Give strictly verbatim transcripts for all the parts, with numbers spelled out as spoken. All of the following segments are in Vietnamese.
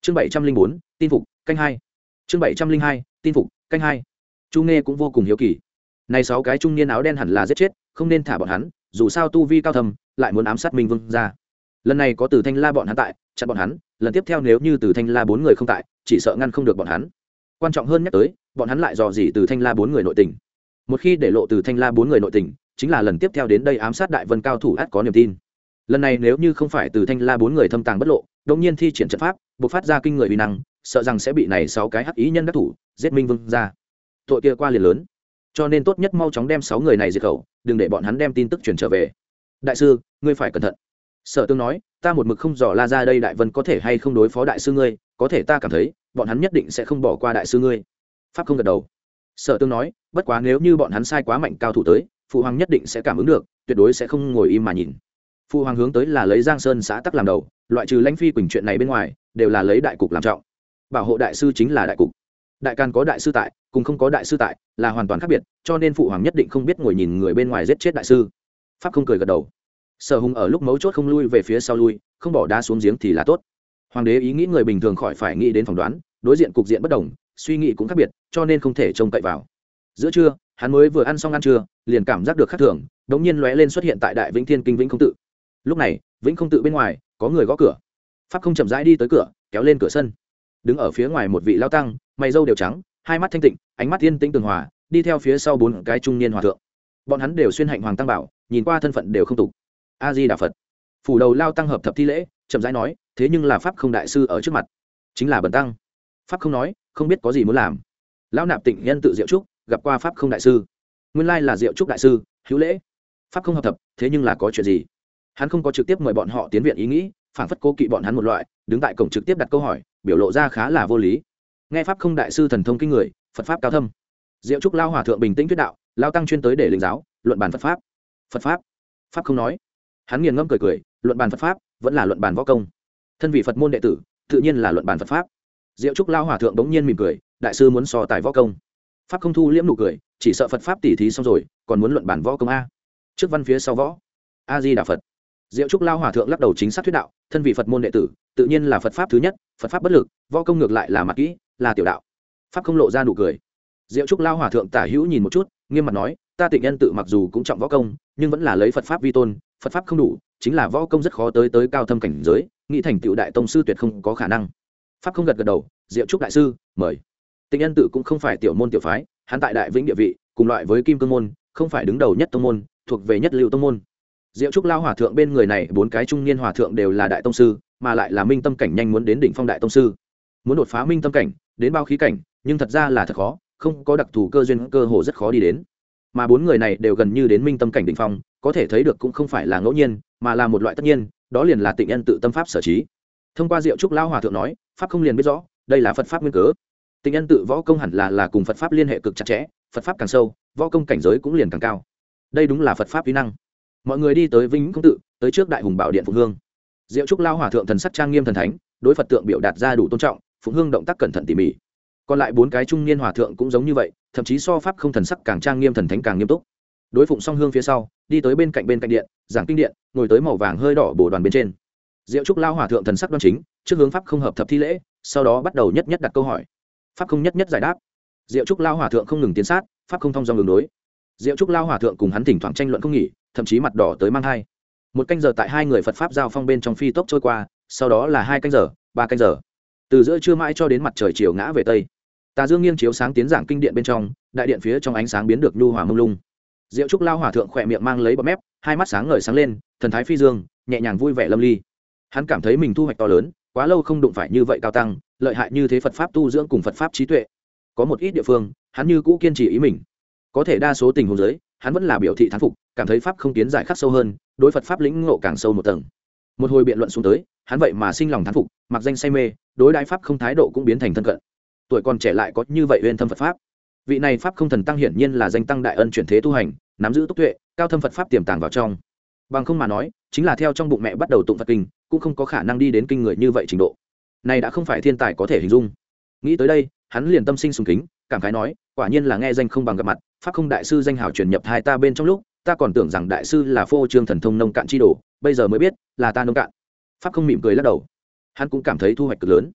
chương bảy trăm linh bốn tin phục canh hai chương bảy trăm linh hai tin phục canh hai chu nghe cũng vô cùng hiếu kỳ. Này sáu cái trung niên áo đen hẳn là giết chết, không nên thả bọn hắn, dù sao tu vi cao thầm, lại muốn ám sát Minh Vương ra. Lần này có Từ Thanh La bọn hắn tại, chặn bọn hắn, lần tiếp theo nếu như Từ Thanh La bốn người không tại, chỉ sợ ngăn không được bọn hắn. Quan trọng hơn nhắc tới, bọn hắn lại dò dỉ Từ Thanh La bốn người nội tình. Một khi để lộ Từ Thanh La bốn người nội tình, chính là lần tiếp theo đến đây ám sát Đại Vân cao thủ ắt có niềm tin. Lần này nếu như không phải Từ Thanh La bốn người thâm tàng bất lộ, đột nhiên thi triển trận pháp, bộc phát ra kinh người uy năng, sợ rằng sẽ bị này sáu cái hắc ý nhân đắc thủ, giết Minh Vương ra. Tội kia qua liền lớn. Cho nên tốt nhất mau chóng đem sáu người này diệt khẩu, đừng để bọn hắn đem tin tức truyền trở về. Đại sư, ngươi phải cẩn thận. Sở Tương nói, ta một mực không dò la ra đây Đại Vân có thể hay không đối phó đại sư ngươi, có thể ta cảm thấy, bọn hắn nhất định sẽ không bỏ qua đại sư ngươi. Pháp không gật đầu. Sở Tương nói, bất quá nếu như bọn hắn sai quá mạnh cao thủ tới, phụ hoàng nhất định sẽ cảm ứng được, tuyệt đối sẽ không ngồi im mà nhìn. Phụ hoàng hướng tới là lấy Giang Sơn xã tắc làm đầu, loại trừ Lãnh Phi Quỳnh chuyện này bên ngoài, đều là lấy đại cục làm trọng. Bảo hộ đại sư chính là đại cục. Đại Càn có đại sư tại, cùng không có đại sư tại là hoàn toàn khác biệt, cho nên phụ hoàng nhất định không biết ngồi nhìn người bên ngoài giết chết đại sư. Pháp không cười gật đầu. Sở Hùng ở lúc mấu chốt không lui về phía sau lui, không bỏ đá xuống giếng thì là tốt. Hoàng đế ý nghĩ người bình thường khỏi phải nghĩ đến phỏng đoán, đối diện cục diện bất đồng, suy nghĩ cũng khác biệt, cho nên không thể trông cậy vào. Giữa trưa, hắn mới vừa ăn xong ăn trưa, liền cảm giác được khác thường, đống nhiên lóe lên xuất hiện tại Đại Vĩnh Thiên Kinh Vĩnh Không Tự. Lúc này, Vĩnh Không Tự bên ngoài có người gõ cửa. Pháp không chậm rãi đi tới cửa, kéo lên cửa sân. Đứng ở phía ngoài một vị lao tăng, mày râu đều trắng, hai mắt thanh tịnh, ánh mắt yên tĩnh tường hòa, đi theo phía sau bốn cái trung niên hòa thượng. Bọn hắn đều xuyên hạnh hoàng tăng bảo, nhìn qua thân phận đều không tục. A Di Đà Phật. Phủ đầu lao tăng hợp thập thi lễ, chậm rãi nói, thế nhưng là pháp không đại sư ở trước mặt, chính là bần tăng. Pháp không nói, không biết có gì muốn làm. Lão nạp Tịnh Nhân tự Diệu Trúc, gặp qua pháp không đại sư. Nguyên lai là Diệu Trúc đại sư, hữu lễ. Pháp không hợp thập, thế nhưng là có chuyện gì? Hắn không có trực tiếp mời bọn họ tiến viện ý nghĩ, phản phất cố kỵ bọn hắn một loại, đứng tại cổng trực tiếp đặt câu hỏi, biểu lộ ra khá là vô lý. Nghe pháp không đại sư thần thông kinh người, Phật pháp cao thâm. Diệu Trúc lao hòa thượng bình tĩnh thuyết đạo, lao tăng chuyên tới để lĩnh giáo, luận bàn Phật pháp. Phật pháp? Pháp không nói. Hắn nghiền ngẫm cười cười, luận bàn Phật pháp, vẫn là luận bàn võ công. Thân vị Phật môn đệ tử, tự nhiên là luận bàn Phật pháp. Diệu Trúc lao hòa thượng bỗng nhiên mỉm cười, đại sư muốn so tài võ công. Pháp không thu liễm nụ cười, chỉ sợ Phật pháp tỉ thí xong rồi, còn muốn luận bàn võ công a. Trước văn phía sau võ. A Di Đà Phật. Diệu Trúc lao hòa thượng lắc đầu chính xác thuyết đạo, thân vị Phật môn đệ tử, tự nhiên là Phật pháp thứ nhất, Phật pháp bất lực, võ công ngược lại là mặt kỹ, là tiểu đạo. Pháp không lộ ra nụ cười. Diệu Trúc lao hòa thượng tả hữu nhìn một chút, nghiêm mặt nói, ta Tịnh Nhân tự mặc dù cũng trọng võ công, nhưng vẫn là lấy Phật pháp vi tôn, Phật pháp không đủ, chính là võ công rất khó tới tới cao thâm cảnh giới, nghĩ thành tựu đại tông sư tuyệt không có khả năng. Pháp không gật gật đầu, Diệu Trúc đại sư, mời. Tịnh Nhân tự cũng không phải tiểu môn tiểu phái, hắn tại Đại Vĩnh địa vị, cùng loại với Kim Cương môn, không phải đứng đầu nhất tông môn, thuộc về nhất lưu tông môn. Diệu Trúc lao hòa thượng bên người này bốn cái trung niên hòa thượng đều là đại tông sư, mà lại là minh tâm cảnh nhanh muốn đến đỉnh phong đại tông sư. Muốn đột phá minh tâm cảnh, đến bao khí cảnh, nhưng thật ra là thật khó, không có đặc thù cơ duyên cơ hồ rất khó đi đến. Mà bốn người này đều gần như đến minh tâm cảnh đỉnh phong, có thể thấy được cũng không phải là ngẫu nhiên, mà là một loại tất nhiên, đó liền là Tịnh Nhân tự tâm pháp sở trí. Thông qua Diệu Trúc lao hòa thượng nói, pháp không liền biết rõ, đây là Phật pháp nguyên cớ. Tịnh Nhân tự võ công hẳn là là cùng Phật pháp liên hệ cực chặt chẽ, Phật pháp càng sâu, võ công cảnh giới cũng liền càng cao. Đây đúng là Phật pháp uy năng. Mọi người đi tới Vĩnh Không Tự, tới trước Đại Hùng Bảo Điện phụng hương. Diệu Trúc lao hòa thượng thần sắc trang nghiêm thần thánh, đối Phật tượng biểu đạt ra đủ tôn trọng, phụng hương động tác cẩn thận tỉ mỉ. Còn lại bốn cái trung niên hòa thượng cũng giống như vậy, thậm chí so pháp không thần sắc càng trang nghiêm thần thánh càng nghiêm túc. Đối phụng xong hương phía sau, đi tới bên cạnh bên cạnh điện, giảng kinh điện, ngồi tới màu vàng hơi đỏ bồ đoàn bên trên. Diệu Trúc lao hòa thượng thần sắc đoan chính, trước hướng pháp không hợp thập thi lễ, sau đó bắt đầu nhất nhất đặt câu hỏi. Pháp không nhất nhất giải đáp. Diệu Trúc lao hòa thượng không ngừng tiến sát, pháp không thông dong đường đối. Diệu Trúc lao hòa thượng cùng hắn thỉnh thoảng tranh luận không nghỉ, thậm chí mặt đỏ tới mang hai. Một canh giờ tại hai người Phật pháp giao phong bên trong phi tốc trôi qua, sau đó là hai canh giờ, ba canh giờ, từ giữa trưa mãi cho đến mặt trời chiều ngã về tây. Tà dương nghiêng chiếu sáng tiến giảng kinh điện bên trong, đại điện phía trong ánh sáng biến được nhu hòa mông lung. Diệu Trúc lao hòa thượng khỏe miệng mang lấy bọt mép, hai mắt sáng ngời sáng lên, thần thái phi dương, nhẹ nhàng vui vẻ lâm ly. Hắn cảm thấy mình thu hoạch to lớn, quá lâu không đụng phải như vậy cao tăng, lợi hại như thế Phật pháp tu dưỡng cùng Phật pháp trí tuệ. Có một ít địa phương, hắn như cũ kiên trì ý mình. Có thể đa số tình huống giới, hắn vẫn là biểu thị thán phục, cảm thấy pháp không tiến giải khắc sâu hơn, đối Phật pháp lĩnh ngộ càng sâu một tầng. Một hồi biện luận xuống tới, hắn vậy mà sinh lòng thán phục, mặc danh say mê, đối đại pháp không thái độ cũng biến thành thân cận. Tuổi còn trẻ lại có như vậy uyên thâm Phật pháp. Vị này pháp không thần tăng hiển nhiên là danh tăng đại ân chuyển thế tu hành, nắm giữ túc tuệ, cao thâm Phật pháp tiềm tàng vào trong. Bằng không mà nói, chính là theo trong bụng mẹ bắt đầu tụng Phật kinh, cũng không có khả năng đi đến kinh người như vậy trình độ. Này đã không phải thiên tài có thể hình dung. Nghĩ tới đây, hắn liền tâm sinh sùng kính, cảm khái nói, quả nhiên là nghe danh không bằng gặp mặt, pháp không đại sư danh hào truyền nhập hai ta bên trong lúc, ta còn tưởng rằng đại sư là phô trương thần thông nông cạn chi đồ, bây giờ mới biết là ta nông cạn. Pháp không mỉm cười lắc đầu, hắn cũng cảm thấy thu hoạch cực lớn.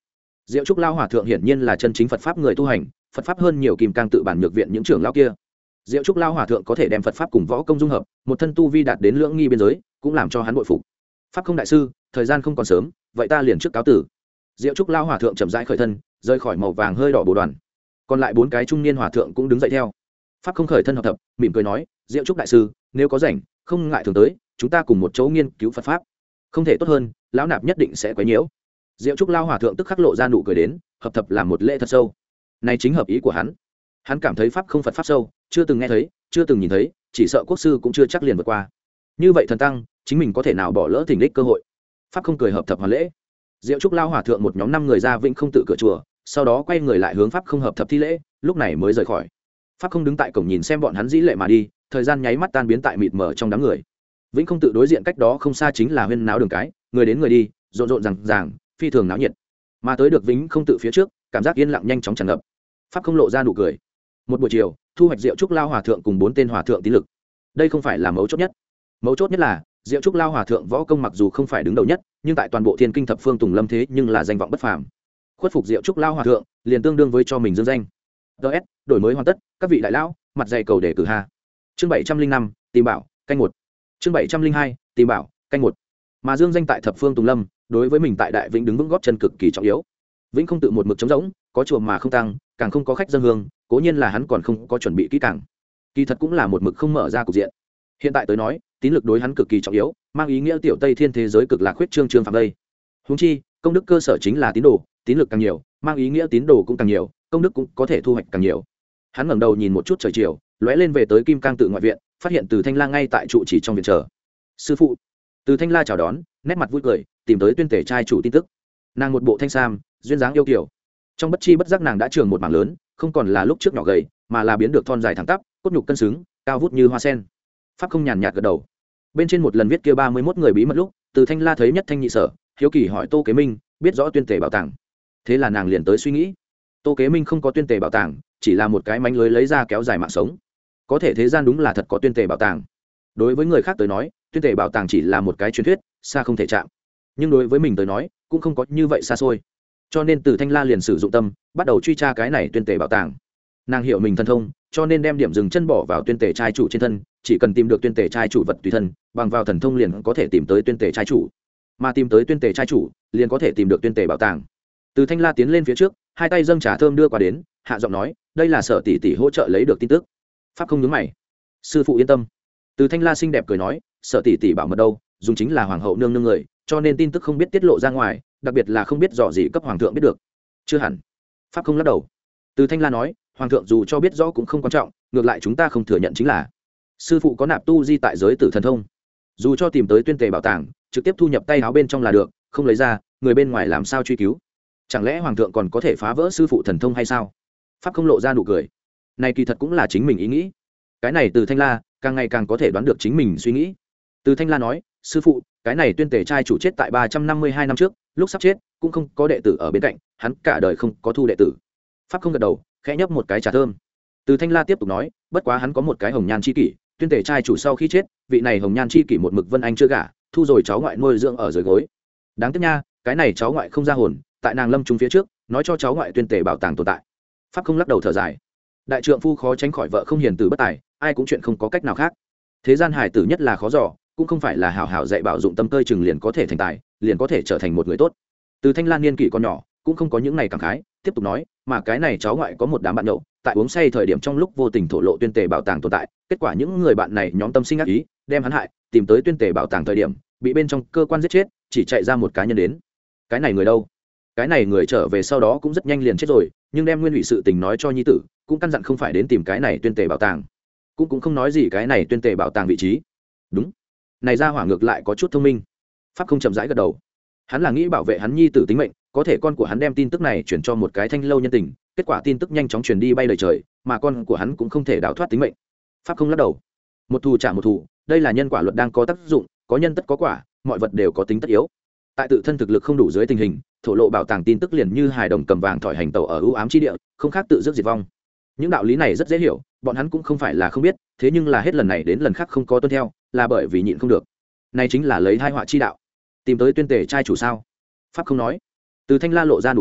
Diệu Trúc Lao Hòa thượng hiển nhiên là chân chính Phật pháp người tu hành, Phật pháp hơn nhiều kim cang tự bản nhược viện những trưởng lão kia. Diệu Trúc Lao Hòa thượng có thể đem Phật pháp cùng võ công dung hợp, một thân tu vi đạt đến lưỡng nghi biên giới, cũng làm cho hắn bội phục. Pháp không đại sư, thời gian không còn sớm, vậy ta liền trước cáo tử. Diệu Trúc Lao Hòa thượng chậm rãi khởi thân, rời khỏi màu vàng hơi đỏ bồ đoàn. Còn lại bốn cái trung niên hòa thượng cũng đứng dậy theo. Pháp không khởi thân hợp thập, mỉm cười nói, Diệu Trúc đại sư, nếu có rảnh, không ngại thường tới, chúng ta cùng một chỗ nghiên cứu Phật pháp. Không thể tốt hơn, lão nạp nhất định sẽ quấy nhiễu. Diệu Trúc Lao Hòa thượng tức khắc lộ ra nụ cười đến, hợp thập làm một lễ thật sâu. Này chính hợp ý của hắn. Hắn cảm thấy pháp không Phật pháp sâu, chưa từng nghe thấy, chưa từng nhìn thấy, chỉ sợ quốc sư cũng chưa chắc liền vượt qua. Như vậy thần tăng, chính mình có thể nào bỏ lỡ thỉnh đích cơ hội. Pháp không cười hợp thập hoàn lễ. Diệu Trúc Lao Hòa thượng một nhóm năm người ra vĩnh không tự cửa chùa, sau đó quay người lại hướng pháp không hợp thập thi lễ, lúc này mới rời khỏi. Pháp không đứng tại cổng nhìn xem bọn hắn dĩ lệ mà đi, thời gian nháy mắt tan biến tại mịt mờ trong đám người. Vĩnh không tự đối diện cách đó không xa chính là huyên náo đường cái, người đến người đi, rộn rộn ràng ràng, phi thường náo nhiệt. Mà tới được Vĩnh không tự phía trước, cảm giác yên lặng nhanh chóng tràn ngập. Pháp không lộ ra nụ cười. Một buổi chiều, thu hoạch Diệu Trúc Lao Hòa thượng cùng bốn tên hòa thượng tín lực. Đây không phải là mấu chốt nhất. Mấu chốt nhất là Diệu Trúc Lao Hòa thượng võ công mặc dù không phải đứng đầu nhất, nhưng tại toàn bộ Thiên Kinh thập phương Tùng Lâm thế nhưng là danh vọng bất phàm. Khuất phục Diệu Trúc Lao Hòa thượng, liền tương đương với cho mình dương danh. ds đổi mới hoàn tất, các vị đại lão, mặt dày cầu đề cử ha. Chương bảy trăm linh năm, tìm bảo, canh một. Chương bảy trăm linh hai, tìm bảo, canh một. Mà dương danh tại thập phương Tùng Lâm, đối với mình tại Đại Vĩnh đứng vững gót chân cực kỳ trọng yếu. Vĩnh không tự một mực trống rỗng, có chùa mà không tăng, càng không có khách dân hương, cố nhiên là hắn còn không có chuẩn bị kỹ càng. Kỳ thật cũng là một mực không mở ra cục diện. Hiện tại tới nói, tín lực đối hắn cực kỳ trọng yếu, mang ý nghĩa tiểu Tây Thiên thế giới cực lạc khuyết trương trương phạm đây. Huống chi, công đức cơ sở chính là tín đồ, tín lực càng nhiều, mang ý nghĩa tín đồ cũng càng nhiều, công đức cũng có thể thu hoạch càng nhiều. Hắn ngẩng đầu nhìn một chút trời chiều, lóe lên về tới Kim Cang tự ngoại viện, phát hiện Từ Thanh La ngay tại trụ chỉ trong viện chờ. Sư phụ. Từ Thanh La chào đón, nét mặt vui cười, tìm tới Tuyên Tể trai chủ tin tức. Nàng một bộ thanh sam, duyên dáng yêu kiều. Trong bất chi bất giác nàng đã trưởng một mảng lớn, không còn là lúc trước nhỏ gầy, mà là biến được thon dài thẳng tắp, cốt nhục cân xứng, cao vút như hoa sen. Pháp không nhàn nhạt gật đầu. Bên trên một lần viết kia ba mươi mốt người bí mật lúc, Từ Thanh La thấy nhất thanh nhị sở, hiếu kỳ hỏi Tô Kế Minh, biết rõ Tuyên Tể bảo tàng. Thế là nàng liền tới suy nghĩ. Tô Kế Minh không có Tuyên Tể bảo tàng, chỉ là một cái mánh lưới lấy ra kéo dài mạng sống. Có thể thế gian đúng là thật có Tuyên Tể bảo tàng. Đối với người khác tới nói, Tuyên Tể bảo tàng chỉ là một cái truyền thuyết, xa không thể chạm. Nhưng đối với mình tới nói, cũng không có như vậy xa xôi. Cho nên Từ Thanh La liền sử dụng tâm, bắt đầu truy tra cái này Tuyên Tể bảo tàng. Nàng hiểu mình thần thông, cho nên đem điểm dừng chân bỏ vào Tuyên Tể trai chủ trên thân, chỉ cần tìm được Tuyên Tể trai chủ vật tùy thân, bằng vào thần thông liền có thể tìm tới Tuyên Tể trai chủ. Mà tìm tới Tuyên Tể trai chủ, liền có thể tìm được Tuyên Tể bảo tàng. Từ Thanh La tiến lên phía trước, hai tay dâng trà thơm đưa qua đến, hạ giọng nói, đây là Sở tỷ tỷ hỗ trợ lấy được tin tức. Pháp không nhướng mày. Sư phụ yên tâm. Từ Thanh La xinh đẹp cười nói, Sở tỷ tỷ bảo mật đâu, dùng chính là hoàng hậu nương nương người, cho nên tin tức không biết tiết lộ ra ngoài, đặc biệt là không biết rõ gì cấp hoàng thượng biết được. Chưa hẳn. Pháp không lắc đầu. Từ Thanh La nói, hoàng thượng dù cho biết rõ cũng không quan trọng, ngược lại chúng ta không thừa nhận chính là sư phụ có nạp tu di tại giới tử thần thông, dù cho tìm tới Tuyên Tể bảo tàng, trực tiếp thu nhập tay áo bên trong là được, không lấy ra, người bên ngoài làm sao truy cứu? Chẳng lẽ hoàng thượng còn có thể phá vỡ sư phụ thần thông hay sao? Pháp không lộ ra nụ cười. Này kỳ thật cũng là chính mình ý nghĩ. Cái này Từ Thanh La càng ngày càng có thể đoán được chính mình suy nghĩ. Từ Thanh La nói, sư phụ, cái này Tuyên Tể trai chủ chết tại ba trăm năm mươi hai năm trước, lúc sắp chết cũng không có đệ tử ở bên cạnh, hắn cả đời không có thu đệ tử. Pháp không gật đầu, khẽ nhấp một cái trà thơm. Từ Thanh La tiếp tục nói, bất quá hắn có một cái hồng nhan chi kỷ, Tuyên Tể trai chủ sau khi chết, vị này hồng nhan chi kỷ một mực Vân Anh chưa gả, thu rồi cháu ngoại nuôi dưỡng ở dưới gối. Đáng tiếc nha, cái này cháu ngoại không ra hồn, tại nàng lâm trung phía trước, nói cho cháu ngoại Tuyên Tể bảo tàng tồn tại. Pháp không lắc đầu thở dài. Đại trượng phu khó tránh khỏi vợ không hiền tử bất tài, ai cũng chuyện không có cách nào khác. Thế gian hài tử nhất là khó dò, cũng không phải là hảo hảo dạy bảo dụng tâm tơi chừng liền có thể thành tài, liền có thể trở thành một người tốt. Từ Thanh Lan niên kỷ còn nhỏ, cũng không có những này cảm khái, tiếp tục nói, mà cái này cháu ngoại có một đám bạn nhậu, tại uống say thời điểm trong lúc vô tình thổ lộ Tuyên Tể bảo tàng tồn tại, kết quả những người bạn này nhóm tâm sinh ác ý, đem hắn hại, tìm tới Tuyên Tể bảo tàng thời điểm, bị bên trong cơ quan giết chết, chỉ chạy ra một cá nhân đến. Cái này người đâu? Cái này người trở về sau đó cũng rất nhanh liền chết rồi, nhưng đem nguyên ủy sự tình nói cho nhi tử, cũng căn dặn không phải đến tìm cái này Tuyên Tể bảo tàng, cũng cũng không nói gì cái này Tuyên Tể bảo tàng vị trí. Đúng, này ra hỏa ngược lại có chút thông minh. Pháp không chậm rãi gật đầu. Hắn là nghĩ bảo vệ hắn nhi tử tính mệnh, có thể con của hắn đem tin tức này chuyển cho một cái thanh lâu nhân tình, kết quả tin tức nhanh chóng truyền đi bay lời trời, mà con của hắn cũng không thể đào thoát tính mệnh. Pháp không lắc đầu. Một thù trả một thù, đây là nhân quả luật đang có tác dụng, có nhân tất có quả, mọi vật đều có tính tất yếu. Tại tự thân thực lực không đủ dưới tình hình, thổ lộ bảo tàng tin tức liền như hài đồng cầm vàng thỏi hành tẩu ở ưu ám chi địa, không khác tự dứt diệt vong. Những đạo lý này rất dễ hiểu, bọn hắn cũng không phải là không biết, thế nhưng là hết lần này đến lần khác không có tuân theo, là bởi vì nhịn không được. Này chính là lấy hai họa chi đạo. Tìm tới Tuyên Tể trai chủ sao? Pháp không nói. Từ Thanh La lộ ra nụ cười,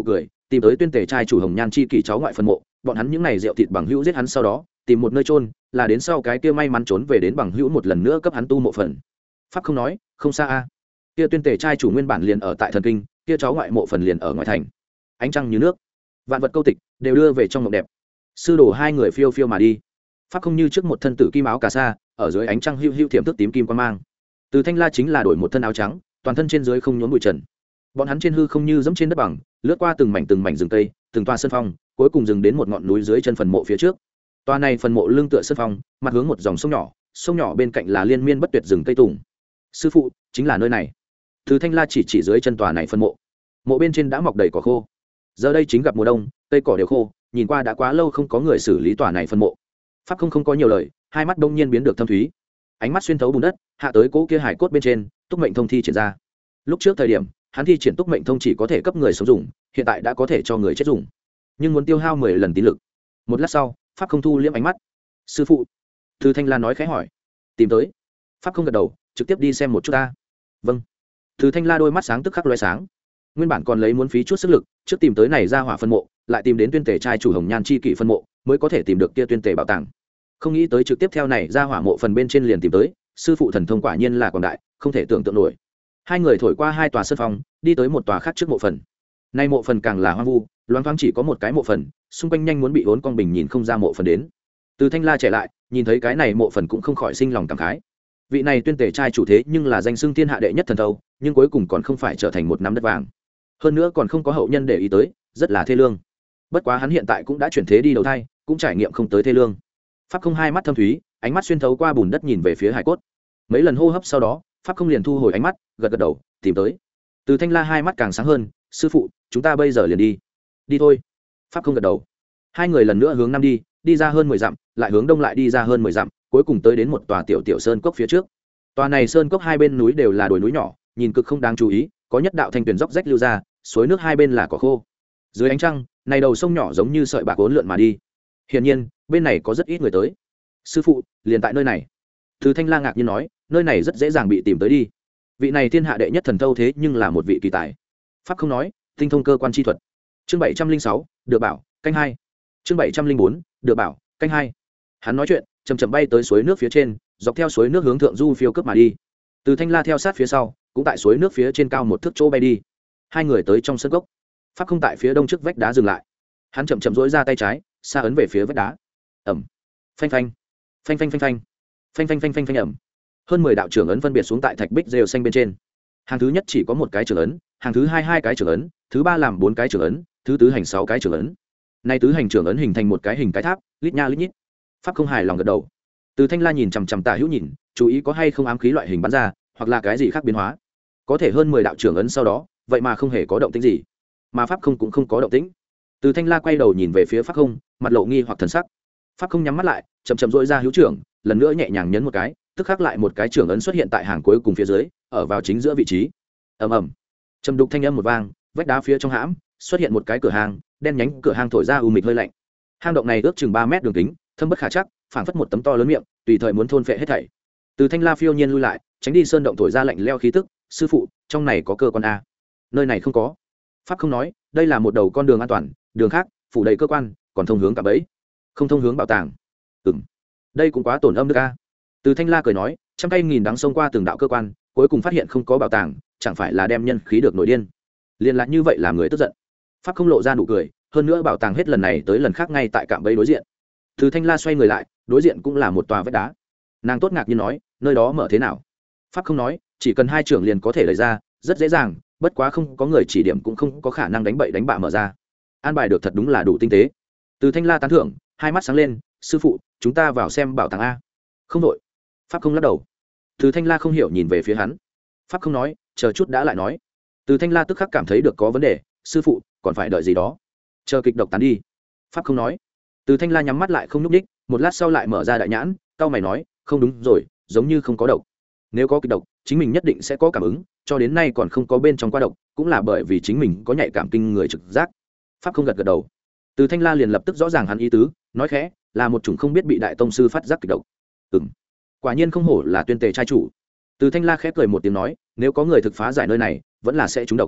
tìm tới tuyên tề trai chủ Hồng Nhan chi kỷ cháu ngoại phần mộ. Bọn hắn những này rượu thịt bằng hữu giết hắn sau đó tìm một nơi chôn, là đến sau cái kia may mắn trốn về đến bằng hữu một lần nữa cấp hắn tu mộ phần. Pháp không nói, không xa a. Kia tuyên tề trai chủ nguyên bản liền ở tại thần kinh, kia cháu ngoại mộ phần liền ở ngoài thành. Ánh trăng như nước, vạn vật câu tịch đều đưa về trong mộng đẹp. Sư đồ hai người phiêu phiêu mà đi. Pháp không như trước một thân tử kim áo cà sa, ở dưới ánh trăng hưu hưu thiểm thức tím kim quan mang. Từ Thanh La chính là đổi một thân áo trắng, toàn thân trên dưới không nhốn bụi trần. Bọn hắn trên hư không như dẫm trên đất bằng, lướt qua từng mảnh từng mảnh rừng cây, từng toa sơn phong, cuối cùng dừng đến một ngọn núi dưới chân phần mộ phía trước. Toa này phần mộ lưng tựa sơn phong, mặt hướng một dòng sông nhỏ, sông nhỏ bên cạnh là liên miên bất tuyệt rừng cây tùng. Sư phụ, chính là nơi này. Từ Thanh La chỉ chỉ dưới chân tòa này phần mộ. Mộ bên trên đã mọc đầy cỏ khô. Giờ đây chính gặp mùa đông, cây cỏ đều khô, nhìn qua đã quá lâu không có người xử lý tòa này phần mộ. Pháp không không có nhiều lời, hai mắt đông nhiên biến được thâm thúy, ánh mắt xuyên thấu bùn đất hạ tới cỗ kia hải cốt bên trên, túc mệnh thông thi triển ra. Lúc trước thời điểm hắn thi triển túc mệnh thông chỉ có thể cấp người sống dùng, hiện tại đã có thể cho người chết dùng, nhưng muốn tiêu hao mười lần tín lực. Một lát sau Pháp không thu liễm ánh mắt. Sư phụ, Từ Thanh La nói khẽ hỏi. Tìm tới. Pháp không gật đầu, trực tiếp đi xem một chút ta. Vâng. Từ Thanh La đôi mắt sáng tức khắc lóe sáng. Nguyên bản còn lấy muốn phí chút sức lực trước tìm tới này ra hỏa phân mộ, lại tìm đến tuyên tề trai chủ Hồng Nhan chi kỷ phân mộ, mới có thể tìm được kia tuyên tề bảo tàng. Không nghĩ tới trực tiếp theo này ra hỏa mộ phần bên trên liền tìm tới. Sư phụ thần thông quả nhiên là quảng đại, không thể tưởng tượng nổi. Hai người thổi qua hai tòa sân phòng, đi tới một tòa khác trước mộ phần. Nay mộ phần càng là hoang vu, loáng thoáng chỉ có một cái mộ phần, xung quanh nhanh muốn bị uốn cong bình nhìn không ra mộ phần đến. Từ Thanh La trẻ lại, nhìn thấy cái này mộ phần cũng không khỏi sinh lòng cảm khái. Vị này tuyên tề trai chủ thế nhưng là danh xưng thiên hạ đệ nhất thần thâu, nhưng cuối cùng còn không phải trở thành một nắm đất vàng. Hơn nữa còn không có hậu nhân để ý tới, rất là thê lương. Bất quá hắn hiện tại cũng đã chuyển thế đi đầu thai, cũng trải nghiệm không tới thê lương. Pháp không hai mắt thâm thúy, ánh mắt xuyên thấu qua bùn đất nhìn về phía hải cốt. Mấy lần hô hấp sau đó, Pháp không liền thu hồi ánh mắt, gật gật đầu, tìm tới. Từ Thanh La hai mắt càng sáng hơn. Sư phụ, chúng ta bây giờ liền đi. Đi thôi. Pháp không gật đầu. Hai người lần nữa hướng nam đi, đi ra hơn mười dặm, lại hướng đông lại đi ra hơn mười dặm, cuối cùng tới đến một tòa tiểu tiểu sơn cốc phía trước. Tòa này sơn cốc hai bên núi đều là đồi núi nhỏ, nhìn cực không đáng chú ý, có nhất đạo thanh tuyền dốc rách lưu ra, suối nước hai bên là cỏ khô. Dưới ánh trăng, này đầu sông nhỏ giống như sợi bạc uốn lượn mà đi. Hiển nhiên, bên này có rất ít người tới. Sư phụ, liền tại nơi này. Từ Thanh La ngạc nhiên nói, nơi này rất dễ dàng bị tìm tới đi. Vị này thiên hạ đệ nhất thần thâu thế nhưng là một vị kỳ tài. Pháp không nói, tinh thông cơ quan chi thuật. Chương bảy trăm linh sáu, được bảo, canh hai. Chương bảy trăm linh bốn, được bảo, canh hai. Hắn nói chuyện, chậm chậm bay tới suối nước phía trên, dọc theo suối nước hướng thượng du phiêu cướp mà đi. Từ Thanh La theo sát phía sau, cũng tại suối nước phía trên cao một thước chỗ bay đi. Hai người tới trong sân cốc. Pháp không tại phía đông trước vách đá dừng lại. Hắn chậm chậm duỗi ra tay trái, xa ấn về phía vách đá. Ầm. Phanh phanh. Phanh phanh phanh phanh. Phanh phanh phanh phanh phanh ầm. Hơn mười đạo trưởng ấn phân biệt xuống tại thạch bích rêu xanh bên trên. Hàng thứ nhất chỉ có một cái trưởng ấn, hàng thứ hai hai cái trưởng ấn, thứ ba làm bốn cái trưởng ấn, thứ tứ hành sáu cái trưởng ấn. Nay tứ hành trưởng ấn hình thành một cái hình cái tháp, lít nha lít nhít. Pháp không hài lòng gật đầu. Từ Thanh La nhìn chằm chằm Tả Hữu nhìn, chú ý có hay không ám khí loại hình bắn ra, hoặc là cái gì khác biến hóa. Có thể hơn mười đạo trưởng ấn sau đó, vậy mà không hề có động tĩnh gì. Mà Pháp không cũng không có động tĩnh. Từ Thanh La quay đầu nhìn về phía Pháp không, mặt lộ nghi hoặc thần sắc. Pháp không nhắm mắt lại, chậm chậm duỗi ra hữu trưởng, lần nữa nhẹ nhàng nhấn một cái, tức khắc lại một cái trưởng ấn xuất hiện tại hàng cuối cùng phía dưới, ở vào chính giữa vị trí. Ầm ầm. Trầm đục thanh âm một vang, vách đá phía trong hãm xuất hiện một cái cửa hàng, đen nhánh cửa hàng thổi ra u mịch hơi lạnh. Hang động này ước chừng ba mét đường kính, thâm bất khả trắc, phảng phất một tấm to lớn miệng, tùy thời muốn thôn phệ hết thảy. Từ Thanh La phiêu nhiên lui lại, tránh đi sơn động thổi ra lạnh leo khí tức. Sư phụ, trong này có cơ quan a? Nơi này không có. Pháp không nói, đây là một đầu con đường an toàn, đường khác phủ đầy cơ quan, còn thông hướng cả bẫy, không thông hướng bảo tàng. Ừm, đây cũng quá tổn âm đức a. Từ Thanh La cười nói, trăm cây nghìn đắng xông qua từng đạo cơ quan, cuối cùng phát hiện không có bảo tàng, chẳng phải là đem nhân khí được nổi điên. Liên lại như vậy làm người tức giận. Pháp không lộ ra nụ cười, hơn nữa bảo tàng hết lần này tới lần khác ngay tại cạm bẫy đối diện. Từ Thanh La xoay người lại, đối diện cũng là một tòa vách đá. Nàng tốt ngạc nhiên nói, nơi đó mở thế nào? Pháp không nói, chỉ cần hai trưởng liền có thể lấy ra, rất dễ dàng, bất quá không có người chỉ điểm cũng không có khả năng đánh bậy đánh bạ mở ra. An bài được thật đúng là đủ tinh tế. Từ Thanh La tán thưởng, hai mắt sáng lên, sư phụ, chúng ta vào xem bảo tàng a. Không đội. Pháp không lắc đầu. Từ Thanh La không hiểu nhìn về phía hắn. Pháp không nói, chờ chút đã lại nói. Từ Thanh La tức khắc cảm thấy được có vấn đề, sư phụ, còn phải đợi gì đó? Chờ kịch độc tán đi. Pháp không nói. Từ Thanh La nhắm mắt lại không nhúc nhích, một lát sau lại mở ra đại nhãn, cau mày nói, không đúng rồi, giống như không có độc. Nếu có kịch độc, chính mình nhất định sẽ có cảm ứng, cho đến nay còn không có bên trong qua độc, cũng là bởi vì chính mình có nhạy cảm kinh người trực giác. Pháp không gật gật đầu. Từ Thanh La liền lập tức rõ ràng hắn ý tứ, nói khẽ, là một chủng không biết bị đại tông sư phát giác kịch độc. Ừm, quả nhiên không hổ là tuyên tề trai chủ. Từ Thanh La khẽ cười một tiếng nói, nếu có người thực phá giải nơi này, vẫn là sẽ trúng độc.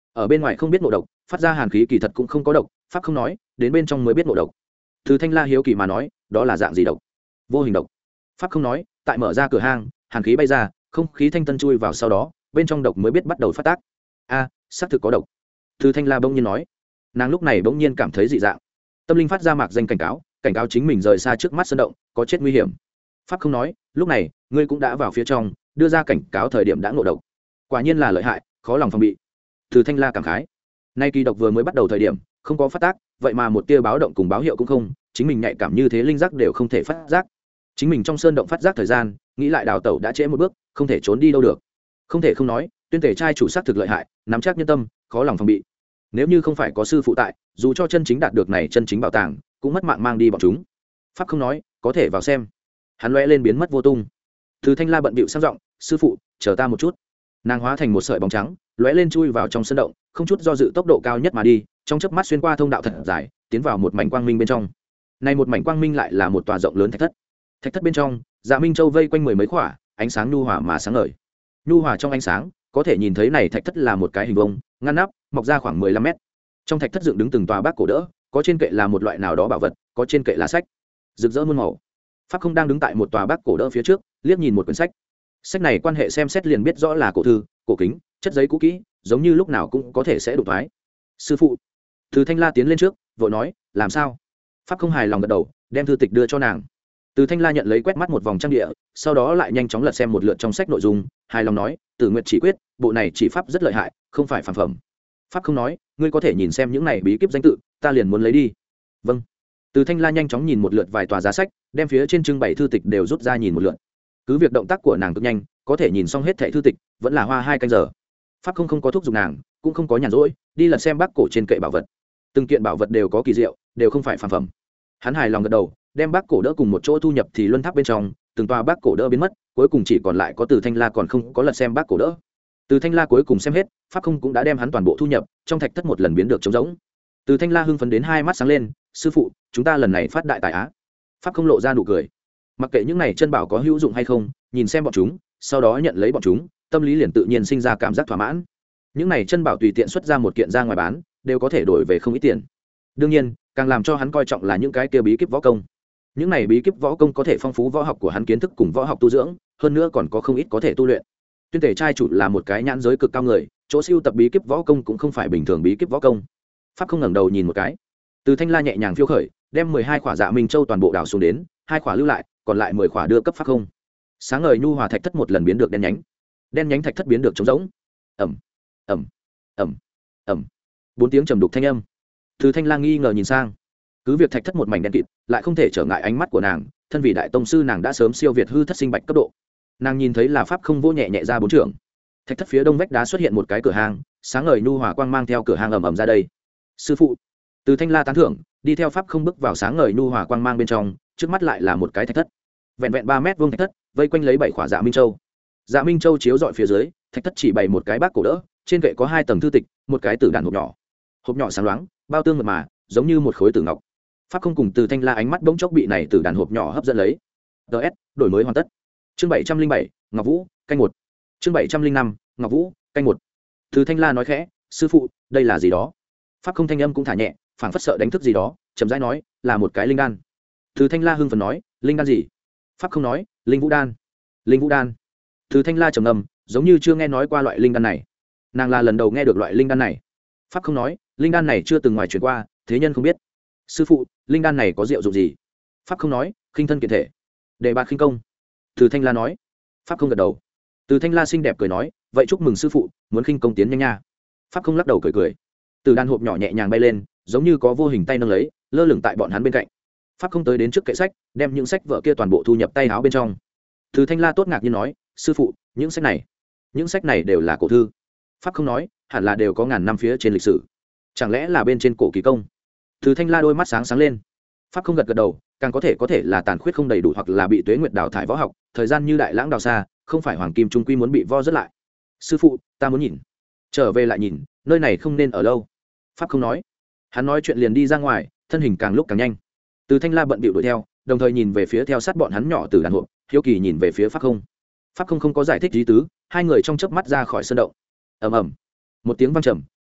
ở bên ngoài không biết ngộ độc, phát ra hàn khí kỳ thật cũng không có độc. Pháp không nói, đến bên trong mới biết ngộ độc. Từ Thanh La hiếu kỳ mà nói, đó là dạng gì độc? Vô hình độc. Pháp không nói, tại mở ra cửa hang, hàn khí bay ra, không khí thanh tân chui vào sau đó, bên trong độc mới biết bắt đầu phát tác. A, xác thực có độc. Từ Thanh La bỗng nhiên nói. Nàng lúc này bỗng nhiên cảm thấy dị dạng, tâm linh phát ra mạc danh cảnh cáo, cảnh cáo chính mình rời xa trước mắt sơn động, có chết nguy hiểm. Pháp không nói, lúc này ngươi cũng đã vào phía trong, đưa ra cảnh cáo thời điểm đã ngộ độc, quả nhiên là lợi hại, khó lòng phòng bị. Từ Thanh La cảm khái, nay kỳ độc vừa mới bắt đầu thời điểm không có phát tác, vậy mà một tia báo động cùng báo hiệu cũng không, chính mình nhạy cảm như thế linh giác đều không thể phát giác. Chính mình trong sơn động phát giác thời gian, nghĩ lại đào tẩu đã trễ một bước, không thể trốn đi đâu được. Không thể không nói, tuyên thể trai chủ sắc thực lợi hại, nắm chắc nhân tâm, khó lòng phòng bị. Nếu như không phải có sư phụ tại, dù cho chân chính đạt được này chân chính bảo tàng, cũng mất mạng mang đi bọn chúng. Pháp không nói, có thể vào xem. Hắn lóe lên biến mất vô tung. Từ Thanh La bận bịu sang giọng, sư phụ, chờ ta một chút. Nàng hóa thành một sợi bóng trắng, lóe lên chui vào trong sân động, không chút do dự tốc độ cao nhất mà đi, trong chớp mắt xuyên qua thông đạo thật dài, tiến vào một mảnh quang minh bên trong. Này một mảnh quang minh lại là một tòa rộng lớn thạch thất. Thạch thất bên trong, Dạ Minh Châu vây quanh mười mấy khỏa, ánh sáng nhu hòa mà sáng ngời. Nhu hòa trong ánh sáng, có thể nhìn thấy này thạch thất là một cái hình vuông, ngăn nắp, mọc ra khoảng mười lăm mét. Trong thạch thất dựng đứng từng tòa bác cổ đỡ, có trên kệ là một loại nào đó bảo vật, có trên kệ là sách, rực rỡ muôn màu. Pháp không đang đứng tại một tòa bác cổ đỡ phía trước, liếc nhìn một quyển sách. Sách này quan hệ xem xét liền biết rõ là cổ thư, cổ kính, chất giấy cũ kỹ, giống như lúc nào cũng có thể sẽ đụng thoái. Sư phụ. Từ Thanh La tiến lên trước, vội nói, làm sao? Pháp không hài lòng gật đầu, đem thư tịch đưa cho nàng. Từ Thanh La nhận lấy quét mắt một vòng trang địa, sau đó lại nhanh chóng lật xem một lượt trong sách nội dung, hài lòng nói, Tử Nguyệt chỉ quyết, bộ này chỉ pháp rất lợi hại, không phải phàm phẩm. Pháp không nói, ngươi có thể nhìn xem những này bí kíp danh tự, ta liền muốn lấy đi. Vâng. Từ Thanh La nhanh chóng nhìn một lượt vài tòa giá sách, đem phía trên trưng bày thư tịch đều rút ra nhìn một lượt. Cứ việc động tác của nàng cực nhanh, có thể nhìn xong hết thảy thư tịch, vẫn là hoa hai canh giờ. Pháp không không có thúc giục nàng, cũng không có nhàn rỗi, đi lật xem bác cổ trên kệ bảo vật. Từng kiện bảo vật đều có kỳ diệu, đều không phải phàm phẩm. Hắn hài lòng gật đầu, đem bác cổ đỡ cùng một chỗ thu nhập thì luân tháp bên trong, từng tòa bác cổ đỡ biến mất, cuối cùng chỉ còn lại có Từ Thanh La còn không có lật xem bác cổ đỡ. Từ Thanh La cuối cùng xem hết, Pháp không cũng đã đem hắn toàn bộ thu nhập, trong thạch thất một lần biến được trống rỗng. Từ Thanh La hưng phấn đến hai mắt sáng lên, sư phụ, chúng ta lần này phát đại tài á. Pháp không lộ ra nụ cười. Mặc kệ những này chân bảo có hữu dụng hay không, nhìn xem bọn chúng, sau đó nhận lấy bọn chúng, tâm lý liền tự nhiên sinh ra cảm giác thỏa mãn. Những này chân bảo tùy tiện xuất ra một kiện ra ngoài bán, đều có thể đổi về không ít tiền. Đương nhiên, càng làm cho hắn coi trọng là những cái kia bí kíp võ công. Những này bí kíp võ công có thể phong phú võ học của hắn kiến thức cùng võ học tu dưỡng, hơn nữa còn có không ít có thể tu luyện. Tuyên thể trai chủ là một cái nhãn giới cực cao người, chỗ siêu tập bí kíp võ công cũng không phải bình thường bí kíp võ công. Pháp không ngẩng đầu nhìn một cái. Từ Thanh La nhẹ nhàng phiêu khởi, đem mười hai khỏa Dạ Minh Châu toàn bộ đào xuống đến, hai khỏa lưu lại, còn lại mười khỏa đưa cấp Pháp không. Sáng ngời nhu hòa thạch thất một lần biến được đen nhánh. Đen nhánh thạch thất biến được trống rỗng. Ầm, ầm, ầm, ầm. Bốn tiếng trầm đục thanh âm. Từ Thanh La nghi ngờ nhìn sang. Cứ việc thạch thất một mảnh đen kịt, lại không thể trở ngại ánh mắt của nàng, thân vì đại tông sư nàng đã sớm siêu việt hư thất sinh bạch cấp độ. Nàng nhìn thấy là Pháp không vô nhẹ nhẹ ra bốn trường. Thạch thất phía đông vách đá xuất hiện một cái cửa hang, sáng ngời nhu hòa quang mang theo cửa hang ầm ầm ra đây. Sư phụ. Từ Thanh La tán thưởng, đi theo Pháp không bước vào sáng ngời nhu hòa quang mang bên trong, trước mắt lại là một cái thạch thất. Vẹn vẹn ba mét vuông thạch thất, vây quanh lấy bảy khỏa Dạ Minh Châu. Dạ Minh Châu chiếu dọi phía dưới, thạch thất chỉ bày một cái bát cổ đỡ, trên kệ có hai tầng thư tịch, một cái tử đàn hộp nhỏ. Hộp nhỏ sáng loáng, bao tương mật mà, giống như một khối tử ngọc. Pháp không cùng Từ Thanh La ánh mắt bỗng chốc bị này tử đàn hộp nhỏ hấp dẫn lấy. ds đổi mới hoàn tất. Chương bảy trăm linh bảy, Ngọc Vũ, canh một. Chương bảy trăm linh năm, Ngọc Vũ, canh một. Từ Thanh La nói khẽ, sư phụ, đây là gì đó? Pháp không thanh âm cũng thả nhẹ, phảng phất sợ đánh thức gì đó, chậm rãi nói, là một cái linh đan. Từ Thanh La hưng phấn nói, linh đan gì? Pháp không nói, linh vũ đan. Linh vũ đan. Từ Thanh La trầm ngâm, giống như chưa nghe nói qua loại linh đan này. Nàng là lần đầu nghe được loại linh đan này. Pháp không nói, linh đan này chưa từng ngoài truyền qua, thế nhân không biết. Sư phụ, linh đan này có diệu dụng gì? Pháp không nói, khinh thân kiện thể, đề bạt khinh công. Từ Thanh La nói. Pháp không gật đầu. Từ Thanh La xinh đẹp cười nói, vậy chúc mừng sư phụ, muốn khinh công tiến nhanh nha. Pháp không lắc đầu cười cười. Từ đan hộp nhỏ nhẹ nhàng bay lên, giống như có vô hình tay nâng lấy, lơ lửng tại bọn hắn bên cạnh. Pháp không tới đến trước kệ sách, đem những sách vở kia toàn bộ thu nhập tay áo bên trong. Từ Thanh La tốt ngạc nhiên nói, sư phụ, những sách này, những sách này đều là cổ thư. Pháp không nói, hẳn là đều có ngàn năm phía trên lịch sử, chẳng lẽ là bên trên cổ kỳ công? Từ Thanh La đôi mắt sáng sáng lên. Pháp không gật gật đầu, càng có thể có thể là tàn khuyết không đầy đủ hoặc là bị tuế nguyệt đào thải võ học, thời gian như đại lãng đào xa, không phải hoàng kim trung quy muốn bị vo rất lại. Sư phụ, ta muốn nhìn. Trở về lại nhìn, nơi này không nên ở lâu. Pháp không nói. Hắn nói chuyện liền đi ra ngoài, thân hình càng lúc càng nhanh. Từ Thanh La bận bịu đuổi theo, đồng thời nhìn về phía theo sát bọn hắn nhỏ từ đàn hộp, hiếu kỳ nhìn về phía Pháp không. Pháp không không có giải thích lý tứ, hai người trong chớp mắt ra khỏi sân động. Ầm ầm, một tiếng vang trầm,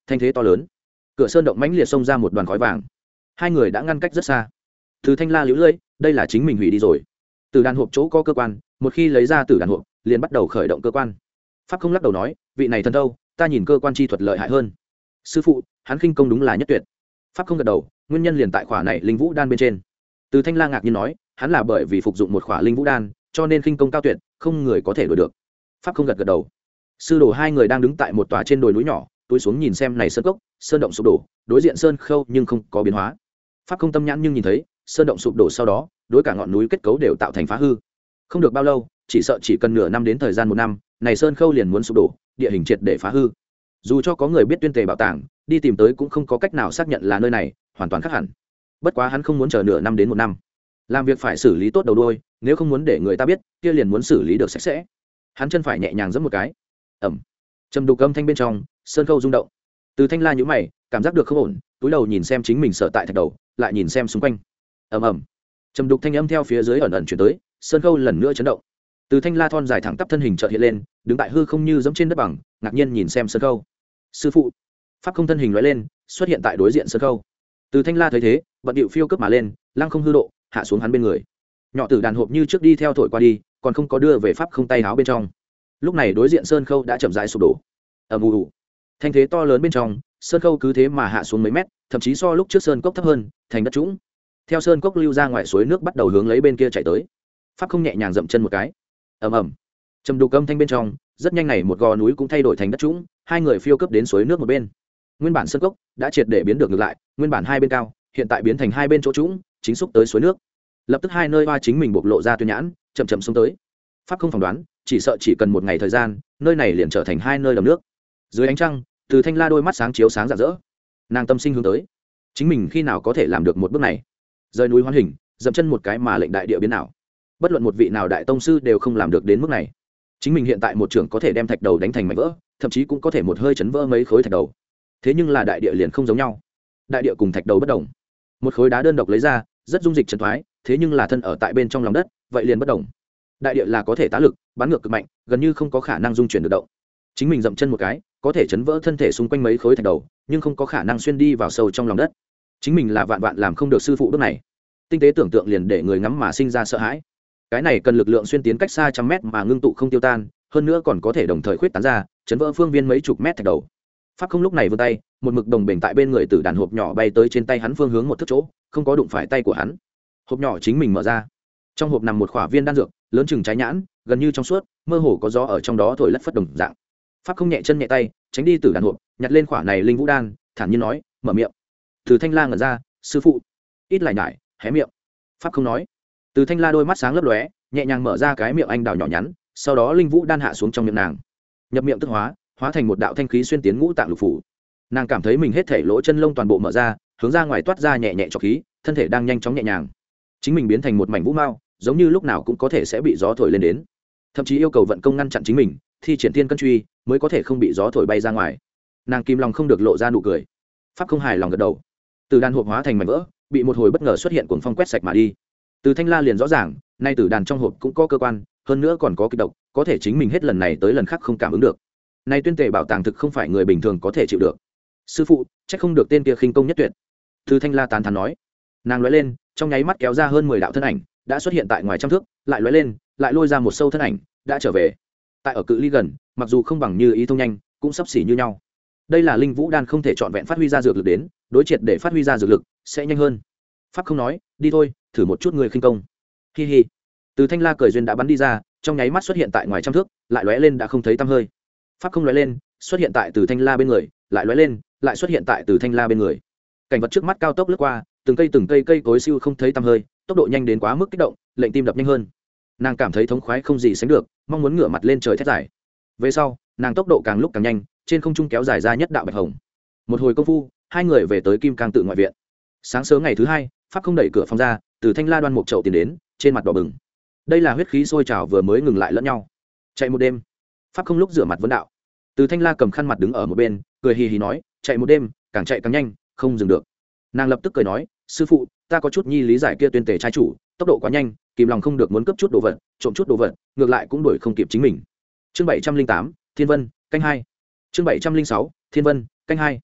thanh thế to lớn, cửa sơn động mãnh liệt xông ra một đoàn khói vàng. Hai người đã ngăn cách rất xa. Từ Thanh La liễu lưỡi, đây là chính mình hủy đi rồi. Từ đàn hộp chỗ có cơ quan, một khi lấy ra từ đàn hộp, liền bắt đầu khởi động cơ quan. Pháp không lắc đầu nói, vị này thần đâu, ta nhìn cơ quan chi thuật lợi hại hơn. Sư phụ, hắn khinh công đúng là nhất tuyệt. Pháp không gật đầu, nguyên nhân liền tại khỏa này linh vũ đan bên trên. Từ Thanh La ngạc nhiên nói, hắn là bởi vì phục dụng một khỏa linh vũ đan, cho nên khinh công cao tuyệt, không người có thể đuổi được. Pháp không gật gật đầu. Sư đồ hai người đang đứng tại một tòa trên đồi núi nhỏ, túi xuống nhìn xem này sơn cốc, sơn động sụp đổ, đối diện sơn khâu nhưng không có biến hóa. Pháp không tâm nhãn nhưng nhìn thấy, sơn động sụp đổ sau đó, đối cả ngọn núi kết cấu đều tạo thành phá hư. Không được bao lâu, chỉ sợ chỉ cần nửa năm đến thời gian một năm, này sơn khâu liền muốn sụp đổ, địa hình triệt để phá hư. Dù cho có người biết tuyên tề bảo tàng, đi tìm tới cũng không có cách nào xác nhận là nơi này, hoàn toàn khác hẳn. Bất quá hắn không muốn chờ nửa năm đến một năm, làm việc phải xử lý tốt đầu đuôi, nếu không muốn để người ta biết, kia liền muốn xử lý được sạch sẽ. Hắn chân phải nhẹ nhàng giẫm một cái, ầm, trầm đục âm thanh bên trong, sơn khâu rung động. Từ Thanh La nhíu mày, cảm giác được không ổn, túi đầu nhìn xem chính mình sợ tại thạch đầu, lại nhìn xem xung quanh. Ầm ầm, trầm đục thanh âm theo phía dưới ẩn ẩn chuyển tới, sơn khâu lần nữa chấn động. Từ Thanh La thon dài thẳng tắp thân hình chợt hiện lên, đứng tại hư không như giẫm trên đất bằng, ngạc nhiên nhìn xem sơn khâu. Sư phụ. Pháp không thân hình lóe lên, xuất hiện tại đối diện sơn khâu. Từ Thanh La thấy thế, vận điệu phiêu cấp mà lên, lăng không hư độ, hạ xuống hắn bên người. Nhỏ tử đàn hộp như trước đi theo thổi qua đi, còn không có đưa về pháp không tay háo bên trong. Lúc này đối diện sơn khâu đã chậm rãi sụp đổ. Ầm ầm. Thanh thế to lớn bên trong, sơn khâu cứ thế mà hạ xuống mấy mét, thậm chí so lúc trước sơn cốc thấp hơn, thành đất trũng. Theo sơn cốc lưu ra ngoài suối nước bắt đầu hướng lấy bên kia chảy tới. Pháp không nhẹ nhàng dậm chân một cái. Ầm ầm. Trầm đục âm thanh bên trong, rất nhanh này một gò núi cũng thay đổi thành đất trũng, hai người phiêu cấp đến suối nước một bên. Nguyên bản sơn cốc đã triệt để biến được ngược lại, nguyên bản hai bên cao, hiện tại biến thành hai bên chỗ trũng, chính xúc tới suối nước. Lập tức hai nơi hoa chính mình bộc lộ ra tuyên nhãn, chậm chậm xuống tới. Pháp không phỏng đoán, chỉ sợ chỉ cần một ngày thời gian, nơi này liền trở thành hai nơi đầm nước. Dưới ánh trăng, Từ Thanh La đôi mắt sáng chiếu sáng rạng rỡ. Nàng tâm sinh hướng tới, chính mình khi nào có thể làm được một bước này? Rời núi hoán hình, dậm chân một cái mà lệnh đại địa biến nào. Bất luận một vị nào đại tông sư đều không làm được đến mức này. Chính mình hiện tại một trưởng có thể đem thạch đầu đánh thành mảnh vỡ, thậm chí cũng có thể một hơi chấn vỡ mấy khối thạch đầu. Thế nhưng là đại địa liền không giống nhau. Đại địa cùng thạch đầu bất đồng. Một khối đá đơn độc lấy ra, rất dung dịch trần thoái, thế nhưng là thân ở tại bên trong lòng đất, vậy liền bất đồng. Đại địa là có thể tá lực, bắn ngược cực mạnh, gần như không có khả năng dung chuyển được động. Chính mình dậm chân một cái, có thể chấn vỡ thân thể xung quanh mấy khối thạch đầu, nhưng không có khả năng xuyên đi vào sâu trong lòng đất. Chính mình là vạn vạn làm không được sư phụ bước này. Tinh tế tưởng tượng liền để người ngắm mà sinh ra sợ hãi. Cái này cần lực lượng xuyên tiến cách xa trăm mét mà ngưng tụ không tiêu tan, hơn nữa còn có thể đồng thời khuyết tán ra, chấn vỡ phương viên mấy chục mét thạch đầu. Pháp không lúc này vươn tay, một mực đồng bền tại bên người tử đàn hộp nhỏ bay tới trên tay hắn phương hướng một thước chỗ, không có đụng phải tay của hắn. Hộp nhỏ chính mình mở ra, trong hộp nằm một khỏa viên đan dược, lớn chừng trái nhãn, gần như trong suốt, mơ hồ có gió ở trong đó thổi lất phất đồng dạng. Pháp không nhẹ chân nhẹ tay, tránh đi tử đàn hộp, nhặt lên khỏa này linh vũ đan, thản nhiên nói, mở miệng. Từ Thanh La ngẩn ra, sư phụ. Ít lại nhải, hé miệng. Pháp không nói. Từ Thanh La đôi mắt sáng lấp lóe, nhẹ nhàng mở ra cái miệng anh đào nhỏ nhắn, sau đó linh vũ đan hạ xuống trong miệng nàng, nhập miệng tức hóa, hóa thành một đạo thanh khí xuyên tiến ngũ tạng lục phủ. Nàng cảm thấy mình hết thể lỗ chân lông toàn bộ mở ra, hướng ra ngoài toát ra nhẹ nhẹ trọc khí, thân thể đang nhanh chóng nhẹ nhàng. Chính mình biến thành một mảnh vũ mao, giống như lúc nào cũng có thể sẽ bị gió thổi lên đến, thậm chí yêu cầu vận công ngăn chặn chính mình, thi triển tiên cân truy mới có thể không bị gió thổi bay ra ngoài. Nàng kim lòng không được lộ ra nụ cười. Pháp không hài lòng gật đầu. Từ đàn hộp hóa thành mảnh vỡ, bị một hồi bất ngờ xuất hiện cuồng phong quét sạch mà đi. Từ Thanh La liền rõ ràng, nay tử đàn trong hộp cũng có cơ quan, hơn nữa còn có kịch độc, có thể chính mình hết lần này tới lần khác không cảm ứng được. Nay tuyên tề bảo tàng thực không phải người bình thường có thể chịu được. Sư phụ, chắc không được tên kia khinh công nhất tuyệt. Từ Thanh La tán thán nói. Nàng lóe lên, trong nháy mắt kéo ra hơn mười đạo thân ảnh, đã xuất hiện tại ngoài trăm thước, lại lóe lên, lại lôi ra một sâu thân ảnh, đã trở về. Tại ở cự ly gần, mặc dù không bằng như ý thông nhanh, cũng sắp xỉ như nhau. Đây là linh vũ đan không thể chọn vẹn phát huy ra dược lực đến, đối triệt để phát huy ra dược lực sẽ nhanh hơn. Pháp không nói, đi thôi, thử một chút người khinh công. Hi hi. Từ Thanh La cười duyên đã bắn đi ra, trong nháy mắt xuất hiện tại ngoài trăm thước, lại lóe lên đã không thấy tăm hơi. Pháp không lóe lên, xuất hiện tại Từ Thanh La bên người, lại lóe lên, lại xuất hiện tại Từ Thanh La bên người. Cảnh vật trước mắt cao tốc lướt qua, từng cây từng cây cây cối siêu không thấy tăm hơi, tốc độ nhanh đến quá mức kích động, lệnh tim đập nhanh hơn. Nàng cảm thấy thống khoái không gì sánh được, mong muốn ngửa mặt lên trời thét giải. Về sau, nàng tốc độ càng lúc càng nhanh, trên không trung kéo dài ra nhất đạo bạch hồng. Một hồi công phu, hai người về tới Kim Cang tự ngoại viện. Sáng sớm ngày thứ hai, Pháp không đẩy cửa phòng ra, Từ Thanh La đoan một chậu tiền đến, trên mặt đỏ bừng. Đây là huyết khí sôi trào vừa mới ngừng lại lẫn nhau. Chạy một đêm. Pháp không lúc rửa mặt vấn đạo. Từ Thanh La cầm khăn mặt đứng ở một bên, cười hì hì nói, chạy một đêm, càng chạy càng nhanh, không dừng được. Nàng lập tức cười nói, sư phụ, ta có chút nhi lý giải kia tuyên tề trai chủ, tốc độ quá nhanh, kìm lòng không được muốn cướp chút đồ vật, trộm chút đồ vật, ngược lại cũng đuổi không kịp chính mình. Chương bảy trăm linh tám, Thiên Vân, canh hai. Chương bảy trăm linh sáu, Thiên Vân, canh hai.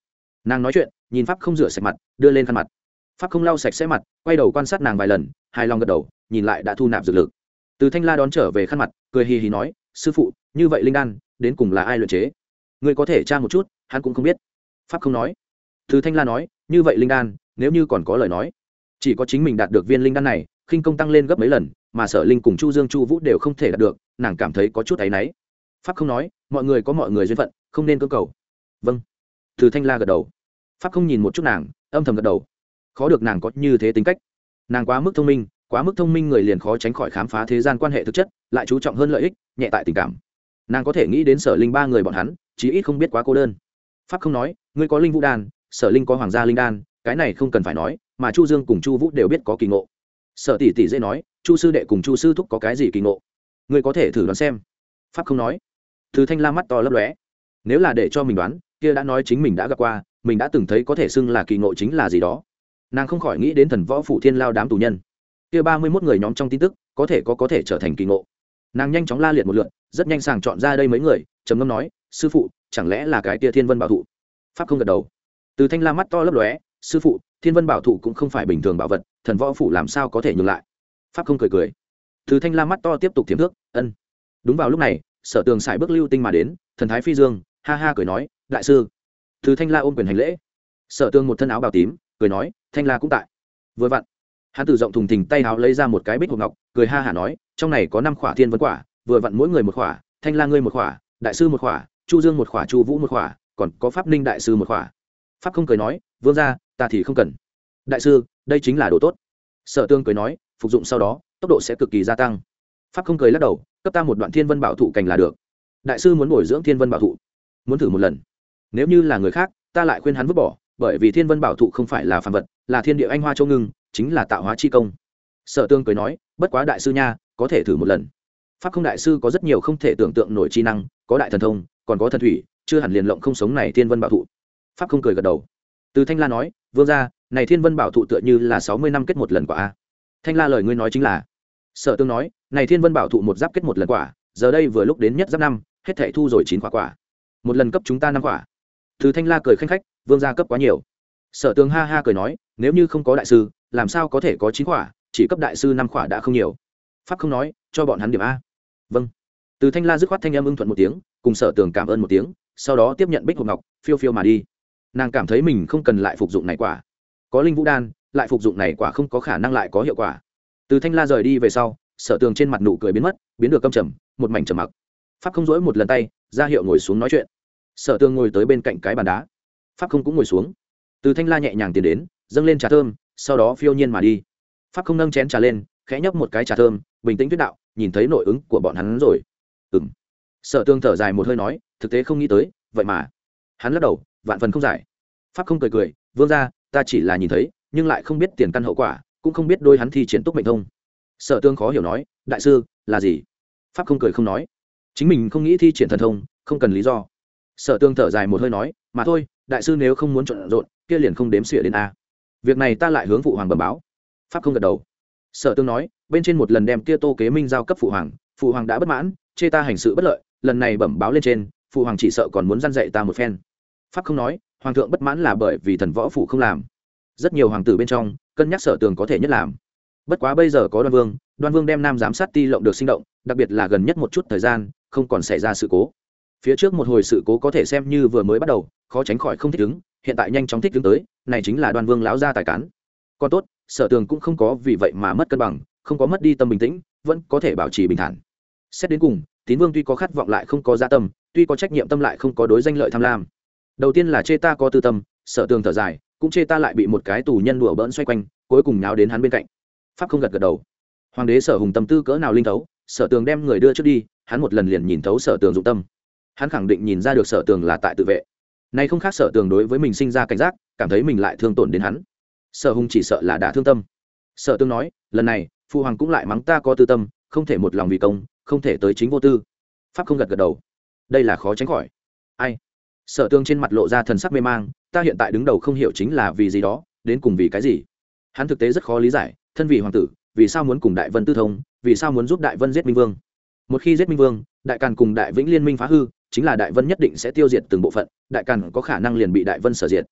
Nàng nói chuyện nhìn pháp không rửa sạch mặt đưa lên khăn mặt. Pháp không lau sạch sẽ mặt quay đầu quan sát nàng vài lần hài lòng gật đầu nhìn lại đã thu nạp dược lực. Từ Thanh La đón trở về khăn mặt cười hì hì nói sư phụ như vậy linh đan đến cùng là ai luyện chế? Ngươi có thể tra một chút hắn cũng không biết. Pháp không nói. Từ Thanh La nói như vậy linh đan nếu như còn có lời nói chỉ có chính mình đạt được viên linh đan này khinh công tăng lên gấp mấy lần mà Sở Linh cùng Chu Dương Chu Vũ đều không thể đạt được, nàng cảm thấy có chút áy náy. Pháp không nói mọi người có mọi người duyên phận không nên cưỡng cầu. Vâng. Từ Thanh La gật đầu. Pháp không nhìn một chút nàng âm thầm gật đầu. Khó được nàng có như thế tính cách. Nàng quá mức thông minh, quá mức thông minh người liền khó tránh khỏi khám phá thế gian quan hệ thực chất, lại chú trọng hơn lợi ích, nhẹ tại tình cảm. Nàng có thể nghĩ đến Sở Linh ba người bọn hắn, chí ít không biết quá cô đơn. Pháp không nói, ngươi có Linh Vũ đan, Sở Linh có Hoàng gia linh đan, cái này không cần phải nói, mà Chu Dương cùng Chu Vũ đều biết có kỳ ngộ. Sở tỷ tỷ dễ nói, Chu sư đệ cùng Chu sư thúc có cái gì kỳ ngộ, ngươi có thể thử đoán xem. Pháp không nói. Từ Thanh La mắt to lấp lóe. Nếu là để cho mình đoán, kia đã nói chính mình đã gặp qua, mình đã từng thấy có thể xưng là kỳ ngộ chính là gì đó. Nàng không khỏi nghĩ đến thần võ phủ Thiên Lao đám tù nhân, kia ba mươi mốt người nhóm trong tin tức, có thể có có thể trở thành kỳ ngộ. Nàng nhanh chóng la liệt một lượt, rất nhanh sàng chọn ra đây mấy người, trầm ngâm nói, sư phụ, chẳng lẽ là cái kia Thiên Vân bảo thụ? Pháp không gật đầu. Từ Thanh La mắt to lấp lóe, sư phụ, Thiên Vân bảo thụ cũng không phải bình thường bảo vật, thần võ phủ làm sao có thể nhường lại? Pháp không cười cười. Từ Thanh La mắt to tiếp tục thiểm thước, ân. Đúng vào lúc này, Sở Tường xài bước lưu tinh mà đến, thần thái phi dương, ha ha cười nói, đại sư. Từ Thanh La ôm quyền hành lễ. Sở Tường một thân áo bào tím, cười nói, Thanh La cũng tại. Vừa vặn, hắn tự rộng thùng thình tay áo lấy ra một cái bích hộp ngọc, cười ha hả nói, trong này có năm khỏa thiên vân quả, vừa vặn mỗi người một khỏa, Thanh La ngươi một khỏa, đại sư một khỏa, Chu Dương một khỏa, Chu Vũ một khỏa, còn có Pháp Ninh đại sư một khỏa. Pháp không cười nói, vương gia, ta thì không cần. Đại sư, đây chính là đồ tốt. Sở Tương cười nói, phục dụng sau đó, tốc độ sẽ cực kỳ gia tăng. Pháp không cười lắc đầu, cấp ta một đoạn thiên vân bảo thụ cành là được. Đại sư muốn bồi dưỡng thiên vân bảo thụ, muốn thử một lần. Nếu như là người khác, ta lại khuyên hắn vứt bỏ, bởi vì thiên vân bảo thụ không phải là phàm vật, là thiên địa anh hoa châu ngưng, chính là tạo hóa chi công. Sở Tương cười nói, bất quá đại sư nha, có thể thử một lần. Pháp không đại sư có rất nhiều không thể tưởng tượng nổi chi năng, có đại thần thông, còn có thần thủy, chưa hẳn liền lộng không sống này thiên vân bảo thụ. Pháp không cười gật đầu. Từ Thanh La nói, vương gia, này thiên vân bảo thụ tựa như là sáu mươi năm kết một lần quả a. Thanh La lời ngươi nói chính là. Sở Tương nói, này thiên vân bảo thụ một giáp kết một lần quả, giờ đây vừa lúc đến nhất giáp năm, hết thảy thu rồi chín quả quả. Một lần cấp chúng ta năm quả. Từ Thanh La cười khanh khách, vương gia cấp quá nhiều. Sở Tương ha ha cười nói, nếu như không có đại sư, làm sao có thể có chín quả, chỉ cấp đại sư năm quả đã không nhiều. Pháp không nói, cho bọn hắn điểm a. Vâng. Từ Thanh La dứt khoát thanh âm ưng thuận một tiếng, cùng Sở Tường cảm ơn một tiếng, sau đó tiếp nhận bích hộp ngọc, phiêu phiêu mà đi. Nàng cảm thấy mình không cần lại phục dụng này quả, có linh vũ đan, lại phục dụng này quả không có khả năng lại có hiệu quả. Từ Thanh La rời đi về sau, Sở Tường trên mặt nụ cười biến mất, biến được căm trầm, một mảnh trầm mặc. Pháp không dỗi một lần tay, ra hiệu ngồi xuống nói chuyện. Sở Tường ngồi tới bên cạnh cái bàn đá, Pháp không cũng ngồi xuống. Từ Thanh La nhẹ nhàng tiến đến, dâng lên trà thơm, sau đó phiêu nhiên mà đi. Pháp không nâng chén trà lên, khẽ nhấp một cái trà thơm, bình tĩnh thuyết đạo, nhìn thấy nội ứng của bọn hắn rồi. Ừm. Sở Tường thở dài một hơi nói, thực tế không nghĩ tới, vậy mà. Hắn lắc đầu, vạn phần không giải. Pháp không cười cười, vương gia, ta chỉ là nhìn thấy, nhưng lại không biết tiền căn hậu quả, cũng không biết đôi hắn thi triển túc mệnh thông. Sở Tương khó hiểu nói, đại sư là gì? Pháp không cười không nói, chính mình không nghĩ thi triển thần thông, không cần lý do. Sở Tương thở dài một hơi nói, mà thôi, đại sư nếu không muốn trộn rộn, kia liền không đếm xỉa đến a. Việc này ta lại hướng phụ hoàng bẩm báo. Pháp không gật đầu. Sở Tương nói, bên trên một lần đem kia Tô Kế Minh giao cấp phụ hoàng, phụ hoàng đã bất mãn, chê ta hành sự bất lợi, lần này bẩm báo lên trên, phụ hoàng chỉ sợ còn muốn răn dạy ta một phen. Pháp không nói, hoàng thượng bất mãn là bởi vì thần võ phủ không làm. Rất nhiều hoàng tử bên trong, cân nhắc Sở Tường có thể nhất làm. Bất quá bây giờ có Đoan Vương, Đoan Vương đem nam giám sát ti lộng được sinh động, đặc biệt là gần nhất một chút thời gian, không còn xảy ra sự cố. Phía trước một hồi sự cố có thể xem như vừa mới bắt đầu, khó tránh khỏi không thích ứng, hiện tại nhanh chóng thích ứng tới, này chính là Đoan Vương lão gia tài cán. Còn tốt, Sở Tường cũng không có vì vậy mà mất cân bằng, không có mất đi tâm bình tĩnh, vẫn có thể bảo trì bình thản. Xét đến cùng, Tín Vương tuy có khát vọng lại không có dạ tâm, tuy có trách nhiệm tâm lại không có đối danh lợi tham lam. Đầu tiên là chê ta có tư tâm, Sở Tường thở dài, cũng chê ta lại bị một cái tù nhân đùa bỡn xoay quanh, cuối cùng nháo đến hắn bên cạnh. Pháp không gật gật đầu. Hoàng đế Sở Hùng tâm tư cỡ nào linh thấu, Sở Tường đem người đưa trước đi, hắn một lần liền nhìn thấu Sở Tường dụng tâm. Hắn khẳng định nhìn ra được Sở Tường là tại tự vệ. Nay không khác Sở Tường đối với mình sinh ra cảnh giác, cảm thấy mình lại thương tổn đến hắn. Sở Hùng chỉ sợ là đã thương tâm. Sở Tường nói, lần này, phụ hoàng cũng lại mắng ta có tư tâm, không thể một lòng vì công, không thể tới chính vô tư. Pháp không gật gật đầu. Đây là khó tránh khỏi. Ai? Sở Tường trên mặt lộ ra thần sắc mê mang, ta hiện tại đứng đầu không hiểu chính là vì gì đó, đến cùng vì cái gì. Hắn thực tế rất khó lý giải, thân vì hoàng tử, vì sao muốn cùng Đại Vân tư thông, vì sao muốn giúp Đại Vân giết Minh Vương. Một khi giết Minh Vương, Đại Càn cùng Đại Vĩnh liên minh phá hư, chính là Đại Vân nhất định sẽ tiêu diệt từng bộ phận, Đại Càn có khả năng liền bị Đại Vân sở diệt.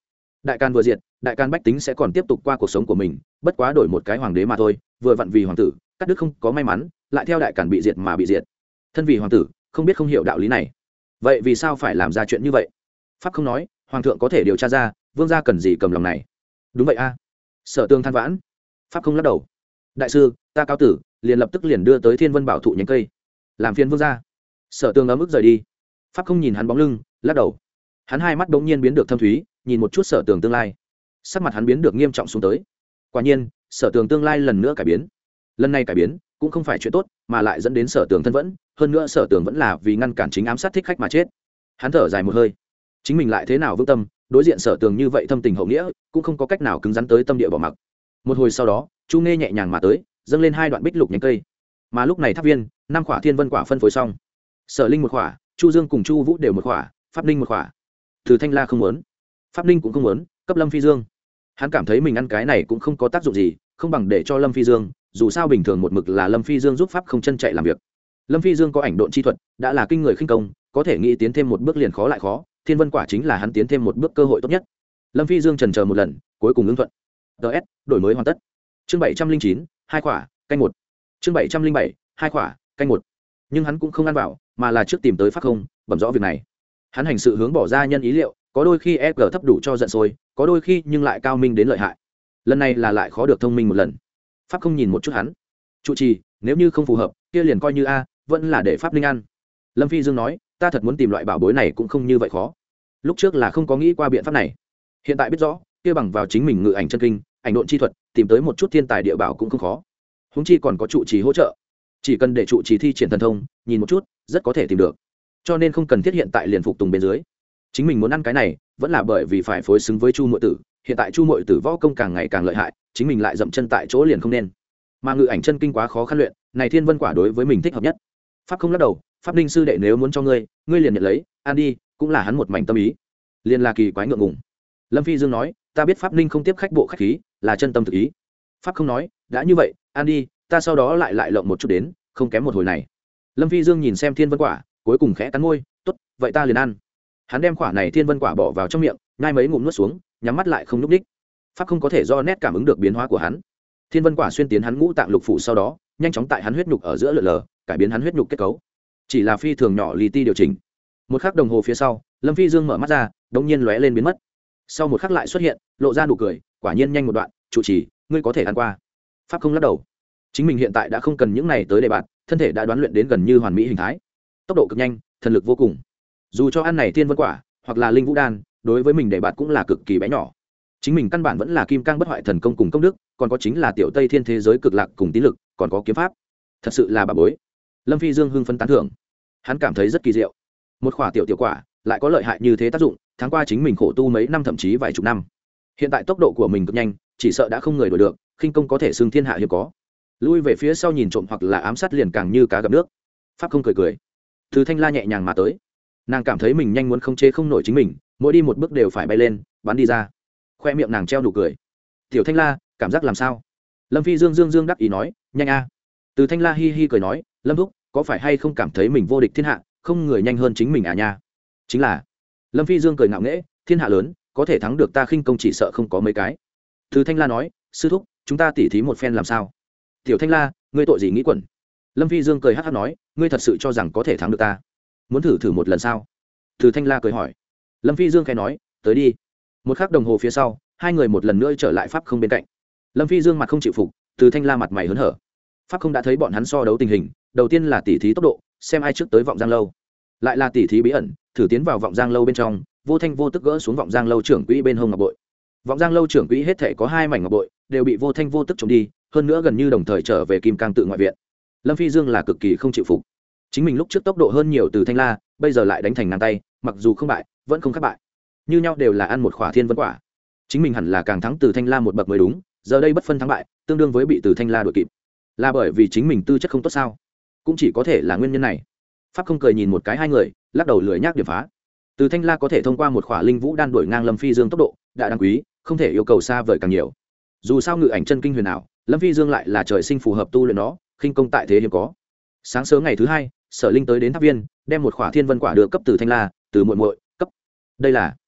đại can vừa diệt, đại can bách tính sẽ còn tiếp tục qua cuộc sống của mình, bất quá đổi một cái hoàng đế mà thôi, vừa vặn vì hoàng tử cắt đứt không có may mắn, lại theo đại càn bị diệt mà bị diệt. Thân vì hoàng tử không biết không hiểu đạo lý này, vậy vì sao phải làm ra chuyện như vậy? Pháp không nói, hoàng thượng có thể điều tra ra, vương gia cần gì cầm lòng này? Đúng vậy a. Sở Tương than vãn. Pháp không lắc đầu. Đại sư, ta cáo tử, liền lập tức liền đưa tới Thiên Vân Bảo thụ nhánh cây, làm phiền vương gia. Sở Tương ấm ức rời đi. Pháp không nhìn hắn bóng lưng, lắc đầu. Hắn hai mắt đống nhiên biến được thâm thúy, nhìn một chút Sở Tường tương lai, sắc mặt hắn biến được nghiêm trọng xuống tới. Quả nhiên, Sở Tường tương lai lần nữa cải biến. Lần này cải biến cũng không phải chuyện tốt, mà lại dẫn đến Sở Tường thân vẫn, hơn nữa Sở Tường vẫn là vì ngăn cản chính ám sát thích khách mà chết. Hắn thở dài một hơi, chính mình lại thế nào vững tâm, đối diện Sở Tường như vậy thâm tình hậu nghĩa, cũng không có cách nào cứng rắn tới tâm địa bỏ mặc. Một hồi sau đó, Chu Nghe nhẹ nhàng mà tới, dâng lên hai đoạn bích lục nhánh cây. Mà lúc này tháp viên, năm quả thiên vân quả phân phối xong. Sở Linh một quả, Chu Dương cùng Chu Vũ đều một quả, Pháp Ninh một quả. Từ Thanh La không muốn, Pháp Ninh cũng không muốn, cấp Lâm Phi Dương. Hắn cảm thấy mình ăn cái này cũng không có tác dụng gì, không bằng để cho Lâm Phi Dương, dù sao bình thường một mực là Lâm Phi Dương giúp Pháp không chân chạy làm việc. Lâm Phi Dương có ảnh độn chi thuật, đã là kinh người khinh công, có thể nghĩ tiến thêm một bước liền khó lại khó, thiên vân quả chính là hắn tiến thêm một bước cơ hội tốt nhất. Lâm Phi Dương chần chờ một lần, cuối cùng ứng thuận. ds đổi mới hoàn tất. Chương bảy trăm linh chín, hai quả, canh một. Chương bảy trăm linh bảy, hai quả, canh một. Nhưng hắn cũng không ăn vào, mà là trước tìm tới Pháp không, bẩm rõ việc này. Hắn hành sự hướng bỏ ra nhân ý liệu, có đôi khi e g thấp đủ cho giận sôi, có đôi khi nhưng lại cao minh đến lợi hại. Lần này là lại khó được thông minh một lần. Pháp không nhìn một chút hắn, trụ trì, nếu như không phù hợp kia liền coi như a, vẫn là để Pháp Ninh ăn. Lâm Phi Dương nói, ta thật muốn tìm loại bảo bối này cũng không như vậy khó. Lúc trước là không có nghĩ qua biện pháp này, hiện tại biết rõ, kia bằng vào chính mình ngự ảnh chân kinh, ảnh độn chi thuật, tìm tới một chút thiên tài địa bảo cũng không khó. Huống chi còn có trụ trì hỗ trợ, chỉ cần để trụ trì thi triển thần thông, nhìn một chút, rất có thể tìm được. Cho nên không cần thiết hiện tại liền phục tùng bên dưới. Chính mình muốn ăn cái này, vẫn là bởi vì phải phối xứng với Chu Muội Tử, hiện tại Chu Muội Tử võ công càng ngày càng lợi hại, chính mình lại dậm chân tại chỗ liền không nên. Mà ngự ảnh chân kinh quá khó khăn luyện, này thiên vân quả đối với mình thích hợp nhất. Pháp không lắc đầu, Pháp Ninh sư đệ nếu muốn cho ngươi, ngươi liền nhận lấy, ăn đi, cũng là hắn một mảnh tâm ý. Liên là kỳ quái ngượng ngùng. Lâm Phi Dương nói, ta biết Pháp Ninh không tiếp khách bộ khách khí, là chân tâm thực ý. Pháp không nói, đã như vậy, ăn đi, ta sau đó lại lại lộng một chút đến, không kém một hồi này. Lâm Phi Dương nhìn xem thiên vân quả, cuối cùng khẽ cắn môi, tốt, vậy ta liền ăn. Hắn đem quả này thiên vân quả bỏ vào trong miệng, nhai mấy ngụm nuốt xuống, nhắm mắt lại không nhúc đích. Pháp không có thể do nét cảm ứng được biến hóa của hắn. Thiên vân quả xuyên tiến hắn ngũ tạng lục phủ sau đó, nhanh chóng tại hắn huyết nhục ở giữa lượn lờ, cải biến hắn huyết nhục kết cấu. Chỉ là phi thường nhỏ li ti điều chỉnh. Một khắc đồng hồ phía sau, Lâm Phi Dương mở mắt ra, đống nhiên lóe lên biến mất. Sau một khắc lại xuất hiện, lộ ra nụ cười, quả nhiên nhanh một đoạn, trụ trì, ngươi có thể ăn qua. Pháp không lắc đầu. Chính mình hiện tại đã không cần những này tới đề bạt, thân thể đã đoán luyện đến gần như hoàn mỹ hình thái, tốc độ cực nhanh, thần lực vô cùng. Dù cho ăn này thiên vân quả hoặc là linh vũ đan, đối với mình đề bạt cũng là cực kỳ bé nhỏ. Chính mình căn bản vẫn là kim cang bất hoại thần công cùng công đức, còn có chính là tiểu tây thiên thế giới cực lạc cùng tín lực, còn có kiếm pháp, thật sự là bà bối. Lâm Phi Dương hưng phấn tán thưởng, hắn cảm thấy rất kỳ diệu. Một quả tiểu tiểu quả lại có lợi hại như thế tác dụng, tháng qua chính mình khổ tu mấy năm thậm chí vài chục năm, hiện tại tốc độ của mình cực nhanh, chỉ sợ đã không người đuổi được, khinh công có thể xưng thiên hạ hiếm có. Lui về phía sau nhìn trộm hoặc là ám sát liền càng như cá gặp nước. Pháp không cười cười, Từ Thanh La nhẹ nhàng mà tới, nàng cảm thấy mình nhanh muốn không chế không nổi chính mình, mỗi đi một bước đều phải bay lên bắn đi ra, khoe miệng nàng treo nụ cười. Tiểu Thanh La, cảm giác làm sao? Lâm Phi Dương dương dương đắc ý nói, nhanh a. Từ Thanh La hi hi cười nói, Lâm thúc, có phải hay không cảm thấy mình vô địch thiên hạ, không người nhanh hơn chính mình à nha? Chính là. Lâm Phi Dương cười ngạo nghễ, thiên hạ lớn, có thể thắng được ta khinh công chỉ sợ không có mấy cái. Từ Thanh La nói, sư thúc, chúng ta tỉ thí một phen làm sao? Tiểu Thanh La, ngươi tội gì nghĩ quẩn? Lâm Phi Dương cười hắc hắc nói, ngươi thật sự cho rằng có thể thắng được ta? Muốn thử thử một lần sao? Từ Thanh La cười hỏi. Lâm Phi Dương khẽ nói, tới đi. Một khắc đồng hồ phía sau, hai người một lần nữa trở lại pháp không bên cạnh. Lâm Phi Dương mặt không chịu phục, Từ Thanh La mặt mày hớn hở. Pháp không đã thấy bọn hắn so đấu tình hình, đầu tiên là tỉ thí tốc độ, xem ai trước tới vọng giang lâu, lại là tỉ thí bí ẩn, thử tiến vào vọng giang lâu bên trong, vô thanh vô tức gỡ xuống vọng giang lâu trưởng quỹ bên hông ngọc bội. Vọng giang lâu trưởng quỹ hết thể có hai mảnh ngọc bội, đều bị vô thanh vô tức trộm đi, hơn nữa gần như đồng thời trở về kim cang tự ngoại viện. Lâm Phi Dương là cực kỳ không chịu phục, chính mình lúc trước tốc độ hơn nhiều Từ Thanh La, bây giờ lại đánh thành ngang tay, mặc dù không bại vẫn không khác bại, như nhau đều là ăn một khỏa thiên vân quả, chính mình hẳn là càng thắng Từ Thanh La một bậc mới đúng, giờ đây bất phân thắng bại, tương đương với bị Từ Thanh La đuổi kịp, là bởi vì chính mình tư chất không tốt sao? Cũng chỉ có thể là nguyên nhân này. Pháp không cười nhìn một cái hai người, lắc đầu lười nhác điểm phá. Từ Thanh La có thể thông qua một khỏa linh vũ đan đuổi ngang Lâm Phi Dương tốc độ, đã đáng quý, không thể yêu cầu xa vời càng nhiều. Dù sao ngự ảnh chân kinh huyền ảo, Lâm Phi Dương lại là trời sinh phù hợp tu luyện nó, khinh công tại thế hiếm có. Sáng sớm ngày thứ hai, Sở Linh tới đến tháp viên, đem một khỏa thiên vân quả đưa cấp Từ Thanh La, từ muội muội cấp. Đây là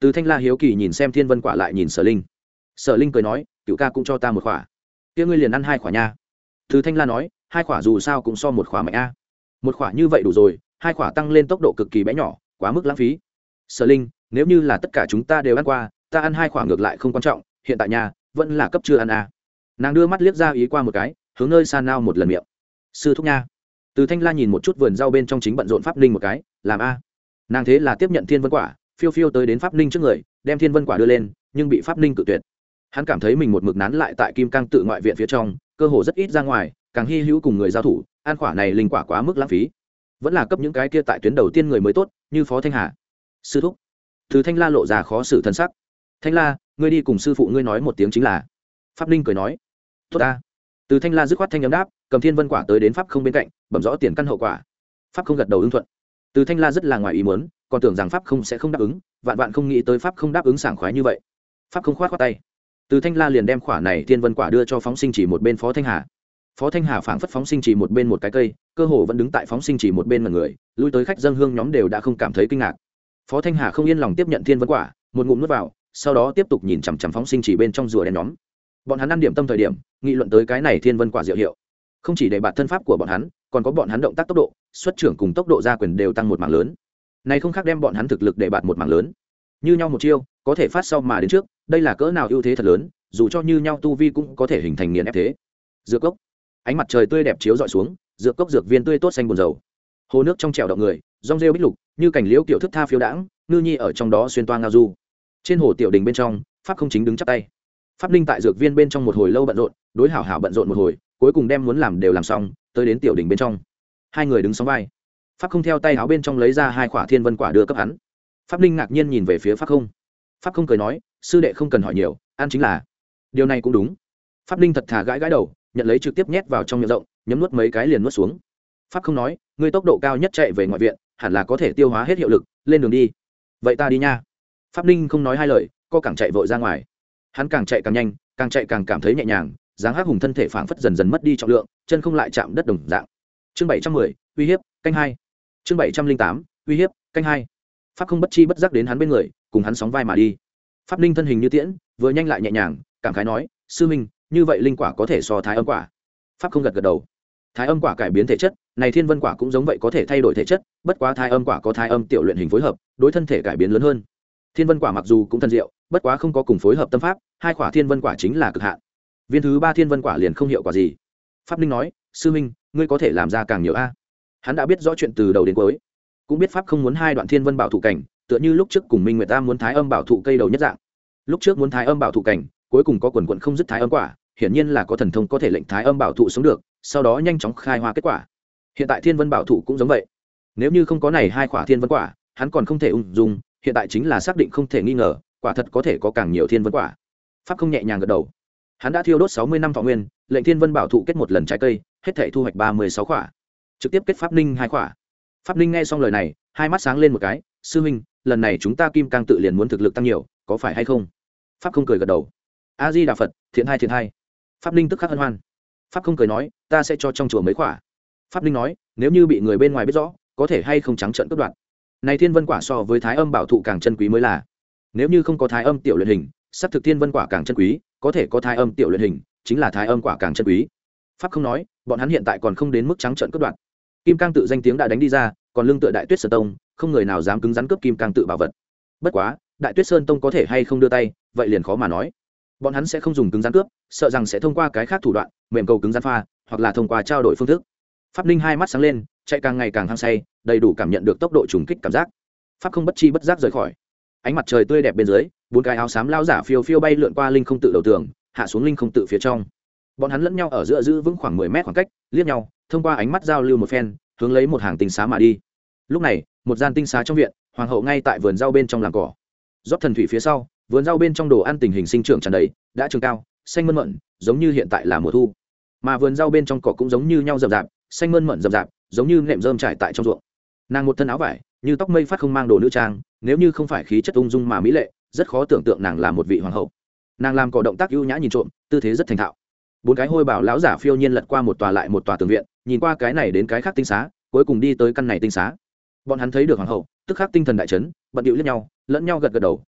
Từ Thanh La hiếu kỳ nhìn xem thiên vân quả lại nhìn Sở Linh. Sở Linh cười nói, cựu ca cũng cho ta một quả, kia ngươi liền ăn hai quả nha. Từ Thanh La nói, hai quả dù sao cũng so một quả mạnh a. Một quả như vậy đủ rồi, hai quả tăng lên tốc độ cực kỳ bé nhỏ, quá mức lãng phí. Sở Linh, nếu như là tất cả chúng ta đều ăn qua, ta ăn hai quả ngược lại không quan trọng, hiện tại nhà vẫn là cấp chưa ăn a. Nàng đưa mắt liếc ra ý qua một cái, hướng nơi xa nao một lần miệng. Sư thúc nha. Từ Thanh La nhìn một chút vườn rau bên trong chính bận rộn Pháp Ninh một cái, làm a. Nàng thế là tiếp nhận thiên vân quả, phiêu phiêu tới đến Pháp Ninh trước người, đem thiên vân quả đưa lên, nhưng bị Pháp Ninh cự tuyệt. Hắn cảm thấy mình một mực nán lại tại Kim Cang tự ngoại viện phía trong, cơ hồ rất ít ra ngoài, càng hy hữu cùng người giao thủ, ăn quả này linh quả quá mức lãng phí, vẫn là cấp những cái kia tại tuyến đầu tiên người mới tốt, như Phó Thanh Hà. Sư thúc. Từ Thanh La lộ ra khó xử thân sắc. Thanh La, ngươi đi cùng sư phụ ngươi nói một tiếng chính là. Pháp Ninh cười nói, tốt ta. Từ Thanh La dứt khoát thanh âm đáp, cầm thiên vân quả tới đến Pháp Không bên cạnh, bẩm rõ tiền căn hậu quả. Pháp Không gật đầu ưng thuận. Từ Thanh La rất là ngoài ý muốn, còn tưởng rằng Pháp Không sẽ không đáp ứng, vạn vạn không nghĩ tới Pháp Không đáp ứng sảng khoái như vậy. Pháp Không khoát khoát tay. Từ Thanh La liền đem quả này thiên vân quả đưa cho phóng sinh chỉ một bên Phó Thanh Hà. Phó Thanh Hà phảng phất phóng sinh chỉ một bên một cái cây, cơ hồ vẫn đứng tại phóng sinh chỉ một bên mà người, lui tới khách dân hương nhóm đều đã không cảm thấy kinh ngạc. Phó Thanh Hà không yên lòng tiếp nhận thiên vân quả, một ngụm nuốt vào, sau đó tiếp tục nhìn chằm chằm phóng sinh chỉ bên trong rùa đen nhóm. Bọn hắn ăn điểm tâm thời điểm, nghị luận tới cái này thiên vân quả diệu hiệu. Không chỉ để bạt thân pháp của bọn hắn, còn có bọn hắn động tác tốc độ, xuất trưởng cùng tốc độ gia quyền đều tăng một mảng lớn. Này không khác đem bọn hắn thực lực để bạt một mảng lớn. Như nhau một chiêu, có thể phát sau mà đến trước, đây là cỡ nào ưu thế thật lớn, dù cho như nhau tu vi cũng có thể hình thành nghiền ép thế. Dược cốc, ánh mặt trời tươi đẹp chiếu dọi xuống, dược cốc dược viên tươi tốt xanh buồn dầu. Hồ nước trong trèo động người, rong rêu bích lục, như cảnh liễu kiểu thức tha phiêu đãng, ngư nhi ở trong đó xuyên toa ngao du. Trên hồ tiểu đình bên trong, Pháp Không chính đứng chắp tay. Pháp Ninh tại dược viên bên trong một hồi lâu bận rộn, đối hảo hảo bận rộn một hồi, cuối cùng đem muốn làm đều làm xong, tới đến tiểu đình bên trong. Hai người đứng sóng vai. Pháp Không theo tay áo bên trong lấy ra hai quả thiên vân quả đưa cấp hắn. Pháp Ninh ngạc nhiên nhìn về phía Pháp Không. Pháp Không cười nói, sư đệ không cần hỏi nhiều, ăn chính là. Điều này cũng đúng. Pháp Ninh thật thà gãi gãi đầu, nhận lấy trực tiếp nhét vào trong miệng rộng, nhấm nuốt mấy cái liền nuốt xuống. Pháp Không nói, ngươi tốc độ cao nhất chạy về ngoại viện, hẳn là có thể tiêu hóa hết hiệu lực, lên đường đi. Vậy ta đi nha. Pháp Ninh không nói hai lời, co cẳng chạy vội ra ngoài. Hắn càng chạy càng nhanh, càng chạy càng cảm thấy nhẹ nhàng, dáng hắc hùng thân thể phảng phất dần dần mất đi trọng lượng, chân không lại chạm đất đồng dạng. Chương bảy trăm mười, uy hiếp, canh hai. Chương bảy trăm linh tám, uy hiếp, canh hai. Pháp Không bất chi bất giác đến hắn bên người, cùng hắn sóng vai mà đi. Pháp Ninh thân hình như tiễn, vừa nhanh lại nhẹ nhàng, cảm khái nói, sư minh, như vậy linh quả có thể so thái âm quả. Pháp Không gật gật đầu. Thái âm quả cải biến thể chất, này thiên vân quả cũng giống vậy có thể thay đổi thể chất, bất quá thái âm quả có thái âm tiểu luyện hình phối hợp, đối thân thể cải biến lớn hơn. Thiên vân quả mặc dù cũng thần diệu, bất quá không có cùng phối hợp tâm pháp, hai quả thiên vân quả chính là cực hạn. Viên thứ ba thiên vân quả liền không hiệu quả gì. Pháp Ninh nói, sư minh, ngươi có thể làm ra càng nhiều a. Hắn đã biết rõ chuyện từ đầu đến cuối, cũng biết Pháp Không muốn hai đoạn thiên vân bảo thụ cảnh, tựa như lúc trước cùng Minh Nguyệt Tam muốn thái âm bảo thụ cây đầu nhất dạng. Lúc trước muốn thái âm bảo thụ cảnh, cuối cùng có quần quần không dứt thái âm quả, hiển nhiên là có thần thông có thể lệnh thái âm bảo thụ sống được, sau đó nhanh chóng khai hoa kết quả. Hiện tại thiên vân bảo thụ cũng giống vậy. Nếu như không có này hai quả thiên vân quả, hắn còn không thể ung dung, hiện tại chính là xác định không thể nghi ngờ, quả thật có thể có càng nhiều thiên vân quả. Pháp Không nhẹ nhàng gật đầu. Hắn đã thiêu đốt sáu mươi năm thọ nguyên, lệnh thiên vân bảo thụ kết một lần trái cây, hết thảy thu hoạch ba mươi sáu quả. Trực tiếp kết Pháp Ninh hai quả. Pháp Ninh nghe xong lời này, hai mắt sáng lên một cái, sư huynh, lần này chúng ta Kim Cang tự liền muốn thực lực tăng nhiều, có phải hay không? Pháp Không cười gật đầu. A Di Đà Phật, thiện hai thiện hai. Pháp Ninh tức khắc hân hoan. Pháp Không cười nói, ta sẽ cho trong chùa mấy quả. Pháp Ninh nói, nếu như bị người bên ngoài biết rõ, có thể hay không trắng trợn cướp đoạt. Này thiên vân quả so với thái âm bảo thụ càng chân quý mới là. Nếu như không có thái âm tiểu luyện hình, sắc thực thiên vân quả càng chân quý, có thể có thái âm tiểu luyện hình, chính là thái âm quả càng chân quý. Pháp Không nói, bọn hắn hiện tại còn không đến mức trắng trợn cướp đoạt. Kim Cang tự danh tiếng đã đánh đi ra, còn lưng tựa Đại Tuyết Sơn Tông, không người nào dám cứng rắn cướp Kim Cang tự bảo vật. Bất quá, Đại Tuyết Sơn Tông có thể hay không đưa tay, vậy liền khó mà nói. Bọn hắn sẽ không dùng cứng rắn cướp, sợ rằng sẽ thông qua cái khác thủ đoạn, mềm cầu cứng rắn pha, hoặc là thông qua trao đổi phương thức. Pháp Ninh hai mắt sáng lên, chạy càng ngày càng hăng say, đầy đủ cảm nhận được tốc độ trùng kích cảm giác. Pháp Không bất chi bất giác rời khỏi. Ánh mặt trời tươi đẹp bên dưới, bốn cái áo xám lao giả phiêu phiêu bay lượn qua linh không tự đầu tường, hạ xuống linh không tự phía trong. Bọn hắn lẫn nhau ở giữa giữ vững khoảng mười mét khoảng cách, liếc nhau, thông qua ánh mắt giao lưu một phen, hướng lấy một hàng tinh xá mà đi. Lúc này, một gian tinh xá trong viện, hoàng hậu ngay tại vườn rau bên trong làm cỏ. Rót thần thủy phía sau, vườn rau bên trong đồ ăn tình hình sinh trưởng tràn đầy, đã trường cao, xanh mơn mởn, giống như hiện tại là mùa thu. Mà vườn rau bên trong cỏ cũng giống như nhau rậm rạp, xanh mơn mởn rậm rạp, giống như nệm rơm trải tại trong ruộng. Nàng một thân áo vải, như tóc mây phát không mang đồ nữ trang, nếu như không phải khí chất ung dung mà mỹ lệ, rất khó tưởng tượng nàng là một vị hoàng hậu. Nàng làm cỏ động tác ưu nhã nhìn trộm, tư thế rất thành thạo. Bốn cái hôi bảo lão giả phiêu nhiên lật qua một tòa lại một tòa tường viện, nhìn qua cái này đến cái khác tinh xá, cuối cùng đi tới căn này tinh xá. Bọn hắn thấy được hoàng hậu, tức khắc tinh thần đại chấn, bận điệu liếc nhau, lẫn nhau gật gật đầu,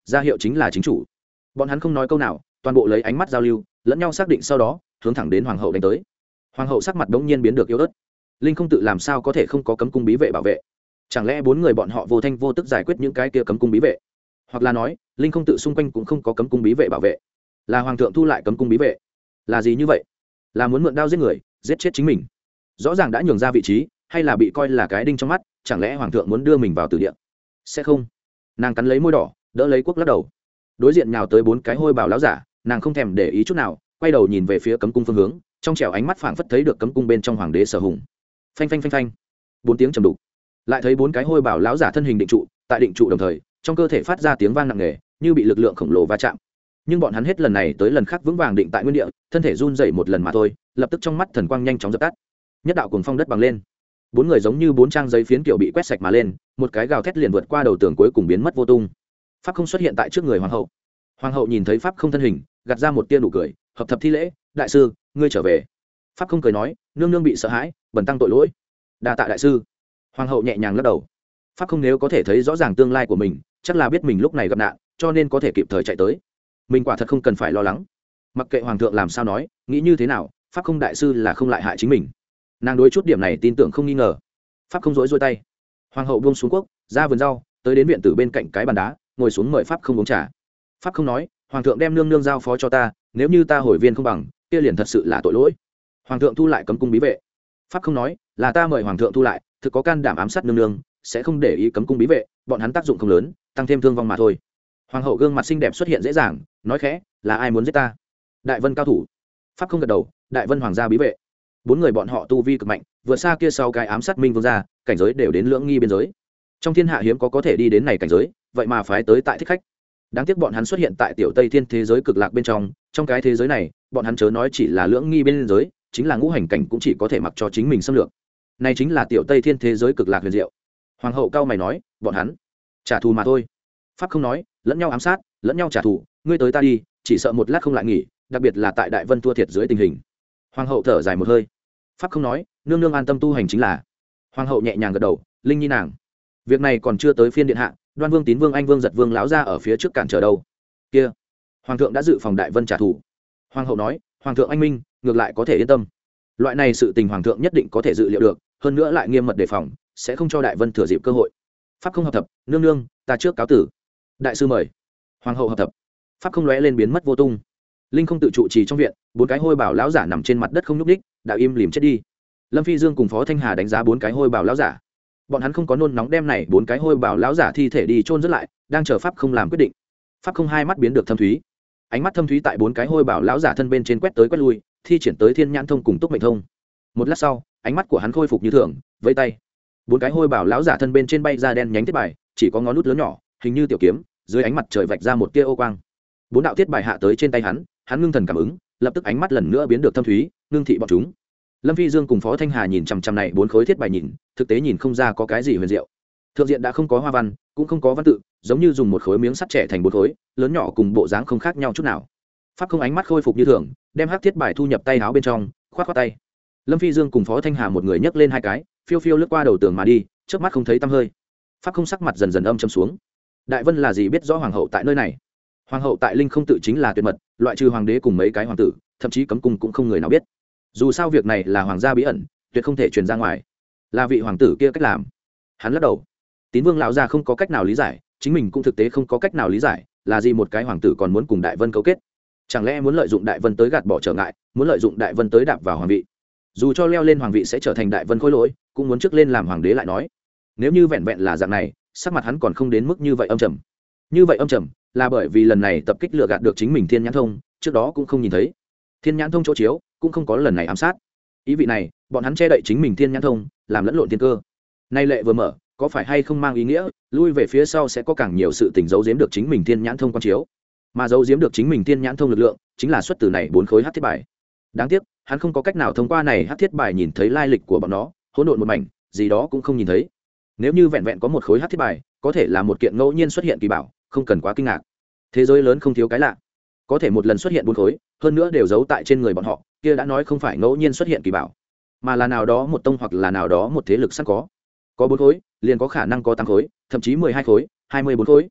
ra hiệu chính là chính chủ. Bọn hắn không nói câu nào, toàn bộ lấy ánh mắt giao lưu, lẫn nhau xác định sau đó hướng thẳng đến hoàng hậu đánh tới. Hoàng hậu sắc mặt đống nhiên biến được yếu ớt. Linh không tự làm sao có thể không có cấm cung bí vệ bảo vệ? Chẳng lẽ bốn người bọn họ vô thanh vô tức giải quyết những cái kia cấm cung bí vệ? Hoặc là nói linh không tự xung quanh cũng không có cấm cung bí vệ bảo vệ, là hoàng thượng thu lại cấm cung bí vệ? Là gì như vậy? Là muốn mượn đao giết người, giết chết chính mình? Rõ ràng đã nhường ra vị trí, hay là bị coi là cái đinh trong mắt? Chẳng lẽ hoàng thượng muốn đưa mình vào tử địa? Sẽ không. Nàng cắn lấy môi đỏ, đỡ lấy quốc lắc đầu. Đối diện nhào tới bốn cái hôi bảo lão giả, nàng không thèm để ý chút nào, quay đầu nhìn về phía cấm cung phương hướng, trong trẻo ánh mắt phảng phất thấy được cấm cung bên trong hoàng đế Sở Hùng. Phanh phanh phanh phanh, bốn tiếng trầm đục, lại thấy bốn cái hôi bảo lão giả thân hình định trụ, tại định trụ đồng thời trong cơ thể phát ra tiếng vang nặng nề, như bị lực lượng khổng lồ va chạm. Nhưng bọn hắn hết lần này tới lần khác vững vàng định tại nguyên địa, thân thể run rẩy một lần mà thôi, lập tức trong mắt thần quang nhanh chóng dập tắt. Nhất đạo cuồng phong đất bằng lên, bốn người giống như bốn trang giấy phiến kiểu bị quét sạch mà lên, một cái gào thét liền vượt qua đầu tường cuối cùng biến mất vô tung. Pháp không xuất hiện tại trước người hoàng hậu. Hoàng hậu nhìn thấy pháp không thân hình, gạt ra một tia nụ cười, hợp thập thi lễ, đại sư, ngươi trở về. Pháp không cười nói, nương nương bị sợ hãi, bần tăng tội lỗi. Đa tạ đại sư. Hoàng hậu nhẹ nhàng lắc đầu. Pháp không nếu có thể thấy rõ ràng tương lai của mình, chắc là biết mình lúc này gặp nạn, cho nên có thể kịp thời chạy tới. Mình quả thật không cần phải lo lắng. Mặc kệ hoàng thượng làm sao nói, nghĩ như thế nào, pháp không đại sư là không lại hại chính mình. Nàng đối chút điểm này tin tưởng không nghi ngờ. Pháp không rối rối tay. Hoàng hậu buông xuống quốc, ra vườn rau, tới đến viện tử bên cạnh cái bàn đá, ngồi xuống mời pháp không uống trà. Pháp không nói, hoàng thượng đem nương nương giao phó cho ta, nếu như ta hồi viên không bằng, kia liền thật sự là tội lỗi. Hoàng thượng thu lại cấm cung bí vệ. Pháp không nói, là ta mời hoàng thượng thu lại, thực có can đảm ám sát nương nương, sẽ không để ý cấm cung bí vệ, bọn hắn tác dụng không lớn, tăng thêm thương vong mà thôi. Hoàng hậu gương mặt xinh đẹp xuất hiện dễ dàng, nói khẽ, là ai muốn giết ta? Đại Vân cao thủ. Pháp không gật đầu, Đại Vân hoàng gia bí vệ. Bốn người bọn họ tu vi cực mạnh, vượt xa kia sau cái ám sát minh vương gia, cảnh giới đều đến lưỡng nghi biên giới. Trong thiên hạ hiếm có có thể đi đến này cảnh giới, vậy mà phái tới tại thích khách. Đáng tiếc bọn hắn xuất hiện tại tiểu Tây Thiên thế giới cực lạc bên trong, trong cái thế giới này, bọn hắn chớ nói chỉ là lưỡng nghi biên giới, chính là ngũ hành cảnh cũng chỉ có thể mặc cho chính mình xâm lược. Này chính là tiểu Tây Thiên thế giới cực lạc huyền diệu. Hoàng hậu cao mày nói, bọn hắn trả thù mà thôi. Pháp không nói, lẫn nhau ám sát, lẫn nhau trả thù, ngươi tới ta đi, chỉ sợ một lát không lại nghỉ, đặc biệt là tại Đại Vân thua thiệt dưới tình hình. Hoàng hậu thở dài một hơi. Pháp không nói, nương nương an tâm tu hành chính là. Hoàng hậu nhẹ nhàng gật đầu, linh nhi nàng, việc này còn chưa tới phiên điện hạ, Đoan Vương, Tín Vương, Anh Vương, Giật Vương lão ra ở phía trước cản trở đâu. Kia, hoàng thượng đã dự phòng Đại Vân trả thù. Hoàng hậu nói, hoàng thượng anh minh, ngược lại có thể yên tâm. Loại này sự tình hoàng thượng nhất định có thể dự liệu được, hơn nữa lại nghiêm mật đề phòng, sẽ không cho Đại Vân thừa dịp cơ hội. Pháp không hợp thập, nương nương, ta trước cáo tử. Đại sư mời. Hoàng hậu hợp thập. Pháp không lóe lên biến mất vô tung. Linh không tự trụ trì trong viện, bốn cái hôi bảo lão giả nằm trên mặt đất không nhúc nhích, đã im lìm chết đi. Lâm Phi Dương cùng Phó Thanh Hà đánh giá bốn cái hôi bảo lão giả. Bọn hắn không có nôn nóng đem này bốn cái hôi bảo lão giả thi thể đi chôn rất lại, đang chờ pháp không làm quyết định. Pháp không hai mắt biến được thâm thúy, ánh mắt thâm thúy tại bốn cái hôi bảo lão giả thân bên trên quét tới quét lui, thi triển tới thiên nhãn thông cùng túc mệnh thông. Một lát sau, ánh mắt của hắn khôi phục như thường, vẫy tay. Bốn cái hôi bảo lão giả thân bên trên bay ra đen nhánh thiết bài, chỉ có ngón nút lớn nhỏ, hình như tiểu kiếm, dưới ánh mặt trời vạch ra một tia ô quang. Bốn đạo thiết bài hạ tới trên tay hắn, hắn ngưng thần cảm ứng, lập tức ánh mắt lần nữa biến được thâm thúy, ngưng thị bọn chúng. Lâm Phi Dương cùng Phó Thanh Hà nhìn chằm chằm này bốn khối thiết bài nhìn, thực tế nhìn không ra có cái gì huyền diệu. Thượng diện đã không có hoa văn, cũng không có văn tự, giống như dùng một khối miếng sắt trẻ thành bốn khối, lớn nhỏ cùng bộ dáng không khác nhau chút nào. Pháp không ánh mắt khôi phục như thường, đem hắc thiết bài thu nhập tay áo bên trong, khoát khoát tay. Lâm Phi Dương cùng Phó Thanh Hà một người nhấc lên hai cái, phiêu phiêu lướt qua đầu tường mà đi, trước mắt không thấy tăm hơi. Pháp không sắc mặt dần dần âm trầm xuống. Đại Vân là gì biết rõ hoàng hậu tại nơi này? Hoàng hậu tại Linh không tự chính là tuyệt mật, loại trừ hoàng đế cùng mấy cái hoàng tử, thậm chí cấm cung cũng không người nào biết. Dù sao việc này là hoàng gia bí ẩn, tuyệt không thể truyền ra ngoài. Là vị hoàng tử kia cách làm. Hắn lắc đầu. Tín Vương lão gia không có cách nào lý giải, chính mình cũng thực tế không có cách nào lý giải, là gì một cái hoàng tử còn muốn cùng Đại Vân cấu kết? Chẳng lẽ muốn lợi dụng Đại Vân tới gạt bỏ trở ngại, muốn lợi dụng Đại Vân tới đạp vào hoàng vị? Dù cho leo lên hoàng vị sẽ trở thành Đại Vân khối lỗi, cũng muốn trước lên làm hoàng đế lại nói. Nếu như vẹn vẹn là dạng này, sắc mặt hắn còn không đến mức như vậy âm trầm. Như vậy âm trầm, là bởi vì lần này tập kích lừa gạt được chính mình Thiên Nhãn Thông, trước đó cũng không nhìn thấy. Thiên Nhãn Thông chỗ chiếu, cũng không có lần này ám sát. Ý vị này, bọn hắn che đậy chính mình Thiên Nhãn Thông, làm lẫn lộn thiên cơ. Nay lệ vừa mở, có phải hay không mang ý nghĩa, lui về phía sau sẽ có càng nhiều sự tình giấu giếm được chính mình Thiên Nhãn Thông quan chiếu. Mà giấu giếm được chính mình Thiên Nhãn Thông lực lượng, chính là xuất từ này bốn khối hắc thiết bài. Đáng tiếc, hắn không có cách nào thông qua này hắc thiết bài nhìn thấy lai lịch của bọn nó, hỗn độn một mảnh, gì đó cũng không nhìn thấy. Nếu như vẹn vẹn có một khối hắc thiết bài, có thể là một kiện ngẫu nhiên xuất hiện kỳ bảo, không cần quá kinh ngạc. Thế giới lớn không thiếu cái lạ, có thể một lần xuất hiện bốn khối, hơn nữa đều giấu tại trên người bọn họ, kia đã nói không phải ngẫu nhiên xuất hiện kỳ bảo, mà là nào đó một tông hoặc là nào đó một thế lực sẵn có. Có bốn khối, liền có khả năng có tám khối, thậm chí mười hai khối, hai mươi bốn khối.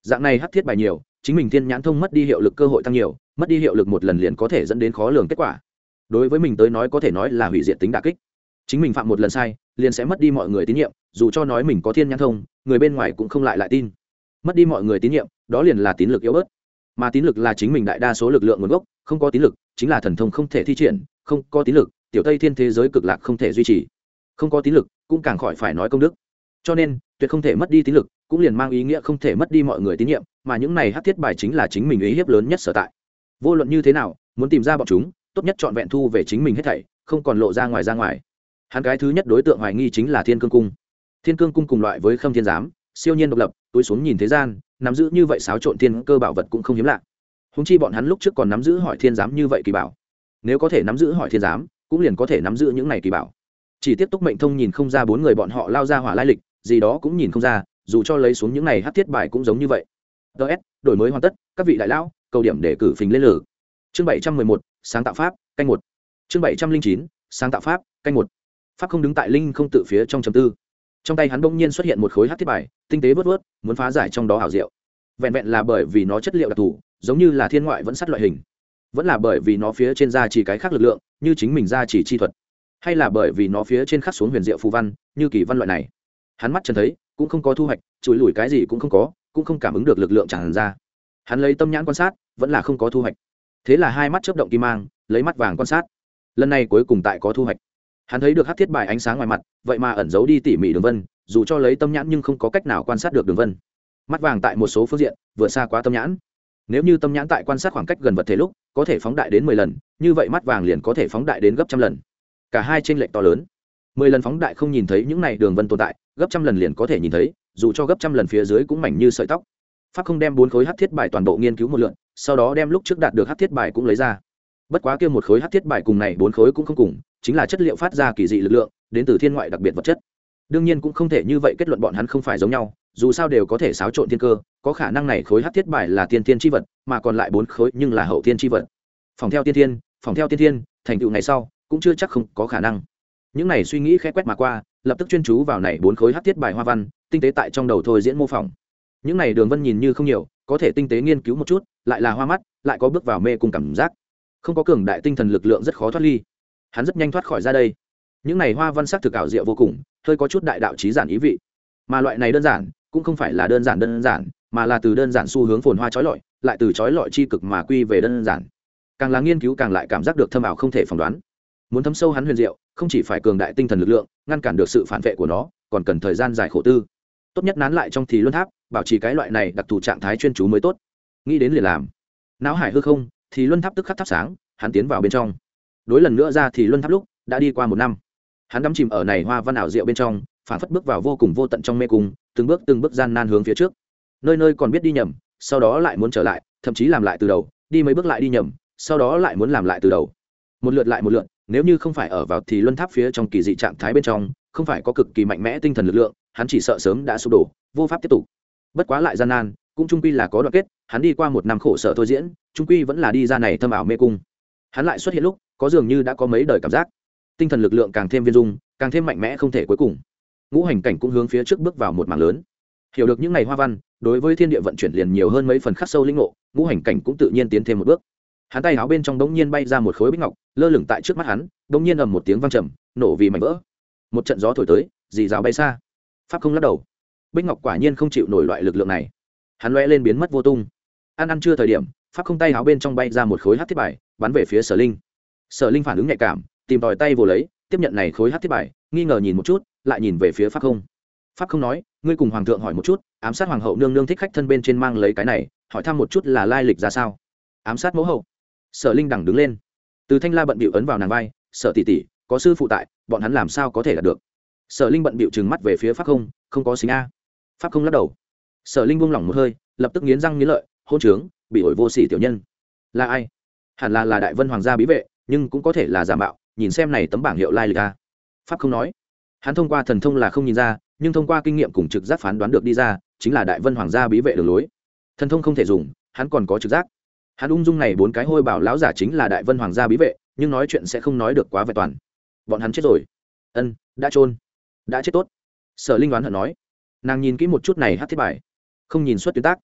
dạng này hắc thiết bài nhiều, chính mình thiên nhãn thông mất đi hiệu lực cơ hội tăng nhiều, mất đi hiệu lực một lần liền có thể dẫn đến khó lường kết quả. Đối với mình tới nói có thể nói là hủy diệt tính đả kích. Chính mình phạm một lần sai liền sẽ mất đi mọi người tín nhiệm, dù cho nói mình có thiên nhãn thông, người bên ngoài cũng không lại lại tin. Mất đi mọi người tín nhiệm, đó liền là tín lực yếu bớt. Mà tín lực là chính mình đại đa số lực lượng nguồn gốc, không có tín lực chính là thần thông không thể thi triển, không có tín lực tiểu tây thiên thế giới cực lạc không thể duy trì, không có tín lực cũng càng khỏi phải nói công đức. Cho nên tuyệt không thể mất đi tín lực, cũng liền mang ý nghĩa không thể mất đi mọi người tín nhiệm, mà những này hắc thiết bài chính là chính mình ý hiếp lớn nhất sở tại. Vô luận như thế nào, muốn tìm ra bọn chúng, tốt nhất chọn vẹn thu về chính mình hết thảy, không còn lộ ra ngoài ra ngoài. Hắn cái thứ nhất đối tượng hoài nghi chính là Thiên Cương cung. Thiên Cương cung cùng loại với Khâm Thiên giám, siêu nhiên độc lập, túi xuống nhìn thế gian, nắm giữ như vậy xáo trộn thiên cơ bảo vật cũng không hiếm lạ. Húng chi bọn hắn lúc trước còn nắm giữ hỏi thiên giám như vậy kỳ bảo, nếu có thể nắm giữ hỏi thiên giám, cũng liền có thể nắm giữ những này kỳ bảo. Chỉ tiếp Túc Mệnh Thông nhìn không ra bốn người bọn họ lao ra hỏa lai lịch, gì đó cũng nhìn không ra, dù cho lấy xuống những này hắc thiết bài cũng giống như vậy. ds đổi mới hoàn tất, các vị đại lão cầu điểm để cử phình lên lử. Chương bảy trăm mười một, sáng tạo pháp canh một. Chương bảy trăm linh chín, sáng tạo pháp canh một. Pháp không đứng tại linh không tự phía trong trầm tư, trong tay hắn bỗng nhiên xuất hiện một khối hắc thiết bài, tinh tế vớt vớt, muốn phá giải trong đó ảo diệu. Vẹn vẹn là bởi vì nó chất liệu đặc thù, giống như là thiên ngoại vẫn sắt loại hình, vẫn là bởi vì nó phía trên da chỉ cái khác lực lượng, như chính mình da chỉ chi thuật, hay là bởi vì nó phía trên khắc xuống huyền diệu phù văn, như kỳ văn loại này. Hắn mắt chân thấy, cũng không có thu hoạch, chùi lùi cái gì cũng không có, cũng không cảm ứng được lực lượng tràn ra. Hắn lấy tâm nhãn quan sát, vẫn là không có thu hoạch. Thế là hai mắt chớp động kim mang, lấy mắt vàng quan sát. Lần này cuối cùng tại có thu hoạch. Hắn thấy được hắc thiết bài ánh sáng ngoài mặt, vậy mà ẩn giấu đi tỉ mỉ đường vân, dù cho lấy tâm nhãn nhưng không có cách nào quan sát được đường vân. Mắt vàng tại một số phương diện vượt xa quá tâm nhãn. Nếu như tâm nhãn tại quan sát khoảng cách gần vật thể lúc có thể phóng đại đến mười lần, như vậy mắt vàng liền có thể phóng đại đến gấp trăm lần. Cả hai chênh lệch to lớn. Mười lần phóng đại không nhìn thấy những này đường vân tồn tại, gấp trăm lần liền có thể nhìn thấy, dù cho gấp trăm lần phía dưới cũng mảnh như sợi tóc. Pháp không đem bốn khối hắc thiết bài toàn bộ nghiên cứu một lượt, sau đó đem lúc trước đạt được hắc thiết bài cũng lấy ra. Bất quá kia một khối hắc thiết bài cùng này bốn khối cũng không cùng, chính là chất liệu phát ra kỳ dị lực lượng, đến từ thiên ngoại đặc biệt vật chất. Đương nhiên cũng không thể như vậy kết luận bọn hắn không phải giống nhau, dù sao đều có thể xáo trộn thiên cơ, có khả năng này khối hắc thiết bài là tiên thiên chi vật, mà còn lại bốn khối nhưng là hậu thiên chi vật. Phòng theo tiên thiên, phòng theo tiên thiên, thành tựu ngày sau cũng chưa chắc không có khả năng. Những này suy nghĩ khẽ quét mà qua, lập tức chuyên chú vào này bốn khối hắc thiết bài hoa văn, tinh tế tại trong đầu thôi diễn mô phỏng. Những này đường vân nhìn như không nhiều, có thể tinh tế nghiên cứu một chút, lại là hoa mắt, lại có bước vào mê cùng cảm giác. Không có cường đại tinh thần lực lượng rất khó thoát ly. Hắn rất nhanh thoát khỏi ra đây. Những này hoa văn sắc thực ảo diệu vô cùng, hơi có chút đại đạo chí giản ý vị. Mà loại này đơn giản, cũng không phải là đơn giản đơn giản, mà là từ đơn giản xu hướng phồn hoa chói lọi, lại từ chói lọi chi cực mà quy về đơn giản. Càng là nghiên cứu càng lại cảm giác được thâm ảo không thể phỏng đoán. Muốn thấm sâu hắn huyền diệu, không chỉ phải cường đại tinh thần lực lượng, ngăn cản được sự phản vệ của nó, còn cần thời gian dài khổ tư. Tốt nhất nán lại trong thì luân tháp, bảo trì cái loại này đặc thù trạng thái chuyên chú mới tốt. Nghĩ đến liền làm. Não hải hư không, thì luân tháp tức khắc thắp sáng, hắn tiến vào bên trong. Đối lần nữa ra thì luân tháp lúc, đã đi qua một năm. Hắn đắm chìm ở này hoa văn ảo diệu bên trong, phản phất bước vào vô cùng vô tận trong mê cung, từng bước từng bước gian nan hướng phía trước. Nơi nơi còn biết đi nhầm, sau đó lại muốn trở lại, thậm chí làm lại từ đầu, đi mấy bước lại đi nhầm, sau đó lại muốn làm lại từ đầu. Một lượt lại một lượt, nếu như không phải ở vào thì luân tháp phía trong kỳ dị trạng thái bên trong, không phải có cực kỳ mạnh mẽ tinh thần lực lượng, hắn chỉ sợ sớm đã sụp đổ, vô pháp tiếp tục. Bất quá lại gian nan, cũng chung quy là có đoạn kết, hắn đi qua một năm khổ sở thôi diễn, chung quy vẫn là đi ra này thâm ảo mê cung. Hắn lại xuất hiện lúc, có dường như đã có mấy đời cảm giác. Tinh thần lực lượng càng thêm viên dung, càng thêm mạnh mẽ không thể cuối cùng. Ngũ hành cảnh cũng hướng phía trước bước vào một mảng lớn. Hiểu được những này hoa văn, đối với thiên địa vận chuyển liền nhiều hơn mấy phần khắc sâu linh ngộ, ngũ hành cảnh cũng tự nhiên tiến thêm một bước. Hắn tay áo bên trong đống nhiên bay ra một khối bích ngọc, lơ lửng tại trước mắt hắn, đống nhiên ầm một tiếng vang trầm, nổ vì mảnh vỡ. Một trận gió thổi tới, dì rào bay xa. Pháp không lắc đầu. Bích ngọc quả nhiên không chịu nổi loại lực lượng này. Hắn lóe lên biến mất vô tung. Ăn ăn chưa thời điểm, Pháp không tay áo bên trong bay ra một khối hắc thiết bài, bắn về phía Sở Linh. Sở Linh phản ứng nhạy cảm, tìm tòi tay vồ lấy, tiếp nhận này khối hắc thiết bài, nghi ngờ nhìn một chút, lại nhìn về phía Pháp không. Pháp không nói, ngươi cùng hoàng thượng hỏi một chút, ám sát hoàng hậu nương nương thích khách thân bên trên mang lấy cái này, hỏi thăm một chút là lai lịch ra sao. Ám sát mẫu hậu. Sở Linh đằng đứng lên, từ thanh la bận bịu ấn vào nàng vai, Sở tỷ tỷ, có sư phụ tại, bọn hắn làm sao có thể đạt được. Sở Linh bận bịu trừng mắt về phía Pháp không, không có xính a. Pháp không lắc đầu. Sở Linh buông lỏng một hơi, lập tức nghiến răng nghiến lợi, hôn trướng, bị ổi vô sỉ tiểu nhân. Là ai? Hẳn là là Đại Vân hoàng gia bí vệ, nhưng cũng có thể là giả mạo, nhìn xem này tấm bảng hiệu lai lịch a. Pháp không nói. Hắn thông qua thần thông là không nhìn ra, nhưng thông qua kinh nghiệm cùng trực giác phán đoán được đi ra, chính là Đại Vân hoàng gia bí vệ đường lối. Thần thông không thể dùng, hắn còn có trực giác. Hắn ung dung này bốn cái hôi bảo lão giả chính là Đại Vân hoàng gia bí vệ, nhưng nói chuyện sẽ không nói được quá vẹn toàn. Bọn hắn chết rồi. Ân, đã chôn. Đã chết tốt. Sở Linh đoán hận nói. Nàng nhìn kỹ một chút này hắc thiết bài, không nhìn xuất tuyến tác.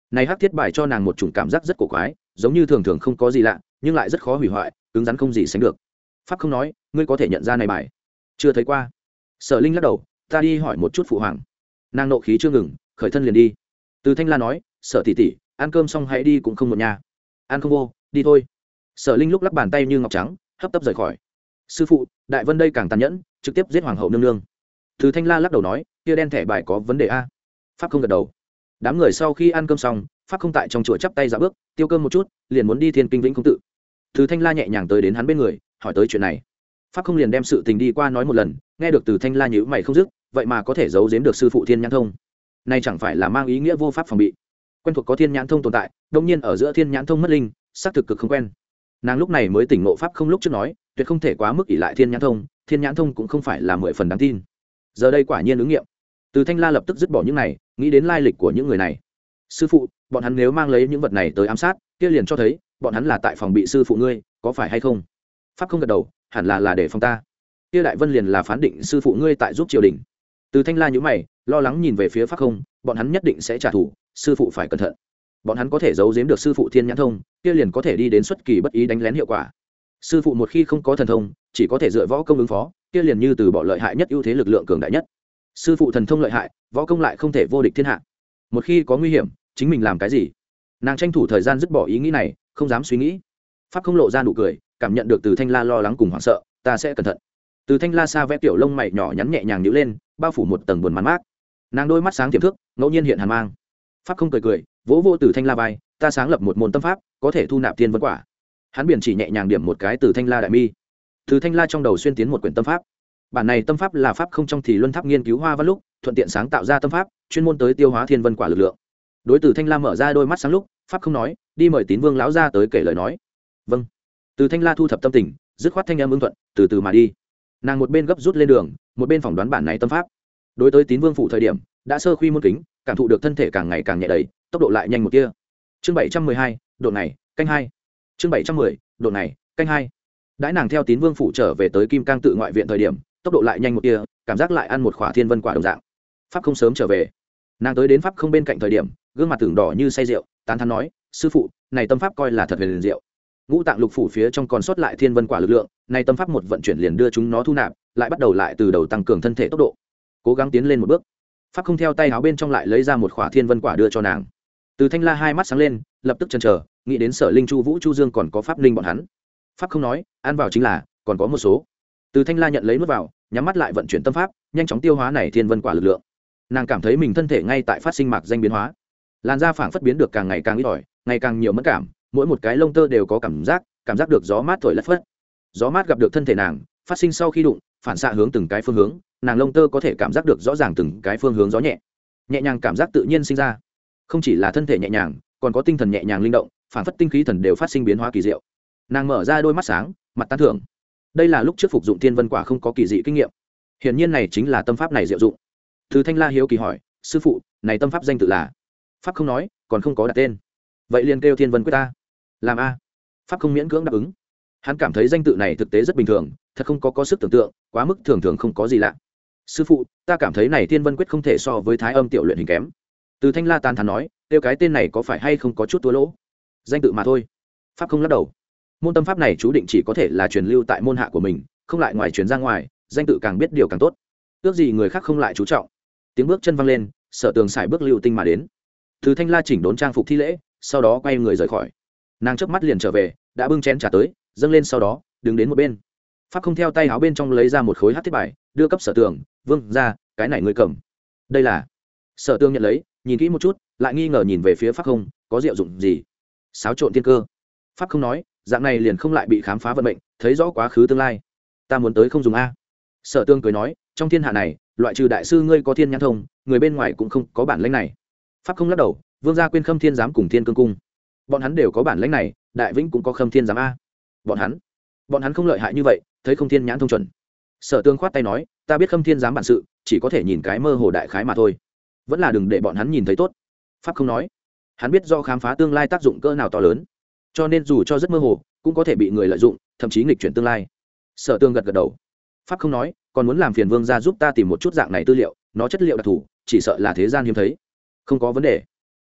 này hắc thiết bài cho nàng một chủng cảm giác rất cổ quái, giống như thường thường không có gì lạ nhưng lại rất khó hủy hoại, cứng rắn không gì sánh được. Pháp không nói, ngươi có thể nhận ra này bài? Chưa thấy qua. Sở Linh lắc đầu, ta đi hỏi một chút phụ hoàng. Nàng nộ khí chưa ngừng, khởi thân liền đi. Từ Thanh La nói, Sở tỷ tỷ, ăn cơm xong hãy đi cũng không một nhà. Ăn không vô, đi thôi. Sở Linh lúc lắc bàn tay như ngọc trắng, hấp tấp rời khỏi. Sư phụ, Đại Vân đây càng tàn nhẫn, trực tiếp giết hoàng hậu nương nương. Từ Thanh La lắc đầu nói, kia đen thẻ bài có vấn đề a. Pháp không gật đầu. Đám người sau khi ăn cơm xong, Pháp không tại trong chùa chắp tay dạo bước, tiêu cơm một chút, liền muốn đi Thiên Kinh Vĩnh Không tự. Từ Thanh La nhẹ nhàng tới đến hắn bên người, hỏi tới chuyện này. Pháp không liền đem sự tình đi qua nói một lần, nghe được Từ Thanh La nhíu mày không dứt, vậy mà có thể giấu giếm được sư phụ Thiên Nhãn Thông. Này chẳng phải là mang ý nghĩa vô pháp phòng bị. Quen thuộc có Thiên Nhãn Thông tồn tại, đương nhiên ở giữa Thiên Nhãn Thông mất linh, xác thực cực không quen. Nàng lúc này mới tỉnh ngộ Pháp không lúc trước nói, tuyệt không thể quá mức ỷ lại Thiên Nhãn Thông, Thiên Nhãn Thông cũng không phải là mười phần đáng tin. Giờ đây quả nhiên ứng nghiệm. Từ Thanh La lập tức dứt bỏ những này, nghĩ đến lai lịch của những người này. Sư phụ, bọn hắn nếu mang lấy những vật này tới ám sát, kia liền cho thấy bọn hắn là tại phòng bị sư phụ ngươi, có phải hay không? Pháp không gật đầu, hẳn là là để phòng ta. Kia Đại Vân liền là phán định sư phụ ngươi tại giúp triều đình. Từ Thanh La nhíu mày, lo lắng nhìn về phía Pháp không, bọn hắn nhất định sẽ trả thù, sư phụ phải cẩn thận. Bọn hắn có thể giấu giếm được sư phụ Thiên Nhãn Thông, kia liền có thể đi đến xuất kỳ bất ý đánh lén hiệu quả. Sư phụ một khi không có thần thông, chỉ có thể dựa võ công ứng phó, kia liền như từ bỏ lợi hại nhất ưu thế lực lượng cường đại nhất. Sư phụ thần thông lợi hại, võ công lại không thể vô địch thiên hạ. Một khi có nguy hiểm, chính mình làm cái gì? Nàng tranh thủ thời gian dứt bỏ ý nghĩ này, không dám suy nghĩ. Pháp không lộ ra nụ cười, cảm nhận được Từ Thanh La lo lắng cùng hoảng sợ, ta sẽ cẩn thận. Từ Thanh La xa vẽ tiểu lông mày nhỏ nhắn nhẹ nhàng nhíu lên, bao phủ một tầng buồn man mác. Nàng đôi mắt sáng tiềm thức, ngẫu nhiên hiện hàn mang. Pháp không cười cười, vỗ vỗ Từ Thanh La vai, ta sáng lập một môn tâm pháp, có thể thu nạp thiên vân quả. Hắn biển chỉ nhẹ nhàng điểm một cái Từ Thanh La đại mi. Từ Thanh La trong đầu xuyên tiến một quyển tâm pháp. Bản này tâm pháp là pháp không trong thì luân tháp nghiên cứu hoa văn lúc, thuận tiện sáng tạo ra tâm pháp, chuyên môn tới tiêu hóa thiên vân quả lực lượng. Đối Từ Thanh La mở ra đôi mắt sáng lúc, pháp không nói, đi mời Tín Vương lão ra tới kể lời nói. Vâng. Từ Thanh La thu thập tâm tình, dứt khoát thanh em ưng thuận, từ từ mà đi. Nàng một bên gấp rút lên đường, một bên phỏng đoán bản này tâm pháp. Đối tới Tín Vương phủ thời điểm, đã sơ khuy môn kính, cảm thụ được thân thể càng ngày càng nhẹ đầy, tốc độ lại nhanh một tia. Chương bảy trăm mười hai, độ này, canh hai. Chương bảy trăm mười, độ này, canh hai. Đãi nàng theo Tín Vương phủ trở về tới Kim Cang tự ngoại viện thời điểm, tốc độ lại nhanh một tia, cảm giác lại ăn một khỏa thiên vân quả đồng dạng. Pháp không sớm trở về. Nàng tới đến pháp không bên cạnh thời điểm, gương mặt tưởng đỏ như say rượu, tán thán nói, sư phụ, này tâm pháp coi là thật huyền diệu. Ngũ tạng lục phủ phía trong còn sót lại thiên vân quả lực lượng, này tâm pháp một vận chuyển liền đưa chúng nó thu nạp, lại bắt đầu lại từ đầu tăng cường thân thể tốc độ, cố gắng tiến lên một bước. Pháp không theo tay áo bên trong lại lấy ra một khỏa thiên vân quả đưa cho nàng. Từ Thanh La hai mắt sáng lên, lập tức chần chờ, nghĩ đến Sở Linh, Chu Vũ, Chu Dương còn có pháp linh bọn hắn. Pháp không nói, ăn vào chính là, còn có một số. Từ Thanh La nhận lấy nuốt vào, nhắm mắt lại vận chuyển tâm pháp, nhanh chóng tiêu hóa này thiên vân quả lực lượng. Nàng cảm thấy mình thân thể ngay tại phát sinh mạc danh biến hóa, làn da phảng phất biến được càng ngày càng ít ỏi, ngày càng nhiều mất cảm, mỗi một cái lông tơ đều có cảm giác, cảm giác được gió mát thổi lất phất. Gió mát gặp được thân thể nàng, phát sinh sau khi đụng, phản xạ hướng từng cái phương hướng, nàng lông tơ có thể cảm giác được rõ ràng từng cái phương hướng gió nhẹ. Nhẹ nhàng cảm giác tự nhiên sinh ra. Không chỉ là thân thể nhẹ nhàng, còn có tinh thần nhẹ nhàng linh động, phản phất tinh khí thần đều phát sinh biến hóa kỳ diệu. Nàng mở ra đôi mắt sáng, mặt tán thưởng. Đây là lúc trước phục dụng thiên vân quả không có kỳ dị kinh nghiệm. Hiển nhiên này chính là tâm pháp này diệu dụng. Từ Thanh La hiếu kỳ hỏi, sư phụ, này tâm pháp danh tự là? Pháp không nói, còn không có đặt tên. Vậy liền kêu thiên vân quyết ta. Làm a. Pháp không miễn cưỡng đáp ứng. Hắn cảm thấy danh tự này thực tế rất bình thường, thật không có có sức tưởng tượng, quá mức thường thường không có gì lạ. Sư phụ, ta cảm thấy này thiên vân quyết không thể so với thái âm tiểu luyện hình kém. Từ Thanh La tán thán nói, kêu cái tên này có phải hay không có chút thua lỗ? Danh tự mà thôi. Pháp không lắc đầu. Môn tâm pháp này chú định chỉ có thể là truyền lưu tại môn hạ của mình, không lại ngoài truyền ra ngoài, danh tự càng biết điều càng tốt. Ước gì người khác không lại chú trọng. Tiếng bước chân văng lên, Sở Tường xài bước lưu tinh mà đến. Từ Thanh La chỉnh đốn trang phục thi lễ, sau đó quay người rời khỏi. Nàng chớp mắt liền trở về, đã bưng chén trà tới, dâng lên sau đó đứng đến một bên. Pháp không theo tay áo bên trong lấy ra một khối hắc thiết bài, đưa cấp Sở Tường, "Vương ra, cái này ngươi cầm." "Đây là?" Sở Tường nhận lấy, nhìn kỹ một chút, lại nghi ngờ nhìn về phía Pháp không, "Có diệu dụng gì?" "Xáo trộn thiên cơ." Pháp không nói, dạng này liền không lại bị khám phá vận mệnh, thấy rõ quá khứ tương lai. "Ta muốn tới không dùng a." Sở Tường cười nói, "Trong thiên hạ này, loại trừ đại sư ngươi có thiên nhãn thông, người bên ngoài cũng không có bản lĩnh này." Pháp không lắc đầu, "Vương gia quên Khâm Thiên giám cùng Thiên Cương cung, bọn hắn đều có bản lĩnh này, Đại Vĩnh cũng có Khâm Thiên giám a." "Bọn hắn, bọn hắn không lợi hại như vậy, thấy không thiên nhãn thông chuẩn." Sở Tương khoát tay nói, "Ta biết Khâm Thiên giám bản sự, chỉ có thể nhìn cái mơ hồ đại khái mà thôi, vẫn là đừng để bọn hắn nhìn thấy tốt." Pháp không nói, hắn biết do khám phá tương lai tác dụng cỡ nào to lớn, cho nên dù cho rất mơ hồ, cũng có thể bị người lợi dụng, thậm chí nghịch chuyển tương lai. Sở Tương gật gật đầu. Pháp không nói, "Còn muốn làm phiền Vương gia giúp ta tìm một chút dạng này tư liệu, nó chất liệu đặc thù, chỉ sợ là thế gian hiếm thấy." "Không có vấn đề."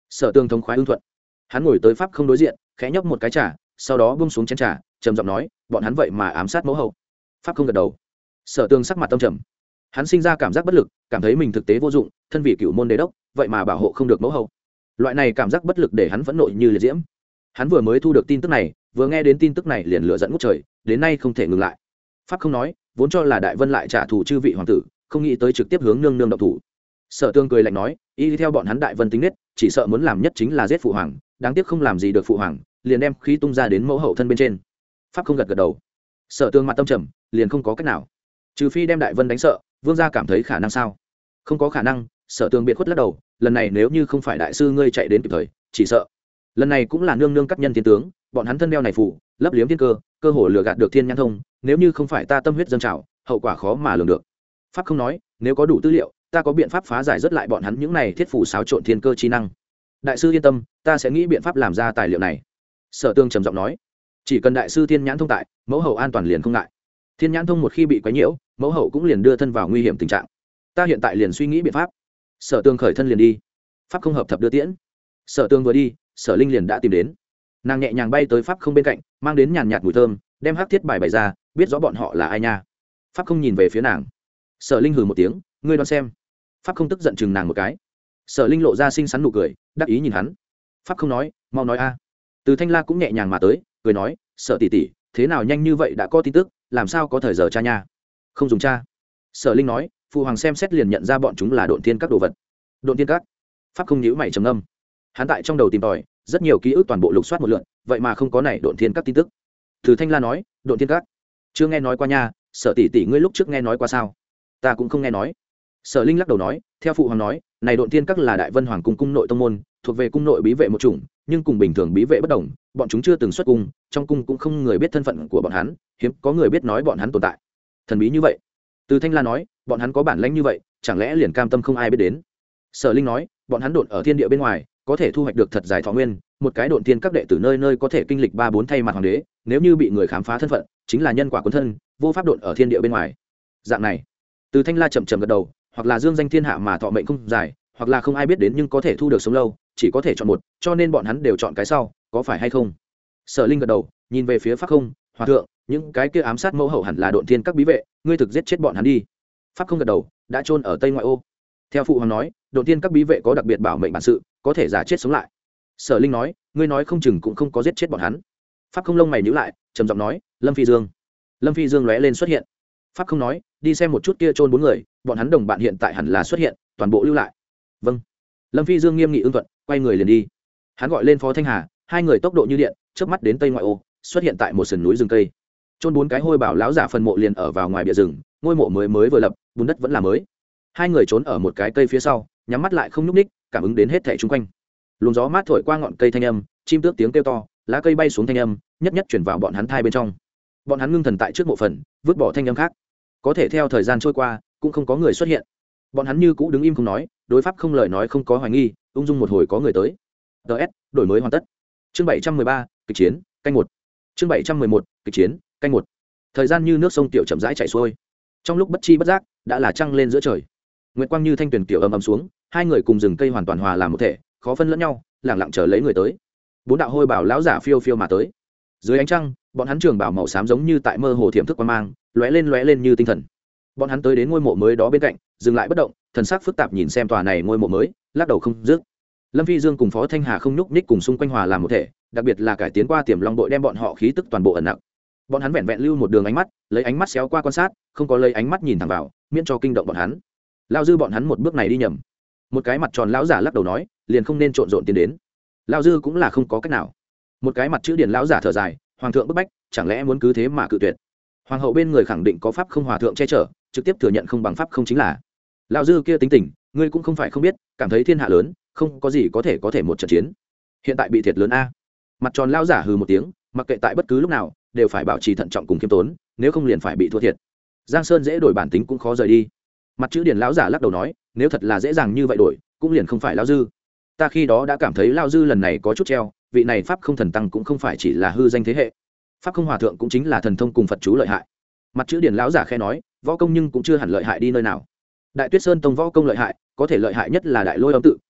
Sở Tương thống khoái ưng thuận. Hắn ngồi tới pháp không đối diện, khẽ nhấp một cái trà, sau đó buông xuống chén trà, trầm giọng nói, bọn hắn vậy mà ám sát mẫu hậu. Pháp không gật đầu. Sở Tương sắc mặt tâm trầm. Hắn sinh ra cảm giác bất lực, cảm thấy mình thực tế vô dụng, thân vị cựu môn đế đốc, vậy mà bảo hộ không được mẫu hậu. Loại này cảm giác bất lực để hắn phẫn nộ như liệt diễm. Hắn vừa mới thu được tin tức này, vừa nghe đến tin tức này liền lửa giận ngút trời, đến nay không thể ngừng lại. Pháp không nói, vốn cho là Đại Vân lại trả thù chư vị hoàng tử, không nghĩ tới trực tiếp hướng nương nương động thủ. Sở Tương cười lạnh nói, y theo bọn hắn Đại Vân tính nết, chỉ sợ muốn làm nhất chính là giết phụ hoàng, đáng tiếc không làm gì được phụ hoàng, liền đem khí tung ra đến mẫu hậu thân bên trên. Pháp không gật gật đầu. Sở Tương mặt tâm trầm, liền không có cách nào, trừ phi đem Đại Vân đánh sợ. Vương gia cảm thấy khả năng sao? Không có khả năng. Sở Tương biệt khuất lắc đầu, lần này nếu như không phải đại sư ngươi chạy đến kịp thời, chỉ sợ lần này cũng là nương nương cắt nhân thiên tướng, bọn hắn thân đeo này phủ, lấp liếm thiên cơ, cơ hồ lừa gạt được thiên nhãn thông, nếu như không phải ta tâm huyết dâng trào, hậu quả khó mà lường được. Pháp không nói, nếu có đủ tư liệu, ta có biện pháp phá giải rất lại bọn hắn những này thiết phủ xáo trộn thiên cơ chi năng. Đại sư yên tâm, ta sẽ nghĩ biện pháp làm ra tài liệu này. Sở Tương trầm giọng nói, chỉ cần đại sư thiên nhãn thông tại, mẫu hậu an toàn liền không ngại. Thiên nhãn thông một khi bị quấy nhiễu, mẫu hậu cũng liền đưa thân vào nguy hiểm tình trạng. Ta hiện tại liền suy nghĩ biện pháp. Sở Tương khởi thân liền đi. Pháp không hợp thập đưa tiễn. Sở Tương vừa đi, Sở Linh liền đã tìm đến. Nàng nhẹ nhàng bay tới pháp không bên cạnh, mang đến nhàn nhạt mùi thơm, đem hắc thiết bài bày ra, biết rõ bọn họ là ai nha. Pháp không nhìn về phía nàng. Sở Linh hừ một tiếng, ngươi đoán xem. Pháp không tức giận chừng nàng một cái. Sở Linh lộ ra xinh xắn nụ cười, đắc ý nhìn hắn. Pháp không nói, mau nói a. Từ Thanh La cũng nhẹ nhàng mà tới, cười nói, Sở tỷ tỷ, thế nào nhanh như vậy đã có tin tức, làm sao có thời giờ cha nha? Không dùng cha. Sở Linh nói, phụ hoàng xem xét liền nhận ra bọn chúng là độn thiên các đồ vật. Độn thiên các? Pháp không nhíu mày trầm ngâm. Hắn tại trong đầu tìm tòi, rất nhiều ký ức toàn bộ lục soát một lượt, vậy mà không có này độn thiên các tin tức. Từ Thanh La nói, độn thiên các? Chưa nghe nói qua nha, Sở tỷ tỷ ngươi lúc trước nghe nói qua sao? Ta cũng không nghe nói. Sở Linh lắc đầu nói, theo phụ hoàng nói, này độn thiên các là Đại Vân Hoàng cung cung nội tông môn, thuộc về cung nội bí vệ một chủng, nhưng cùng bình thường bí vệ bất đồng, bọn chúng chưa từng xuất cung, trong cung cũng không người biết thân phận của bọn hắn, hiếm có người biết nói bọn hắn tồn tại. Thần bí như vậy. Từ Thanh La nói, bọn hắn có bản lĩnh như vậy, chẳng lẽ liền cam tâm không ai biết đến? Sở Linh nói, bọn hắn độn ở thiên địa bên ngoài, có thể thu hoạch được thật dài thọ nguyên, một cái độn thiên các đệ tử nơi nơi có thể kinh lịch ba bốn thay mặt hoàng đế, nếu như bị người khám phá thân phận, chính là nhân quả cuốn thân, vô pháp độn ở thiên địa bên ngoài. Dạng này, Từ Thanh La chậm chậm gật đầu, hoặc là dương danh thiên hạ mà thọ mệnh không dài, hoặc là không ai biết đến nhưng có thể thu được sống lâu, chỉ có thể chọn một, cho nên bọn hắn đều chọn cái sau, có phải hay không? Sở Linh gật đầu, nhìn về phía Pháp Không, hòa thượng, những cái kia ám sát mẫu hậu hẳn là độn thiên các bí vệ, ngươi thực giết chết bọn hắn đi. Pháp Không gật đầu, đã chôn ở tây ngoại ô. Theo phụ hoàng nói, độn thiên các bí vệ có đặc biệt bảo mệnh bản sự, có thể giả chết sống lại. Sở Linh nói, ngươi nói không chừng cũng không có giết chết bọn hắn. Pháp Không lông mày nhíu lại, trầm giọng nói, Lâm Phi Dương. Lâm Phi Dương lóe lên xuất hiện. Pháp Không nói, đi xem một chút kia chôn bốn người, bọn hắn đồng bạn hiện tại hẳn là xuất hiện, toàn bộ lưu lại. Vâng. Lâm Phi Dương nghiêm nghị ưng thuận, quay người liền đi. Hắn gọi lên Phó Thanh Hà, hai người tốc độ như điện, chớp mắt đến tây ngoại ô, xuất hiện tại một sườn núi rừng cây. Chôn bốn cái hôi bảo lão giả phần mộ liền ở vào ngoài bìa rừng, ngôi mộ mới mới vừa lập, bùn đất vẫn là mới. Hai người trốn ở một cái cây phía sau, nhắm mắt lại không nhúc ních, cảm ứng đến hết thảy xung quanh. Luồng gió mát thổi qua ngọn cây thanh âm, chim tước tiếng kêu to, lá cây bay xuống thanh âm, nhất nhất chuyển vào bọn hắn thai bên trong. Bọn hắn ngưng thần tại trước mộ phần, vứt bỏ thanh âm khác. Có thể theo thời gian trôi qua, cũng không có người xuất hiện. Bọn hắn như cũ đứng im không nói, đối pháp không lời nói không có hoài nghi, ung dung một hồi có người tới. ts đổi mới hoàn tất. Chương bảy trăm mười ba, kịch chiến, canh một. Chương bảy trăm mười một, kịch chiến, canh một. Thời gian như nước sông tiểu chậm rãi chảy xuôi. Trong lúc bất chi bất giác, đã là trăng lên giữa trời. Nguyệt quang như thanh tuyển tiểu ầm ầm xuống, hai người cùng rừng cây hoàn toàn hòa làm một thể, khó phân lẫn nhau, lặng lặng chờ lấy người tới. Bốn đạo hôi bảo lão giả phiêu phiêu mà tới. Dưới ánh trăng, bọn hắn trường bảo màu xám giống như tại mơ hồ thiểm thức quang mang, lóe lên lóe lên như tinh thần. Bọn hắn tới đến ngôi mộ mới đó bên cạnh, dừng lại bất động, thần sắc phức tạp nhìn xem tòa này ngôi mộ mới, lắc đầu không dứt. Lâm Phi Dương cùng Phó Thanh Hà không nhúc nhích cùng xung quanh hòa làm một thể, đặc biệt là cải tiến qua Tiềm Long đội đem bọn họ khí tức toàn bộ ẩn nặng. Bọn hắn vẹn vẹn lưu một đường ánh mắt, lấy ánh mắt xéo qua quan sát, không có lấy ánh mắt nhìn thẳng vào, miễn cho kinh động bọn hắn. Lão dư bọn hắn một bước này đi nhầm. Một cái mặt tròn lão giả lắc đầu nói, liền không nên trộn rộn tiến đến. Lão dư cũng là không có cách nào. Một cái mặt chữ điển lão giả thở dài, hoàng thượng bức bách, chẳng lẽ muốn cứ thế mà cự tuyệt? Hoàng hậu bên người khẳng định có pháp không hòa thượng che chở, trực tiếp thừa nhận không bằng pháp không chính là. Lão dư kia tính tình, ngươi cũng không phải không biết, cảm thấy thiên hạ lớn, không có gì có thể có thể một trận chiến. Hiện tại bị thiệt lớn a. Mặt tròn lão giả hừ một tiếng, mặc kệ tại bất cứ lúc nào, đều phải bảo trì thận trọng cùng khiêm tốn, nếu không liền phải bị thua thiệt. Giang Sơn dễ đổi bản tính cũng khó rời đi. Mặt chữ điển lão giả lắc đầu nói, nếu thật là dễ dàng như vậy đổi, cũng liền không phải lão dư. Ta khi đó đã cảm thấy lão dư lần này có chút treo, vị này pháp không thần tăng cũng không phải chỉ là hư danh thế hệ. Pháp không hòa thượng cũng chính là thần thông cùng Phật chú lợi hại. Mặt chữ điển lão giả khẽ nói, võ công nhưng cũng chưa hẳn lợi hại đi nơi nào. Đại Tuyết Sơn tông võ công lợi hại, có thể lợi hại nhất là đại lôi âm tự,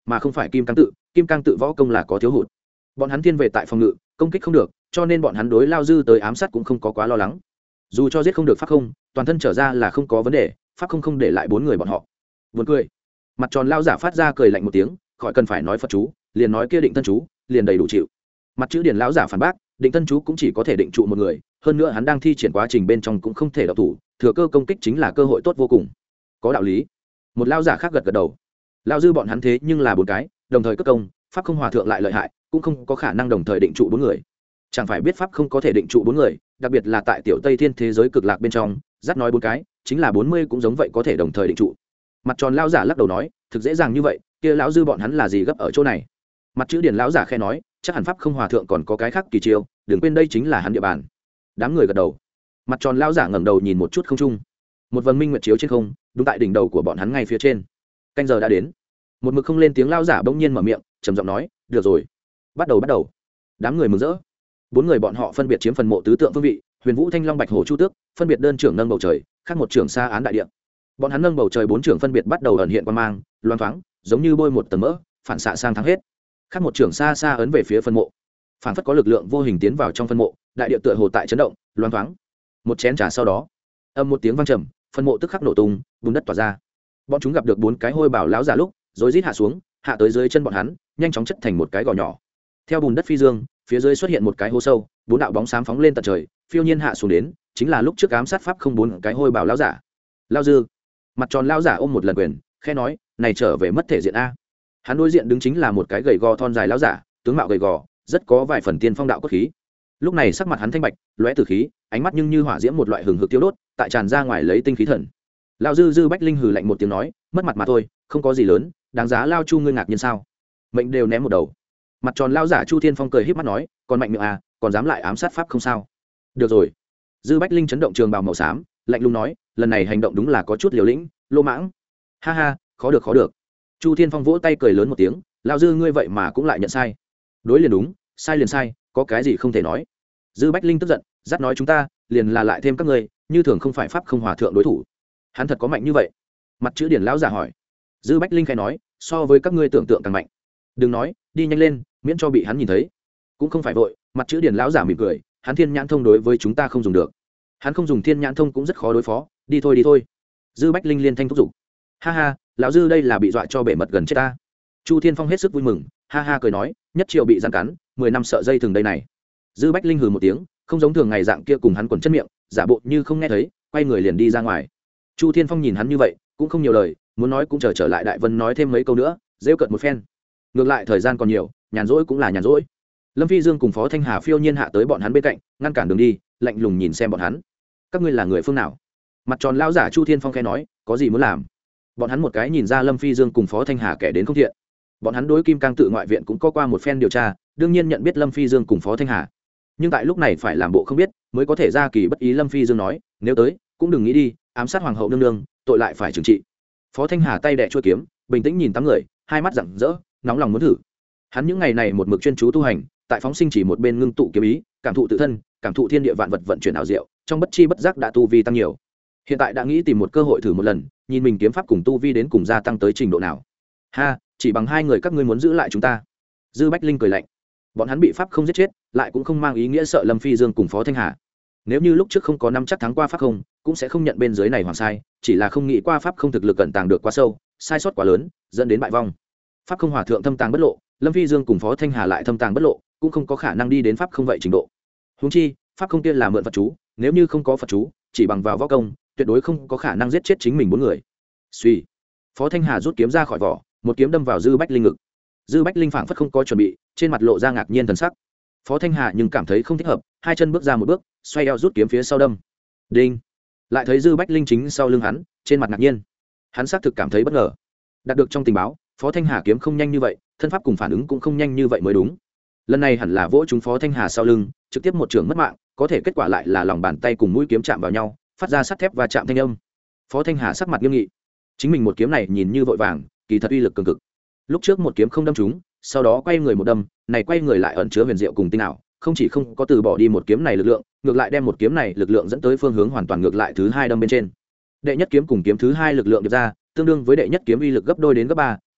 mà không phải kim cang tự. Kim cang tự võ công là có thiếu hụt, bọn hắn thiên về tại phòng ngự, công kích không được, cho nên bọn hắn đối Lao Dư tới ám sát cũng không có quá lo lắng. Dù cho giết không được pháp không, toàn thân trở ra là không có vấn đề, pháp không không để lại bốn người bọn họ. Buồn cười. Mặt tròn Lao giả phát ra cười lạnh một tiếng, khỏi cần phải nói Phật chú, liền nói kia định thân chú, liền đầy đủ chịu. Mặt chữ điển lão giả phản bác, định thân chú cũng chỉ có thể định trụ một người, hơn nữa hắn đang thi triển quá trình bên trong cũng không thể độc thủ, thừa cơ công kích chính là cơ hội tốt vô cùng. Có đạo lý. Một lão giả khác gật gật đầu. Lão dư bọn hắn thế nhưng là bốn cái, đồng thời cất công, pháp không hòa thượng lại lợi hại, cũng không có khả năng đồng thời định trụ bốn người. Chẳng phải biết pháp không có thể định trụ bốn người, đặc biệt là tại tiểu Tây Thiên thế giới cực lạc bên trong, dắt nói bốn cái, chính là bốn mươi cũng giống vậy có thể đồng thời định trụ. Mặt tròn lão giả lắc đầu nói, thực dễ dàng như vậy, kia lão dư bọn hắn là gì gấp ở chỗ này. Mặt chữ điển lão giả khe nói, chắc hẳn pháp không hòa thượng còn có cái khác kỳ chiêu, đừng quên đây chính là hắn địa bàn. Đám người gật đầu. Mặt tròn lão giả ngẩng đầu nhìn một chút không trung, một vầng minh nguyệt chiếu trên không, đúng tại đỉnh đầu của bọn hắn ngay phía trên. Canh giờ đã đến. Một mực không lên tiếng lão giả bỗng nhiên mở miệng, trầm giọng nói, được rồi, bắt đầu bắt đầu. Đám người mừng rỡ. Bốn người bọn họ phân biệt chiếm phần mộ tứ tượng phương vị, Huyền Vũ Thanh Long Bạch Hổ Chu Tước, phân biệt đơn trưởng nâng bầu trời, khác một trưởng xa án đại địa. Bọn hắn nâng bầu trời bốn trưởng phân biệt bắt đầu ẩn hiện qua mang, loan thoáng, giống như bôi một tầng mỡ, phản xạ sang thắng hết. Khác một trưởng xa xa ấn về phía phân mộ, phản phất có lực lượng vô hình tiến vào trong phân mộ, đại địa tựa hồ tại chấn động, loan thoáng. Một chén trà sau đó, âm một tiếng vang trầm, phân mộ tức khắc nổ tung, bùn đất tỏa ra. Bọn chúng gặp được bốn cái hôi bảo lão giả lúc, rối rít hạ xuống, hạ tới dưới chân bọn hắn, nhanh chóng chất thành một cái gò nhỏ. Theo bùn đất phi dương, phía dưới xuất hiện một cái hố sâu, bốn đạo bóng xám phóng lên tận trời, phiêu nhiên hạ xuống đến, chính là lúc trước ám sát pháp không bốn cái hôi bảo lão giả. Lao dư, mặt tròn lão giả ôm một lần quyền, khẽ nói, này trở về mất thể diện a. Hắn đối diện đứng chính là một cái gầy gò thon dài lão giả, tướng mạo gầy gò, rất có vài phần tiên phong đạo cốt khí. Lúc này sắc mặt hắn thanh bạch, lóe tử khí, ánh mắt nhưng như hỏa diễm một loại hừng hực tiêu đốt, tại tràn ra ngoài lấy tinh khí thần. Lão dư dư bách linh hừ lạnh một tiếng nói, mất mặt mà thôi, không có gì lớn, đáng giá Lao Chu ngươi ngạc nhiên sao? Mệnh đều ném một đầu. Mặt tròn lão giả Chu Thiên Phong cười híp mắt nói, còn mạnh miệng à, còn dám lại ám sát pháp không sao? Được rồi. Dư bách linh chấn động trường bào màu xám, lạnh lùng nói, lần này hành động đúng là có chút liều lĩnh, lô mãng. Ha ha, khó được khó được. Chu Thiên Phong vỗ tay cười lớn một tiếng, lão dư ngươi vậy mà cũng lại nhận sai. Đối liền đúng, sai liền sai, có cái gì không thể nói. Dư bách linh tức giận, dắt nói chúng ta liền là lại thêm các ngươi, như thường không phải pháp không hòa thượng đối thủ. Hắn thật có mạnh như vậy? Mặt chữ điển lão giả hỏi. Dư bách linh khẽ nói, so với các ngươi tưởng tượng càng mạnh. Đừng nói, đi nhanh lên, miễn cho bị hắn nhìn thấy. Cũng không phải vội. Mặt chữ điển lão giả mỉm cười, hắn thiên nhãn thông đối với chúng ta không dùng được, hắn không dùng thiên nhãn thông cũng rất khó đối phó, đi thôi đi thôi. Dư bách linh liên thanh thúc giục. Ha ha, lão dư đây là bị dọa cho bể mật gần chết ta. Chu Thiên Phong hết sức vui mừng, ha ha cười nói, nhất triệu bị giàn cắn, mười năm sợ dây thường đây này. Dư bách linh hừ một tiếng, không giống thường ngày dạng kia cùng hắn quần chân miệng, giả bộ như không nghe thấy, quay người liền đi ra ngoài. Chu Thiên Phong nhìn hắn như vậy, cũng không nhiều lời, muốn nói cũng chờ trở lại Đại Vân nói thêm mấy câu nữa, rêu cợt một phen. Ngược lại thời gian còn nhiều, nhàn rỗi cũng là nhàn rỗi. Lâm Phi Dương cùng Phó Thanh Hà phiêu nhiên hạ tới bọn hắn bên cạnh, ngăn cản đường đi, lạnh lùng nhìn xem bọn hắn. Các ngươi là người phương nào? Mặt tròn lão giả Chu Thiên Phong khẽ nói, có gì muốn làm? Bọn hắn một cái nhìn ra Lâm Phi Dương cùng Phó Thanh Hà kẻ đến không thiện. Bọn hắn đối Kim Cang tự ngoại viện cũng có qua một phen điều tra, đương nhiên nhận biết Lâm Phi Dương cùng Phó Thanh Hà. Nhưng tại lúc này phải làm bộ không biết, mới có thể ra kỳ bất ý. Lâm Phi Dương nói, nếu tới, cũng đừng nghĩ đi, ám sát hoàng hậu nương nương, tội lại phải trừng trị. Phó Thanh Hà tay đè chuôi kiếm, bình tĩnh nhìn tám người, hai mắt rạng rỡ, nóng lòng muốn thử. Hắn những ngày này một mực chuyên chú tu hành, tại phóng sinh chỉ một bên ngưng tụ kiếm ý, cảm thụ tự thân, cảm thụ thiên địa vạn vật vận chuyển ảo diệu, trong bất chi bất giác đã tu vi tăng nhiều. Hiện tại đã nghĩ tìm một cơ hội thử một lần, nhìn mình kiếm pháp cùng tu vi đến cùng gia tăng tới trình độ nào. Ha, chỉ bằng hai người các ngươi muốn giữ lại chúng ta? Dư Bách Linh cười lạnh. Bọn hắn bị pháp không giết chết, lại cũng không mang ý nghĩa sợ Lâm Phi Dương cùng Phó Thanh Hà. Nếu như lúc trước không có năm chắc thắng qua pháp không, cũng sẽ không nhận bên dưới này hoàng sai, chỉ là không nghĩ qua pháp không thực lực cẩn tàng được quá sâu, sai sót quá lớn, dẫn đến bại vong. Pháp không hòa thượng thâm tàng bất lộ, Lâm Phi Dương cùng Phó Thanh Hà lại thâm tàng bất lộ, cũng không có khả năng đi đến pháp không vậy trình độ. Huống chi, pháp không kia là mượn Phật chú, nếu như không có Phật chú, chỉ bằng vào võ công, tuyệt đối không có khả năng giết chết chính mình bốn người. Suy, Phó Thanh Hà rút kiếm ra khỏi vỏ, một kiếm đâm vào Dư Bách Linh ngực. Dư Bách Linh phảng phất không có chuẩn bị, trên mặt lộ ra ngạc nhiên thần sắc. Phó Thanh Hà nhưng cảm thấy không thích hợp, hai chân bước ra một bước, xoay eo rút kiếm phía sau đâm. Đinh! Lại thấy Dư Bách Linh chính sau lưng hắn, trên mặt ngạc nhiên. Hắn xác thực cảm thấy bất ngờ. Đạt được trong tình báo, Phó Thanh Hà kiếm không nhanh như vậy, thân pháp cùng phản ứng cũng không nhanh như vậy mới đúng. Lần này hẳn là vỗ trúng Phó Thanh Hà sau lưng, trực tiếp một trường mất mạng, có thể kết quả lại là lòng bàn tay cùng mũi kiếm chạm vào nhau, phát ra sắt thép và chạm thanh âm. Phó Thanh Hà sắc mặt nghiêm nghị. Chính mình một kiếm này nhìn như vội vàng, kỳ thật uy lực cường cực. Lúc trước một kiếm không đâm trúng, sau đó quay người một đâm, này quay người lại ẩn chứa huyền diệu cùng tinh ảo, không chỉ không có từ bỏ đi một kiếm này lực lượng, ngược lại đem một kiếm này lực lượng dẫn tới phương hướng hoàn toàn ngược lại thứ hai đâm bên trên. Đệ nhất kiếm cùng kiếm thứ hai lực lượng điệp ra, tương đương với đệ nhất kiếm uy lực gấp đôi đến gấp ba,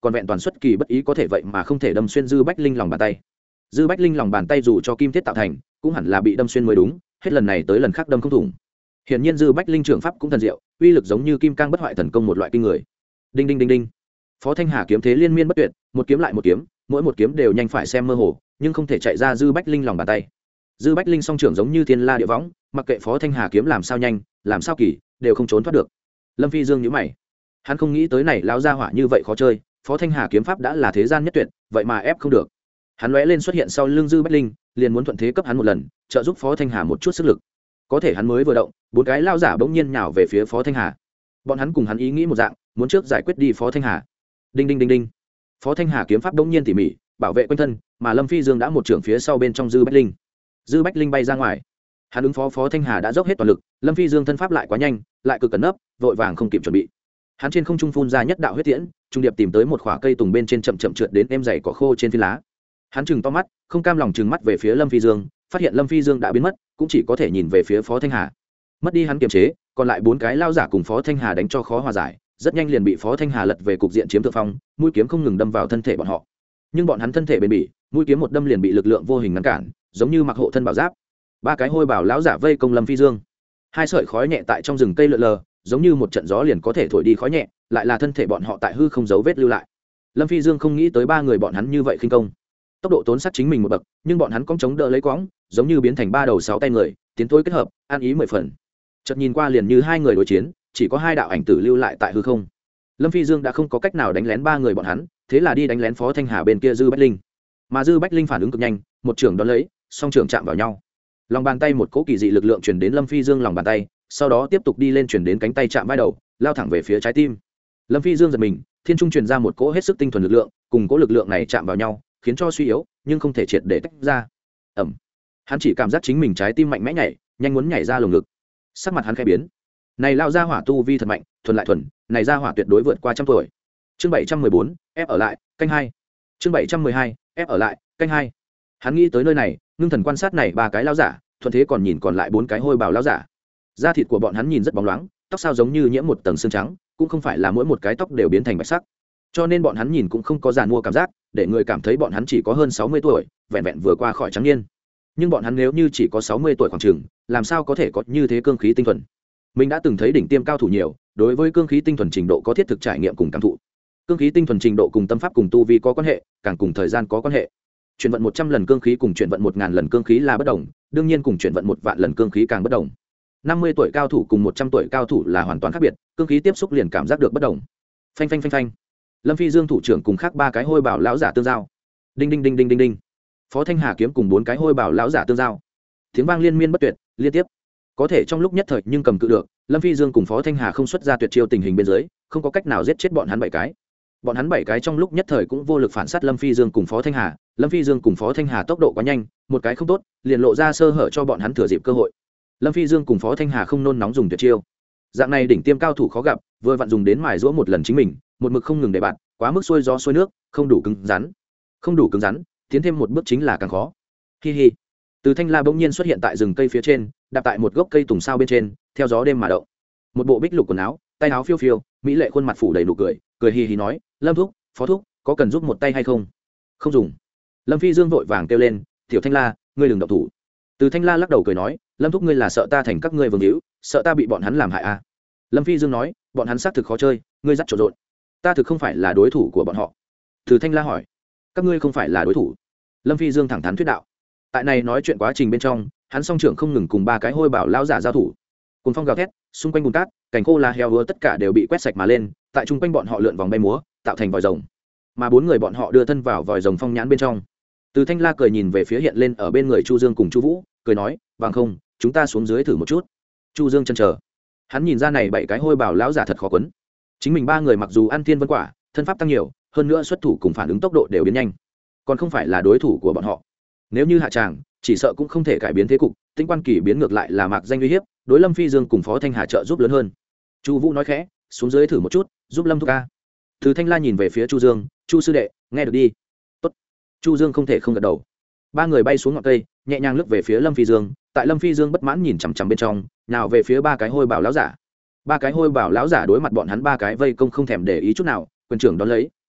còn vẹn toàn xuất kỳ bất ý có thể vậy mà không thể đâm xuyên dư bách linh lòng bàn tay. Dư bách linh lòng bàn tay dù cho kim thiết tạo thành cũng hẳn là bị đâm xuyên mới đúng, hết lần này tới lần khác đâm không thủng. Hiển nhiên dư bách linh trưởng pháp cũng thần diệu, uy lực giống như kim cang bất hoại thần công một loại kinh người. Đinh đinh đinh đinh, Phó Thanh Hà kiếm thế liên miên bất tuyệt, một kiếm lại một kiếm, mỗi một kiếm đều nhanh phải xem mơ hồ, nhưng không thể chạy ra dư bách linh lòng bàn tay. Dư bách linh song trưởng giống như thiên la địa võng, mặc kệ Phó Thanh Hà kiếm làm sao nhanh, làm sao kỳ, đều không trốn thoát được. Lâm Phi Dương nhíu mày, hắn không nghĩ tới này lão gia hỏa như vậy khó chơi. Phó Thanh Hà kiếm pháp đã là thế gian nhất tuyệt, vậy mà ép không được. Hắn lóe lên xuất hiện sau lưng dư bách linh, liền muốn thuận thế cấp hắn một lần, trợ giúp Phó Thanh Hà một chút sức lực. Có thể hắn mới vừa động, bốn cái lao giả bỗng nhiên nhào về phía Phó Thanh Hà. Bọn hắn cùng hắn ý nghĩ một dạng, muốn trước giải quyết đi Phó Thanh Hà. Đinh đinh đinh đinh, Phó Thanh Hà kiếm pháp bỗng nhiên tỉ mỉ, bảo vệ quanh thân, mà Lâm Phi Dương đã một trưởng phía sau bên trong dư bách linh. Dư bách linh bay ra ngoài, hắn ứng phó Phó Thanh Hà đã dốc hết toàn lực. Lâm Phi Dương thân pháp lại quá nhanh, lại cực cẩn nấp, vội vàng không kịp chuẩn bị. Hắn trên không trung phun ra nhất đạo huyết tiễn, trung điệp tìm tới một khỏa cây tùng bên trên chậm chậm trượt đến em dày cỏ khô trên phi lá. Hắn chừng to mắt, không cam lòng chừng mắt về phía Lâm Phi Dương, phát hiện Lâm Phi Dương đã biến mất, cũng chỉ có thể nhìn về phía Phó Thanh Hà. Mất đi hắn kiềm chế, còn lại bốn cái lao giả cùng Phó Thanh Hà đánh cho khó hòa giải, rất nhanh liền bị Phó Thanh Hà lật về cục diện chiếm thượng phong, mũi kiếm không ngừng đâm vào thân thể bọn họ. Nhưng bọn hắn thân thể bền bỉ, mũi kiếm một đâm liền bị lực lượng vô hình ngăn cản, giống như mặc hộ thân bảo giáp. Ba cái hôi bảo lão giả vây công Lâm Phi Dương, hai sợi khói nhẹ tại trong rừng cây lượn lờ, giống như một trận gió liền có thể thổi đi khói nhẹ, lại là thân thể bọn họ tại hư không dấu vết lưu lại. Lâm Phi Dương không nghĩ tới ba người bọn hắn như vậy khinh công, tốc độ tốn sát chính mình một bậc, nhưng bọn hắn cong chống đỡ lấy quõng, giống như biến thành ba đầu sáu tay người, tiến tối kết hợp, ăn ý mười phần. Chợt nhìn qua liền như hai người đối chiến, chỉ có hai đạo ảnh tử lưu lại tại hư không. Lâm Phi Dương đã không có cách nào đánh lén ba người bọn hắn, thế là đi đánh lén Phó Thanh Hà bên kia dư bách linh. Mà dư bách linh phản ứng cực nhanh, một trưởng đón lấy, song trưởng chạm vào nhau. Lòng bàn tay một cỗ kỳ dị lực lượng truyền đến Lâm Phi Dương lòng bàn tay, sau đó tiếp tục đi lên truyền đến cánh tay chạm vai đầu, lao thẳng về phía trái tim. Lâm Phi Dương giật mình, thiên trung truyền ra một cỗ hết sức tinh thuần lực lượng, cùng cỗ lực lượng này chạm vào nhau, khiến cho suy yếu, nhưng không thể triệt để tách ra. Ầm. Hắn chỉ cảm giác chính mình trái tim mạnh mẽ nhảy, nhanh muốn nhảy ra lồng ngực. Sắc mặt hắn khẽ biến. Này lao ra hỏa tu vi thật mạnh, thuần lại thuần, này ra hỏa tuyệt đối vượt qua trăm tuổi. Chương bảy trăm mười bốn, ép ở lại, canh hai. Chương bảy trăm mười hai, ép ở lại, canh hai. Hắn nghĩ tới nơi này, ngưng thần quan sát này ba cái lao giả, thuận thế còn nhìn còn lại bốn cái hôi bào lao giả. Da thịt của bọn hắn nhìn rất bóng loáng, tóc sao giống như nhiễm một tầng xương trắng, cũng không phải là mỗi một cái tóc đều biến thành bạch sắc, cho nên bọn hắn nhìn cũng không có giàn mua cảm giác, để người cảm thấy bọn hắn chỉ có hơn sáu mươi tuổi, vẹn vẹn vừa qua khỏi trắng niên. Nhưng bọn hắn nếu như chỉ có sáu mươi tuổi khoảng chừng, làm sao có thể có như thế cương khí tinh thuần? Mình đã từng thấy đỉnh tiêm cao thủ nhiều, đối với cương khí tinh thuần trình độ có thiết thực trải nghiệm cùng cảm thụ. Cương khí tinh thuần trình độ cùng tâm pháp cùng tu vi có quan hệ, càng cùng thời gian có quan hệ. Chuyển vận một trăm lần cương khí cùng chuyển vận một ngàn lần cương khí là bất đồng, đương nhiên cùng chuyển vận một vạn lần cương khí càng bất đồng. năm mươi tuổi cao thủ cùng một trăm tuổi cao thủ là hoàn toàn khác biệt, cương khí tiếp xúc liền cảm giác được bất đồng. Phanh phanh phanh phanh. Lâm Phi Dương thủ trưởng cùng khác ba cái hôi bảo lão giả tương giao. Đinh đinh đinh đinh đinh đinh. Phó Thanh Hà kiếm cùng bốn cái hôi bảo lão giả tương giao. Tiếng vang liên miên bất tuyệt, liên tiếp. Có thể trong lúc nhất thời nhưng cầm cự được, Lâm Phi Dương cùng Phó Thanh Hà không xuất ra tuyệt chiêu tình hình bên dưới, không có cách nào giết chết bọn hắn bảy cái. Bọn hắn bảy cái trong lúc nhất thời cũng vô lực phản sát Lâm Phi Dương cùng Phó Thanh Hà, Lâm Phi Dương cùng Phó Thanh Hà tốc độ quá nhanh, một cái không tốt, liền lộ ra sơ hở cho bọn hắn thừa dịp cơ hội. Lâm Phi Dương cùng Phó Thanh Hà không nôn nóng dùng tuyệt chiêu. Dạng này đỉnh tiêm cao thủ khó gặp, vừa vặn dùng đến mài giũa một lần chính mình, một mực không ngừng để bạn, quá mức xuôi gió xuôi nước, không đủ cứng rắn. Không đủ cứng rắn, tiến thêm một bước chính là càng khó. Hi hi. Từ Thanh La bỗng nhiên xuất hiện tại rừng cây phía trên, đạp tại một gốc cây tùng sao bên trên, theo gió đêm mà động. Một bộ bích lục quần áo, tay áo phiêu phiêu, mỹ lệ khuôn mặt phủ đầy nụ cười, cười hi hi nói, "Lâm thúc, Phó thúc, có cần giúp một tay hay không?" "Không dùng." Lâm Phi Dương vội vàng kêu lên, "Tiểu Thanh La, ngươi đừng động thủ." Từ Thanh La lắc đầu cười nói, "Lâm thúc ngươi là sợ ta thành các ngươi vương hữu, sợ ta bị bọn hắn làm hại à?" Lâm Phi Dương nói, "Bọn hắn xác thực khó chơi, ngươi dắt trộn rộn. Ta thực không phải là đối thủ của bọn họ." Từ Thanh La hỏi, "Các ngươi không phải là đối thủ?" Lâm Phi Dương thẳng thắn thuyết đạo. Tại này nói chuyện quá trình bên trong, hắn song trưởng không ngừng cùng ba cái hôi bảo lão giả giao thủ. Cùng phong gào thét, xung quanh bùn cát, cành khô lá heo hứa tất cả đều bị quét sạch mà lên, tại trung quanh bọn họ lượn vòng bay múa, tạo thành vòi rồng. Mà bốn người bọn họ đưa thân vào vòi rồng phong nhãn bên trong. Từ Thanh La cười nhìn về phía hiện lên ở bên người Chu Dương cùng Chu Vũ, cười nói, "Bằng không, chúng ta xuống dưới thử một chút." Chu Dương chần chờ. Hắn nhìn ra này bảy cái hôi bảo lão giả thật khó quấn. Chính mình ba người mặc dù ăn thiên vân quả, thân pháp tăng nhiều, hơn nữa xuất thủ cùng phản ứng tốc độ đều biến nhanh, còn không phải là đối thủ của bọn họ. Nếu như hạ tràng, chỉ sợ cũng không thể cải biến thế cục, Tinh Quan Kỳ biến ngược lại là mạc danh uy hiếp, đối Lâm Phi Dương cùng Phó Thanh Hà trợ giúp lớn hơn. Chu Vũ nói khẽ, "Xuống dưới thử một chút, giúp Lâm thúc ca." Từ Thanh La nhìn về phía Chu Dương, "Chu sư đệ, nghe được đi." "Tốt." Chu Dương không thể không gật đầu. Ba người bay xuống ngọn cây, nhẹ nhàng lướt về phía Lâm Phi Dương, tại Lâm Phi Dương bất mãn nhìn chằm chằm bên trong, nào về phía ba cái hôi bảo lão giả. Ba cái hôi bảo lão giả đối mặt bọn hắn ba cái vây công không thèm để ý chút nào, quyền trưởng đón lấy,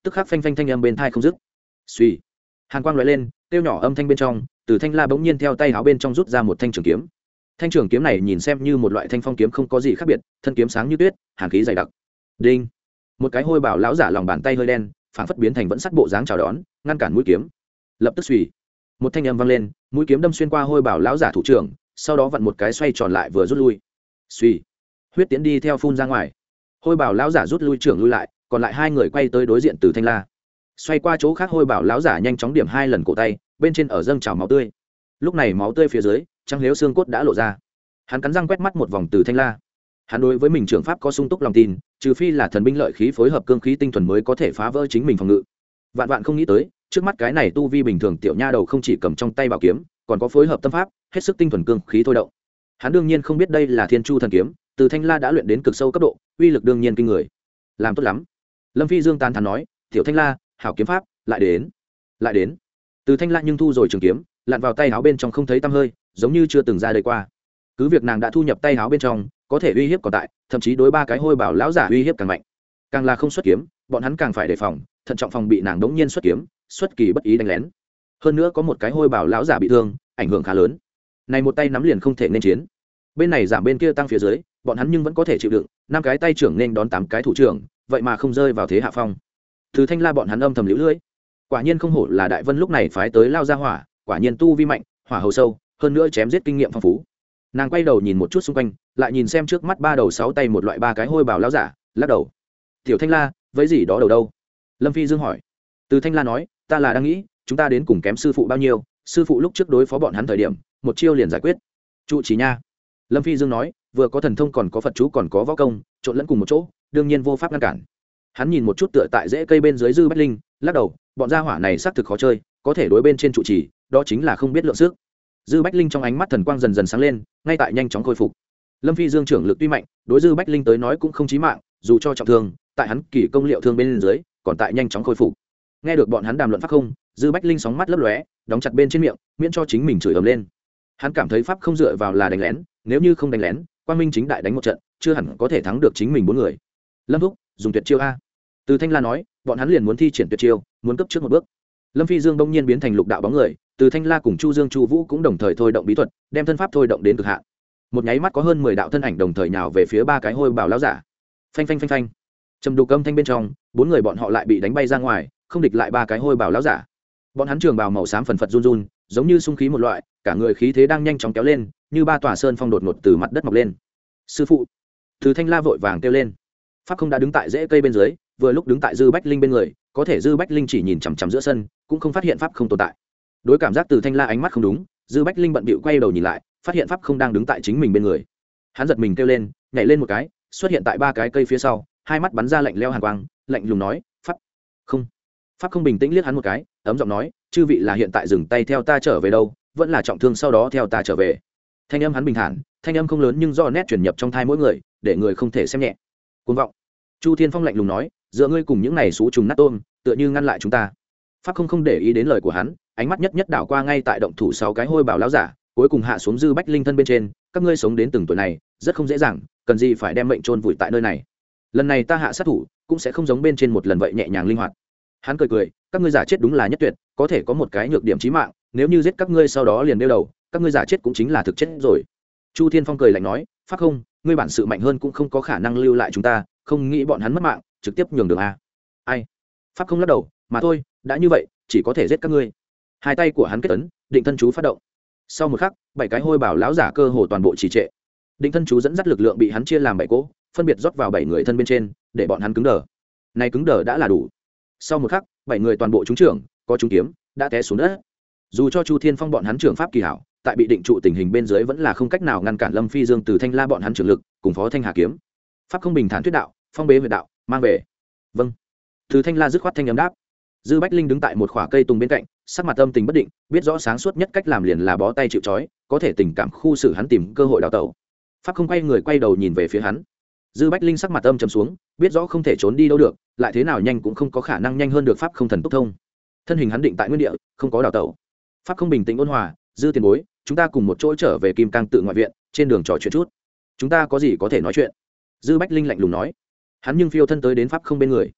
tức khắc phanh phanh thanh âm bên thai không dứt. Suy, hàn quang lóe lên, tiêu nhỏ âm thanh bên trong, từ thanh la bỗng nhiên theo tay áo bên trong rút ra một thanh trường kiếm. Thanh trường kiếm này nhìn xem như một loại thanh phong kiếm không có gì khác biệt, thân kiếm sáng như tuyết, hàn khí dày đặc. Đinh, một cái hôi bảo lão giả lòng bàn tay hơi đen, phản phất biến thành vẫn sắt bộ dáng chào đón, ngăn cản mũi kiếm. Lập tức suy, một thanh âm vang lên, mũi kiếm đâm xuyên qua hôi bảo lão giả thủ trưởng, sau đó vặn một cái xoay tròn lại vừa rút lui. Suy, huyết tiến đi theo phun ra ngoài. Hôi bảo lão giả rút lui trưởng lui lại, còn lại hai người quay tới đối diện từ thanh la. Xoay qua chỗ khác hôi bảo lão giả nhanh chóng điểm hai lần cổ tay, bên trên ở dâng trào máu tươi. Lúc này máu tươi phía dưới, trắng liếu xương cốt đã lộ ra. Hắn cắn răng quét mắt một vòng từ thanh la. Hắn đối với mình trưởng pháp có sung túc lòng tin, trừ phi là thần binh lợi khí phối hợp cương khí tinh thuần mới có thể phá vỡ chính mình phòng ngự. Vạn vạn không nghĩ tới, trước mắt cái này tu vi bình thường tiểu nha đầu không chỉ cầm trong tay bảo kiếm, còn có phối hợp tâm pháp, hết sức tinh thuần cương khí thôi động. Hắn đương nhiên không biết đây là Thiên Chu thần kiếm, từ thanh la đã luyện đến cực sâu cấp độ, uy lực đương nhiên kinh người. Làm tốt lắm. Lâm Phi Dương tán thán nói, tiểu thanh la, hảo kiếm pháp, lại đến, lại đến. Từ thanh la nhưng thu rồi trường kiếm, lặn vào tay áo bên trong không thấy tăm hơi, giống như chưa từng ra đời qua. Cứ việc nàng đã thu nhập tay áo bên trong, có thể uy hiếp còn tại, thậm chí đối ba cái hôi bảo lão giả uy hiếp càng mạnh. Càng là không xuất kiếm, bọn hắn càng phải đề phòng, thận trọng phòng bị nàng đống nhiên xuất kiếm, xuất kỳ bất ý đánh lén. Hơn nữa có một cái hôi bảo lão giả bị thương, ảnh hưởng khá lớn. Này một tay nắm liền không thể nên chiến. Bên này giảm bên kia tăng phía dưới, bọn hắn nhưng vẫn có thể chịu đựng, năm cái tay trưởng nên đón tám cái thủ trưởng, vậy mà không rơi vào thế hạ phong. Từ thanh la bọn hắn âm thầm liễu lưỡi. Quả nhiên không hổ là đại vân lúc này phái tới lao ra hỏa, quả nhiên tu vi mạnh, hỏa hầu sâu, hơn nữa chém giết kinh nghiệm phong phú. Nàng quay đầu nhìn một chút xung quanh, lại nhìn xem trước mắt ba đầu sáu tay một loại ba cái hôi bảo lão giả, lắc đầu. Tiểu thanh la, với gì đó đầu đâu? Lâm Phi Dương hỏi. Từ thanh la nói, ta là đang nghĩ, chúng ta đến cùng kém sư phụ bao nhiêu, sư phụ lúc trước đối phó bọn hắn thời điểm, một chiêu liền giải quyết. Trụ chỉ nha. Lâm Phi Dương nói, vừa có thần thông còn có Phật chú còn có võ công, trộn lẫn cùng một chỗ, đương nhiên vô pháp ngăn cản. Hắn nhìn một chút tựa tại rễ cây bên dưới Dư Bách Linh, lắc đầu, bọn gia hỏa này xác thực khó chơi, có thể đối bên trên trụ trì, đó chính là không biết lượng sức. Dư Bách Linh trong ánh mắt thần quang dần dần sáng lên, ngay tại nhanh chóng khôi phục. Lâm Phi Dương trưởng lực tuy mạnh, đối Dư Bách Linh tới nói cũng không chí mạng, dù cho trọng thương, tại hắn kỳ công liệu thương bên dưới, còn tại nhanh chóng khôi phục. Nghe được bọn hắn đàm luận pháp không, Dư Bách Linh sóng mắt lấp lóe, đóng chặt bên trên miệng, miễn cho chính mình chửi ầm lên. Hắn cảm thấy pháp không dựa vào là đánh lén, nếu như không đánh lén, Quang Minh chính đại đánh một trận, chưa hẳn có thể thắng được chính mình bốn người. Lâm thúc, dùng tuyệt chiêu a. Từ thanh la nói, bọn hắn liền muốn thi triển tuyệt chiêu, muốn cấp trước một bước. Lâm Phi Dương bỗng nhiên biến thành lục đạo bóng người, từ thanh la cùng Chu Dương Chu Vũ cũng đồng thời thôi động bí thuật, đem thân pháp thôi động đến cực hạn. Một nháy mắt có hơn mười đạo thân ảnh đồng thời nhào về phía ba cái hôi bảo lão giả. Phanh phanh phanh phanh. Trầm đục âm thanh bên trong, bốn người bọn họ lại bị đánh bay ra ngoài, không địch lại ba cái hôi bảo lão giả. Bọn hắn trường bào màu xám phần phật run run, giống như xung khí một loại, cả người khí thế đang nhanh chóng kéo lên, như ba tòa sơn phong đột ngột từ mặt đất mọc lên. Sư phụ. Từ thanh la vội vàng kêu lên. Pháp không đã đứng tại rễ cây bên dưới, vừa lúc đứng tại Dư Bách Linh bên người, có thể Dư Bách Linh chỉ nhìn chằm chằm giữa sân, cũng không phát hiện pháp không tồn tại. Đối cảm giác từ thanh la ánh mắt không đúng, Dư Bách Linh bận bịu quay đầu nhìn lại, phát hiện pháp không đang đứng tại chính mình bên người. Hắn giật mình kêu lên, nhảy lên một cái, xuất hiện tại ba cái cây phía sau, hai mắt bắn ra lạnh lẽo hàn quang, lạnh lùng nói, "Pháp không." Pháp không bình tĩnh liếc hắn một cái, ấm giọng nói, "Chư vị là hiện tại dừng tay theo ta trở về đâu, vẫn là trọng thương sau đó theo ta trở về?" Thanh âm hắn bình thản, thanh âm không lớn nhưng do nét truyền nhập trong thai mỗi người, để người không thể xem nhẹ. Cuồng vọng. Chu Thiên Phong lạnh lùng nói, "Dựa ngươi cùng những này xú trùng nát tôm, tựa như ngăn lại chúng ta." Pháp không không để ý đến lời của hắn, ánh mắt nhất nhất đảo qua ngay tại động thủ sáu cái hôi bảo lão giả, cuối cùng hạ xuống Dư Bách Linh thân bên trên, "Các ngươi sống đến từng tuổi này, rất không dễ dàng, cần gì phải đem mệnh chôn vùi tại nơi này. Lần này ta hạ sát thủ, cũng sẽ không giống bên trên một lần vậy nhẹ nhàng linh hoạt." Hắn cười cười, "Các ngươi giả chết đúng là nhất tuyệt, có thể có một cái nhược điểm chí mạng, nếu như giết các ngươi sau đó liền đeo đầu, các ngươi giả chết cũng chính là thực chết rồi." Chu Thiên Phong cười lạnh nói, "Pháp không, ngươi bản sự mạnh hơn cũng không có khả năng lưu lại chúng ta, không nghĩ bọn hắn mất mạng, trực tiếp nhường đường a." "Ai?" Pháp không lắc đầu, "Mà thôi, đã như vậy, chỉ có thể giết các ngươi." Hai tay của hắn kết ấn, định thân chú phát động. Sau một khắc, bảy cái hôi bảo lão giả cơ hồ toàn bộ trì trệ. Định thân chú dẫn dắt lực lượng bị hắn chia làm bảy cỗ, phân biệt rót vào bảy người thân bên trên, để bọn hắn cứng đờ. Này cứng đờ đã là đủ. Sau một khắc, bảy người toàn bộ trúng trưởng, có trúng kiếm, đã té xuống đất. Dù cho Chu Thiên Phong bọn hắn trưởng pháp kỳ hảo, tại bị định trụ tình hình bên dưới vẫn là không cách nào ngăn cản Lâm Phi Dương từ thanh la bọn hắn trưởng lực, cùng Phó Thanh Hà kiếm. Pháp không bình thản thuyết đạo, phong bế huyệt đạo, mang về. Vâng. Từ thanh la dứt khoát thanh âm đáp. Dư Bách Linh đứng tại một khỏa cây tùng bên cạnh, sắc mặt âm tình bất định, biết rõ sáng suốt nhất cách làm liền là bó tay chịu trói, có thể tình cảm khu xử hắn tìm cơ hội đào tẩu. Pháp không quay người quay đầu nhìn về phía hắn. Dư Bách Linh sắc mặt âm trầm xuống, biết rõ không thể trốn đi đâu được, lại thế nào nhanh cũng không có khả năng nhanh hơn được pháp không thần tốc thông. Thân hình hắn định tại nguyên địa, không có đào tẩu. Pháp không bình tĩnh ôn hòa, "Dư tiền bối, chúng ta cùng một chỗ trở về Kim Cang tự ngoại viện, trên đường trò chuyện chút. Chúng ta có gì có thể nói chuyện?" Dư Bách Linh lạnh lùng nói. Hắn nhưng phiêu thân tới đến pháp không bên người.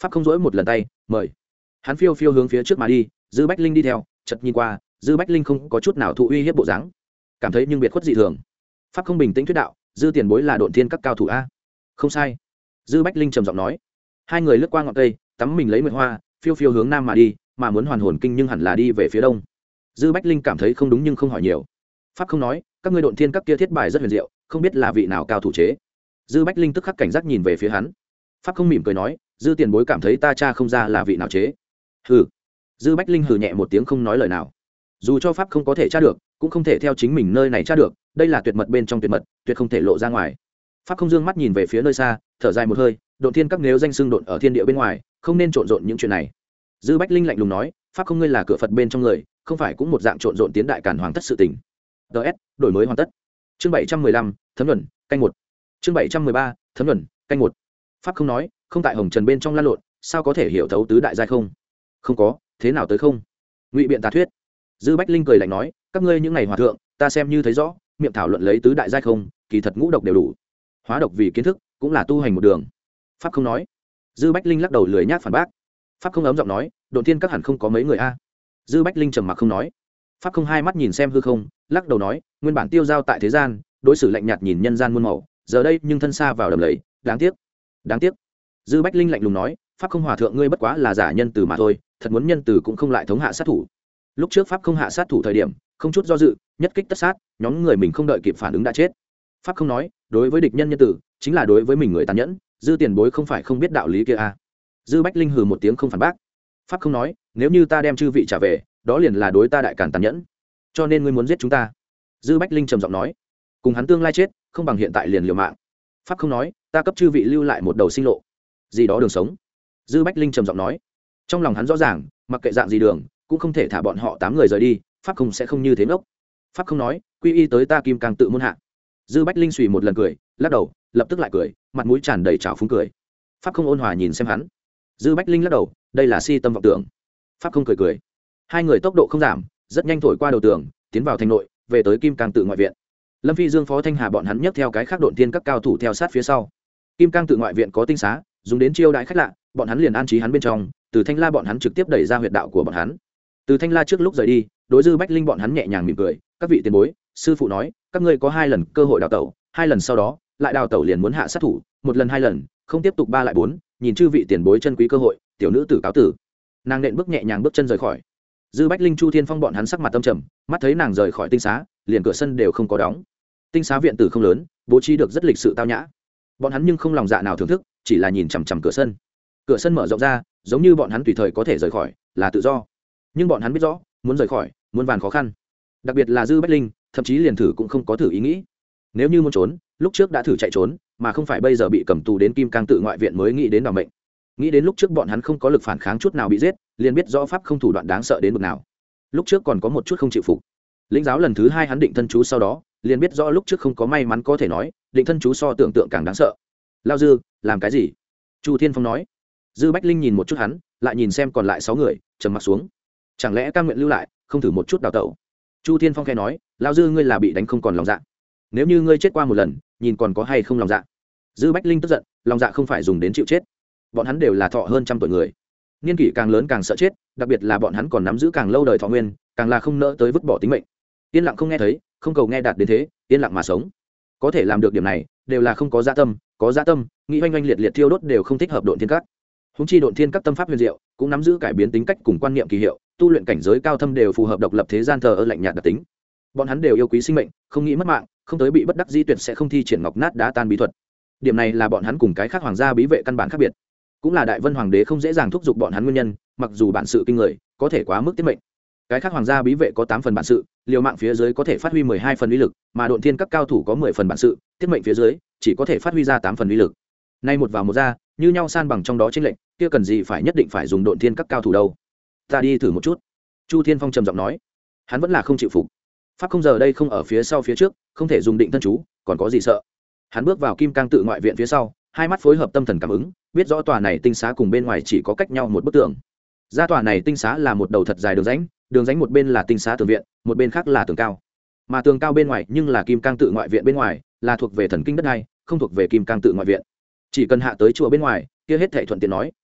pháp không dỗi một lần tay mời. Hắn phiêu phiêu hướng phía trước mà đi, dư bách linh đi theo, chợt nhìn qua, dư bách linh không có chút nào thụ uy hiếp bộ dáng, cảm thấy nhưng biệt khuất dị thường. Pháp không bình tĩnh thuyết đạo, dư tiền bối là độn thiên các cao thủ a. Không sai, dư bách linh trầm giọng nói. Hai người lướt qua ngọn cây, tắm mình lấy mượn hoa, phiêu phiêu hướng nam mà đi, mà muốn hoàn hồn kinh nhưng hẳn là đi về phía đông. Dư bách linh cảm thấy không đúng nhưng không hỏi nhiều. Pháp không nói, các ngươi độn thiên các kia thiết bài rất huyền diệu, không biết là vị nào cao thủ chế. Dư bách linh tức khắc cảnh giác nhìn về phía hắn. Pháp không mỉm cười nói, dư tiền bối cảm thấy ta cha không ra là vị nào chế. Hừ. Dư bách linh hừ nhẹ một tiếng không nói lời nào. Dù cho pháp không có thể tra được, cũng không thể theo chính mình nơi này tra được, đây là tuyệt mật bên trong tuyệt mật, tuyệt không thể lộ ra ngoài. Pháp không dương mắt nhìn về phía nơi xa, thở dài một hơi, độn thiên các nếu danh xưng độn ở thiên địa bên ngoài, không nên trộn rộn những chuyện này. Dư bách linh lạnh lùng nói, pháp không ngươi là cửa phật bên trong người, không phải cũng một dạng trộn rộn tiến đại cản hoàng tất sự tình. ts đổi mới hoàn tất. Chương bảy trăm mười lăm, thấm luận canh một. Chương bảy trăm mười ba, thấm luận canh một. Pháp không nói, không tại hồng trần bên trong lan lộn, sao có thể hiểu thấu tứ đại giai không? Không có, thế nào tới không? Ngụy biện tà thuyết. Dư bách linh cười lạnh nói, các ngươi những ngày hòa thượng, ta xem như thấy rõ, miệng thảo luận lấy tứ đại giai không, kỳ thật ngũ độc đều đủ. Hóa độc vì kiến thức, cũng là tu hành một đường. Pháp không nói. Dư bách linh lắc đầu lười nhác phản bác. Pháp không ấm giọng nói, độn thiên các hẳn không có mấy người a. Dư bách linh trầm mặc không nói. Pháp không hai mắt nhìn xem hư không, lắc đầu nói, nguyên bản tiêu giao tại thế gian, đối xử lạnh nhạt nhìn nhân gian muôn màu, giờ đây nhưng thân xa vào đầm lầy, đáng tiếc, đáng tiếc. Dư bách linh lạnh lùng nói, pháp không hòa thượng ngươi bất quá là giả nhân từ mà thôi, thật muốn nhân từ cũng không lại thống hạ sát thủ. Lúc trước pháp không hạ sát thủ thời điểm, không chút do dự, nhất kích tất sát, nhóm người mình không đợi kịp phản ứng đã chết. Pháp không nói, đối với địch nhân nhân tử, chính là đối với mình người tàn nhẫn, dư tiền bối không phải không biết đạo lý kia à. Dư bách linh hừ một tiếng không phản bác. Pháp không nói, nếu như ta đem chư vị trả về, đó liền là đối ta đại càn tàn nhẫn, cho nên ngươi muốn giết chúng ta. Dư bách linh trầm giọng nói, cùng hắn tương lai chết, không bằng hiện tại liền liều mạng. Pháp không nói, ta cấp chư vị lưu lại một đầu sinh lộ, gì đó đường sống. Dư bách linh trầm giọng nói, trong lòng hắn rõ ràng, mặc kệ dạng gì đường, cũng không thể thả bọn họ tám người rời đi, pháp không sẽ không như thế ngốc. Pháp không nói, quy y tới ta kim càng tự môn hạ. Dư bách linh suy một lần cười, lắc đầu, lập tức lại cười, mặt mũi tràn đầy trào phúng cười. Pháp không ôn hòa nhìn xem hắn. Dư bách linh lắc đầu, đây là si tâm vọng tưởng. Pháp không cười cười. Hai người tốc độ không giảm, rất nhanh thổi qua đầu tường, tiến vào thành nội, về tới kim cang tự ngoại viện. Lâm Phi Dương, Phó Thanh Hà bọn hắn nhấc theo cái khác độn tiên các cao thủ theo sát phía sau. Kim cang tự ngoại viện có tinh xá, dùng đến chiêu đãi khách lạ, bọn hắn liền an trí hắn bên trong. Từ Thanh La bọn hắn trực tiếp đẩy ra huyệt đạo của bọn hắn. Từ Thanh La trước lúc rời đi, đối Dư Bách Linh bọn hắn nhẹ nhàng mỉm cười, các vị tiền bối, sư phụ nói, các ngươi có hai lần cơ hội đào tẩu, hai lần sau đó lại đào tẩu liền muốn hạ sát thủ, một lần hai lần, không tiếp tục ba lại bốn, nhìn chư vị tiền bối chân quý cơ hội, tiểu nữ tử cáo tử. Nàng nện bước nhẹ nhàng bước chân rời khỏi. Dư Bách Linh, Chu Thiên Phong bọn hắn sắc mặt tâm trầm, mắt thấy nàng rời khỏi tinh xá, liền cửa sân đều không có đóng. Tinh xá viện tử không lớn, bố trí được rất lịch sự tao nhã. Bọn hắn nhưng không lòng dạ nào thưởng thức, chỉ là nhìn chằm chằm cửa sân. Cửa sân mở rộng ra, giống như bọn hắn tùy thời có thể rời khỏi, là tự do. Nhưng bọn hắn biết rõ, muốn rời khỏi, muôn vàn khó khăn. Đặc biệt là Dư Bách Linh, thậm chí liền thử cũng không có thử ý nghĩ. Nếu như muốn trốn, lúc trước đã thử chạy trốn, mà không phải bây giờ bị cầm tù đến Kim Cang tự ngoại viện mới nghĩ đến bảo mệnh. Nghĩ đến lúc trước bọn hắn không có lực phản kháng chút nào bị giết, liền biết rõ pháp không thủ đoạn đáng sợ đến mức nào. Lúc trước còn có một chút không chịu phục. Lĩnh giáo lần thứ hai hắn định thân chú sau đó, liền biết rõ lúc trước không có may mắn có thể nói, định thân chú so tưởng tượng càng đáng sợ. Lao Dư, làm cái gì? Chu Thiên Phong nói. Dư Bách Linh nhìn một chút hắn, lại nhìn xem còn lại sáu người, trầm mặt xuống. Chẳng lẽ cam nguyện lưu lại, không thử một chút đào tẩu? Chu Thiên Phong khẽ nói, Lao Dư ngươi là bị đánh không còn lòng dạ. Nếu như ngươi chết qua một lần, nhìn còn có hay không lòng dạ? Dư Bách Linh tức giận, lòng dạ không phải dùng đến chịu chết. Bọn hắn đều là thọ hơn trăm tuổi người, niên kỷ càng lớn càng sợ chết, đặc biệt là bọn hắn còn nắm giữ càng lâu đời thọ nguyên, càng là không nỡ tới vứt bỏ tính mệnh. Yên lặng không nghe thấy, không cầu nghe đạt đến thế, yên lặng mà sống. Có thể làm được điểm này, đều là không có dạ tâm, có dạ tâm, nghĩ oanh oanh liệt liệt thiêu đốt đều không thích hợp độn thiên các. Húng chi độn thiên các tâm pháp huyền diệu, cũng nắm giữ cải biến tính cách cùng quan niệm kỳ hiệu, tu luyện cảnh giới cao thâm đều phù hợp độc lập thế gian thờ ơ lạnh nhạt đặc tính. Bọn hắn đều yêu quý sinh mệnh, không nghĩ mất mạng, không tới bị bất đắc dĩ tuyệt sẽ không thi triển ngọc nát đá tan bí thuật. Điểm này là bọn hắn cùng cái khác hoàng gia bí vệ căn bản khác biệt, cũng là đại vân hoàng đế không dễ dàng thúc giục bọn hắn nguyên nhân. Mặc dù bản sự kinh người, có thể quá mức tiết mệnh. Cái khác hoàng gia bí vệ có tám phần bản sự, liều mạng phía dưới có thể phát huy mười hai phần uy lực, mà độn thiên các cao thủ có mười phần bản sự, tiết mệnh phía dưới chỉ có thể phát huy ra tám phần uy lực. Nay một vào một ra, như nhau san bằng trong đó chênh lệnh, kia cần gì phải nhất định phải dùng độn thiên các cao thủ đâu? Ta đi thử một chút. Chu Thiên Phong trầm giọng nói. Hắn vẫn là không chịu phục. Pháp không giờ đây không ở phía sau phía trước, không thể dùng định thân chú, còn có gì sợ? Hắn bước vào Kim Cang tự ngoại viện phía sau, hai mắt phối hợp tâm thần cảm ứng, biết rõ tòa này tinh xá cùng bên ngoài chỉ có cách nhau một bức tường. Ra tòa này tinh xá là một đầu thật dài đường rãnh, đường rãnh một bên là tinh xá tường viện, một bên khác là tường cao. Mà tường cao bên ngoài nhưng là Kim Cang tự ngoại viện bên ngoài, là thuộc về thần kinh đất này, không thuộc về Kim Cang tự ngoại viện. Chỉ cần hạ tới chùa bên ngoài, kia hết thảy thuận tiện nói,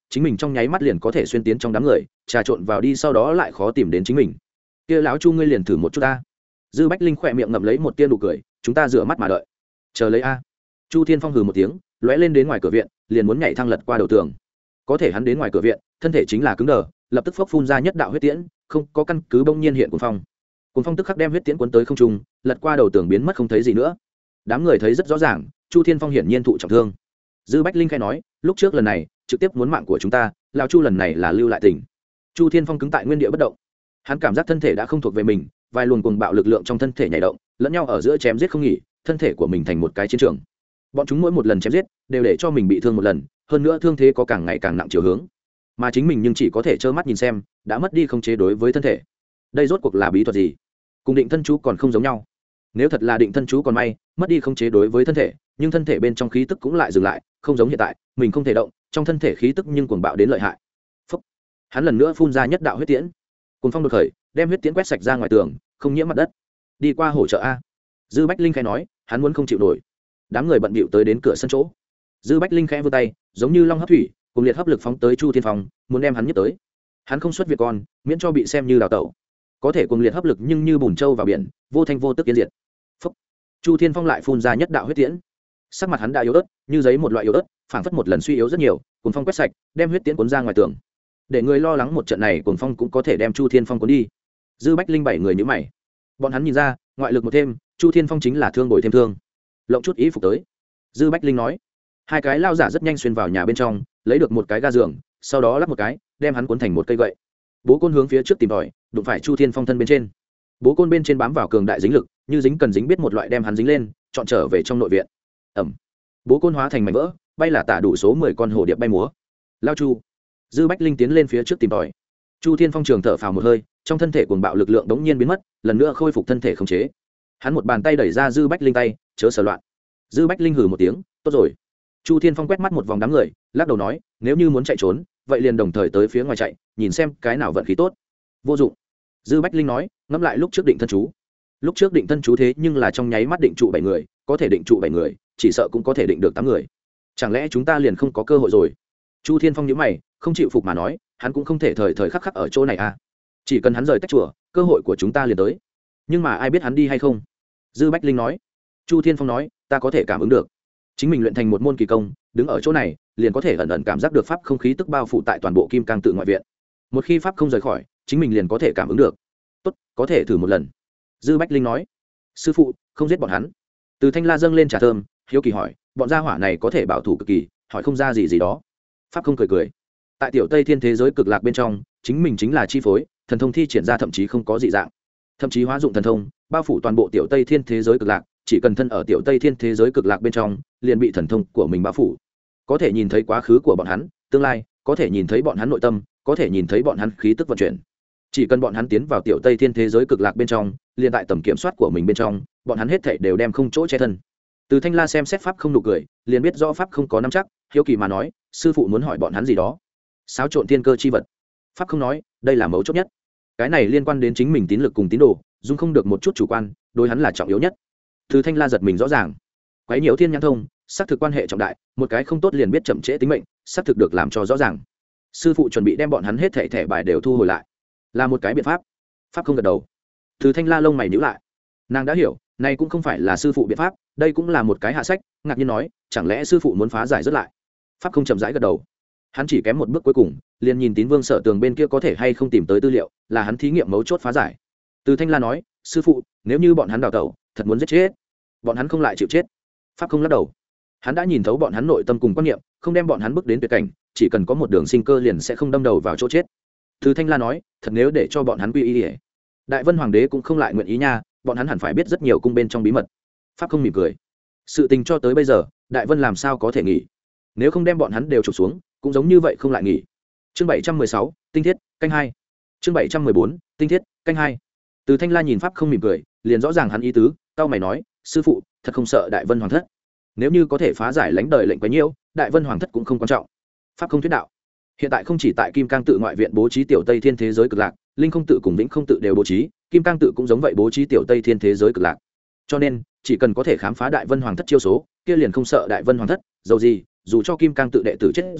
chính mình trong nháy mắt liền có thể xuyên tiến trong đám người trà trộn vào đi, sau đó lại khó tìm đến chính mình. Kia lão Chu ngươi liền thử một chút ta. Dư Bách Linh khỏe miệng ngậm lấy một tia nụ cười, chúng ta rửa mắt mà đợi. Chờ lấy a. Chu Thiên Phong hừ một tiếng, lóe lên đến ngoài cửa viện, liền muốn nhảy thang lật qua đầu tường. Có thể hắn đến ngoài cửa viện, thân thể chính là cứng đờ, lập tức phốc phun ra nhất đạo huyết tiễn, không có căn cứ bỗng nhiên hiện cuồng phong. Cuồng phong tức khắc đem huyết tiễn cuốn tới không trung, lật qua đầu tường biến mất không thấy gì nữa. Đám người thấy rất rõ ràng, Chu Thiên Phong hiển nhiên thụ trọng thương. Dư Bách Linh khai nói, lúc trước lần này trực tiếp muốn mạng của chúng ta, lão Chu lần này là lưu lại tình. Chu Thiên Phong cứng tại nguyên địa bất động, hắn cảm giác thân thể đã không thuộc về mình, vài luồng cuồng bạo lực lượng trong thân thể nhảy động, lẫn nhau ở giữa chém giết không nghỉ, thân thể của mình thành một cái chiến trường. Bọn chúng mỗi một lần chém giết đều để cho mình bị thương một lần, hơn nữa thương thế có càng ngày càng nặng chiều hướng, mà chính mình nhưng chỉ có thể trơ mắt nhìn xem, đã mất đi khống chế đối với thân thể. Đây rốt cuộc là bí thuật gì? Cùng định thân chú còn không giống nhau. Nếu thật là định thân chú còn may, mất đi khống chế đối với thân thể, nhưng thân thể bên trong khí tức cũng lại dừng lại, không giống hiện tại, mình không thể động, trong thân thể khí tức nhưng cuồng bạo đến lợi hại. Phúc. Hắn lần nữa phun ra nhất đạo huyết tiễn. Cuồng phong đột khởi, đem huyết tiễn quét sạch ra ngoài tường, không nhiễm mặt đất. Đi qua hỗ trợ a. Dư Bách Linh khẽ nói, hắn muốn không chịu nổi. Đám người bận bịu tới đến cửa sân chỗ. Dư Bách Linh khẽ vươn tay, giống như long hấp thủy, cùng liệt hấp lực phóng tới Chu Thiên Phong, muốn đem hắn nhấc tới. Hắn không xuất việt con, miễn cho bị xem như đào tẩu. Có thể cùng liệt hấp lực nhưng như bùn trâu vào biển, vô thanh vô tức tiến diệt. Phúc. Chu Thiên Phong lại phun ra nhất đạo huyết tiễn. Sắc mặt hắn đã yếu ớt, như giấy một loại yếu ớt, phảng phất một lần suy yếu rất nhiều, cuồng phong quét sạch, đem huyết tiễn cuốn ra ngoài tường. Để người lo lắng một trận này cuồng phong cũng có thể đem Chu Thiên Phong cuốn đi. Dư Bách Linh bảy người nhíu mày. Bọn hắn nhìn ra, ngoại lực một thêm, Chu Thiên Phong chính là thương bồi thêm thương. Lộng chút ý phục tới. Dư Bách Linh nói. Hai cái lao giả rất nhanh xuyên vào nhà bên trong, lấy được một cái ga giường, sau đó lắp một cái, đem hắn cuốn thành một cây gậy. Bố côn hướng phía trước tìm tòi, đụng phải Chu Thiên Phong thân bên trên. Bố côn bên trên bám vào cường đại dính lực, như dính cần dính biết một loại đem hắn dính lên, chọn trở về trong nội viện. Ẩm. Bố côn hóa thành mảnh vỡ, bay là tả đủ số mười con hồ điệp bay múa. Lao Chu. Dư Bách Linh tiến lên phía trước tìm tòi. Chu Thiên Phong trường thở phào một hơi, trong thân thể cuồng bạo lực lượng đống nhiên biến mất, lần nữa khôi phục thân thể khống chế. Hắn một bàn tay đẩy ra Dư Bách Linh tay, chớ sờ loạn. Dư Bách Linh hừ một tiếng, tốt rồi. Chu Thiên Phong quét mắt một vòng đám người, lắc đầu nói, nếu như muốn chạy trốn, vậy liền đồng thời tới phía ngoài chạy, nhìn xem cái nào vận khí tốt. Vô dụng. Dư Bách Linh nói, ngẫm lại lúc trước định thân chú. Lúc trước định thân chú thế nhưng là trong nháy mắt định trụ bảy người, có thể định trụ bảy người, chỉ sợ cũng có thể định được tám người. Chẳng lẽ chúng ta liền không có cơ hội rồi? Chu Thiên Phong nhíu mày, không chịu phục mà nói, hắn cũng không thể thời thời khắc khắc ở chỗ này à? Chỉ cần hắn rời tách chùa, cơ hội của chúng ta liền tới. Nhưng mà ai biết hắn đi hay không? Dư Bách Linh nói. Chu Thiên Phong nói, ta có thể cảm ứng được. Chính mình luyện thành một môn kỳ công, đứng ở chỗ này, liền có thể ẩn ẩn cảm giác được pháp không khí tức bao phủ tại toàn bộ Kim Cang tự ngoại viện. Một khi pháp không rời khỏi, chính mình liền có thể cảm ứng được. Tốt, có thể thử một lần. Dư Bách Linh nói. Sư phụ, không giết bọn hắn. Từ Thanh La dâng lên trà thơm, hiếu kỳ hỏi, bọn gia hỏa này có thể bảo thủ cực kỳ, hỏi không ra gì gì đó. Pháp không cười cười. Tại tiểu Tây Thiên thế giới cực lạc bên trong, chính mình chính là chi phối, thần thông thi triển ra thậm chí không có dị dạng, thậm chí hóa dụng thần thông, bao phủ toàn bộ tiểu Tây Thiên thế giới cực lạc, chỉ cần thân ở tiểu Tây Thiên thế giới cực lạc bên trong, liền bị thần thông của mình bao phủ. Có thể nhìn thấy quá khứ của bọn hắn, tương lai, có thể nhìn thấy bọn hắn nội tâm, có thể nhìn thấy bọn hắn khí tức vận chuyển. Chỉ cần bọn hắn tiến vào tiểu Tây Thiên thế giới cực lạc bên trong, liền tại tầm kiểm soát của mình bên trong, bọn hắn hết thảy đều đem không chỗ che thân. Từ Thanh La xem xét pháp không nụ cười, liền biết rõ pháp không có nắm chắc, hiếu kỳ mà nói, sư phụ muốn hỏi bọn hắn gì đó. Xáo trộn thiên cơ chi vật. Pháp không nói, đây là mấu chốt nhất. Cái này liên quan đến chính mình tín lực cùng tín đồ, dung không được một chút chủ quan, đối hắn là trọng yếu nhất. Từ Thanh La giật mình rõ ràng. Quấy nhiễu thiên nhãn thông, xác thực quan hệ trọng đại, một cái không tốt liền biết chậm trễ tính mệnh, xác thực được làm cho rõ ràng. Sư phụ chuẩn bị đem bọn hắn hết thảy thẻ bài đều thu hồi lại, là một cái biện pháp. Pháp không gật đầu. Từ Thanh La lông mày nhíu lại. Nàng đã hiểu, này cũng không phải là sư phụ biện pháp, đây cũng là một cái hạ sách, ngạc nhiên nói, chẳng lẽ sư phụ muốn phá giải rất lại. Pháp không chậm rãi gật đầu. Hắn chỉ kém một bước cuối cùng, liền nhìn Tín Vương Sở Tường bên kia có thể hay không tìm tới tư liệu, là hắn thí nghiệm mấu chốt phá giải. Từ Thanh La nói, sư phụ, nếu như bọn hắn đào tẩu, thật muốn giết chết, bọn hắn không lại chịu chết. Pháp không lắc đầu. Hắn đã nhìn thấu bọn hắn nội tâm cùng quan niệm, không đem bọn hắn bước đến tuyệt cảnh, chỉ cần có một đường sinh cơ liền sẽ không đâm đầu vào chỗ chết. Từ Thanh La nói, thật nếu để cho bọn hắn quy y, Đại Vân Hoàng đế cũng không lại nguyện ý nha, bọn hắn hẳn phải biết rất nhiều cung bên trong bí mật. Pháp không mỉm cười. Sự tình cho tới bây giờ, Đại Vân làm sao có thể nghỉ? Nếu không đem bọn hắn đều trục xuống, cũng giống như vậy không lại nghỉ. Chương bảy trăm mười sáu, tinh thiết, canh hai. Chương bảy trăm mười bốn, tinh thiết, canh hai. Từ Thanh La nhìn Pháp không mỉm cười, liền rõ ràng hắn ý tứ, cau mày nói, sư phụ, thật không sợ Đại Vân Hoàng thất? Nếu như có thể phá giải lãnh đời lệnh quá nhiêu, Đại Vân Hoàng thất cũng không quan trọng. Pháp không thuyết đạo. Hiện tại không chỉ tại Kim Cang tự ngoại viện bố trí tiểu Tây Thiên thế giới cực lạc, Linh không tự cùng Vĩnh không tự đều bố trí, Kim Cang tự cũng giống vậy bố trí tiểu Tây Thiên thế giới cực lạc. Cho nên, chỉ cần có thể khám phá Đại Vân Hoàng thất chiêu số, kia liền không sợ Đại Vân Hoàng thất, dầu gì, dù cho Kim Cang tự đệ tử chết rồi,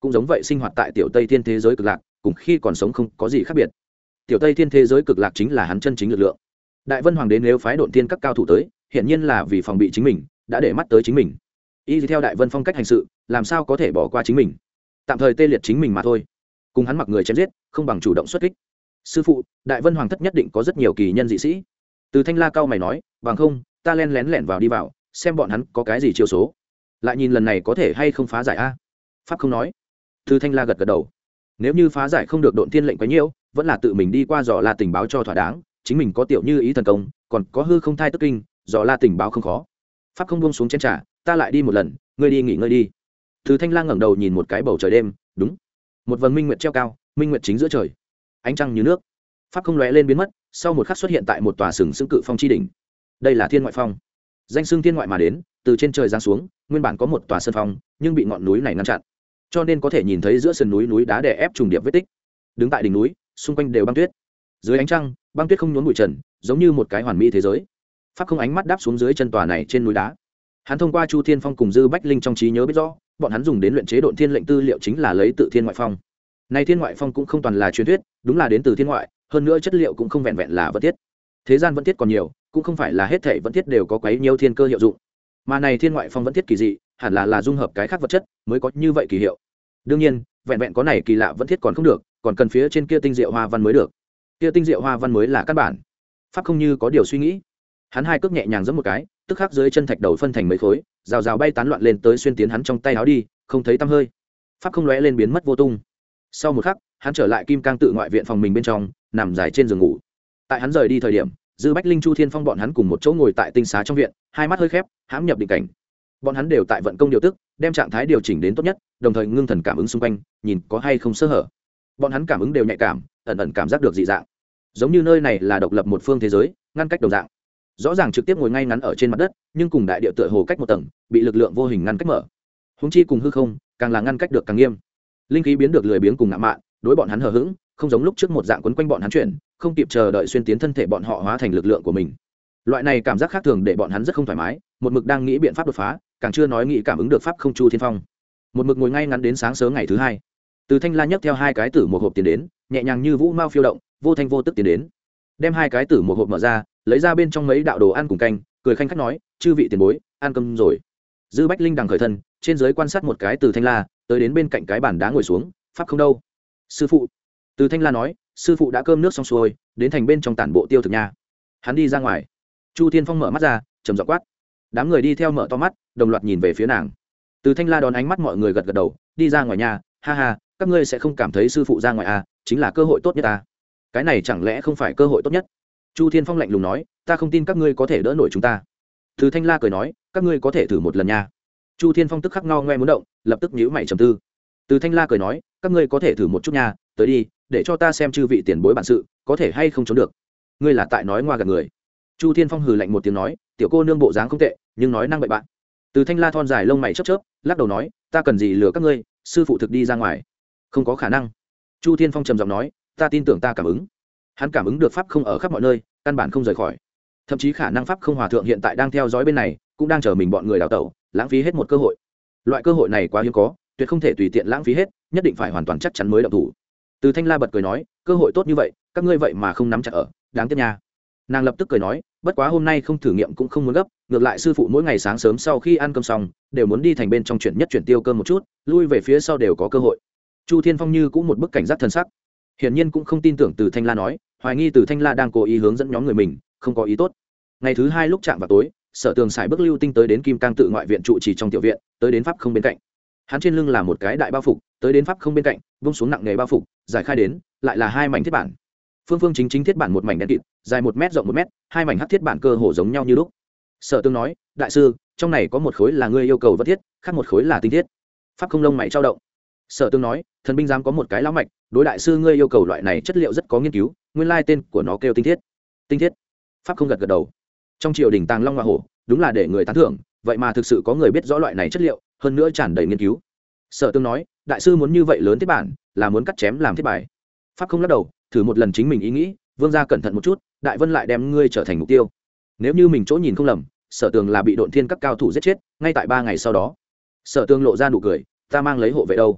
cũng giống vậy sinh hoạt tại tiểu tây thiên thế giới cực lạc, cùng khi còn sống không có gì khác biệt. Tiểu tây thiên thế giới cực lạc chính là hắn chân chính lực lượng. Đại Vân Hoàng đế nếu phái độn thiên các cao thủ tới, hiện nhiên là vì phòng bị chính mình, đã để mắt tới chính mình. Y theo Đại Vân phong cách hành sự, làm sao có thể bỏ qua chính mình? Tạm thời tê liệt chính mình mà thôi. Cùng hắn mặc người chém giết, không bằng chủ động xuất kích. Sư phụ, Đại Vân Hoàng thất nhất định có rất nhiều kỳ nhân dị sĩ. Từ Thanh La cao mày nói, bằng không, ta len lén lẻn vào đi vào, xem bọn hắn có cái gì chiêu số. Lại nhìn lần này có thể hay không phá giải a? Pháp không nói. Từ Thanh La gật gật đầu. Nếu như phá giải không được độn thiên lệnh quá nhiều, vẫn là tự mình đi qua dò la tình báo cho thỏa đáng, chính mình có tiểu như ý thần công, còn có hư không thai tức kinh, dò la tình báo không khó. Pháp không buông xuống chén trà, ta lại đi một lần, ngươi đi nghỉ ngơi đi. Từ Thanh La ngẩng đầu nhìn một cái bầu trời đêm, đúng, một vầng minh nguyệt treo cao, minh nguyệt chính giữa trời, ánh trăng như nước. Pháp không lóe lên biến mất, sau một khắc xuất hiện tại một tòa sừng sững cự phong chi đỉnh. Đây là Thiên Ngoại Phong, danh xưng thiên ngoại mà đến, từ trên trời giáng xuống, nguyên bản có một tòa sơn phong, nhưng bị ngọn núi này ngăn chặn, cho nên có thể nhìn thấy giữa sườn núi núi đá đè ép trùng điệp vết tích. Đứng tại đỉnh núi, xung quanh đều băng tuyết, dưới ánh trăng, băng tuyết không nhốn bụi trần, giống như một cái hoàn mỹ thế giới. Pháp không ánh mắt đáp xuống dưới chân tòa này trên núi đá. Hắn thông qua Chu Thiên Phong cùng Dư Bách Linh trong trí nhớ biết rõ, bọn hắn dùng đến luyện chế độn thiên lệnh tư liệu chính là lấy tự Thiên Ngoại Phong. Này Thiên Ngoại Phong cũng không toàn là truyền thuyết, đúng là đến từ thiên ngoại, hơn nữa chất liệu cũng không vẹn vẹn là vật thiết. Thế gian vẫn thiết còn nhiều, cũng không phải là hết thảy vẫn thiết đều có quấy nhiều thiên cơ hiệu dụng. Mà này Thiên Ngoại Phong vẫn thiết kỳ dị, hẳn là là dung hợp cái khác vật chất mới có như vậy kỳ hiệu. Đương nhiên, vẹn vẹn có này kỳ lạ vẫn thiết còn không được, còn cần phía trên kia tinh diệu hoa văn mới được. Kia tinh diệu hoa văn mới là căn bản. Pháp không như có điều suy nghĩ, hắn hai cước nhẹ nhàng giẫm một cái, tức khắc dưới chân thạch đầu phân thành mấy khối, rào rào bay tán loạn lên tới xuyên tiến hắn trong tay áo đi, không thấy tăm hơi. Pháp không lóe lên biến mất vô tung. Sau một khắc, hắn trở lại Kim Cang tự ngoại viện phòng mình bên trong, nằm dài trên giường ngủ. Tại hắn rời đi thời điểm, Dư Bách Linh, Chu Thiên Phong bọn hắn cùng một chỗ ngồi tại tinh xá trong viện, hai mắt hơi khép, hãm nhập định cảnh. Bọn hắn đều tại vận công điều tức, đem trạng thái điều chỉnh đến tốt nhất, đồng thời ngưng thần cảm ứng xung quanh, nhìn có hay không sơ hở. Bọn hắn cảm ứng đều nhạy cảm, ẩn ẩn cảm giác được dị dạng, giống như nơi này là độc lập một phương thế giới, ngăn cách đồng dạng. Rõ ràng trực tiếp ngồi ngay ngắn ở trên mặt đất, nhưng cùng đại địa tựa hồ cách một tầng, bị lực lượng vô hình ngăn cách mở. Huống chi cùng hư không, càng là ngăn cách được càng nghiêm. Linh khí biến được lười biếng cùng ngạo mạn, đối bọn hắn hờ hững, không giống lúc trước một dạng quấn quanh bọn hắn chuyển, không kịp chờ đợi xuyên tiến thân thể bọn họ hóa thành lực lượng của mình. Loại này cảm giác khác thường để bọn hắn rất không thoải mái, một mực đang nghĩ biện pháp đột phá, càng chưa nói nghĩ cảm ứng được pháp không Chu Thiên Phong. Một mực ngồi ngay ngắn đến sáng sớm ngày thứ hai, Từ Thanh La nhấc theo hai cái tử một hộp tiền đến, nhẹ nhàng như vũ mao phiêu động, vô thanh vô tức tiến đến, đem hai cái tử một hộp mở ra, lấy ra bên trong mấy đạo đồ ăn cùng canh, cười khanh khách nói, chư vị tiền bối, ăn cơm rồi. Dư Bách Linh đằng khởi thân, trên dưới quan sát một cái Từ Thanh La, tới đến bên cạnh cái bàn đá ngồi xuống, pháp không đâu. Sư phụ. Từ Thanh La nói, sư phụ đã cơm nước xong xuôi, đến thành bên trong tản bộ tiêu thực nha. Hắn đi ra ngoài. Chu Thiên Phong mở mắt ra, trầm giọng quát. Đám người đi theo mở to mắt, đồng loạt nhìn về phía nàng. Từ Thanh La đón ánh mắt mọi người gật gật đầu, đi ra ngoài nhà, ha ha, các ngươi sẽ không cảm thấy sư phụ ra ngoài à, chính là cơ hội tốt nhất à. Cái này chẳng lẽ không phải cơ hội tốt nhất? Chu Thiên Phong lạnh lùng nói, ta không tin các ngươi có thể đỡ nổi chúng ta. Từ Thanh La cười nói, các ngươi có thể thử một lần nha. Chu Thiên Phong tức khắc ngao ngoe muốn động, lập tức nhíu mày trầm tư. Từ Thanh La cười nói, các ngươi có thể thử một chút nha, tới đi, để cho ta xem chư vị tiền bối bản sự, có thể hay không trốn được. Ngươi là tại nói ngoa gạt người. Chu Thiên Phong hừ lạnh một tiếng nói, tiểu cô nương bộ dáng không tệ, nhưng nói năng bậy bạn. Từ Thanh La thon dài lông mày chớp chớp, lắc đầu nói, ta cần gì lừa các ngươi, sư phụ thực đi ra ngoài. Không có khả năng. Chu Thiên Phong trầm giọng nói, ta tin tưởng ta cảm ứng. Hắn cảm ứng được pháp không ở khắp mọi nơi, căn bản không rời khỏi. Thậm chí khả năng pháp không hòa thượng hiện tại đang theo dõi bên này, cũng đang chờ mình bọn người đào tẩu, lãng phí hết một cơ hội. Loại cơ hội này quá hiếm có, tuyệt không thể tùy tiện lãng phí hết, nhất định phải hoàn toàn chắc chắn mới động thủ. Từ Thanh La bật cười nói, cơ hội tốt như vậy, các ngươi vậy mà không nắm chặt ở, đáng tiếc nha. Nàng lập tức cười nói, bất quá hôm nay không thử nghiệm cũng không muốn gấp, ngược lại sư phụ mỗi ngày sáng sớm sau khi ăn cơm xong, đều muốn đi thành bên trong chuyển nhất chuyển tiêu cơm một chút, lui về phía sau đều có cơ hội. Chu Thiên Phong như cũng một bức cảnh giác thần sắc, hiển nhiên cũng không tin tưởng Từ Thanh La nói, hoài nghi Từ Thanh La đang cố ý hướng dẫn nhóm người mình, không có ý tốt. Ngày thứ hai lúc chạm vào tối, Sở Tường xài bước lưu tinh tới đến Kim Cang tự ngoại viện trụ trì trong tiểu viện, tới đến pháp không bên cạnh. Hắn trên lưng là một cái đại bao phục, tới đến pháp không bên cạnh, vung xuống nặng nghề bao phục, giải khai đến, lại là hai mảnh thiết bản. Phương phương chính chính thiết bản một mảnh đen kịt, dài một mét rộng một mét, hai mảnh hắc thiết bản cơ hồ giống nhau như lúc. Sở Tường nói, đại sư, trong này có một khối là ngươi yêu cầu vật thiết, khác một khối là tinh thiết. Pháp không lông mày trao động. Sở Tường nói, thần binh giám có một cái lão mạch, đối đại sư ngươi yêu cầu loại này chất liệu rất có nghiên cứu, nguyên lai tên của nó kêu tinh thiết. Tinh thiết. Pháp không gật gật đầu. Trong triều đình tàng long hoa hổ, đúng là để người tán thưởng, vậy mà thực sự có người biết rõ loại này chất liệu, hơn nữa tràn đầy nghiên cứu. Sở Tương nói, đại sư muốn như vậy lớn thiết bản, là muốn cắt chém làm thiết bài. Pháp không lắc đầu, thử một lần chính mình ý nghĩ, vương gia cẩn thận một chút, đại vân lại đem ngươi trở thành mục tiêu. Nếu như mình chỗ nhìn không lầm, Sở Tường là bị độn thiên các cao thủ giết chết, ngay tại ba ngày sau đó. Sở Tương lộ ra nụ cười, ta mang lấy hộ vệ đâu?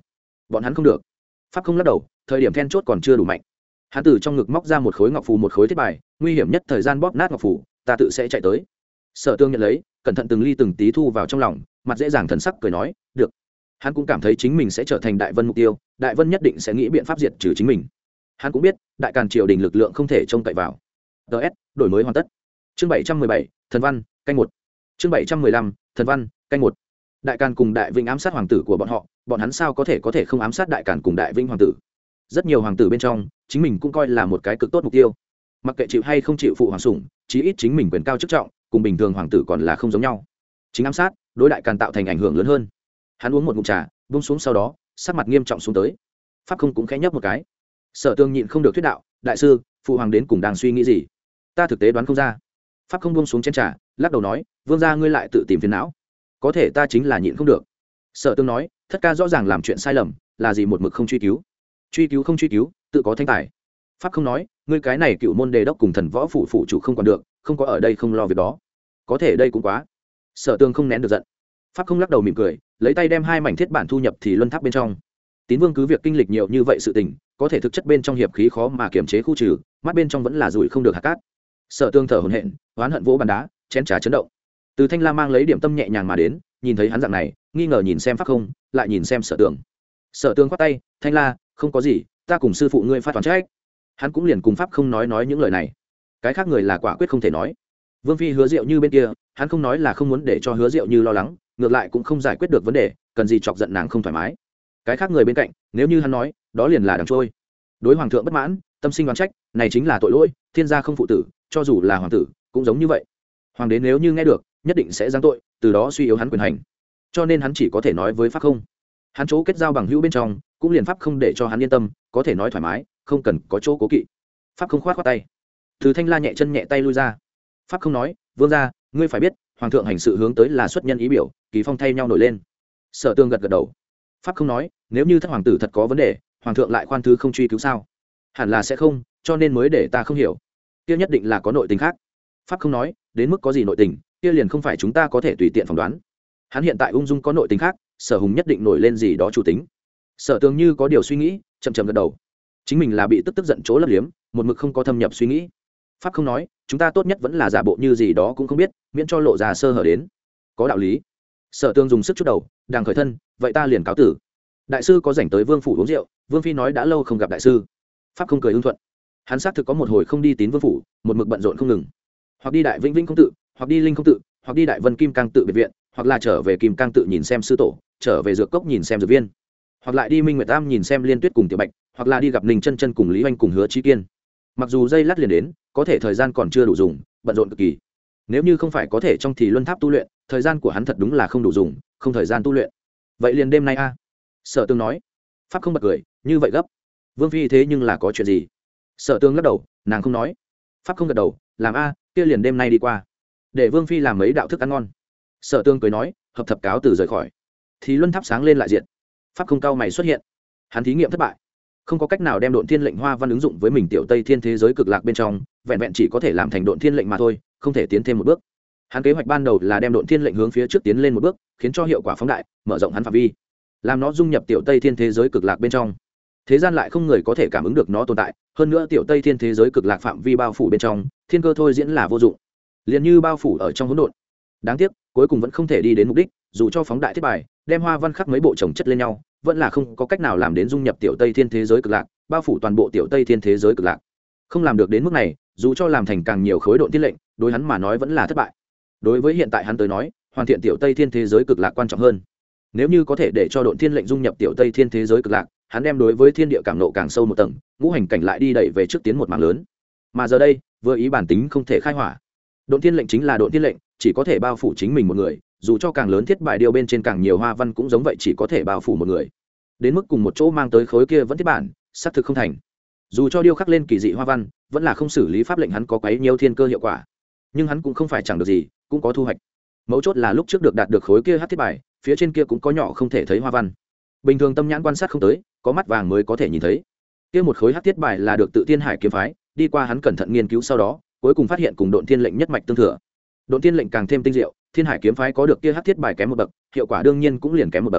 bọn hắn không được. Pháp không lắc đầu, thời điểm then chốt còn chưa đủ mạnh. Hắn từ trong ngực móc ra một khối ngọc phù một khối thiết bài, nguy hiểm nhất thời gian bóp nát ngọc phù, ta tự sẽ chạy tới. Sở Tương nhận lấy, cẩn thận từng ly từng tí thu vào trong lòng, mặt dễ dàng thần sắc cười nói, được. Hắn cũng cảm thấy chính mình sẽ trở thành Đại Vân mục tiêu, Đại Vân nhất định sẽ nghĩ biện pháp diệt trừ chính mình. Hắn cũng biết, đại càn triều đình lực lượng không thể trông cậy vào. ds đổi mới hoàn tất. Chương bảy trăm mười bảy, thần văn, canh một. Chương bảy trăm mười lăm, thần văn, canh một. Đại càn cùng Đại Vinh ám sát hoàng tử của bọn họ, bọn hắn sao có thể có thể không ám sát Đại càn cùng Đại Vinh hoàng tử? Rất nhiều hoàng tử bên trong, chính mình cũng coi là một cái cực tốt mục tiêu. Mặc kệ chịu hay không chịu phụ hoàng sủng, chí ít chính mình quyền cao chức trọng, cùng bình thường hoàng tử còn là không giống nhau. Chính ám sát, đối Đại Càn tạo thành ảnh hưởng lớn hơn. Hắn uống một ngụm trà, buông xuống sau đó, sắc mặt nghiêm trọng xuống tới. Pháp không cũng khẽ nhấp một cái. Sở Tương nhịn không được thuyết đạo, đại sư, phụ hoàng đến cùng đang suy nghĩ gì? Ta thực tế đoán không ra. Pháp không buông xuống chén trà, lắc đầu nói, vương gia ngươi lại tự tìm phiền não. Có thể ta chính là nhịn không được. Sở Tương nói, thất ca rõ ràng làm chuyện sai lầm, là gì một mực không truy cứu? Truy cứu không truy cứu, tự có thanh tài. Pháp không nói, ngươi cái này cựu môn đề đốc cùng thần võ phủ phụ chủ không còn được, không có ở đây không lo việc đó. Có thể đây cũng quá. Sở Tương không nén được giận. Pháp không lắc đầu mỉm cười, lấy tay đem hai mảnh thiết bản thu nhập thì luân tháp bên trong. Tín Vương cứ việc kinh lịch nhiều như vậy sự tình, có thể thực chất bên trong hiệp khí khó mà kiềm chế khu trừ, mắt bên trong vẫn là rủi không được hạt cát. Sở Tương thở hổn hển, oán hận vỗ bàn đá, chén trà chấn động. Từ Thanh La mang lấy điểm tâm nhẹ nhàng mà đến, nhìn thấy hắn dạng này, nghi ngờ nhìn xem Pháp không, lại nhìn xem Sở Tương. Sở Tương khoát tay, Thanh La, không có gì, ta cùng sư phụ ngươi phát toán trách. Hắn cũng liền cùng Pháp không nói nói những lời này. Cái khác người là quả quyết không thể nói. Vương phi Hứa Diệu Như bên kia, hắn không nói là không muốn để cho Hứa Diệu Như lo lắng, ngược lại cũng không giải quyết được vấn đề, cần gì chọc giận nàng không thoải mái. Cái khác người bên cạnh, nếu như hắn nói, đó liền là đằng trôi. Đối hoàng thượng bất mãn, tâm sinh oán trách, này chính là tội lỗi, thiên gia không phụ tử, cho dù là hoàng tử, cũng giống như vậy. Hoàng đế nếu như nghe được, nhất định sẽ giáng tội, từ đó suy yếu hắn quyền hành. Cho nên hắn chỉ có thể nói với Pháp không. Hắn chỗ kết giao bằng hữu bên trong, cũng liền Pháp không để cho hắn yên tâm, có thể nói thoải mái, không cần có chỗ cố kỵ. Pháp không khoát khoát tay. Từ Thanh La nhẹ chân nhẹ tay lui ra. Pháp không nói, vương gia, ngươi phải biết, hoàng thượng hành sự hướng tới là xuất nhân ý biểu, kỳ phong thay nhau nổi lên. Sở Tương gật gật đầu. Pháp không nói, nếu như thất hoàng tử thật có vấn đề, hoàng thượng lại khoan thứ không truy cứu sao? Hẳn là sẽ không, cho nên mới để ta không hiểu. Kia nhất định là có nội tình khác. Pháp không nói, đến mức có gì nội tình, kia liền không phải chúng ta có thể tùy tiện phỏng đoán. Hắn hiện tại ung dung có nội tình khác, Sở Hùng nhất định nổi lên gì đó chủ tính. Sở Tương như có điều suy nghĩ, chậm chậm gật đầu. Chính mình là bị tức tức giận chỗ lấp liếm, một mực không có thâm nhập suy nghĩ. Pháp không nói, chúng ta tốt nhất vẫn là giả bộ như gì đó cũng không biết, miễn cho lộ ra sơ hở đến. Có đạo lý. Sở Tương dùng sức chút đầu, đang khởi thân, vậy ta liền cáo tử. Đại sư có rảnh tới vương phủ uống rượu, vương phi nói đã lâu không gặp đại sư. Pháp không cười ưng thuận. Hắn xác thực có một hồi không đi Tín Vương phủ, một mực bận rộn không ngừng. Hoặc đi Đại Vĩnh Vĩnh không tự, hoặc đi Linh không tự, hoặc đi Đại Vân Kim Cang tự biệt viện, hoặc là trở về Kim Cang tự nhìn xem sư tổ, trở về dược cốc nhìn xem dược viên, hoặc lại đi Minh Nguyệt Tam nhìn xem Liên Tuyết cùng Tiểu Bạch, hoặc là đi gặp Ninh Chân Chân cùng Lý Oanh cùng Hứa Chí Kiên. Mặc dù dây lát liền đến, có thể thời gian còn chưa đủ dùng, bận rộn cực kỳ. Nếu như không phải có thể trong thì luân tháp tu luyện, thời gian của hắn thật đúng là không đủ dùng, không thời gian tu luyện. Vậy liền đêm nay a. Sở Tương nói. Pháp không bật cười, như vậy gấp. Vương phi thế nhưng là có chuyện gì? Sở Tương lắc đầu, nàng không nói. Pháp không gật đầu, làm a, kia liền đêm nay đi qua, để Vương phi làm mấy đạo thức ăn ngon. Sở Tương cười nói, hợp thập cáo từ rời khỏi. Thì luân tháp sáng lên lại diện. Pháp không cao mày xuất hiện. Hắn thí nghiệm thất bại, không có cách nào đem độn thiên lệnh hoa văn ứng dụng với mình tiểu Tây Thiên thế giới cực lạc bên trong, vẹn vẹn chỉ có thể làm thành độn thiên lệnh mà thôi, không thể tiến thêm một bước. Hắn kế hoạch ban đầu là đem độn thiên lệnh hướng phía trước tiến lên một bước, khiến cho hiệu quả phóng đại, mở rộng hắn phạm vi, làm nó dung nhập tiểu Tây Thiên thế giới cực lạc bên trong. Thế gian lại không người có thể cảm ứng được nó tồn tại, hơn nữa tiểu Tây Thiên thế giới cực lạc phạm vi bao phủ bên trong, thiên cơ thôi diễn là vô dụng, liền như bao phủ ở trong hỗn độn. Đáng tiếc, cuối cùng vẫn không thể đi đến mục đích, dù cho phóng đại thiết bài, đem hoa văn khắc mấy bộ chồng chất lên nhau, vẫn là không có cách nào làm đến dung nhập tiểu Tây Thiên thế giới cực lạc, bao phủ toàn bộ tiểu Tây Thiên thế giới cực lạc. Không làm được đến mức này, dù cho làm thành càng nhiều khối độn thiên lệnh, đối hắn mà nói vẫn là thất bại. Đối với hiện tại hắn tới nói, hoàn thiện tiểu Tây Thiên thế giới cực lạc quan trọng hơn. Nếu như có thể để cho độn thiên lệnh dung nhập tiểu Tây Thiên thế giới cực lạc, hắn đem đối với thiên địa cảm nộ càng sâu một tầng, ngũ hành cảnh lại đi đẩy về trước tiến một mảng lớn. Mà giờ đây, vừa ý bản tính không thể khai hỏa. Độn thiên lệnh chính là độn thiên lệnh, chỉ có thể bao phủ chính mình một người, dù cho càng lớn thiết bài điều bên trên càng nhiều hoa văn cũng giống vậy, chỉ có thể bao phủ một người. Đến mức cùng một chỗ mang tới khối kia vẫn thiết bản, xác thực không thành. Dù cho điêu khắc lên kỳ dị hoa văn, vẫn là không xử lý pháp lệnh hắn có quấy nhiều thiên cơ hiệu quả. Nhưng hắn cũng không phải chẳng được gì, cũng có thu hoạch. Mấu chốt là lúc trước được đạt được khối kia hắc thiết bài, phía trên kia cũng có nhỏ không thể thấy hoa văn. Bình thường tâm nhãn quan sát không tới, có mắt vàng mới có thể nhìn thấy. Kia một khối hắc thiết bài là được tự Tiên Hải kiếm phái, đi qua hắn cẩn thận nghiên cứu sau đó, cuối cùng phát hiện cùng độn thiên lệnh nhất mạch tương thừa. Độn thiên lệnh càng thêm tinh diệu, Thiên Hải kiếm phái có được kia hắc thiết bài kém một bậc, hiệu quả đương nhiên cũng liền kém một bậc.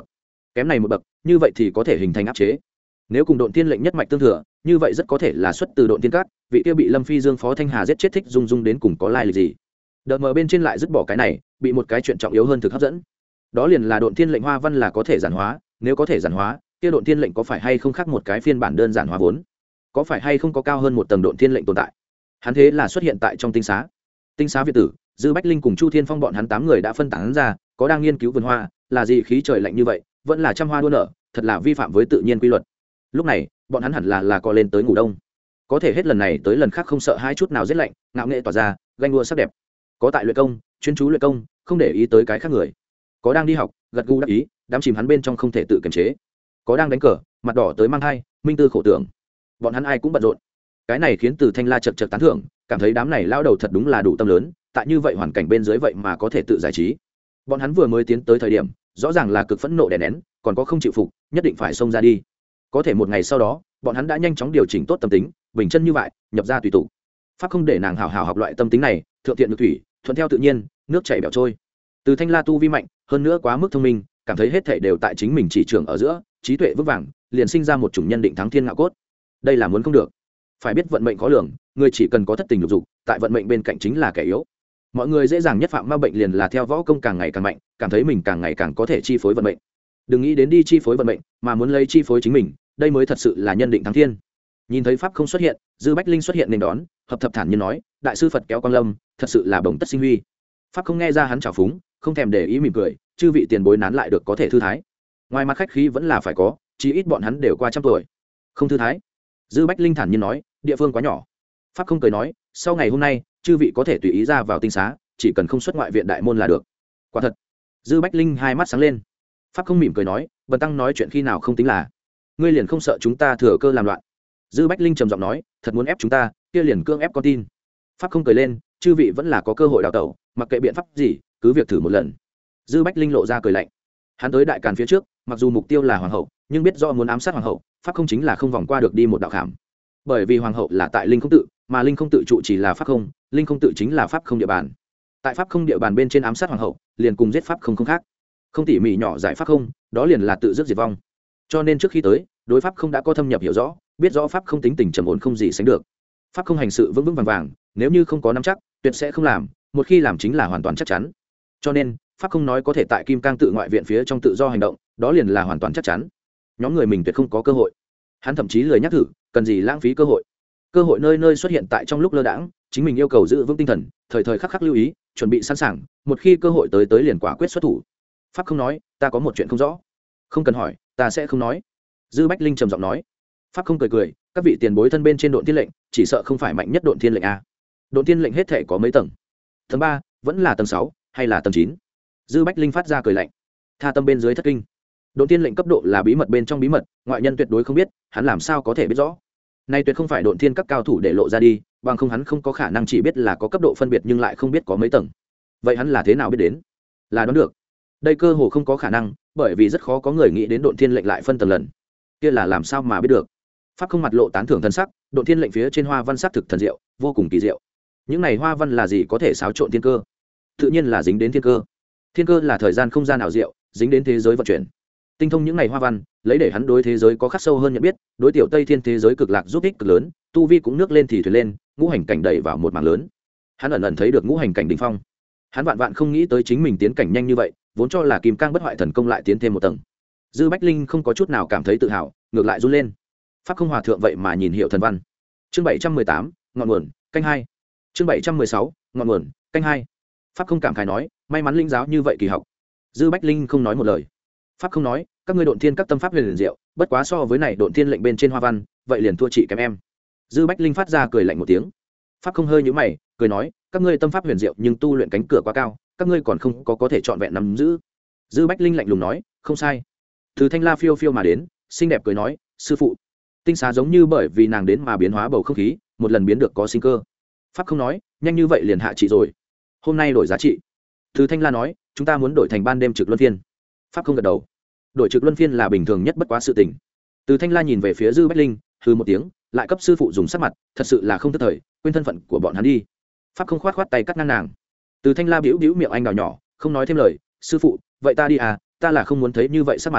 kém này một bậc như vậy thì có thể hình thành áp chế. Nếu cùng độn thiên lệnh nhất mạch tương thừa, như vậy rất có thể là xuất từ độn thiên cát, vị kia bị Lâm Phi Dương Phó Thanh Hà giết chết thích dung dung đến cùng có lai lịch gì. Đợt mờ bên trên lại dứt bỏ cái này, bị một cái chuyện trọng yếu hơn thực hấp dẫn. Đó liền là độn thiên lệnh hoa văn là có thể giản hóa, nếu có thể giản hóa, kia độn thiên lệnh có phải hay không khác một cái phiên bản đơn giản hóa vốn? Có phải hay không có cao hơn một tầng độn thiên lệnh tồn tại? Hắn thế là xuất hiện tại trong tinh xá. Tinh xá Việt tử, Dư Bách Linh cùng Chu Thiên Phong bọn hắn tám người đã phân tán ra, có đang nghiên cứu vườn hoa, là gì khí trời lạnh như vậy, vẫn là trăm hoa đua nở, thật là vi phạm với tự nhiên quy luật. Lúc này, bọn hắn hẳn là là co lên tới ngủ đông. Có thể hết lần này tới lần khác không sợ hai chút nào rét lạnh, ngạo nghệ tỏa ra, ganh đua sắc đẹp. Có tại luyện công, chuyên chú luyện công, không để ý tới cái khác người. Có đang đi học, gật gù đắc ý, đắm chìm hắn bên trong không thể tự kiềm chế. Có đang đánh cờ, mặt đỏ tới mang hai, minh tư khổ tưởng. Bọn hắn ai cũng bận rộn. Cái này khiến Từ Thanh La chật chật tán thưởng, cảm thấy đám này lao đầu thật đúng là đủ tâm lớn, tại như vậy hoàn cảnh bên dưới vậy mà có thể tự giải trí. Bọn hắn vừa mới tiến tới thời điểm, rõ ràng là cực phẫn nộ đè nén, còn có không chịu phục, nhất định phải xông ra đi. Có thể một ngày sau đó, bọn hắn đã nhanh chóng điều chỉnh tốt tâm tính, bình chân như vậy, nhập ra tùy tụ. Pháp không để nàng hào hào học loại tâm tính này, thượng tiện nhược thủy, thuận theo tự nhiên, nước chảy bẻo trôi. Từ Thanh La tu vi mạnh, hơn nữa quá mức thông minh, cảm thấy hết thảy đều tại chính mình chỉ trường ở giữa, trí tuệ vững vàng, liền sinh ra một chủng nhân định thắng thiên ngạo cốt. Đây là muốn không được. Phải biết vận mệnh khó lường, người chỉ cần có thất tình lục dục, tại vận mệnh bên cạnh chính là kẻ yếu. Mọi người dễ dàng nhất phạm ma bệnh liền là theo võ công càng ngày càng mạnh, cảm thấy mình càng ngày càng có thể chi phối vận mệnh. Đừng nghĩ đến đi chi phối vận mệnh, mà muốn lấy chi phối chính mình, đây mới thật sự là nhân định thắng thiên. Nhìn thấy pháp không xuất hiện, Dư Bách Linh xuất hiện nên đón, hợp thập thản nhiên nói, đại sư Phật kéo quang lâm, thật sự là bồng tất sinh huy. Pháp không nghe ra hắn trào phúng, không thèm để ý mỉm cười, chư vị tiền bối nán lại được có thể thư thái. Ngoài mặt khách khí vẫn là phải có, chí ít bọn hắn đều qua trăm tuổi. Không thư thái. Dư Bách Linh thản nhiên nói, địa phương quá nhỏ. Pháp không cười nói, sau ngày hôm nay, chư vị có thể tùy ý ra vào tinh xá, chỉ cần không xuất ngoại viện đại môn là được. Quả thật. Dư Bách Linh hai mắt sáng lên. Pháp không mỉm cười nói, bần tăng nói chuyện khi nào không tính là, ngươi liền không sợ chúng ta thừa cơ làm loạn. Dư Bách Linh trầm giọng nói, thật muốn ép chúng ta, kia liền cưỡng ép con tin. Pháp không cười lên, chư vị vẫn là có cơ hội đào tẩu, mặc kệ biện pháp gì, cứ việc thử một lần. Dư Bách Linh lộ ra cười lạnh. Hắn tới đại càn phía trước, mặc dù mục tiêu là hoàng hậu, nhưng biết rõ muốn ám sát hoàng hậu, pháp không chính là không vòng qua được đi một đạo khảm. Bởi vì hoàng hậu là tại linh không tự, mà linh không tự trụ chỉ là pháp không, linh không tự chính là pháp không địa bàn. Tại pháp không địa bàn bên trên ám sát hoàng hậu, liền cùng giết pháp không không khác. Không tỉ mỉ nhỏ giải pháp không, đó liền là tự dứt diệt vong. Cho nên trước khi tới, đối pháp không đã có thâm nhập hiểu rõ, biết rõ pháp không tính tình trầm ổn không gì sánh được. Pháp không hành sự vững vững vàng vàng, nếu như không có nắm chắc, tuyệt sẽ không làm, một khi làm chính là hoàn toàn chắc chắn. Cho nên, pháp không nói có thể tại Kim Cang tự ngoại viện phía trong tự do hành động, đó liền là hoàn toàn chắc chắn. Nhóm người mình tuyệt không có cơ hội. Hắn thậm chí lười nhắc thử, cần gì lãng phí cơ hội. Cơ hội nơi nơi xuất hiện tại trong lúc lơ đãng, chính mình yêu cầu giữ vững tinh thần, thời thời khắc khắc lưu ý, chuẩn bị sẵn sàng, một khi cơ hội tới tới liền quả quyết xuất thủ. Pháp không nói, ta có một chuyện không rõ. Không cần hỏi, ta sẽ không nói. Dư Bách Linh trầm giọng nói. Pháp không cười cười, các vị tiền bối thân bên trên độn thiên lệnh, chỉ sợ không phải mạnh nhất độn thiên lệnh a. Độn thiên lệnh hết thể có mấy tầng? Tầng ba, vẫn là tầng sáu, hay là tầng chín? Dư Bách Linh phát ra cười lạnh. Tha tâm bên dưới thất kinh. Độn thiên lệnh cấp độ là bí mật bên trong bí mật, ngoại nhân tuyệt đối không biết, hắn làm sao có thể biết rõ? Nay tuyệt không phải độn thiên các cao thủ để lộ ra đi, bằng không hắn không có khả năng chỉ biết là có cấp độ phân biệt nhưng lại không biết có mấy tầng. Vậy hắn là thế nào biết đến? Là đoán được. Đây cơ hồ không có khả năng, bởi vì rất khó có người nghĩ đến độn thiên lệnh lại phân tầng lần. Kia là làm sao mà biết được? Pháp không mặt lộ tán thưởng thân sắc, độn thiên lệnh phía trên hoa văn sắc thực thần diệu, vô cùng kỳ diệu. Những này hoa văn là gì có thể xáo trộn thiên cơ? Tự nhiên là dính đến thiên cơ. Thiên cơ là thời gian không gian ảo diệu, dính đến thế giới vận chuyển. Tinh thông những này hoa văn, lấy để hắn đối thế giới có khắc sâu hơn nhận biết, đối tiểu Tây Thiên thế giới cực lạc giúp ích cực lớn, tu vi cũng nước lên thì thuyền lên, ngũ hành cảnh đẩy vào một mảng lớn. Hắn ẩn ẩn thấy được ngũ hành cảnh đỉnh phong. Hắn vạn vạn không nghĩ tới chính mình tiến cảnh nhanh như vậy, vốn cho là Kim Cang bất hoại thần công lại tiến thêm một tầng. Dư Bách Linh không có chút nào cảm thấy tự hào, ngược lại run lên. Pháp không hòa thượng vậy mà nhìn hiệu thần văn. Chương bảy trăm mười tám, ngọn nguồn, canh hai. Chương bảy trăm mười sáu, ngọn nguồn, canh hai. Pháp không cảm khái nói, may mắn linh giáo như vậy kỳ học. Dư Bách Linh không nói một lời. Pháp không nói, các ngươi độn thiên các tâm pháp huyền diệu, bất quá so với này độn thiên lệnh bên trên hoa văn, vậy liền thua chị kém em. Dư Bách Linh phát ra cười lạnh một tiếng. Pháp không hơi nhíu mày, cười nói, các ngươi tâm pháp huyền diệu nhưng tu luyện cánh cửa quá cao, các ngươi còn không có có thể trọn vẹn nắm giữ. Dư Bách Linh lạnh lùng nói, không sai. Từ Thanh La phiêu phiêu mà đến, xinh đẹp cười nói, sư phụ. Tinh xá giống như bởi vì nàng đến mà biến hóa bầu không khí, một lần biến được có sinh cơ. Pháp không nói, nhanh như vậy liền hạ trị rồi. Hôm nay đổi giá trị. Từ Thanh La nói, chúng ta muốn đổi thành ban đêm trực luân phiên. Pháp không gật đầu. Đổi trực luân phiên là bình thường nhất bất quá sự tình. Từ Thanh La nhìn về phía Dư Bách Linh, hừ một tiếng, lại cấp sư phụ dùng sắc mặt, thật sự là không tức thời, quên thân phận của bọn hắn đi. Pháp không khoát khoát tay cắt ngang nàng. Từ Thanh La bĩu bĩu miệng anh đào nhỏ, không nói thêm lời, sư phụ, vậy ta đi à, ta là không muốn thấy như vậy sắc mặt.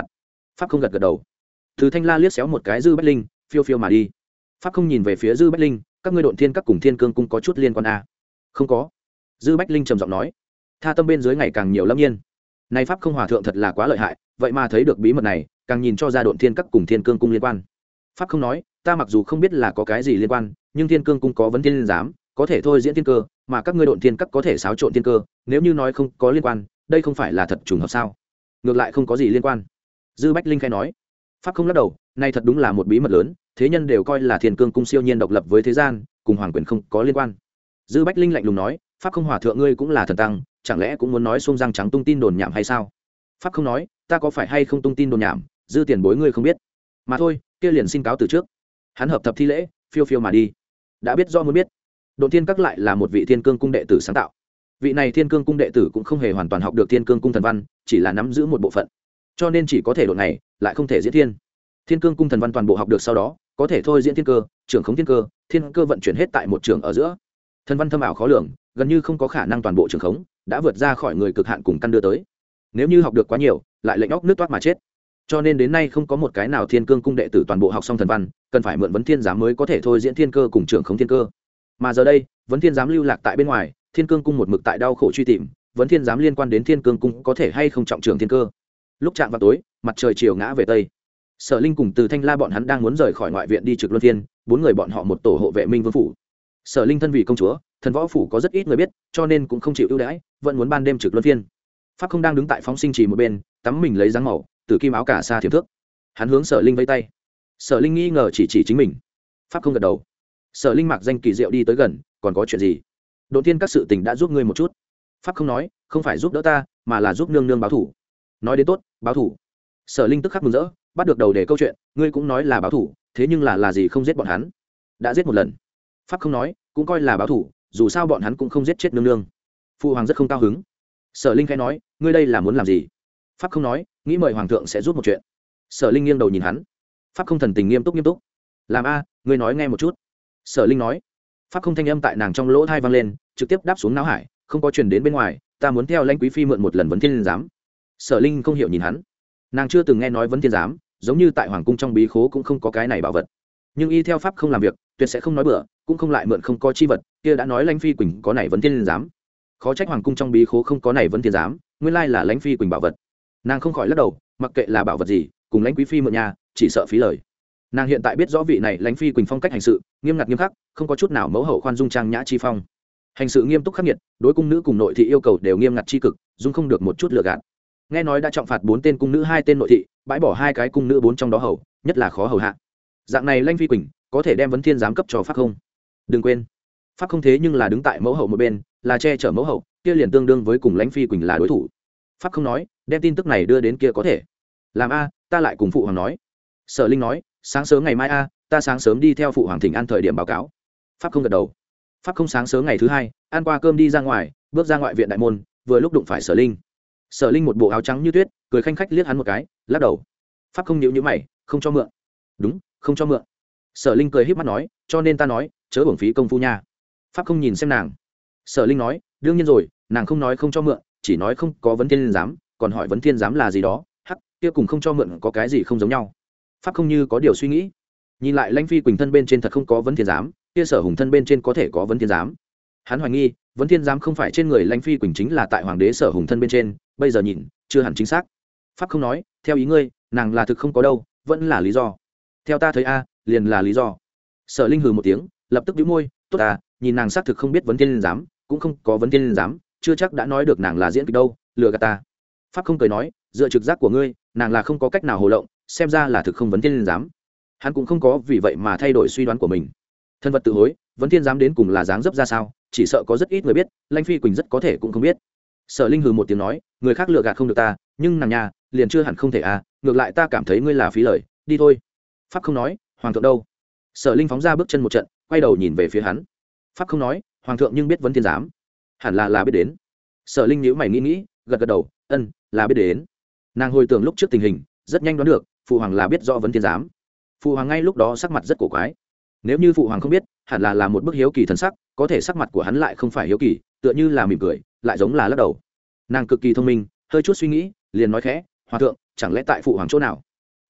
pháp không gật gật đầu. Từ thanh la liếc xéo một cái dư bách linh, phiêu phiêu mà đi. Pháp không nhìn về phía dư bách linh, các ngươi độn thiên các cùng thiên cương cung có chút liên quan à? Không có. Dư bách linh trầm giọng nói. Tha tâm bên dưới ngày càng nhiều lâm nhiên. Này pháp không hòa thượng thật là quá lợi hại, vậy mà thấy được bí mật này, càng nhìn cho ra độn thiên các cùng thiên cương cung liên quan. Pháp không nói, ta mặc dù không biết là có cái gì liên quan, nhưng thiên cương cung có vấn thiên giám, có thể thôi diễn thiên cơ, mà các ngươi độn thiên các có thể xáo trộn thiên cơ, nếu như nói không có liên quan, đây không phải là thật trùng hợp sao? Ngược lại không có gì liên quan. Dư bách linh khai nói. Pháp không lắc đầu, này thật đúng là một bí mật lớn, thế nhân đều coi là thiên cương cung siêu nhiên độc lập với thế gian, cùng hoàng quyền không có liên quan. Dư bách linh lạnh lùng nói, pháp không hòa thượng ngươi cũng là thần tăng, chẳng lẽ cũng muốn nói xung răng trắng tung tin đồn nhảm hay sao? Pháp không nói, ta có phải hay không tung tin đồn nhảm, dư tiền bối ngươi không biết mà thôi, kia liền xin cáo từ trước. Hắn hợp thập thi lễ, phiêu phiêu mà đi. Đã biết do muốn biết, độn thiên các lại là một vị thiên cương cung đệ tử sáng tạo. Vị này thiên cương cung đệ tử cũng không hề hoàn toàn học được thiên cương cung thần văn, chỉ là nắm giữ một bộ phận, cho nên chỉ có thể độn này, lại không thể diễn thiên. Thiên cương cung thần văn toàn bộ học được sau đó, có thể thôi diễn thiên cơ, trưởng khống thiên cơ, thiên cơ vận chuyển hết tại một trường ở giữa. Thần văn thâm ảo khó lường, gần như không có khả năng toàn bộ trưởng khống, đã vượt ra khỏi người cực hạn cùng căn đưa tới. Nếu như học được quá nhiều, lại lệnh óc nước toát mà chết. Cho nên đến nay không có một cái nào thiên cương cung đệ tử toàn bộ học xong thần văn, cần phải mượn vấn thiên giám mới có thể thôi diễn thiên cơ cùng trưởng khống thiên cơ. Mà giờ đây, vấn thiên giám lưu lạc tại bên ngoài, thiên cương cung một mực tại đau khổ truy tìm, vấn thiên giám liên quan đến thiên cương cung có thể hay không trọng trưởng thiên cơ. Lúc chạm vào tối, mặt trời chiều ngã về tây. Sở Linh cùng Từ Thanh La bọn hắn đang muốn rời khỏi ngoại viện đi trực luân phiên, bốn người bọn họ một tổ hộ vệ Minh Vương phủ. Sở Linh thân vì công chúa, thần võ phủ có rất ít người biết, cho nên cũng không chịu ưu đãi, vẫn muốn ban đêm trực luân phiên. Pháp không đang đứng tại phóng sinh trì một bên, tắm mình lấy dáng màu, từ kim áo cả xa thiểm thước. Hắn hướng Sở Linh vẫy tay. Sở Linh nghi ngờ chỉ chỉ chính mình. Pháp không gật đầu. Sở Linh mặc danh kỳ diệu đi tới gần, còn có chuyện gì? Đột tiên các sự tình đã giúp ngươi một chút. Pháp không nói, không phải giúp đỡ ta, mà là giúp nương nương báo thủ. Nói đến tốt, báo thủ. Sở Linh tức khắc mừng rỡ, bắt được đầu để câu chuyện, ngươi cũng nói là báo thủ, thế nhưng là là gì không giết bọn hắn? Đã giết một lần. Pháp không nói, cũng coi là báo thủ, dù sao bọn hắn cũng không giết chết nương nương. Phu hoàng rất không cao hứng. Sở Linh khẽ nói, ngươi đây là muốn làm gì? Pháp không nói, nghĩ mời hoàng thượng sẽ giúp một chuyện. Sở Linh nghiêng đầu nhìn hắn. Pháp không thần tình nghiêm túc nghiêm túc. Làm a, ngươi nói nghe một chút. Sở Linh nói. Pháp không thanh âm tại nàng trong lỗ tai vang lên, trực tiếp đáp xuống não hải, không có truyền đến bên ngoài, ta muốn theo lãnh quý phi mượn một lần vấn thiên giám. Sở Linh không hiểu nhìn hắn. Nàng chưa từng nghe nói vấn thiên giám, giống như tại hoàng cung trong bí khố cũng không có cái này bảo vật. Nhưng y theo pháp không làm việc, tuyệt sẽ không nói bừa, cũng không lại mượn không có chi vật, kia đã nói lãnh phi quỳnh có này vấn thiên giám. Khó trách hoàng cung trong bí khố không có này vấn thiên giám, nguyên lai là lãnh phi quỳnh bảo vật. Nàng không khỏi lắc đầu, mặc kệ là bảo vật gì, cùng lãnh quý phi mượn nhà, chỉ sợ phí lời. Nàng hiện tại biết rõ vị này lãnh phi quỳnh phong cách hành sự nghiêm ngặt nghiêm khắc, không có chút nào mẫu hậu khoan dung trang nhã chi phong. Hành sự nghiêm túc khắc nghiệt, đối cung nữ cùng nội thị yêu cầu đều nghiêm ngặt chi cực, dung không được một chút lừa gạt. Nghe nói đã trọng phạt bốn tên cung nữ, hai tên nội thị, bãi bỏ hai cái cung nữ bốn trong đó hầu, nhất là khó hầu hạ. Dạng này lãnh phi quỳnh có thể đem vấn thiên giám cấp cho pháp không. Đừng quên, pháp không thế nhưng là đứng tại mẫu hậu một bên, là che chở mẫu hậu, kia liền tương đương với cùng lãnh phi quỳnh là đối thủ. Pháp không nói, đem tin tức này đưa đến kia có thể. Làm a, ta lại cùng phụ hoàng nói. Sở Linh nói, sáng sớm ngày mai a, ta sáng sớm đi theo phụ hoàng thỉnh an thời điểm báo cáo. Pháp không gật đầu. Pháp không sáng sớm ngày thứ hai, ăn qua cơm đi ra ngoài, bước ra ngoại viện đại môn, vừa lúc đụng phải Sở Linh. Sở Linh một bộ áo trắng như tuyết, cười khanh khách liếc hắn một cái, lắc đầu. Pháp không nhíu nhíu mày, không cho mượn. Đúng, không cho mượn. Sở Linh cười híp mắt nói, cho nên ta nói, chớ uổng phí công phu nha. Pháp không nhìn xem nàng. Sở Linh nói, đương nhiên rồi, nàng không nói không cho mượn, chỉ nói không có vấn thiên giám, còn hỏi vấn thiên giám là gì đó, hắc, kia cùng không cho mượn có cái gì không giống nhau. Pháp không như có điều suy nghĩ, nhìn lại lãnh phi quỳnh thân bên trên thật không có vấn thiên giám, kia Sở Hùng thân bên trên có thể có vấn thiên giám. Hắn hoài nghi, vấn thiên giám không phải trên người lãnh phi quỳnh, chính là tại hoàng đế Sở Hùng thân bên trên, bây giờ nhìn chưa hẳn chính xác. Pháp không nói, theo ý ngươi, nàng là thực không có đâu, vẫn là lý do. Theo ta thấy a, liền là lý do. Sở Linh hừ một tiếng, lập tức bĩu môi, tốt à, nhìn nàng xác thực không biết vấn thiên giám, cũng không có vấn thiên giám, chưa chắc đã nói được nàng là diễn kịch đâu, lừa gạt ta. Pháp không cười nói, dựa trực giác của ngươi, nàng là không có cách nào hồ lộng, xem ra là thực không vấn thiên giám. Hắn cũng không có vì vậy mà thay đổi suy đoán của mình. Thân vật tự hối, vấn thiên giám đến cùng là dáng dấp ra sao, chỉ sợ có rất ít người biết, lãnh phi quỳnh rất có thể cũng không biết. Sở Linh hừ một tiếng nói, người khác lừa gạt không được ta, nhưng nàng nhà liền chưa hẳn không thể à, ngược lại ta cảm thấy ngươi là phí lời, đi thôi. Pháp không nói, hoàng thượng đâu? Sở Linh phóng ra bước chân một trận, quay đầu nhìn về phía hắn. Pháp không nói, hoàng thượng nhưng biết vấn thiên giám, hẳn là là biết đến. Sở Linh nhíu mày nghĩ nghĩ, gật gật đầu, ân, là biết đến. Nàng hồi tưởng lúc trước tình hình, rất nhanh đoán được, phụ hoàng là biết rõ vấn thiên giám. Phụ hoàng ngay lúc đó sắc mặt rất cổ quái. Nếu như phụ hoàng không biết, hẳn là là một bức hiếu kỳ thần sắc, có thể sắc mặt của hắn lại không phải hiếu kỳ, tựa như là mỉm cười, lại giống là lắc đầu. Nàng cực kỳ thông minh, hơi chút suy nghĩ, liền nói khẽ, hoàng thượng, chẳng lẽ tại phụ hoàng chỗ nào?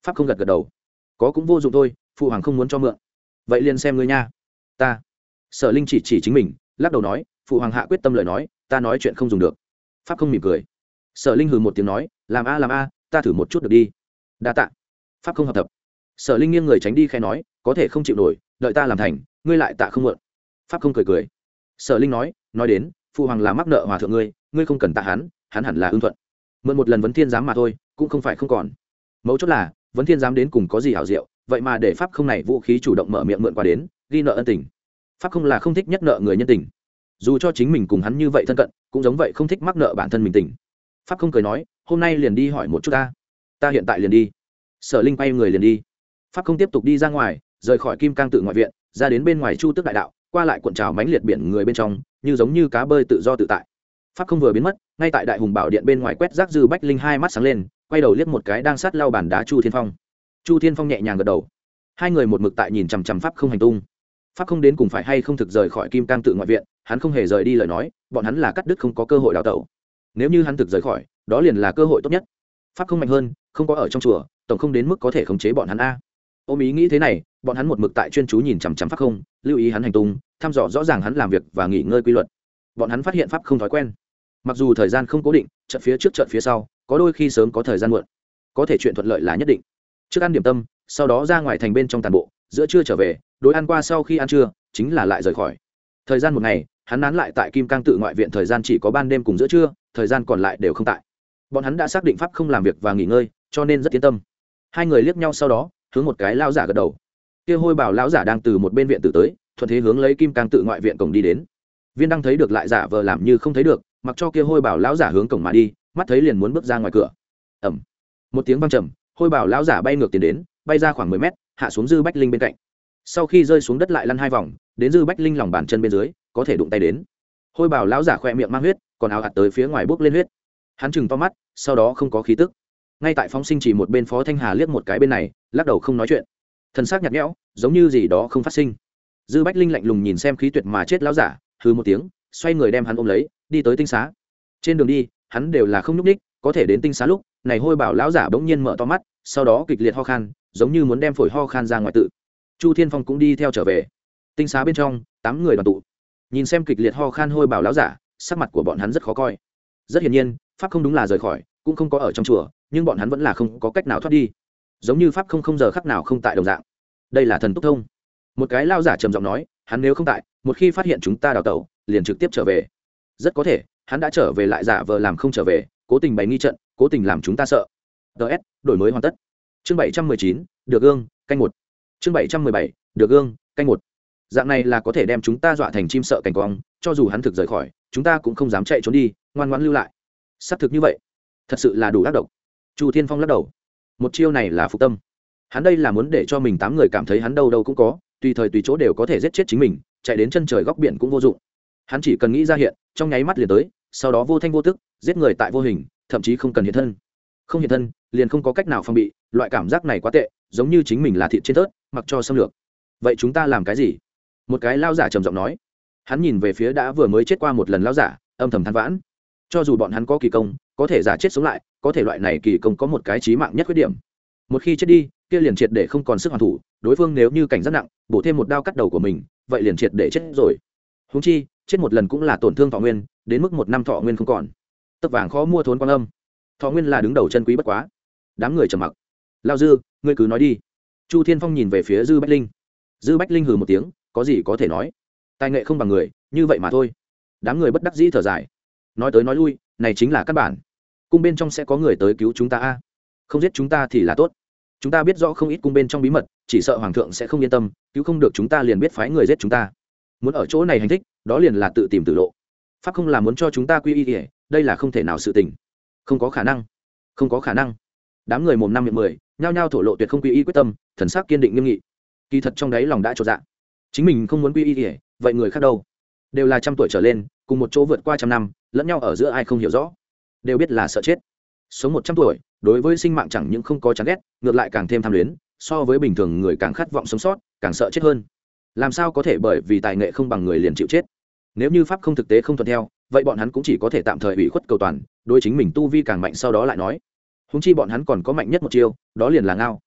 pháp không gật gật đầu. Có cũng vô dụng thôi, phụ hoàng không muốn cho mượn. Vậy liền xem ngươi nha. Ta. Sở Linh chỉ chỉ chính mình, lắc đầu nói, phụ hoàng hạ quyết tâm lời nói, ta nói chuyện không dùng được. Pháp không mỉm cười. Sở Linh hừ một tiếng nói, làm a làm a, ta thử một chút được đi. Đa tạ. Pháp không hợp tập. Sở Linh nghiêng người tránh đi khẽ nói, có thể không chịu nổi, đợi ta làm thành, ngươi lại tạ không mượn. Pháp không cười cười. Sở Linh nói, nói đến, phụ hoàng là mắc nợ hòa thượng ngươi, ngươi không cần tạ hắn, hắn hẳn là ưng thuận. Mượn một lần vấn thiên giám mà thôi, cũng không phải không còn. Mấu chốt là, vấn thiên giám đến cùng có gì hảo diệu, vậy mà để pháp không này vũ khí chủ động mở miệng mượn qua đến, ghi nợ ân tình. Pháp không là không thích nhất nợ người nhân tình, dù cho chính mình cùng hắn như vậy thân cận, cũng giống vậy không thích mắc nợ bản thân mình tình. Pháp không cười nói, hôm nay liền đi hỏi một chút ta. Ta hiện tại liền đi. Sở Linh quay người liền đi. Pháp không tiếp tục đi ra ngoài, rời khỏi Kim Cang tự ngoại viện, ra đến bên ngoài Chu Tước đại đạo, qua lại cuộn trào mãnh liệt biển người bên trong, như giống như cá bơi tự do tự tại. Pháp không vừa biến mất, ngay tại Đại Hùng Bảo Điện bên ngoài quét rác Dư Bách Linh hai mắt sáng lên, quay đầu liếc một cái đang sát lau bàn đá Chu Thiên Phong. Chu Thiên Phong nhẹ nhàng gật đầu. Hai người một mực tại nhìn chằm chằm Pháp không hành tung. Pháp không đến cùng phải hay không thực rời khỏi Kim Cang tự ngoại viện, hắn không hề rời đi lời nói, bọn hắn là cắt đứt không có cơ hội đào tẩu. Nếu như hắn thực rời khỏi, đó liền là cơ hội tốt nhất. Pháp không mạnh hơn, không có ở trong chùa, tổng không đến mức có thể khống chế bọn hắn a. Ôm ý nghĩ thế này, bọn hắn một mực tại chuyên chú nhìn chằm chằm Pháp không, lưu ý hắn hành tung, thăm dò rõ ràng hắn làm việc và nghỉ ngơi quy luật. Bọn hắn phát hiện Pháp không thói quen. Mặc dù thời gian không cố định, trận phía trước trận phía sau, có đôi khi sớm có thời gian muộn, có thể chuyện thuận lợi là nhất định. Trước ăn điểm tâm, sau đó ra ngoài thành bên trong tàn bộ, giữa trưa trở về, đối ăn qua sau khi ăn trưa, chính là lại rời khỏi. Thời gian một ngày, hắn nán lại tại Kim Cang tự ngoại viện thời gian chỉ có ban đêm cùng giữa trưa, thời gian còn lại đều không tại. Bọn hắn đã xác định Pháp không làm việc và nghỉ ngơi, cho nên rất yên tâm. Hai người liếc nhau sau đó, hướng một cái lão giả gật đầu. Kia Hôi Bảo lão giả đang từ một bên viện tử tới, thuận thế hướng lấy Kim Cang tự ngoại viện cổng đi đến. Viên Đăng thấy được lại giả vờ làm như không thấy được, mặc cho kia Hôi Bảo lão giả hướng cổng mà đi, mắt thấy liền muốn bước ra ngoài cửa. Ầm. Một tiếng vang trầm, Hôi Bảo lão giả bay ngược tiến đến, bay ra khoảng mười mét, hạ xuống Dư Bách Linh bên cạnh. Sau khi rơi xuống đất lại lăn hai vòng, đến Dư Bách Linh lòng bàn chân bên dưới, có thể đụng tay đến. Hôi Bảo lão giả khỏe miệng mang huyết, còn áo ạt tới phía ngoài bốc lên huyết. Hắn chừng to mắt, sau đó không có khí tức. Ngay tại phóng sinh chỉ một bên Phó Thanh Hà liếc một cái bên này, lắc đầu không nói chuyện. Thần sắc nhạt nhẽo, giống như gì đó không phát sinh. Dư Bách Linh lạnh lùng nhìn xem khí tuyệt mà chết lão giả, hừ một tiếng, xoay người đem hắn ôm lấy, đi tới tinh xá. Trên đường đi, hắn đều là không nhúc nhích, có thể đến tinh xá lúc, này Hôi Bảo lão giả bỗng nhiên mở to mắt, sau đó kịch liệt ho khan, giống như muốn đem phổi ho khan ra ngoài tự. Chu Thiên Phong cũng đi theo trở về. Tinh xá bên trong, tám người đoàn tụ. Nhìn xem kịch liệt ho khan Hôi Bảo lão giả, sắc mặt của bọn hắn rất khó coi. Rất hiển nhiên, pháp không đúng là rời khỏi, cũng không có ở trong chùa, nhưng bọn hắn vẫn là không có cách nào thoát đi, giống như pháp không không giờ khắc nào không tại đồng dạng. Đây là thần túc thông. Một cái lao giả trầm giọng nói, hắn nếu không tại, một khi phát hiện chúng ta đào tẩu, liền trực tiếp trở về. Rất có thể hắn đã trở về lại giả vờ làm không trở về, cố tình bày nghi trận, cố tình làm chúng ta sợ. ts đổi mới hoàn tất. Chương bảy trăm mười chín, được gương canh một. Chương bảy trăm mười bảy, được gương canh một. Dạng này là có thể đem chúng ta dọa thành chim sợ cảnh quang, cho dù hắn thực rời khỏi, chúng ta cũng không dám chạy trốn đi, ngoan ngoãn lưu lại. Xác thực như vậy, thật sự là đủ ác độc. Chu Thiên Phong lắc đầu. Một chiêu này là phục tâm. Hắn đây là muốn để cho mình tám người cảm thấy hắn đâu đâu cũng có, tùy thời tùy chỗ đều có thể giết chết chính mình, chạy đến chân trời góc biển cũng vô dụng. Hắn chỉ cần nghĩ ra hiện, trong nháy mắt liền tới, sau đó vô thanh vô tức, giết người tại vô hình, thậm chí không cần hiện thân. Không hiện thân, liền không có cách nào phòng bị, loại cảm giác này quá tệ, giống như chính mình là thịt trên tớt, mặc cho xâm lược. Vậy chúng ta làm cái gì? Một cái lao giả trầm giọng nói. Hắn nhìn về phía đã vừa mới chết qua một lần lao giả, âm thầm than vãn. Cho dù bọn hắn có kỳ công, có thể giả chết sống lại, có thể loại này kỳ công có một cái chí mạng nhất khuyết điểm. Một khi chết đi, kia liền triệt để không còn sức hoàn thủ, đối phương nếu như cảnh giác nặng, bổ thêm một đao cắt đầu của mình, vậy liền triệt để chết rồi. Huống chi, chết một lần cũng là tổn thương thọ nguyên, đến mức một năm thọ nguyên không còn. Tấc vàng khó mua thốn quang âm. Thọ nguyên là đứng đầu chân quý bất quá. Đám người trầm mặc. Lao Dư, ngươi cứ nói đi. Chu Thiên Phong nhìn về phía Dư Bách Linh. Dư Bách Linh hừ một tiếng, có gì có thể nói. Tài nghệ không bằng người, như vậy mà thôi. Đám người bất đắc dĩ thở dài. Nói tới nói lui, này chính là căn bản. Cung bên trong sẽ có người tới cứu chúng ta a. Không giết chúng ta thì là tốt. Chúng ta biết rõ không ít cung bên trong bí mật, chỉ sợ hoàng thượng sẽ không yên tâm, cứu không được chúng ta liền biết phái người giết chúng ta. Muốn ở chỗ này hành thích, đó liền là tự tìm tự lộ. Pháp không là muốn cho chúng ta quy y, đây là không thể nào sự tình. Không có khả năng. Không có khả năng. Đám người mồm năm miệng mười, nhao nhao thổ lộ tuyệt không quy y quyết tâm, thần sắc kiên định nghiêm nghị. Kỳ thật trong đáy lòng đã chột dạ. Chính mình không muốn quy y, vậy người khác đâu? Đều là trăm tuổi trở lên, cùng một chỗ vượt qua trăm năm, lẫn nhau ở giữa ai không hiểu rõ, đều biết là sợ chết. Sống một trăm tuổi, đối với sinh mạng chẳng những không có chán ghét, ngược lại càng thêm tham luyến, so với bình thường người càng khát vọng sống sót, càng sợ chết hơn. Làm sao có thể bởi vì tài nghệ không bằng người liền chịu chết? Nếu như pháp không thực tế không thuận theo, vậy bọn hắn cũng chỉ có thể tạm thời ủy khuất cầu toàn, đối chính mình tu vi càng mạnh sau đó lại nói. Huống chi bọn hắn còn có mạnh nhất một chiêu, đó liền là ngao.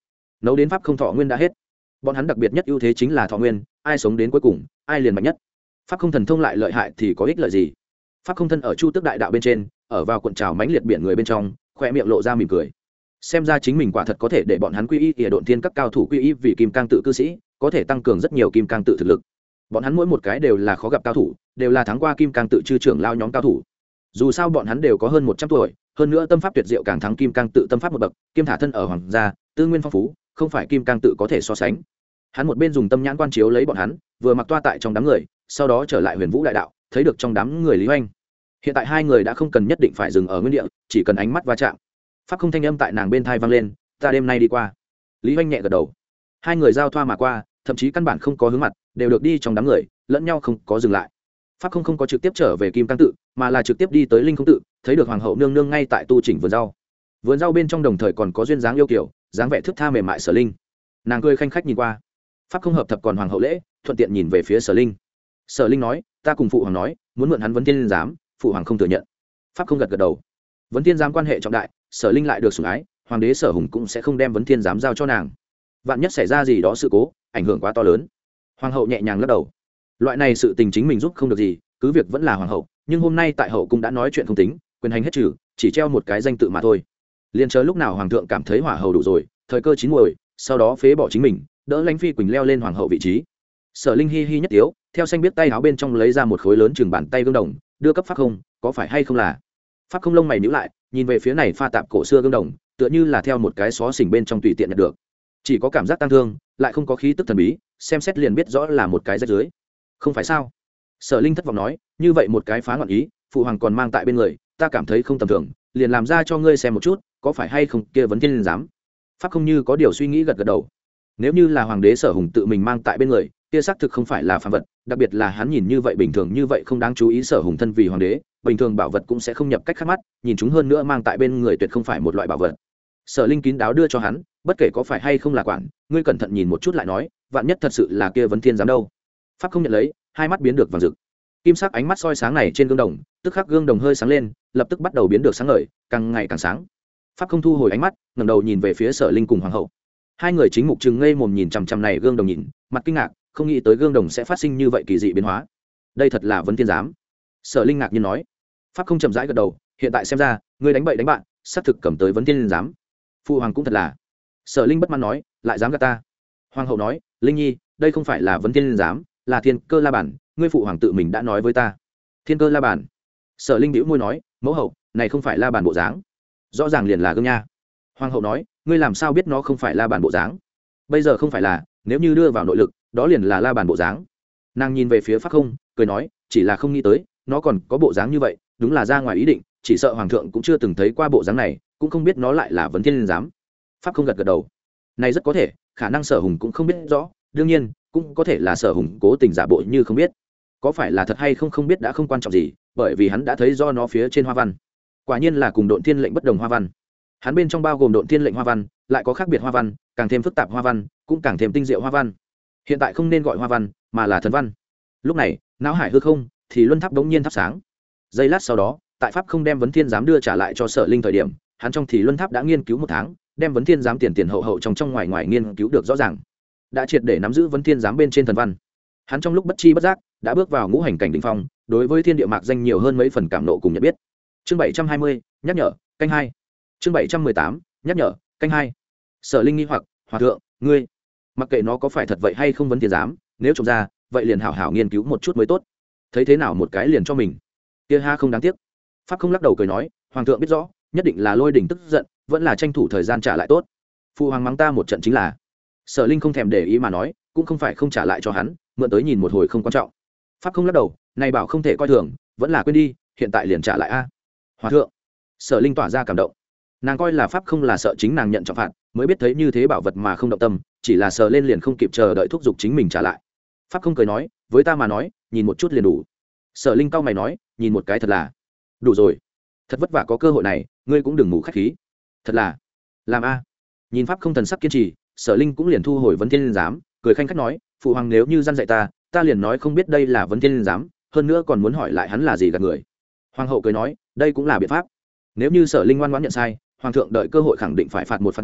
nấu đến pháp không thọ nguyên đã hết. Bọn hắn đặc biệt nhất ưu thế chính là thọ nguyên, ai sống đến cuối cùng ai liền mạnh nhất. Pháp không thần thông lại lợi hại thì có ích lợi gì? Pháp không thân ở chu tước đại đạo bên trên, ở vào cuộn trào mãnh liệt biển người bên trong, khoe miệng lộ ra mỉm cười. Xem ra chính mình quả thật có thể để bọn hắn quy y ỉa độn thiên các cao thủ quy y vì kim cang tự cư sĩ, có thể tăng cường rất nhiều kim cang tự thực lực. Bọn hắn mỗi một cái đều là khó gặp cao thủ, đều là thắng qua kim cang tự chư trưởng lao nhóm cao thủ. Dù sao bọn hắn đều có hơn một trăm tuổi, hơn nữa tâm pháp tuyệt diệu càng thắng kim cang tự tâm pháp một bậc, kim thả thân ở hoàng gia, tư nguyên phong phú, không phải kim cang tự có thể so sánh. Hắn một bên dùng tâm nhãn quan chiếu lấy bọn hắn, vừa mặc toa tại trong đám người, sau đó trở lại huyền vũ đại đạo, thấy được trong đám người lý hoành. Hiện tại hai người đã không cần nhất định phải dừng ở nguyên địa, chỉ cần ánh mắt va chạm. Pháp không thanh âm tại nàng bên thai vang lên, ta đêm nay đi qua. Lý hoành nhẹ gật đầu. Hai người giao thoa mà qua, thậm chí căn bản không có hướng mặt, đều được đi trong đám người, lẫn nhau không có dừng lại. Pháp không không có trực tiếp trở về kim cang tự, mà là trực tiếp đi tới linh không tự, thấy được hoàng hậu nương nương ngay tại tu chỉnh vườn rau. Vườn rau bên trong đồng thời còn có duyên dáng yêu kiều, dáng vẻ thước tha mềm mại Sở Linh. Nàng cười khanh khách nhìn qua. Pháp không hợp thập còn hoàng hậu lễ, thuận tiện nhìn về phía Sở Linh. Sở Linh nói, ta cùng phụ hoàng nói, muốn mượn hắn vấn thiên giám, phụ hoàng không thừa nhận. Pháp không gật gật đầu. Vấn thiên giám quan hệ trọng đại, Sở Linh lại được sủng ái, hoàng đế Sở Hùng cũng sẽ không đem vấn thiên giám giao cho nàng. Vạn nhất xảy ra gì đó sự cố, ảnh hưởng quá to lớn. Hoàng hậu nhẹ nhàng lắc đầu. Loại này sự tình chính mình giúp không được gì, cứ việc vẫn là hoàng hậu, nhưng hôm nay tại hậu cung đã nói chuyện không tính, quyền hành hết trừ, chỉ treo một cái danh tự mà thôi. Liên chờ lúc nào hoàng thượng cảm thấy hỏa hầu đủ rồi, thời cơ chín muồi, sau đó phế bỏ chính mình, đỡ Lãnh Phi Quỳnh leo lên hoàng hậu vị trí. Sở Linh hi hi nhất tiếu, theo xanh biết tay áo bên trong lấy ra một khối lớn chừng bàn tay gương đồng, đưa cấp Pháp không, có phải hay không là? Pháp không lông mày nhíu lại, nhìn về phía này pha tạp cổ xưa gương đồng, tựa như là theo một cái xó xỉnh bên trong tùy tiện nhận được, chỉ có cảm giác tăng thương, lại không có khí tức thần bí, xem xét liền biết rõ là một cái rách dưới. Không phải sao? Sở Linh thất vọng nói, như vậy một cái phá ngọn ý, phụ hoàng còn mang tại bên người, ta cảm thấy không tầm thường, liền làm ra cho ngươi xem một chút, có phải hay không? Kia vấn thiên giám. Pháp không như có điều suy nghĩ gật gật đầu. Nếu như là hoàng đế Sở Hùng tự mình mang tại bên người, kia xác thực không phải là phàm vật, đặc biệt là hắn nhìn như vậy bình thường như vậy không đáng chú ý Sở Hùng thân vì hoàng đế, bình thường bảo vật cũng sẽ không nhập cách khác mắt, nhìn chúng hơn nữa mang tại bên người tuyệt không phải một loại bảo vật. Sở Linh kín đáo đưa cho hắn, bất kể có phải hay không là quản, ngươi cẩn thận nhìn một chút lại nói, vạn nhất thật sự là kia vấn thiên giám đâu. Pháp không nhận lấy, hai mắt biến được vàng rực. Kim sắc ánh mắt soi sáng này trên gương đồng, tức khắc gương đồng hơi sáng lên, lập tức bắt đầu biến được sáng ngời, càng ngày càng sáng. Pháp không thu hồi ánh mắt, ngẩng đầu nhìn về phía Sở Linh cùng hoàng hậu. Hai người chính mục trừng ngây mồm nhìn chằm chằm này gương đồng nhìn, mặt kinh ngạc, không nghĩ tới gương đồng sẽ phát sinh như vậy kỳ dị biến hóa. Đây thật là vấn thiên giám. Sở Linh ngạc nhiên nói. Pháp không chậm rãi gật đầu, hiện tại xem ra, ngươi đánh bậy đánh bạn, xác thực cầm tới vấn thiên giám. Phụ hoàng cũng thật là. Sở Linh bất mãn nói, lại dám gạt ta. Hoàng hậu nói, Linh nhi, đây không phải là vấn thiên giám, là thiên cơ la bản, ngươi phụ hoàng tự mình đã nói với ta. Thiên cơ la bản. Sở Linh bĩu môi nói, mẫu hậu, này không phải la bản bộ dáng, rõ ràng liền là gương nha. Hoàng hậu nói, ngươi làm sao biết nó không phải la bàn bộ dáng? Bây giờ không phải là, nếu như đưa vào nội lực, đó liền là la bàn bộ dáng. Nàng nhìn về phía Pháp không, cười nói, chỉ là không nghĩ tới, nó còn có bộ dáng như vậy, đúng là ra ngoài ý định, chỉ sợ hoàng thượng cũng chưa từng thấy qua bộ dáng này, cũng không biết nó lại là vấn thiên giám. Pháp không gật gật đầu. Này rất có thể, khả năng Sở Hùng cũng không biết rõ, đương nhiên, cũng có thể là Sở Hùng cố tình giả bộ như không biết. Có phải là thật hay không không biết đã không quan trọng gì, bởi vì hắn đã thấy do nó phía trên hoa văn. Quả nhiên là cùng độn thiên lệnh bất đồng hoa văn. Hắn bên trong bao gồm độn thiên lệnh hoa văn, lại có khác biệt hoa văn, càng thêm phức tạp hoa văn, cũng càng thêm tinh diệu hoa văn. Hiện tại không nên gọi hoa văn, mà là thần văn. Lúc này, não hải hư không, thì luân tháp đống nhiên thắp sáng. Giây lát sau đó, tại pháp không đem vấn thiên giám đưa trả lại cho Sở Linh thời điểm, hắn trong thì luân tháp đã nghiên cứu một tháng, đem vấn thiên giám tiền tiền hậu hậu trong trong ngoài ngoài nghiên cứu được rõ ràng, đã triệt để nắm giữ vấn thiên giám bên trên thần văn. Hắn trong lúc bất chi bất giác đã bước vào ngũ hành cảnh đỉnh phong, đối với thiên địa mạc danh nhiều hơn mấy phần cảm nộ cùng nhận biết. Chương bảy trăm hai mươi, nhắc nhở, canh hai. Chương bảy trăm mười tám, nhắc nhở, canh hai. Sở Linh nghi hoặc, hòa thượng, ngươi, mặc kệ nó có phải thật vậy hay không vấn thiên giám, nếu trông ra, vậy liền hảo hảo nghiên cứu một chút mới tốt. Thấy thế nào một cái liền cho mình, kia ha không đáng tiếc. Pháp không lắc đầu cười nói, hoàng thượng biết rõ, nhất định là lôi đỉnh tức giận, vẫn là tranh thủ thời gian trả lại tốt. Phụ hoàng mắng ta một trận chính là. Sở Linh không thèm để ý mà nói, cũng không phải không trả lại cho hắn, mượn tới nhìn một hồi không quan trọng. Pháp không lắc đầu, này bảo không thể coi thường, vẫn là quên đi, hiện tại liền trả lại a. Hòa thượng. Sở Linh tỏa ra cảm động. Nàng coi là pháp không là sợ chính nàng nhận trọng phạt, mới biết thấy như thế bảo vật mà không động tâm, chỉ là sờ lên liền không kịp chờ đợi thúc giục chính mình trả lại. Pháp không cười nói, với ta mà nói, nhìn một chút liền đủ. Sở Linh cau mày nói, nhìn một cái thật là đủ rồi, thật vất vả có cơ hội này, ngươi cũng đừng ngủ khách khí. Thật là làm a. Nhìn pháp không thần sắc kiên trì, Sở Linh cũng liền thu hồi vấn thiên giám, cười khanh khách nói, phụ hoàng nếu như gian dạy ta, ta liền nói không biết đây là vấn thiên giám, hơn nữa còn muốn hỏi lại hắn là gì gạt người. Hoàng hậu cười nói, đây cũng là biện pháp. Nếu như Sở Linh ngoan ngoãn nhận sai, hoàng thượng đợi cơ hội khẳng định phải phạt một phạt nàng,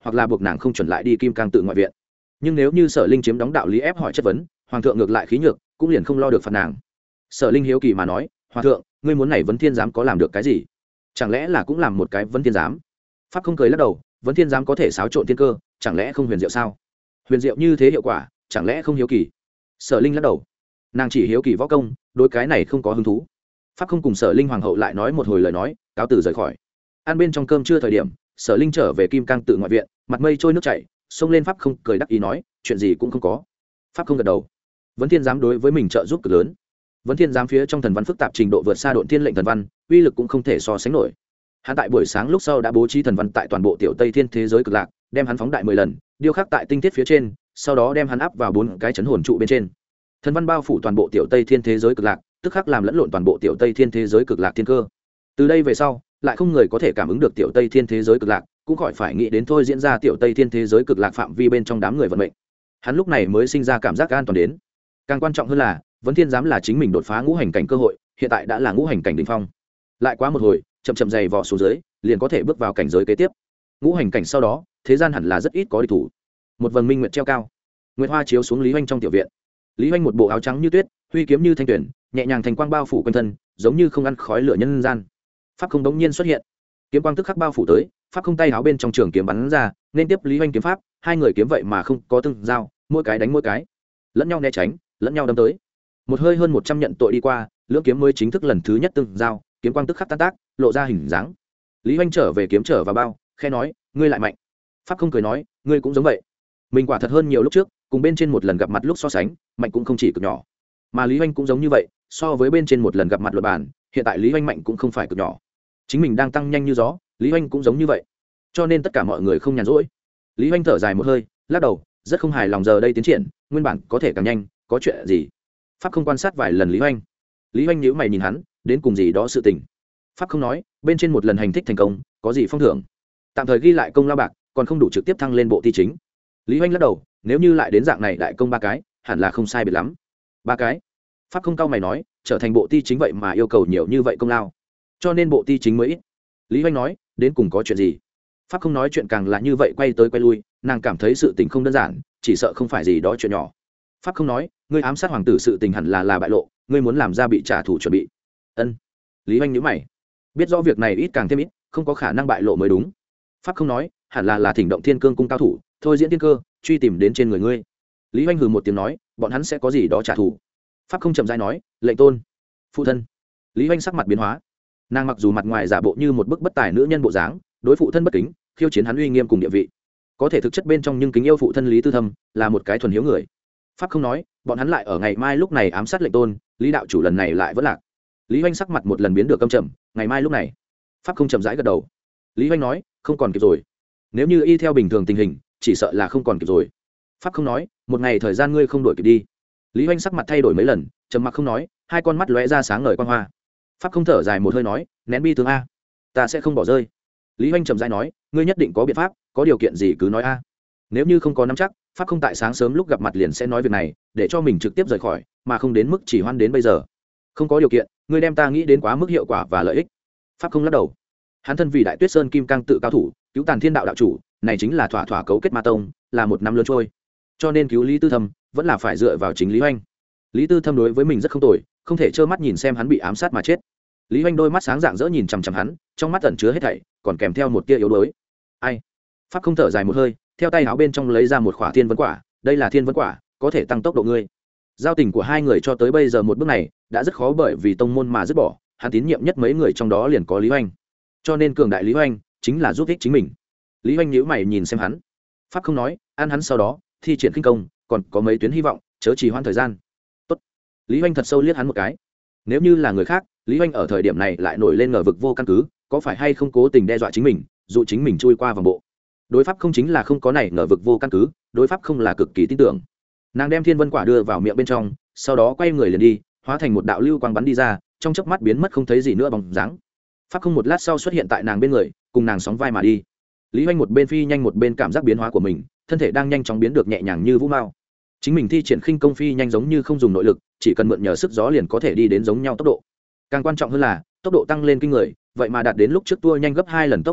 hoặc là buộc nàng không chuẩn lại đi kim cang tự ngoại viện. Nhưng nếu như Sở Linh chiếm đóng đạo lý ép hỏi chất vấn, hoàng thượng ngược lại khí nhược, cũng liền không lo được phạt nàng. Sở Linh hiếu kỳ mà nói, hoàng thượng, ngươi muốn này vấn thiên giám có làm được cái gì? Chẳng lẽ là cũng làm một cái vấn thiên giám? Pháp không cười lắc đầu, vấn thiên giám có thể xáo trộn thiên cơ, chẳng lẽ không huyền diệu sao? Huyền diệu như thế hiệu quả, chẳng lẽ không hiếu kỳ? Sở Linh lắc đầu, nàng chỉ hiếu kỳ võ công, đối cái này không có hứng thú. Pháp không cùng Sở Linh hoàng hậu lại nói một hồi lời nói, cáo từ rời khỏi. Ăn bên trong cơm trưa thời điểm, Sở Linh trở về kim cang tự ngoại viện, mặt mây trôi nước chảy, xông lên Pháp không cười đắc ý nói, chuyện gì cũng không có. Pháp không gật đầu. Vấn thiên giám đối với mình trợ giúp cực lớn. Vấn thiên giám phía trong thần văn phức tạp trình độ vượt xa độn thiên lệnh thần văn, uy lực cũng không thể so sánh nổi. Hắn tại buổi sáng lúc sau đã bố trí thần văn tại toàn bộ tiểu Tây Thiên thế giới cực lạc, đem hắn phóng đại mười lần, điêu khắc tại tinh thiết phía trên, sau đó đem hắn áp vào bốn cái chấn hồn trụ bên trên. Thần văn bao phủ toàn bộ tiểu Tây Thiên thế giới cực lạc, tức khắc làm lẫn lộn toàn bộ tiểu Tây Thiên thế giới cực lạc thiên cơ. Từ đây về sau, lại không người có thể cảm ứng được tiểu Tây Thiên thế giới cực lạc, cũng khỏi phải nghĩ đến thôi diễn ra tiểu Tây Thiên thế giới cực lạc phạm vi bên trong đám người vận mệnh. Hắn lúc này mới sinh ra cảm giác an toàn đến. Càng quan trọng hơn là, vấn thiên giám là chính mình đột phá ngũ hành cảnh cơ hội, hiện tại đã là ngũ hành cảnh đỉnh phong. Lại quá một hồi, chậm chậm dày vò xuống dưới, liền có thể bước vào cảnh giới kế tiếp. Ngũ hành cảnh sau đó, thế gian hẳn là rất ít có địch thủ. Một vầng minh nguyệt treo cao, nguyệt hoa chiếu xuống Lý Hoành trong tiểu viện. Lý Hoành một bộ áo trắng như tuyết, huy kiếm như thanh tuyển, nhẹ nhàng thành quang bao phủ quanh thân, giống như không ăn khói lửa nhân gian. Pháp không đống nhiên xuất hiện, kiếm quang tức khắc bao phủ tới, pháp không tay áo bên trong trường kiếm bắn ra, nên tiếp Lý Hoành kiếm pháp, hai người kiếm vậy mà không có tương giao, mỗi cái đánh mỗi cái, lẫn nhau né tránh, lẫn nhau đâm tới. Một hơi hơn một trăm nhận tội đi qua, lưỡng kiếm mới chính thức lần thứ nhất tương giao, kiếm quang tức khắc tan tác, lộ ra hình dáng. Lý Hoành trở về kiếm trở vào bao, khẽ nói, ngươi lại mạnh. Pháp không cười nói, ngươi cũng giống vậy. Mình quả thật hơn nhiều lúc trước, cùng bên trên một lần gặp mặt lúc so sánh, mạnh cũng không chỉ cực nhỏ. Mà Lý Hoành cũng giống như vậy, so với bên trên một lần gặp mặt luật bản, hiện tại Lý Hoành mạnh cũng không phải cực nhỏ. Chính mình đang tăng nhanh như gió, Lý Hoành cũng giống như vậy. Cho nên tất cả mọi người không nhàn rỗi. Lý Hoành thở dài một hơi, lắc đầu, rất không hài lòng giờ đây tiến triển, nguyên bản có thể càng nhanh, có chuyện gì? Pháp không quan sát vài lần Lý Hoành. Lý Hoành nhíu mày nhìn hắn, đến cùng gì đó sự tình. Pháp không nói, bên trên một lần hành thích thành công, có gì phong thưởng? Tạm thời ghi lại công lao bạc, còn không đủ trực tiếp thăng lên bộ thi chính. Lý Hoành lắc đầu, nếu như lại đến dạng này đại công ba cái, hẳn là không sai biệt lắm. Ba cái? Pháp không cao mày nói, trở thành bộ thi chính vậy mà yêu cầu nhiều như vậy công lao, cho nên bộ thi chính mới ít. Lý Hoành nói, đến cùng có chuyện gì? Pháp không nói chuyện càng là như vậy quay tới quay lui, nàng cảm thấy sự tình không đơn giản, chỉ sợ không phải gì đó chuyện nhỏ. Pháp không nói, ngươi ám sát hoàng tử sự tình hẳn là là bại lộ, ngươi muốn làm ra bị trả thù chuẩn bị. Ân. Lý Hoành nhíu mày, biết rõ việc này ít càng thêm ít, không có khả năng bại lộ mới đúng. Pháp không nói, hẳn là là thỉnh động thiên cương cung cao thủ, thôi diễn thiên cơ, truy tìm đến trên người ngươi. Lý Hoành hừ một tiếng nói, bọn hắn sẽ có gì đó trả thù. Pháp không chậm rãi nói, lệnh tôn, phụ thân. Lý Hoành sắc mặt biến hóa, nàng mặc dù mặt ngoài giả bộ như một bức bất tài nữ nhân bộ dáng, đối phụ thân bất kính, khiêu chiến hắn uy nghiêm cùng địa vị, có thể thực chất bên trong nhưng kính yêu phụ thân Lý Tư Thâm, là một cái thuần hiếu người. Pháp không nói, bọn hắn lại ở ngày mai lúc này ám sát lệnh tôn, Lý đạo chủ lần này lại vẫn lạc. Lý Hoành sắc mặt một lần biến được căm trầm, ngày mai lúc này. Pháp không chậm rãi gật đầu. Lý Hoành nói, không còn kịp rồi. Nếu như y theo bình thường tình hình, chỉ sợ là không còn kịp rồi. Pháp không nói, một ngày thời gian ngươi không đuổi kịp đi. Lý Hoành sắc mặt thay đổi mấy lần, trầm mặc không nói, hai con mắt lóe ra sáng ngời quang hoa. Pháp không thở dài một hơi nói, nén bi thương a, ta sẽ không bỏ rơi. Lý Hoành chậm rãi nói, ngươi nhất định có biện pháp, có điều kiện gì cứ nói a. Nếu như không có nắm chắc, Pháp không tại sáng sớm lúc gặp mặt liền sẽ nói việc này, để cho mình trực tiếp rời khỏi, mà không đến mức chỉ hoan đến bây giờ. Không có điều kiện, ngươi đem ta nghĩ đến quá mức hiệu quả và lợi ích. Pháp không lắc đầu. Hắn thân vì Đại Tuyết Sơn Kim Cang tự cao thủ, cứu Tàn Thiên đạo đạo chủ, này chính là thỏa thỏa cấu kết ma tông, là một năm lớn trôi. Cho nên cứu Lý Tư Thâm, vẫn là phải dựa vào chính Lý Hoành. Lý Tư Thâm đối với mình rất không tồi, không thể trơ mắt nhìn xem hắn bị ám sát mà chết. Lý Hoành đôi mắt sáng rạng rỡ nhìn chằm chằm hắn, trong mắt ẩn chứa hết thảy, còn kèm theo một tia yếu đuối. Ai? Pháp không thở dài một hơi, theo tay áo bên trong lấy ra một khỏa thiên vân quả, đây là thiên vân quả, có thể tăng tốc độ ngươi. Giao tình của hai người cho tới bây giờ một bước này, đã rất khó bởi vì tông môn mà dứt bỏ, hắn tín nhiệm nhất mấy người trong đó liền có Lý Hoành. Cho nên cường đại Lý Hoành chính là giúp ích chính mình. Lý Hoành nhíu mày nhìn xem hắn. Pháp không nói, ăn hắn sau đó, thi triển khinh công, còn có mấy tuyến hy vọng, chớ trì hoãn thời gian. Tốt. Lý Hoành thật sâu liếc hắn một cái. Nếu như là người khác, Lý Hoành ở thời điểm này lại nổi lên ngờ vực vô căn cứ, có phải hay không cố tình đe dọa chính mình, dụ chính mình chui qua vòng bộ. Đối pháp không chính là không có này ngờ vực vô căn cứ, đối pháp không là cực kỳ tin tưởng. Nàng đem thiên vân quả đưa vào miệng bên trong, sau đó quay người liền đi, hóa thành một đạo lưu quang bắn đi ra, trong chớp mắt biến mất không thấy gì nữa bóng dáng. Pháp không một lát sau xuất hiện tại nàng bên người, cùng nàng sóng vai mà đi. Lý Hoành một bên phi nhanh một bên cảm giác biến hóa của mình, thân thể đang nhanh chóng biến được nhẹ nhàng như vũ mao. Chính mình thi triển khinh công phi nhanh giống như không dùng nội lực, chỉ cần mượn nhờ sức gió liền có thể đi đến giống nhau tốc độ. Càng quan trọng hơn là tốc độ tăng lên kinh người, vậy mà đạt đến lúc trước tua nhanh gấp hai lần tốc độ độ,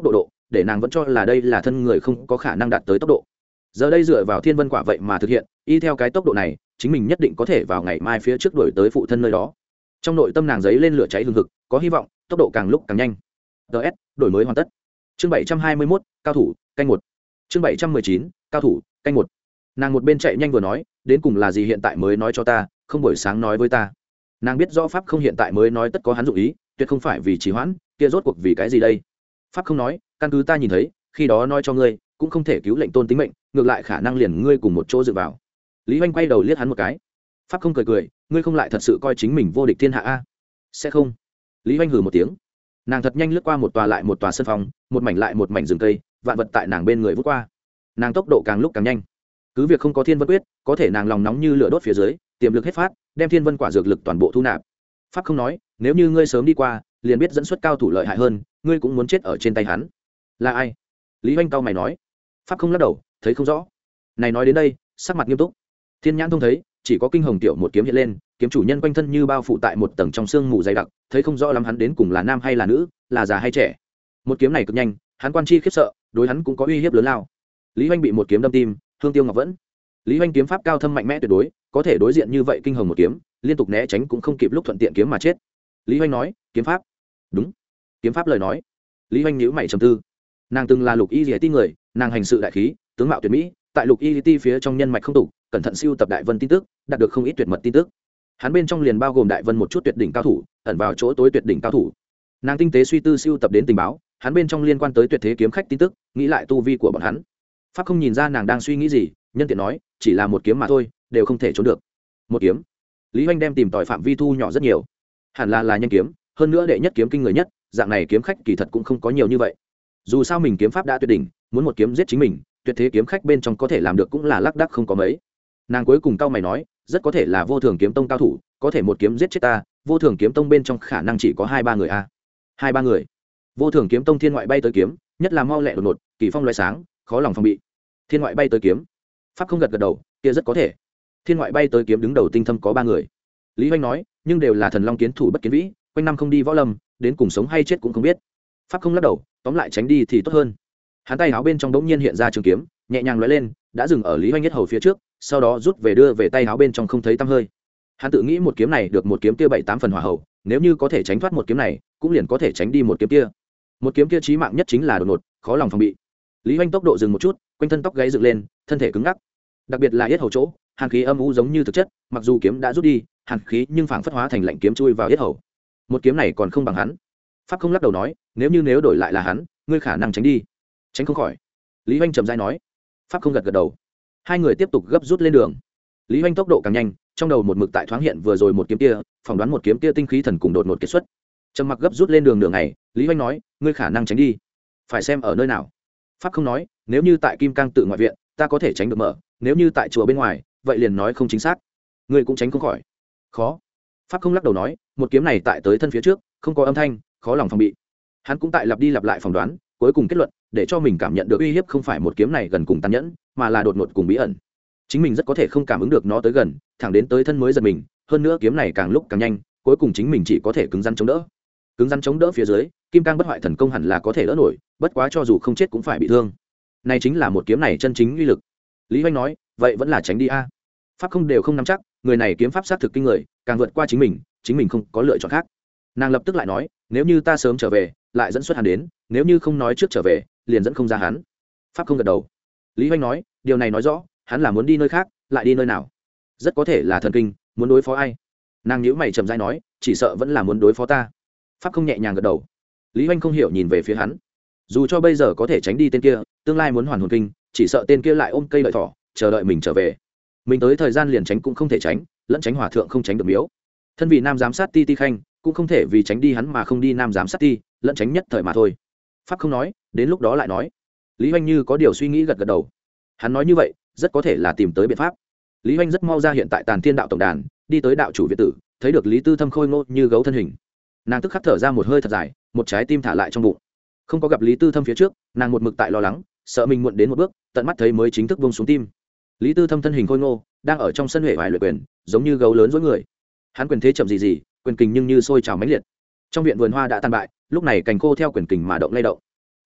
để nàng vẫn cho là đây là thân người không có khả năng đạt tới tốc độ. Giờ đây dựa vào thiên vân quả vậy mà thực hiện, y theo cái tốc độ này chính mình nhất định có thể vào ngày mai phía trước đuổi tới phụ thân nơi đó. Trong nội tâm nàng giấy lên lửa cháy hừng hực, có hy vọng, tốc độ càng lúc càng nhanh. ts đổi mới hoàn tất. Chương bảy trăm hai mươi mốt, cao thủ canh một. Chương bảy trăm mười chín, cao thủ canh một. Nàng một bên chạy nhanh vừa nói, đến cùng là gì hiện tại mới nói cho ta, không buổi sáng nói với ta. Nàng biết rõ pháp không hiện tại mới nói tất có hắn dụng ý, tuyệt không phải vì trì hoãn, kia rốt cuộc vì cái gì đây? Pháp không nói, căn cứ ta nhìn thấy, khi đó nói cho ngươi, cũng không thể cứu lệnh tôn tính mệnh, ngược lại khả năng liền ngươi cùng một chỗ dựa vào. Lý Hoành quay đầu liếc hắn một cái. Pháp không cười cười, ngươi không lại thật sự coi chính mình vô địch thiên hạ a? Sẽ không. Lý Hoành hừ một tiếng. Nàng thật nhanh lướt qua một tòa lại một tòa sân phòng, một mảnh lại một mảnh rừng cây, vạn vật tại nàng bên người vút qua. Nàng tốc độ càng lúc càng nhanh. Cứ việc không có thiên vân quyết, có thể nàng lòng nóng như lửa đốt phía dưới, tiềm lực hết phát, đem thiên vân quả dược lực toàn bộ thu nạp. Pháp không nói, nếu như ngươi sớm đi qua, liền biết dẫn xuất cao thủ lợi hại hơn, ngươi cũng muốn chết ở trên tay hắn. Là ai? Lý Hoành cau mày nói. Pháp không lắc đầu, thấy không rõ. Này nói đến đây, sắc mặt nghiêm túc. Thiên nhãn thông thấy, chỉ có kinh hồng tiểu một kiếm hiện lên, kiếm chủ nhân quanh thân như bao phủ tại một tầng trong xương mù dày đặc, thấy không rõ lắm hắn đến cùng là nam hay là nữ, là già hay trẻ. Một kiếm này cực nhanh, hắn quan chi khiếp sợ, đối hắn cũng có uy hiếp lớn lao. Lý Hoành bị một kiếm đâm tim, hương tiêu ngọc vẫn. Lý Hoành kiếm pháp cao thâm mạnh mẽ tuyệt đối, có thể đối diện như vậy kinh hồng một kiếm, liên tục né tránh cũng không kịp lúc thuận tiện kiếm mà chết. Lý Hoành nói, kiếm pháp. Đúng. Kiếm pháp lời nói. Lý Hoành nhíu mày trầm tư. Nàng từng là lục y liệt ti người, nàng hành sự đại khí, tướng mạo tuyệt mỹ, tại lục y liệt ti phía trong nhân mạch không tủ, cẩn thận siêu tập đại vân tin tức, đạt được không ít tuyệt mật tin tức. Hắn bên trong liền bao gồm đại vân một chút tuyệt đỉnh cao thủ, ẩn vào chỗ tối tuyệt đỉnh cao thủ. Nàng tinh tế suy tư siêu tập đến tình báo, hắn bên trong liên quan tới tuyệt thế kiếm khách tin tức, nghĩ lại tu vi của bọn hắn. Pháp không nhìn ra nàng đang suy nghĩ gì, nhân tiện nói, chỉ là một kiếm mà thôi, đều không thể trốn được. Một kiếm. Lý Hoành đem tìm tòi phạm vi thu nhỏ rất nhiều. Hẳn là là nhanh kiếm, hơn nữa đệ nhất kiếm kinh người nhất, dạng này kiếm khách kỳ thật cũng không có nhiều như vậy. Dù sao mình kiếm pháp đã tuyệt đỉnh, muốn một kiếm giết chính mình, tuyệt thế kiếm khách bên trong có thể làm được cũng là lác đác không có mấy. Nàng cuối cùng cau mày nói, rất có thể là vô thường kiếm tông cao thủ, có thể một kiếm giết chết ta, vô thường kiếm tông bên trong khả năng chỉ có hai ba người a. Hai ba người. Vô thường kiếm tông thiên ngoại bay tới kiếm, nhất là mau lẹ đột ngột, kỳ phong loại sáng, khó lòng phòng bị. Thiên ngoại bay tới kiếm. Pháp không gật gật đầu, kia rất có thể. Thiên ngoại bay tới kiếm đứng đầu tinh thâm có ba người. Lý Hoành nói, nhưng đều là thần long kiến thủ bất kiến vĩ, quanh năm không đi võ lâm, đến cùng sống hay chết cũng không biết. Pháp không lắc đầu, tóm lại tránh đi thì tốt hơn. Hắn tay áo bên trong đống nhiên hiện ra trường kiếm, nhẹ nhàng lóe lên, đã dừng ở Lý Hoành nhất hầu phía trước, sau đó rút về đưa về tay áo bên trong không thấy tăm hơi. Hắn tự nghĩ một kiếm này được một kiếm kia bảy tám phần hỏa hầu, nếu như có thể tránh thoát một kiếm này, cũng liền có thể tránh đi một kiếm kia. Một kiếm kia chí mạng nhất chính là đột ngột, khó lòng phòng bị. Lý Hoành tốc độ dừng một chút, quanh thân tóc gáy dựng lên, thân thể cứng ngắc. Đặc biệt là yết hầu chỗ, hàn khí âm u giống như thực chất, mặc dù kiếm đã rút đi, hàn khí nhưng phảng phất hóa thành lạnh kiếm chui vào yết hầu. Một kiếm này còn không bằng hắn. Pháp không lắc đầu nói, nếu như nếu đổi lại là hắn, ngươi khả năng tránh đi. Tránh không khỏi. Lý Hoành trầm rãi nói. Pháp không gật gật đầu. Hai người tiếp tục gấp rút lên đường. Lý Hoành tốc độ càng nhanh, trong đầu một mực tại thoáng hiện vừa rồi một kiếm kia, phỏng đoán một kiếm kia tinh khí thần cùng đột ngột kết xuất. Trầm mặc gấp rút lên đường nửa ngày, Lý Hoành nói, ngươi khả năng tránh đi, phải xem ở nơi nào. Pháp không nói, nếu như tại Kim Cang tự ngoại viện, ta có thể tránh được mở, nếu như tại chùa bên ngoài, vậy liền nói không chính xác. Ngươi cũng tránh không khỏi. Khó. Pháp không lắc đầu nói, một kiếm này tại tới thân phía trước, không có âm thanh, khó lòng phòng bị. Hắn cũng tại lặp đi lặp lại phỏng đoán, cuối cùng kết luận, để cho mình cảm nhận được uy hiếp không phải một kiếm này gần cùng tàn nhẫn, mà là đột ngột cùng bí ẩn. Chính mình rất có thể không cảm ứng được nó tới gần, thẳng đến tới thân mới giật mình, hơn nữa kiếm này càng lúc càng nhanh, cuối cùng chính mình chỉ có thể cứng rắn chống đỡ. Cứng rắn chống đỡ phía dưới, Kim Cang bất hoại thần công hẳn là có thể đỡ nổi, bất quá cho dù không chết cũng phải bị thương. Này chính là một kiếm này chân chính uy lực. Lý Hoành nói, vậy vẫn là tránh đi a. Pháp không đều không nắm chắc, người này kiếm pháp sát thực kinh người, càng vượt qua chính mình, chính mình không có lựa chọn khác. Nàng lập tức lại nói, nếu như ta sớm trở về, lại dẫn xuất hắn đến, nếu như không nói trước trở về, liền dẫn không ra hắn. Pháp không gật đầu. Lý Hoành nói, điều này nói rõ, hắn là muốn đi nơi khác, lại đi nơi nào? Rất có thể là thần kinh, muốn đối phó ai? Nàng nhíu mày trầm rãi nói, chỉ sợ vẫn là muốn đối phó ta. Pháp không nhẹ nhàng gật đầu. Lý Hoành không hiểu nhìn về phía hắn. Dù cho bây giờ có thể tránh đi tên kia, tương lai muốn hoàn hồn kinh, chỉ sợ tên kia lại ôm cây lợi thỏ, chờ đợi mình trở về. Mình tới thời gian liền tránh cũng không thể tránh, lẫn tránh hòa thượng không tránh được miếu. Thân vị nam giám sát ti ti khanh, cũng không thể vì tránh đi hắn mà không đi nam giám sát ti, lẫn tránh nhất thời mà thôi. Pháp không nói, đến lúc đó lại nói. Lý Hoành như có điều suy nghĩ gật gật đầu. Hắn nói như vậy, rất có thể là tìm tới biện pháp. Lý Hoành rất mau ra hiện tại Tàn Thiên đạo tổng đàn, đi tới đạo chủ viện tử, thấy được Lý Tư Thâm khôi ngô như gấu thân hình. Nàng tức khắc thở ra một hơi thật dài, một trái tim thả lại trong bụng. Không có gặp Lý Tư Thâm phía trước, nàng một mực tại lo lắng, sợ mình muộn đến một bước, tận mắt thấy mới chính thức buông xuống tim. Lý Tư Thâm thân hình khôi ngô, đang ở trong sân huệ vải luyện quyền, giống như gấu lớn dối người. Hắn quyền thế chậm gì gì, quyền kình nhưng như sôi trào mãnh liệt. Trong viện vườn hoa đã tan bại, lúc này cành khô theo quyền kình mà động lay động.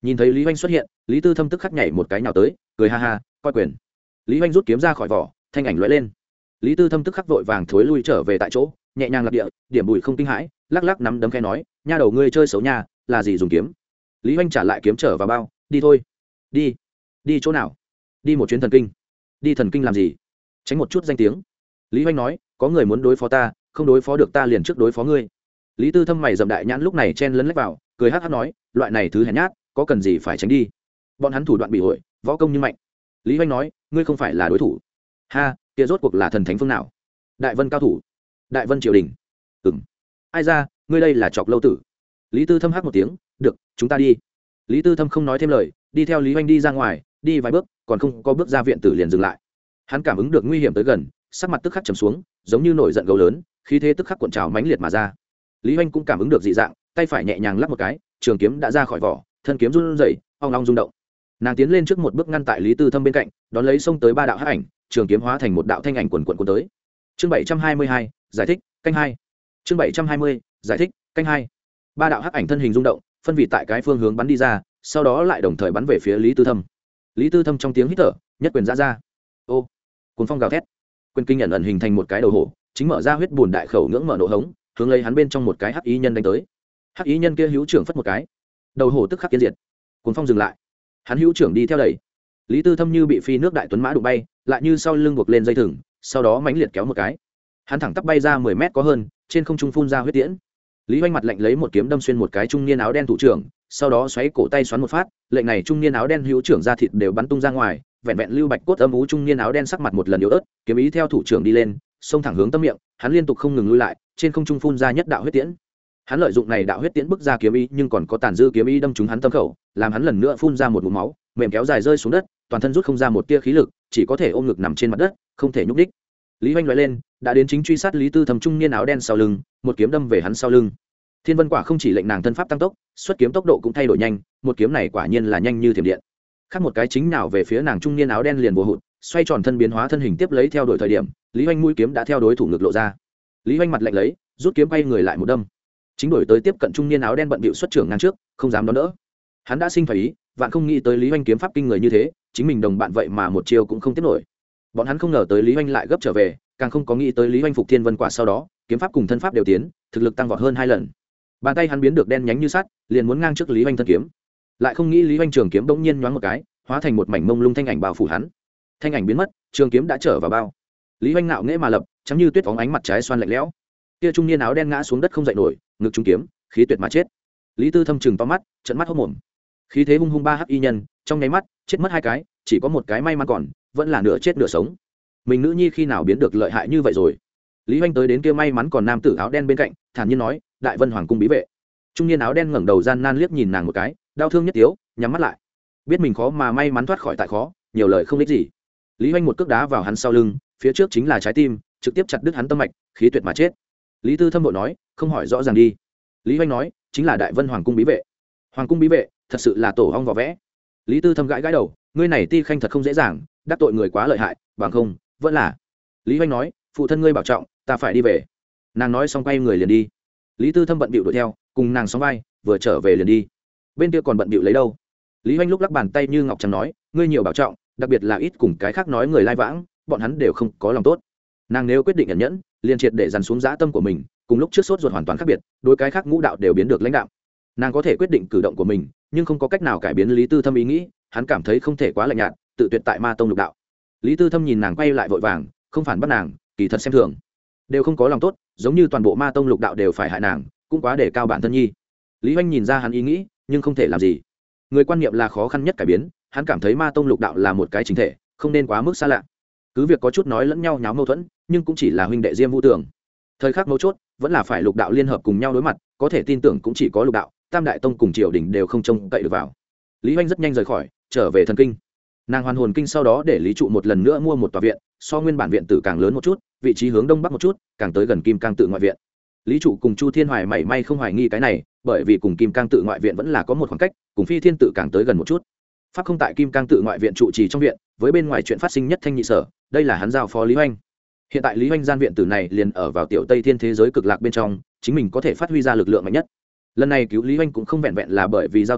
Nhìn thấy lý oanh xuất hiện, lý tư thâm tức khắc nhảy một cái nhào tới, cười ha ha, coi quyền. Lý oanh rút kiếm ra khỏi vỏ, thanh ảnh lóe lên. Lý tư thâm tức khắc vội vàng thối lui trở về tại chỗ, nhẹ nhàng lập địa, điểm bùi không kinh hãi, lắc lắc nắm đấm khẽ nói, nha đầu ngươi chơi xấu nha, là gì dùng kiếm. Lý oanh trả lại kiếm trở vào bao, đi thôi. Đi. Đi chỗ nào? Đi một chuyến thần kinh. Đi thần kinh làm gì? Tránh một chút danh tiếng. Lý oanh nói, có người muốn đối phó ta, không đối phó được ta liền trước đối phó ngươi. Lý tư thâm mày dậm đại nhãn lúc này chen lấn lách vào, cười hắc hắc nói, loại này thứ hèn nhát, có cần gì phải tránh đi. Bọn hắn thủ đoạn bị hội, võ công như mạnh. Lý oanh nói, ngươi không phải là đối thủ. Ha, kia rốt cuộc là thần thánh phương nào? Đại vân cao thủ. Đại vân triều đình. Ừm. Ai ra, ngươi đây là chọc lâu tử. Lý tư thâm hắc một tiếng, được, chúng ta đi. Lý tư thâm không nói thêm lời, đi theo Lý oanh đi ra ngoài, đi vài bước còn không có bước ra viện tử liền dừng lại. Hắn cảm ứng được nguy hiểm tới gần, sắc mặt tức khắc trầm xuống, giống như nổi giận gấu lớn, khí thế tức khắc cuộn trào mãnh liệt mà ra. Lý oanh cũng cảm ứng được dị dạng, tay phải nhẹ nhàng lắc một cái, trường kiếm đã ra khỏi vỏ, thân kiếm run rẩy, ong ong rung động. Nàng tiến lên trước một bước ngăn tại Lý tư thâm bên cạnh, đón lấy xông tới ba đạo hắc ảnh, trường kiếm hóa thành một đạo thanh ảnh quần quần cuốn tới. Chương bảy trăm hai mươi hai, giải thích, canh hai. Chương bảy trăm hai mươi, giải thích, canh hai. Ba đạo hắc ảnh thân hình rung động, phân vị tại cái phương hướng bắn đi ra, sau đó lại đồng thời bắn về phía Lý tư thâm. Lý tư thâm trong tiếng hít thở, nhất quyền ra ra. Ô, cuồng phong gào thét, quyền kinh nhận ẩn hình thành một cái đầu hổ, chính mở ra huyết buồn đại khẩu ngưỡng mở nổ hống, hướng lấy hắn bên trong một cái hắc ý nhân đánh tới. Hắc ý nhân kia hữu trưởng phất một cái, đầu hổ tức khắc kiến diệt. Cuồng phong dừng lại, hắn hữu trưởng đi theo đẩy. Lý tư thâm như bị phi nước đại tuấn mã đụng bay, lại như sau lưng buộc lên dây thừng, sau đó mãnh liệt kéo một cái, hắn thẳng tắp bay ra mười mét có hơn, trên không trung phun ra huyết tiễn. Lý oanh mặt lạnh lấy một kiếm đâm xuyên một cái trung niên áo đen thủ trưởng, sau đó xoáy cổ tay xoắn một phát, lệnh này trung niên áo đen hữu trưởng ra thịt đều bắn tung ra ngoài, vẹn vẹn lưu bạch cốt âm ú trung niên áo đen sắc mặt một lần yếu ớt, kiếm ý theo thủ trưởng đi lên, xông thẳng hướng tâm miệng, hắn liên tục không ngừng lui lại, trên không trung phun ra nhất đạo huyết tiễn. Hắn lợi dụng này đạo huyết tiễn bức ra kiếm ý, nhưng còn có tàn dư kiếm ý đâm trúng hắn tâm khẩu, làm hắn lần nữa phun ra một ngụm máu, mềm kéo dài rơi xuống đất, toàn thân rút không ra một tia khí lực, chỉ có thể ôm ngực nằm trên mặt đất, không thể nhúc nhích. Lý oanh nói lên, đã đến chính truy sát Lý tư thâm trung niên áo đen sau lưng, một kiếm đâm về hắn sau lưng. Thiên vân quả không chỉ lệnh nàng thân pháp tăng tốc, xuất kiếm tốc độ cũng thay đổi nhanh, một kiếm này quả nhiên là nhanh như thiểm điện. Khác một cái chính nào về phía nàng trung niên áo đen liền vô hụt, xoay tròn thân biến hóa thân hình tiếp lấy theo đuổi thời điểm, Lý oanh mũi kiếm đã theo đối thủ ngực lộ ra. Lý oanh mặt lạnh lấy, rút kiếm quay người lại một đâm, chính đổi tới tiếp cận trung niên áo đen bận bịu xuất trưởng ngang trước, không dám đón đỡ. Hắn đã sinh phải ý, vạn không nghĩ tới Lý oanh kiếm pháp kinh người như thế, chính mình đồng bạn vậy mà một chiêu cũng không tiếp nổi. Bọn hắn không ngờ tới Lý oanh lại gấp trở về, càng không có nghĩ tới Lý oanh phục thiên vân quả sau đó, kiếm pháp cùng thân pháp đều tiến, thực lực tăng vọt hơn hai lần. Bàn tay hắn biến được đen nhánh như sắt, liền muốn ngang trước Lý oanh thân kiếm, lại không nghĩ Lý oanh trường kiếm bỗng nhiên nhoáng một cái, hóa thành một mảnh mông lung thanh ảnh bao phủ hắn. Thanh ảnh biến mất, trường kiếm đã trở vào bao. Lý oanh ngạo nghễ mà lập, trắng như tuyết phóng ánh mặt trái xoan lạnh lẽo. Kia trung niên áo đen ngã xuống đất không dậy nổi, ngực trúng kiếm, khí tuyệt mà chết. Lý tư thâm trừng to mắt, trợn mắt hốt mồm. Khí thế hung hung ba hắc y nhân, trong nháy mắt chết mất hai cái, chỉ có một cái may mắn còn, vẫn là nửa chết nửa sống. Mình nữ nhi khi nào biến được lợi hại như vậy rồi? Lý oanh tới đến kia may mắn còn nam tử áo đen bên cạnh, thản nhiên nói, đại vân hoàng cung bí vệ. Trung niên áo đen ngẩng đầu gian nan liếc nhìn nàng một cái, đau thương nhất tiếu, nhắm mắt lại. Biết mình khó mà may mắn thoát khỏi tại khó, nhiều lời không ích gì. Lý oanh một cước đá vào hắn sau lưng, phía trước chính là trái tim, trực tiếp chặt đứt hắn tâm mạch, khí tuyệt mà chết. Lý tư thâm vội nói, không hỏi rõ ràng đi. Lý oanh nói, chính là đại vân hoàng cung bí vệ. Hoàng cung bí vệ, thật sự là tổ hong vỏ vẽ. Lý tư thâm gãi gãi đầu, ngươi này ti khanh thật không dễ dàng, đắc tội người quá lợi hại, bằng không vẫn là. Lý oanh nói, phụ thân ngươi bảo trọng, ta phải đi về. Nàng nói xong quay người liền đi. Lý tư thâm bận bịu đuổi theo, cùng nàng sóng vai, vừa trở về liền đi. Bên kia còn bận bịu lấy đâu? Lý oanh lúc lắc bàn tay như ngọc trắng nói, ngươi nhiều bảo trọng, đặc biệt là ít cùng cái khác nói người lai vãng, bọn hắn đều không có lòng tốt. Nàng nếu quyết định ẩn nhẫn, liền triệt để dằn xuống dã tâm của mình, cùng lúc trước sốt ruột hoàn toàn khác biệt, đối cái khác ngũ đạo đều biến được lãnh đạo. Nàng có thể quyết định cử động của mình, nhưng không có cách nào cải biến Lý tư thâm ý nghĩ, hắn cảm thấy không thể quá lạnh nhạt, tự tuyệt tại ma tông lục đạo. Lý tư thâm nhìn nàng quay lại vội vàng, không phản bắt nàng, kỳ thật xem thường, đều không có lòng tốt, giống như toàn bộ ma tông lục đạo đều phải hại nàng, cũng quá để cao bản thân nhi. Lý oanh nhìn ra hắn ý nghĩ, nhưng không thể làm gì. Người quan niệm là khó khăn nhất cải biến, hắn cảm thấy ma tông lục đạo là một cái chính thể, không nên quá mức xa lạ. Cứ việc có chút nói lẫn nhau nháo mâu thuẫn, nhưng cũng chỉ là huynh đệ diêm vũ tưởng. Thời khắc mấu chốt, vẫn là phải lục đạo liên hợp cùng nhau đối mặt, có thể tin tưởng cũng chỉ có lục đạo, tam đại tông cùng triều đình đều không trông cậy được vào. Lý oanh rất nhanh rời khỏi, trở về thần kinh. Nàng hoàn hồn kinh sau đó để Lý trụ một lần nữa mua một tòa viện, so nguyên bản viện tử càng lớn một chút, vị trí hướng đông bắc một chút, càng tới gần kim cang tự ngoại viện. Lý trụ cùng Chu Thiên Hoài mảy may không hoài nghi cái này, bởi vì cùng kim cang tự ngoại viện vẫn là có một khoảng cách, cùng phi thiên tự càng tới gần một chút. Pháp không tại kim cang tự ngoại viện trụ trì trong viện, với bên ngoài chuyện phát sinh nhất thanh nhị sở, đây là hắn giao phó Lý oanh. Hiện tại Lý oanh gian viện tử này liền ở vào tiểu tây thiên thế giới cực lạc bên trong, chính mình có thể phát huy ra lực lượng mạnh nhất. Lần này cứu Lý oanh cũng không vẹn vẹn là bởi vì giao tình,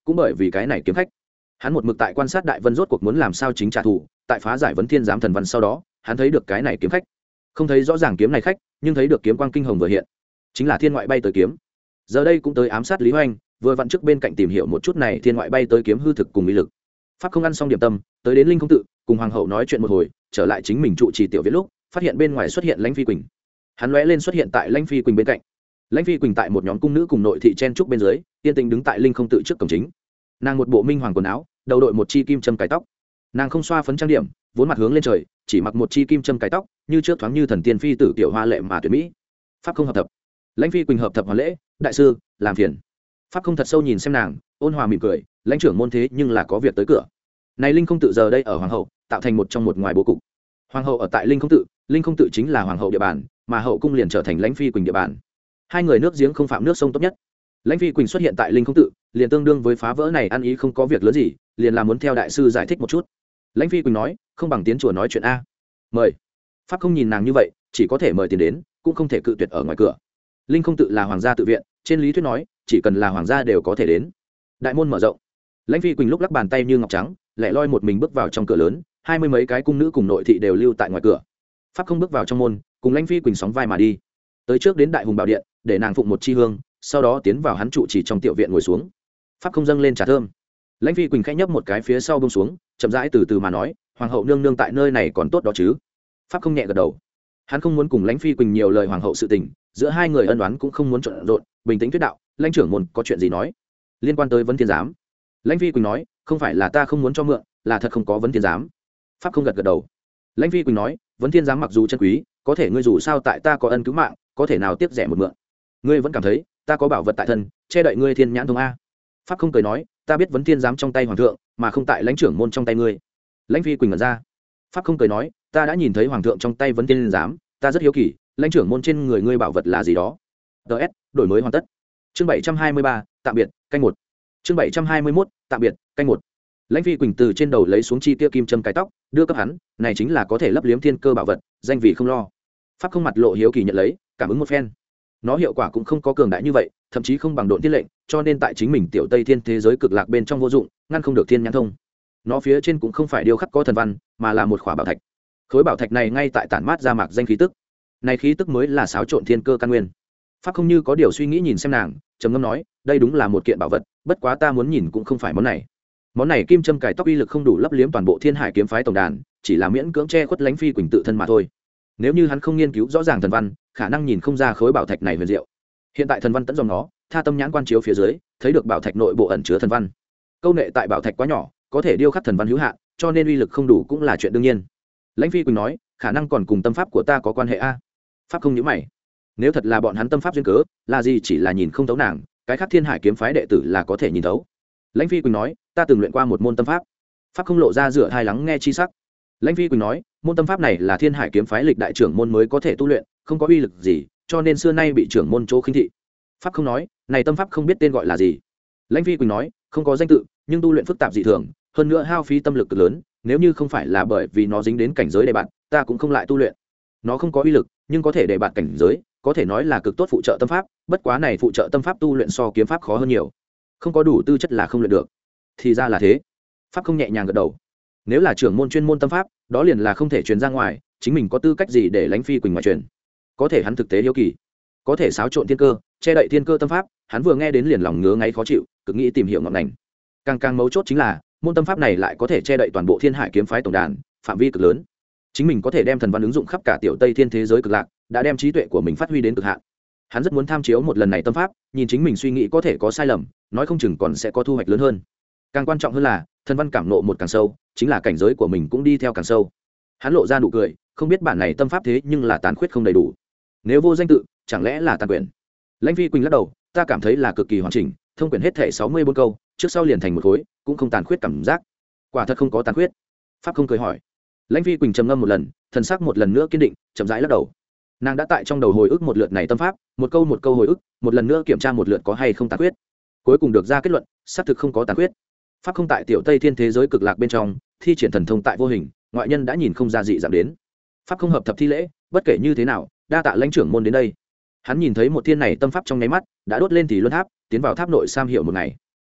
cũng bởi vì cái này kiếm khách. Hắn một mực tại quan sát Đại Vân rốt cuộc muốn làm sao chính trả thù, tại phá giải vấn thiên giám thần văn sau đó, hắn thấy được cái này kiếm khách. Không thấy rõ ràng kiếm này khách, nhưng thấy được kiếm quang kinh hồng vừa hiện, chính là thiên ngoại bay tới kiếm. Giờ đây cũng tới ám sát Lý Hoành, vừa vặn trước bên cạnh tìm hiểu một chút này thiên ngoại bay tới kiếm hư thực cùng ý lực. Pháp không ăn xong điểm tâm, tới đến Linh Không tự, cùng hoàng hậu nói chuyện một hồi, trở lại chính mình trụ trì tiểu viện lúc, phát hiện bên ngoài xuất hiện Lãnh Phi Quỳnh. Hắn lóe lên xuất hiện tại Lãnh Phi Quỳnh bên cạnh. Lãnh Phi Quỳnh tại một nhóm cung nữ cùng nội thị chen trúc bên dưới, yên tĩnh đứng tại Linh Không tự trước cổng chính. Nàng một bộ minh hoàng quần áo, đầu đội một chi kim châm cài tóc. Nàng không xoa phấn trang điểm, vốn mặt hướng lên trời, chỉ mặc một chi kim châm cài tóc, như trước thoáng như thần tiên phi tử tiểu hoa lệ mà tuyệt mỹ. Pháp không hợp thập. Lãnh Phi Quỳnh hợp thập hoàn lễ, đại sư, làm phiền. Pháp không thật sâu nhìn xem nàng, ôn hòa mỉm cười, lãnh trưởng môn thế nhưng là có việc tới cửa. Này Linh Không tự giờ đây ở hoàng hậu, tạo thành một trong một ngoài bố cục. Hoàng hậu ở tại Linh Không tự, Linh Không tự chính là hoàng hậu địa bàn, mà hậu cung liền trở thành Lãnh Phi Quỳnh địa bàn. Hai người nước giếng không phạm nước sông tốt nhất. Lãnh Phi Quỳnh xuất hiện tại Linh Không tự, liền tương đương với phá vỡ này ăn ý không có việc lớn gì, liền là muốn theo đại sư giải thích một chút. Lãnh Phi Quỳnh nói, không bằng tiến chùa nói chuyện a. Mời. Pháp không nhìn nàng như vậy, chỉ có thể mời tiền đến, cũng không thể cự tuyệt ở ngoài cửa. Linh Không tự là hoàng gia tự viện, trên lý thuyết nói, chỉ cần là hoàng gia đều có thể đến. Đại môn mở rộng. Lãnh Phi Quỳnh lúc lắc bàn tay như ngọc trắng, lẻ loi một mình bước vào trong cửa lớn, hai mươi mấy cái cung nữ cùng nội thị đều lưu tại ngoài cửa. Pháp không bước vào trong môn, cùng Lãnh Phi Quỳnh sóng vai mà đi, tới trước đến Đại Hùng Bảo điện, để nàng phụng một chi hương, sau đó tiến vào hắn trụ chỉ trong tiểu viện ngồi xuống. Pháp không dâng lên trà thơm. Lãnh Phi Quỳnh khẽ nhấp một cái phía sau buông xuống, chậm rãi từ từ mà nói, hoàng hậu nương nương tại nơi này còn tốt đó chứ. Pháp không nhẹ gật đầu. Hắn không muốn cùng Lãnh Phi Quỳnh nhiều lời hoàng hậu sự tình, giữa hai người ân oán cũng không muốn trộn rộn, bình tĩnh thuyết đạo, lãnh trưởng môn có chuyện gì nói. Liên quan tới vấn thiên giám. Lãnh Phi Quỳnh nói, không phải là ta không muốn cho mượn, là thật không có vấn thiên giám. Pháp không gật gật đầu. Lãnh Phi Quỳnh nói, vấn thiên giám mặc dù chân quý, có thể ngươi dù sao tại ta có ân cứu mạng, có thể nào tiếp rẻ một mượn. Ngươi vẫn cảm thấy ta có bảo vật tại thân, che đậy ngươi thiên nhãn thông a. Pháp không cười nói, ta biết vấn thiên giám trong tay hoàng thượng, mà không tại lãnh trưởng môn trong tay ngươi. Lãnh Phi Quỳnh ngẩn ra. Pháp không cười nói, ta đã nhìn thấy hoàng thượng trong tay vấn thiên giám, ta rất hiếu kỳ, lãnh trưởng môn trên người ngươi bảo vật là gì đó. ts đổi mới hoàn tất. Chương bảy trăm hai mươi ba, tạm biệt, canh một. Chương bảy trăm hai mươi mốt, tạm biệt, canh một. Lãnh Phi Quỳnh từ trên đầu lấy xuống chi tiêu kim châm cái tóc, đưa cấp hắn, này chính là có thể lấp liếm thiên cơ bảo vật, danh vị không lo. Pháp không mặt lộ hiếu kỳ nhận lấy, cảm ứng một phen. Nó hiệu quả cũng không có cường đại như vậy, thậm chí không bằng độn thiên lệnh, cho nên tại chính mình tiểu Tây Thiên thế giới cực lạc bên trong vô dụng, ngăn không được thiên nhãn thông. Nó phía trên cũng không phải điêu khắc có thần văn, mà là một khỏa bảo thạch. Khối bảo thạch này ngay tại tản mát ra mạc danh khí tức. Này khí tức mới là xáo trộn thiên cơ căn nguyên. Pháp không như có điều suy nghĩ nhìn xem nàng, trầm ngâm nói, đây đúng là một kiện bảo vật, bất quá ta muốn nhìn cũng không phải món này. Món này kim châm cài tóc uy lực không đủ lấp liếm toàn bộ Thiên Hải kiếm phái tổng đàn, chỉ là miễn cưỡng che khuất Lãnh Phi Quỳnh tự thân mà thôi. Nếu như hắn không nghiên cứu rõ ràng thần văn, khả năng nhìn không ra khối bảo thạch này huyền diệu. Hiện tại thần văn tận dòng nó, tha tâm nhãn quan chiếu phía dưới, thấy được bảo thạch nội bộ ẩn chứa thần văn. Câu nệ tại bảo thạch quá nhỏ, có thể điêu khắc thần văn hữu hạn, cho nên uy lực không đủ cũng là chuyện đương nhiên. Lãnh Phi Quỳnh nói, khả năng còn cùng tâm pháp của ta có quan hệ a. Pháp không nhíu mày. Nếu thật là bọn hắn tâm pháp duyên cớ, là gì chỉ là nhìn không thấu nàng, cái khác Thiên Hải kiếm phái đệ tử là có thể nhìn thấu. Lãnh Phi Quỳnh nói, ta từng luyện qua một môn tâm pháp. Pháp không lộ ra rửa hai lắng nghe chi sắc. Lãnh Phi Quỳnh nói, môn tâm pháp này là Thiên Hải kiếm phái lịch đại trưởng môn mới có thể tu luyện, không có uy lực gì, cho nên xưa nay bị trưởng môn chỗ khinh thị. Pháp không nói, này tâm pháp không biết tên gọi là gì. Lãnh Phi Quỳnh nói, không có danh tự, nhưng tu luyện phức tạp dị thường, hơn nữa hao phí tâm lực cực lớn, nếu như không phải là bởi vì nó dính đến cảnh giới đề bạn, ta cũng không lại tu luyện. Nó không có uy lực, nhưng có thể để bạn cảnh giới, có thể nói là cực tốt phụ trợ tâm pháp, bất quá này phụ trợ tâm pháp tu luyện so kiếm pháp khó hơn nhiều, không có đủ tư chất là không luyện được. Thì ra là thế. Pháp không nhẹ nhàng gật đầu. Nếu là trưởng môn chuyên môn tâm pháp, đó liền là không thể truyền ra ngoài, chính mình có tư cách gì để Lãnh Phi Quỳnh ngoại truyền. Có thể hắn thực tế hiếu kỳ, có thể xáo trộn thiên cơ, che đậy thiên cơ tâm pháp, hắn vừa nghe đến liền lòng ngứa ngáy khó chịu, cực nghĩ tìm hiểu ngọn ngành. Càng càng mấu chốt chính là, môn tâm pháp này lại có thể che đậy toàn bộ Thiên Hải kiếm phái tổng đàn, phạm vi cực lớn. Chính mình có thể đem thần văn ứng dụng khắp cả tiểu Tây Thiên thế giới cực lạc, đã đem trí tuệ của mình phát huy đến cực hạn. Hắn rất muốn tham chiếu một lần này tâm pháp, nhìn chính mình suy nghĩ có thể có sai lầm, nói không chừng còn sẽ có thu hoạch lớn hơn. Càng quan trọng hơn là, thần văn cảm nộ một càng sâu, chính là cảnh giới của mình cũng đi theo càng sâu. Hắn lộ ra nụ cười, không biết bản này tâm pháp thế nhưng là tàn khuyết không đầy đủ. Nếu vô danh tự, chẳng lẽ là tàn quyển? Lãnh Phi Quỳnh lắc đầu, ta cảm thấy là cực kỳ hoàn chỉnh, thông quyển hết thể sáu mươi bốn câu, trước sau liền thành một khối, cũng không tàn khuyết cảm giác. Quả thật không có tàn khuyết. Pháp không cười hỏi. Lãnh Phi Quỳnh trầm ngâm một lần, thần sắc một lần nữa kiên định, chậm rãi lắc đầu. Nàng đã tại trong đầu hồi ức một lượt này tâm pháp, một câu một câu hồi ức, một lần nữa kiểm tra một lượt có hay không tàn khuyết. Cuối cùng được ra kết luận, xác thực không có tàn khuyết. Pháp không tại tiểu Tây Thiên thế giới cực lạc bên trong, thi triển thần thông tại vô hình, ngoại nhân đã nhìn không ra dị dạng đến. Pháp không hợp thập thi lễ, bất kể như thế nào, đa tạ lãnh trưởng môn đến đây. Hắn nhìn thấy một thiên này tâm pháp trong nháy mắt, đã đốt lên thì luân tháp, tiến vào tháp nội sam hiệu một ngày.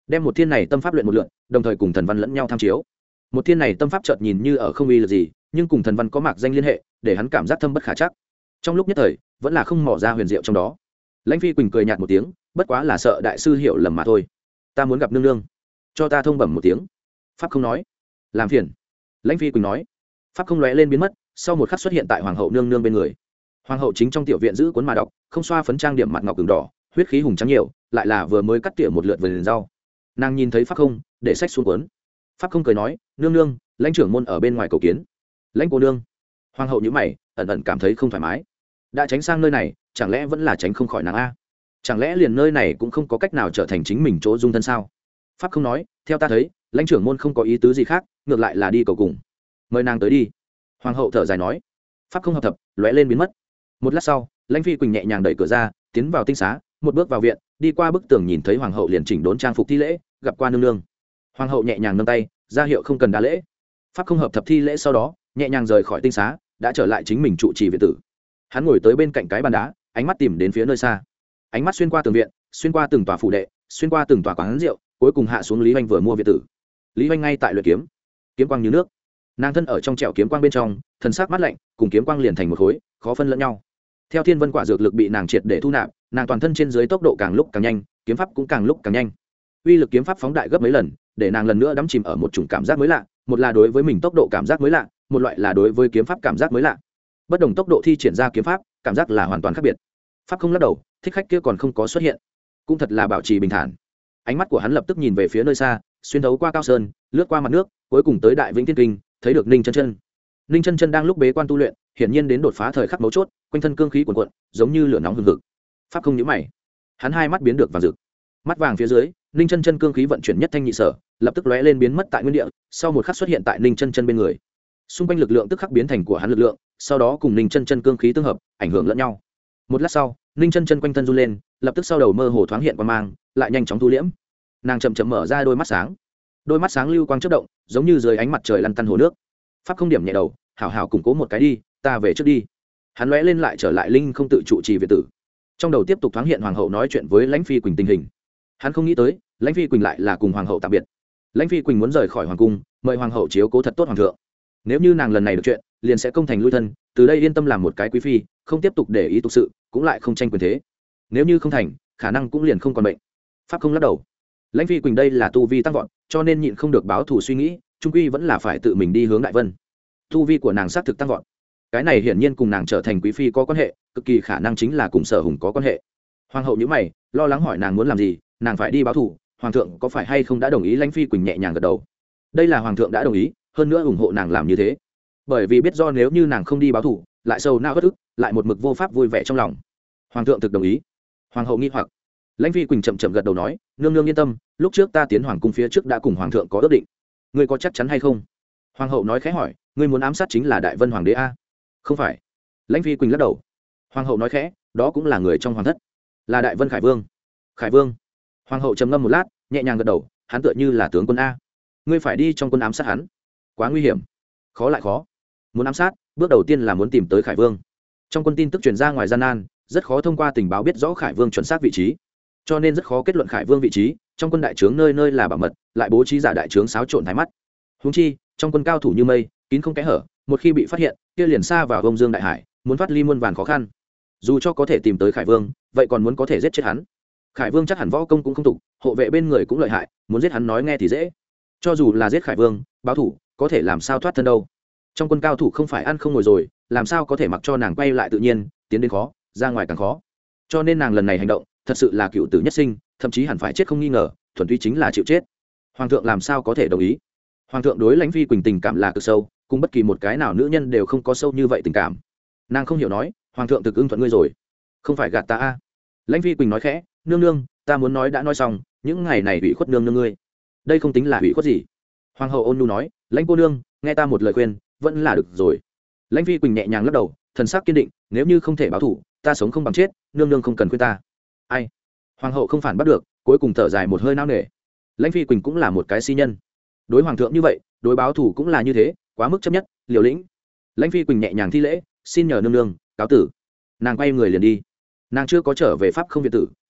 đem một thiên này tâm pháp luyện một lượn, đồng thời cùng thần văn lẫn nhau tham chiếu. Một thiên này tâm pháp chợt nhìn như ở không uy lực gì, nhưng cùng thần văn có mạc danh liên hệ, để hắn cảm giác thâm bất khả chắc. Trong lúc nhất thời, vẫn là không mò ra huyền diệu trong đó. Lãnh Phi Quỳnh cười nhạt một tiếng, bất quá là sợ đại sư hiểu lầm mà thôi. Ta muốn gặp nương nương, cho ta thông bẩm một tiếng. Pháp không nói, làm phiền. Lãnh Phi Quỳnh nói. Pháp không lóe lên biến mất, sau một khắc xuất hiện tại hoàng hậu nương nương bên người. Hoàng hậu chính trong tiểu viện giữ cuốn mà đọc, không xoa phấn trang điểm mặt ngọc đường đỏ, huyết khí hùng trắng nhiều, lại là vừa mới cắt tỉa một lượt vườn rau. Nàng nhìn thấy Pháp không, để sách xuống cuốn. Pháp không cười nói, nương nương, lãnh trưởng môn ở bên ngoài cầu kiến. Lãnh cô nương. Hoàng hậu nhíu mày, ẩn ẩn cảm thấy không thoải mái. Đã tránh sang nơi này, chẳng lẽ vẫn là tránh không khỏi nàng a? Chẳng lẽ liền nơi này cũng không có cách nào trở thành chính mình chỗ dung thân sao? Pháp không nói, theo ta thấy, lãnh trưởng môn không có ý tứ gì khác, ngược lại là đi cầu cùng. Mời nàng tới đi. Hoàng hậu thở dài nói. Pháp không hợp thập, lóe lên biến mất. Một lát sau, lãnh Phi Quỳnh nhẹ nhàng đẩy cửa ra, tiến vào tinh xá, một bước vào viện, đi qua bức tường nhìn thấy hoàng hậu liền chỉnh đốn trang phục thi lễ, gặp qua nương nương. Hoàng hậu nhẹ nhàng nâng tay, ra hiệu không cần đa lễ. Pháp không hợp thập thi lễ sau đó, nhẹ nhàng rời khỏi tinh xá, đã trở lại chính mình trụ trì viện tử. Hắn ngồi tới bên cạnh cái bàn đá, ánh mắt tìm đến phía nơi xa. Ánh mắt xuyên qua tường viện, xuyên qua từng tòa phủ đệ, xuyên qua từng tòa quán rượu, cuối cùng hạ xuống Lý Hoành vừa mua viện tử. Lý Hoành ngay tại luyện kiếm, kiếm quang như nước. Nàng thân ở trong trẻo kiếm quang bên trong, thần sắc mát lạnh, cùng kiếm quang liền thành một khối, khó phân lẫn nhau. Theo thiên vân quả dược lực bị nàng triệt để thu nạp, nàng toàn thân trên dưới tốc độ càng lúc càng nhanh, kiếm pháp cũng càng lúc càng nhanh. Uy lực kiếm pháp phóng đại gấp mấy lần, để nàng lần nữa đắm chìm ở một chủng cảm giác mới lạ, một là đối với mình tốc độ cảm giác mới lạ, một loại là đối với kiếm pháp cảm giác mới lạ. Bất đồng tốc độ thi triển ra kiếm pháp, cảm giác là hoàn toàn khác biệt. Pháp không lắc đầu, thích khách kia còn không có xuất hiện, cũng thật là bảo trì bình thản. Ánh mắt của hắn lập tức nhìn về phía nơi xa, xuyên thấu qua cao sơn, lướt qua mặt nước, cuối cùng tới Đại Vĩnh Thiên Kinh, thấy được Ninh Chân Chân. Ninh Chân Chân đang lúc bế quan tu luyện, hiển nhiên đến đột phá thời khắc mấu chốt, quanh thân cương khí cuồn cuộn, giống như lửa nóng hừng hực. Pháp không nhíu mày, hắn hai mắt biến được vàng rực. Mắt vàng phía dưới, Ninh Chân Chân cương khí vận chuyển nhất thanh nhị sở, lập tức lóe lên biến mất tại nguyên địa, sau một khắc xuất hiện tại Ninh Chân Chân bên người. Xung quanh lực lượng tức khắc biến thành của hắn lực lượng, sau đó cùng Ninh Chân Chân cương khí tương hợp, ảnh hưởng lẫn nhau. Một lát sau, Ninh Chân Chân quanh thân run lên, lập tức sau đầu mơ hồ thoáng hiện quang mang, lại nhanh chóng thu liễm. Nàng chậm chậm mở ra đôi mắt sáng, đôi mắt sáng lưu quang chớp động, giống như dưới ánh mặt trời lăn tăn hồ nước. Pháp không điểm nhẹ đầu, hảo hảo củng cố một cái đi, ta về trước đi. Hắn lóe lên lại trở lại linh không tự trụ trì viện tử. Trong đầu tiếp tục thoáng hiện hoàng hậu nói chuyện với Lãnh Phi Quỳnh tình hình. Hắn không nghĩ tới, Lãnh Phi Quỳnh lại là cùng hoàng hậu tạm biệt. Lãnh Phi Quỳnh muốn rời khỏi hoàng cung, mời hoàng hậu chiếu cố thật tốt hoàng thượng. Nếu như nàng lần này được chuyện, liền sẽ công thành lui thân, từ đây yên tâm làm một cái quý phi, không tiếp tục để ý tục sự, cũng lại không tranh quyền thế. Nếu như không thành, khả năng cũng liền không còn bệnh. Pháp không lắc đầu. Lãnh Phi Quỳnh đây là tu vi tăng vọt, cho nên nhịn không được báo thù suy nghĩ, trung quy vẫn là phải tự mình đi hướng Đại Vân. Tu vi của nàng xác thực tăng vọt, cái này hiển nhiên cùng nàng trở thành quý phi có quan hệ, cực kỳ khả năng chính là cùng Sở Hùng có quan hệ. Hoàng hậu nhíu mày, lo lắng hỏi nàng muốn làm gì, nàng phải đi báo thù, hoàng thượng có phải hay không đã đồng ý? Lãnh Phi Quỳnh nhẹ nhàng gật đầu. Đây là hoàng thượng đã đồng ý, hơn nữa ủng hộ nàng làm như thế, bởi vì biết do nếu như nàng không đi báo thù, lại sâu não bất ức, lại một mực vô pháp vui vẻ trong lòng. Hoàng thượng thực đồng ý. Hoàng hậu nghi hoặc. Lãnh Phi Quỳnh chậm chậm gật đầu nói, nương nương yên tâm, lúc trước ta tiến hoàng cung phía trước đã cùng hoàng thượng có ước định. Ngươi có chắc chắn hay không? Hoàng hậu nói khẽ hỏi, ngươi muốn ám sát chính là Đại Vân hoàng đế a? Không phải. Lãnh Phi Quỳnh lắc đầu. Hoàng hậu nói khẽ, đó cũng là người trong hoàng thất, là Đại Vân Khải Vương. Khải Vương. Hoàng hậu trầm ngâm một lát, nhẹ nhàng gật đầu, hắn tựa như là tướng quân a. Ngươi phải đi trong quân ám sát hắn, quá nguy hiểm. Khó lại khó. Muốn ám sát, bước đầu tiên là muốn tìm tới Khải Vương. Trong quân tin tức truyền ra ngoài gian nan, rất khó thông qua tình báo biết rõ Khải Vương chuẩn xác vị trí, cho nên rất khó kết luận Khải Vương vị trí. Trong quân đại trướng nơi nơi là bảo mật, lại bố trí giả đại trướng xáo trộn thái mắt. Huống chi, trong quân cao thủ như mây, kín không kẽ hở, một khi bị phát hiện, kia liền xa vào Vông Dương đại hải, muốn thoát ly muôn vàn khó khăn. Dù cho có thể tìm tới Khải Vương, vậy còn muốn có thể giết chết hắn. Khải Vương chắc hẳn võ công cũng không tục, hộ vệ bên người cũng lợi hại, muốn giết hắn nói nghe thì dễ. Cho dù là giết Khải Vương, báo thủ, có thể làm sao thoát thân đâu. Trong quân cao thủ không phải ăn không ngồi rồi, làm sao có thể mặc cho nàng quay lại tự nhiên, tiến đến khó, ra ngoài càng khó. Cho nên nàng lần này hành động, thật sự là cựu tử nhất sinh, thậm chí hẳn phải chết không nghi ngờ, thuần túy chính là chịu chết. Hoàng thượng làm sao có thể đồng ý? Hoàng thượng đối Lãnh Phi Quỳnh tình cảm là cực sâu, cùng bất kỳ một cái nào nữ nhân đều không có sâu như vậy tình cảm. Nàng không hiểu nói, hoàng thượng thực ưng thuận ngươi rồi, không phải gạt ta a? Lãnh Phi Quỳnh nói khẽ, nương nương, ta muốn nói đã nói xong, những ngày này ủy khuất nương nương ngươi. Đây không tính là ủy khuất gì. Hoàng hậu ôn nhu nói, Lãnh cô nương, nghe ta một lời khuyên, vẫn là được rồi. Lãnh Phi Quỳnh nhẹ nhàng lắc đầu, thần sắc kiên định, nếu như không thể báo thủ, ta sống không bằng chết, nương nương không cần khuyên ta. Ai? Hoàng hậu không phản bắt được, cuối cùng thở dài một hơi nao nề. Lãnh Phi Quỳnh cũng là một cái si nhân, đối hoàng thượng như vậy, đối báo thủ cũng là như thế, quá mức chấp nhất, liều lĩnh. Lãnh Phi Quỳnh nhẹ nhàng thi lễ, xin nhờ nương nương, cáo tử. Nàng quay người liền đi. Nàng chưa có trở về pháp không viện tử,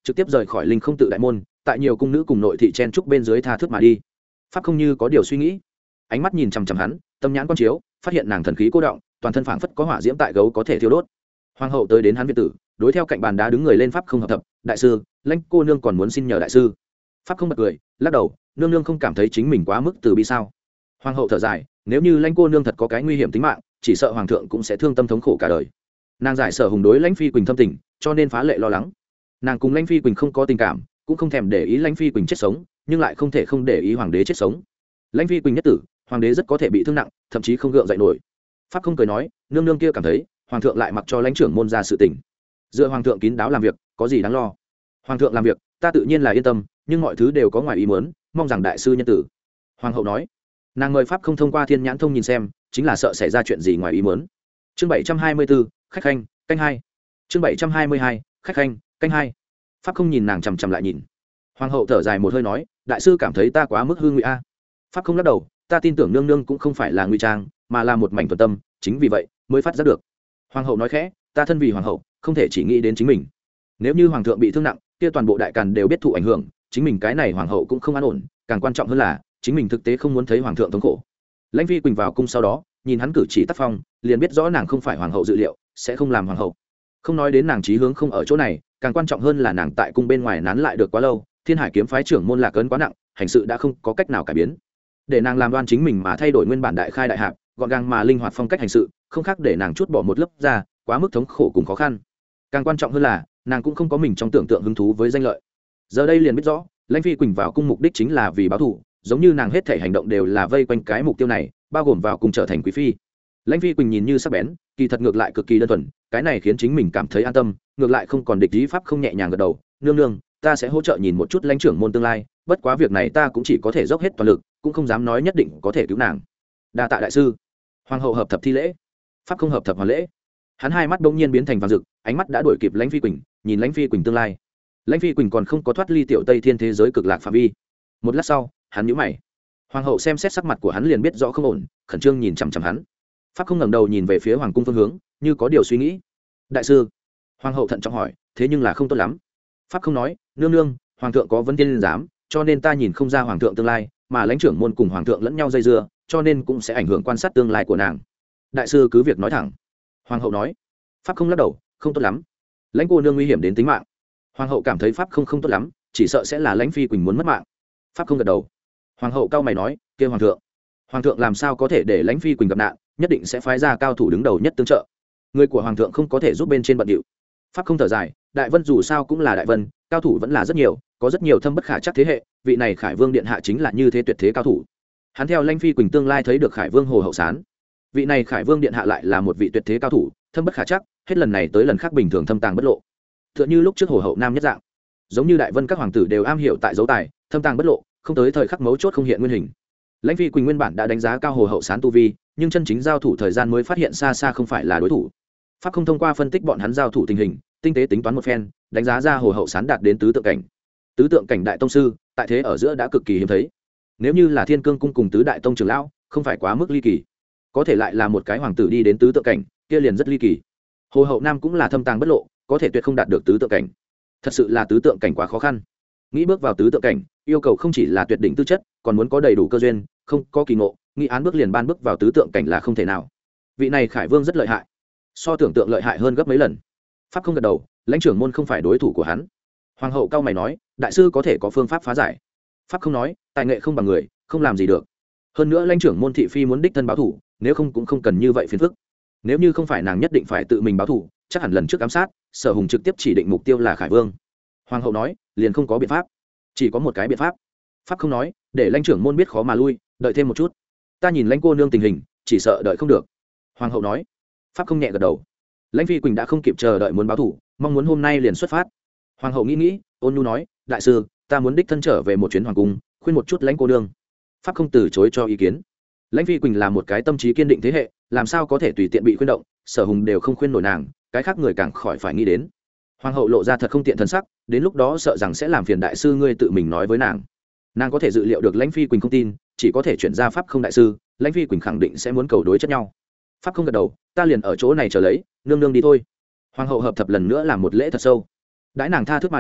trực tiếp rời khỏi linh không tự đại môn, tại nhiều cung nữ cùng nội thị chen trúc bên dưới tha thước mà đi. Pháp không như có điều suy nghĩ, ánh mắt nhìn chằm chằm hắn, tâm nhãn quan chiếu, phát hiện nàng thần khí cô động, toàn thân phảng phất có hỏa diễm tại gấu có thể thiêu đốt. Hoàng hậu tới đến hắn viện tử, đối theo cạnh bàn đá đứng người lên. Pháp không hợp thập, đại sư, lãnh cô nương còn muốn xin nhờ đại sư. Pháp không bật cười, lắc đầu, nương nương không cảm thấy chính mình quá mức từ bi sao? Hoàng hậu thở dài, nếu như lãnh cô nương thật có cái nguy hiểm tính mạng, chỉ sợ hoàng thượng cũng sẽ thương tâm thống khổ cả đời. Nàng giải sở hùng đối lãnh phi quỳnh thâm tình, cho nên phá lệ lo lắng. Nàng cùng lãnh phi quỳnh không có tình cảm, cũng không thèm để ý lãnh phi quỳnh chết sống, nhưng lại không thể không để ý hoàng đế chết sống. Lãnh phi quỳnh nhất tử, hoàng đế rất có thể bị thương nặng, thậm chí không gượng dậy nổi. Pháp không cười nói, nương nương kia cảm thấy hoàng thượng lại mặc cho lãnh trưởng môn ra sự tình, dựa hoàng thượng kín đáo làm việc, có gì đáng lo? Hoàng thượng làm việc, ta tự nhiên là yên tâm, nhưng mọi thứ đều có ngoài ý muốn, mong rằng đại sư nhân tử. Hoàng hậu nói. Nàng mời Pháp không thông qua thiên nhãn thông nhìn xem, chính là sợ xảy ra chuyện gì ngoài ý muốn. Chương bảy trăm hai mươi bốn, khách khanh, canh hai. Chương bảy trăm hai mươi hai, khách khanh, canh hai. Pháp không nhìn nàng chằm chằm lại nhìn. Hoàng hậu thở dài một hơi nói, đại sư cảm thấy ta quá mức hư ngụy a. Pháp không lắc đầu, ta tin tưởng nương nương cũng không phải là ngụy trang, mà là một mảnh thuần tâm, chính vì vậy mới phát giác được. Hoàng hậu nói khẽ, ta thân vì hoàng hậu, không thể chỉ nghĩ đến chính mình. Nếu như hoàng thượng bị thương nặng, kia toàn bộ đại càn đều biết thụ ảnh hưởng, chính mình cái này hoàng hậu cũng không an ổn, càng quan trọng hơn là chính mình thực tế không muốn thấy hoàng thượng thống khổ. Lãnh phi quỳnh vào cung sau đó, nhìn hắn cử chỉ tác phong, liền biết rõ nàng không phải hoàng hậu dự liệu, sẽ không làm hoàng hậu. Không nói đến nàng chí hướng không ở chỗ này, càng quan trọng hơn là nàng tại cung bên ngoài nán lại được quá lâu, Thiên Hải kiếm phái trưởng môn lạc ấn quá nặng, hành sự đã không có cách nào cải biến. Để nàng làm đoan chính mình mà thay đổi nguyên bản đại khai đại hạp, gọn gàng mà linh hoạt phong cách hành sự, không khác để nàng chút bỏ một lớp ra, quá mức thống khổ cùng khó khăn. Càng quan trọng hơn là, nàng cũng không có mình trong tưởng tượng hứng thú với danh lợi. Giờ đây liền biết rõ, Lãnh phi quỳnh vào cung mục đích chính là vì báo thù, giống như nàng hết thể hành động đều là vây quanh cái mục tiêu này, bao gồm vào cùng trở thành quý phi. Lãnh phi quỳnh nhìn như sắc bén, kỳ thật ngược lại cực kỳ đơn thuần, cái này khiến chính mình cảm thấy an tâm, ngược lại không còn địch ý. Pháp không nhẹ nhàng gật đầu, nương nương, ta sẽ hỗ trợ nhìn một chút lãnh trưởng môn tương lai, bất quá việc này ta cũng chỉ có thể dốc hết toàn lực, cũng không dám nói nhất định có thể cứu nàng. Đa tạ đại sư. Hoàng hậu hợp thập thi lễ. Pháp không hợp thập hoàn lễ. Hắn hai mắt bỗng nhiên biến thành vàng rực, ánh mắt đã đuổi kịp Lãnh phi quỳnh, nhìn Lãnh phi quỳnh tương lai. Lãnh phi quỳnh còn không có thoát ly tiểu Tây Thiên thế giới cực lạc phạm vi. Một lát sau, hắn nhíu mày. Hoàng hậu xem xét sắc mặt của hắn liền biết rõ không ổn, khẩn trương nhìn chằm chằm hắn. Pháp không ngẩng đầu nhìn về phía hoàng cung phương hướng, như có điều suy nghĩ. Đại sư. Hoàng hậu thận trọng hỏi, thế nhưng là không tốt lắm. Pháp không nói, nương nương, hoàng thượng có vấn tiên giám, cho nên ta nhìn không ra hoàng thượng tương lai, mà lãnh trưởng môn cùng hoàng thượng lẫn nhau dây dưa, cho nên cũng sẽ ảnh hưởng quan sát tương lai của nàng. Đại sư cứ việc nói thẳng. Hoàng hậu nói. Pháp không lắc đầu, không tốt lắm. Lãnh cô nương nguy hiểm đến tính mạng. Hoàng hậu cảm thấy Pháp không không tốt lắm, chỉ sợ sẽ là Lãnh phi quỳnh muốn mất mạng. Pháp không gật đầu. Hoàng hậu cao mày nói, kêu hoàng thượng. Hoàng thượng làm sao có thể để Lãnh phi quỳnh gặp nạn, nhất định sẽ phái ra cao thủ đứng đầu nhất tương trợ. Người của hoàng thượng không có thể giúp bên trên bận điệu. Pháp không thở dài, đại vân dù sao cũng là đại vân, cao thủ vẫn là rất nhiều, có rất nhiều thâm bất khả chắc thế hệ, vị này Khải Vương điện hạ chính là như thế tuyệt thế cao thủ. Hắn theo Lãnh phi quỳnh tương lai thấy được Khải Vương Hồ Hậu Sán, vị này Khải Vương điện hạ lại là một vị tuyệt thế cao thủ, thâm bất khả chắc, hết lần này tới lần khác bình thường thâm tàng bất lộ. Tựa như lúc trước Hồ Hậu Nam nhất dạng, giống như đại vân các hoàng tử đều am hiểu tại dấu tài, thâm tàng bất lộ, không tới thời khắc mấu chốt không hiện nguyên hình. Lãnh phi quỳnh nguyên bản đã đánh giá cao Hồ Hậu Sán tu vi, nhưng chân chính giao thủ thời gian mới phát hiện xa xa không phải là đối thủ. Pháp không thông qua phân tích bọn hắn giao thủ tình hình, tinh tế tính toán một phen, đánh giá ra Hồ Hậu Sán đạt đến tứ tượng cảnh. Tứ tượng cảnh đại tông sư, tại thế ở giữa đã cực kỳ hiếm thấy. Nếu như là Thiên Cương cung cùng tứ đại tông trưởng lão, không phải quá mức ly kỳ. Có thể lại là một cái hoàng tử đi đến tứ tượng cảnh, kia liền rất ly kỳ. Hồ Hậu Nam cũng là thâm tàng bất lộ, có thể tuyệt không đạt được tứ tượng cảnh. Thật sự là tứ tượng cảnh quá khó khăn. Nghĩ bước vào tứ tượng cảnh, yêu cầu không chỉ là tuyệt đỉnh tư chất, còn muốn có đầy đủ cơ duyên, không có kỳ ngộ, nghĩ án bước liền ban bước vào tứ tượng cảnh là không thể nào. Vị này Khải Vương rất lợi hại, so tưởng tượng lợi hại hơn gấp mấy lần. Pháp không gật đầu, lãnh trưởng môn không phải đối thủ của hắn. Hoàng hậu cao mày nói, đại sư có thể có phương pháp phá giải. Pháp không nói, tài nghệ không bằng người, không làm gì được. Hơn nữa lãnh trưởng môn thị phi muốn đích thân báo thủ, nếu không cũng không cần như vậy phiền phức. Nếu như không phải nàng nhất định phải tự mình báo thủ, chắc hẳn lần trước ám sát, Sở Hùng trực tiếp chỉ định mục tiêu là Khải Vương. Hoàng hậu nói, liền không có biện pháp, chỉ có một cái biện pháp. Pháp không nói, để lãnh trưởng môn biết khó mà lui, đợi thêm một chút. Ta nhìn lãnh cô nương tình hình, chỉ sợ đợi không được. Hoàng hậu nói. Pháp không nhẹ gật đầu. Lãnh phi quỳnh đã không kịp chờ đợi muốn báo thủ, mong muốn hôm nay liền xuất phát. Hoàng hậu nghĩ nghĩ, ôn nhu nói, đại sư, ta muốn đích thân trở về một chuyến hoàng cung, khuyên một chút lãnh cô nương. Pháp không từ chối cho ý kiến. Lãnh phi quỳnh là một cái tâm trí kiên định thế hệ, làm sao có thể tùy tiện bị khuyên động, Sở Hùng đều không khuyên nổi nàng, cái khác người càng khỏi phải nghĩ đến. Hoàng hậu lộ ra thật không tiện thân sắc, đến lúc đó sợ rằng sẽ làm phiền đại sư ngươi tự mình nói với nàng. Nàng có thể dự liệu được Lãnh phi quỳnh không tin, chỉ có thể chuyển ra Pháp không đại sư, Lãnh phi quỳnh khẳng định sẽ muốn cầu đối chất nhau. Pháp không gật đầu, ta liền ở chỗ này chờ lấy, nương nương đi thôi. Hoàng hậu hợp thập lần nữa làm một lễ thật sâu. Đãi nàng tha thước mà đi,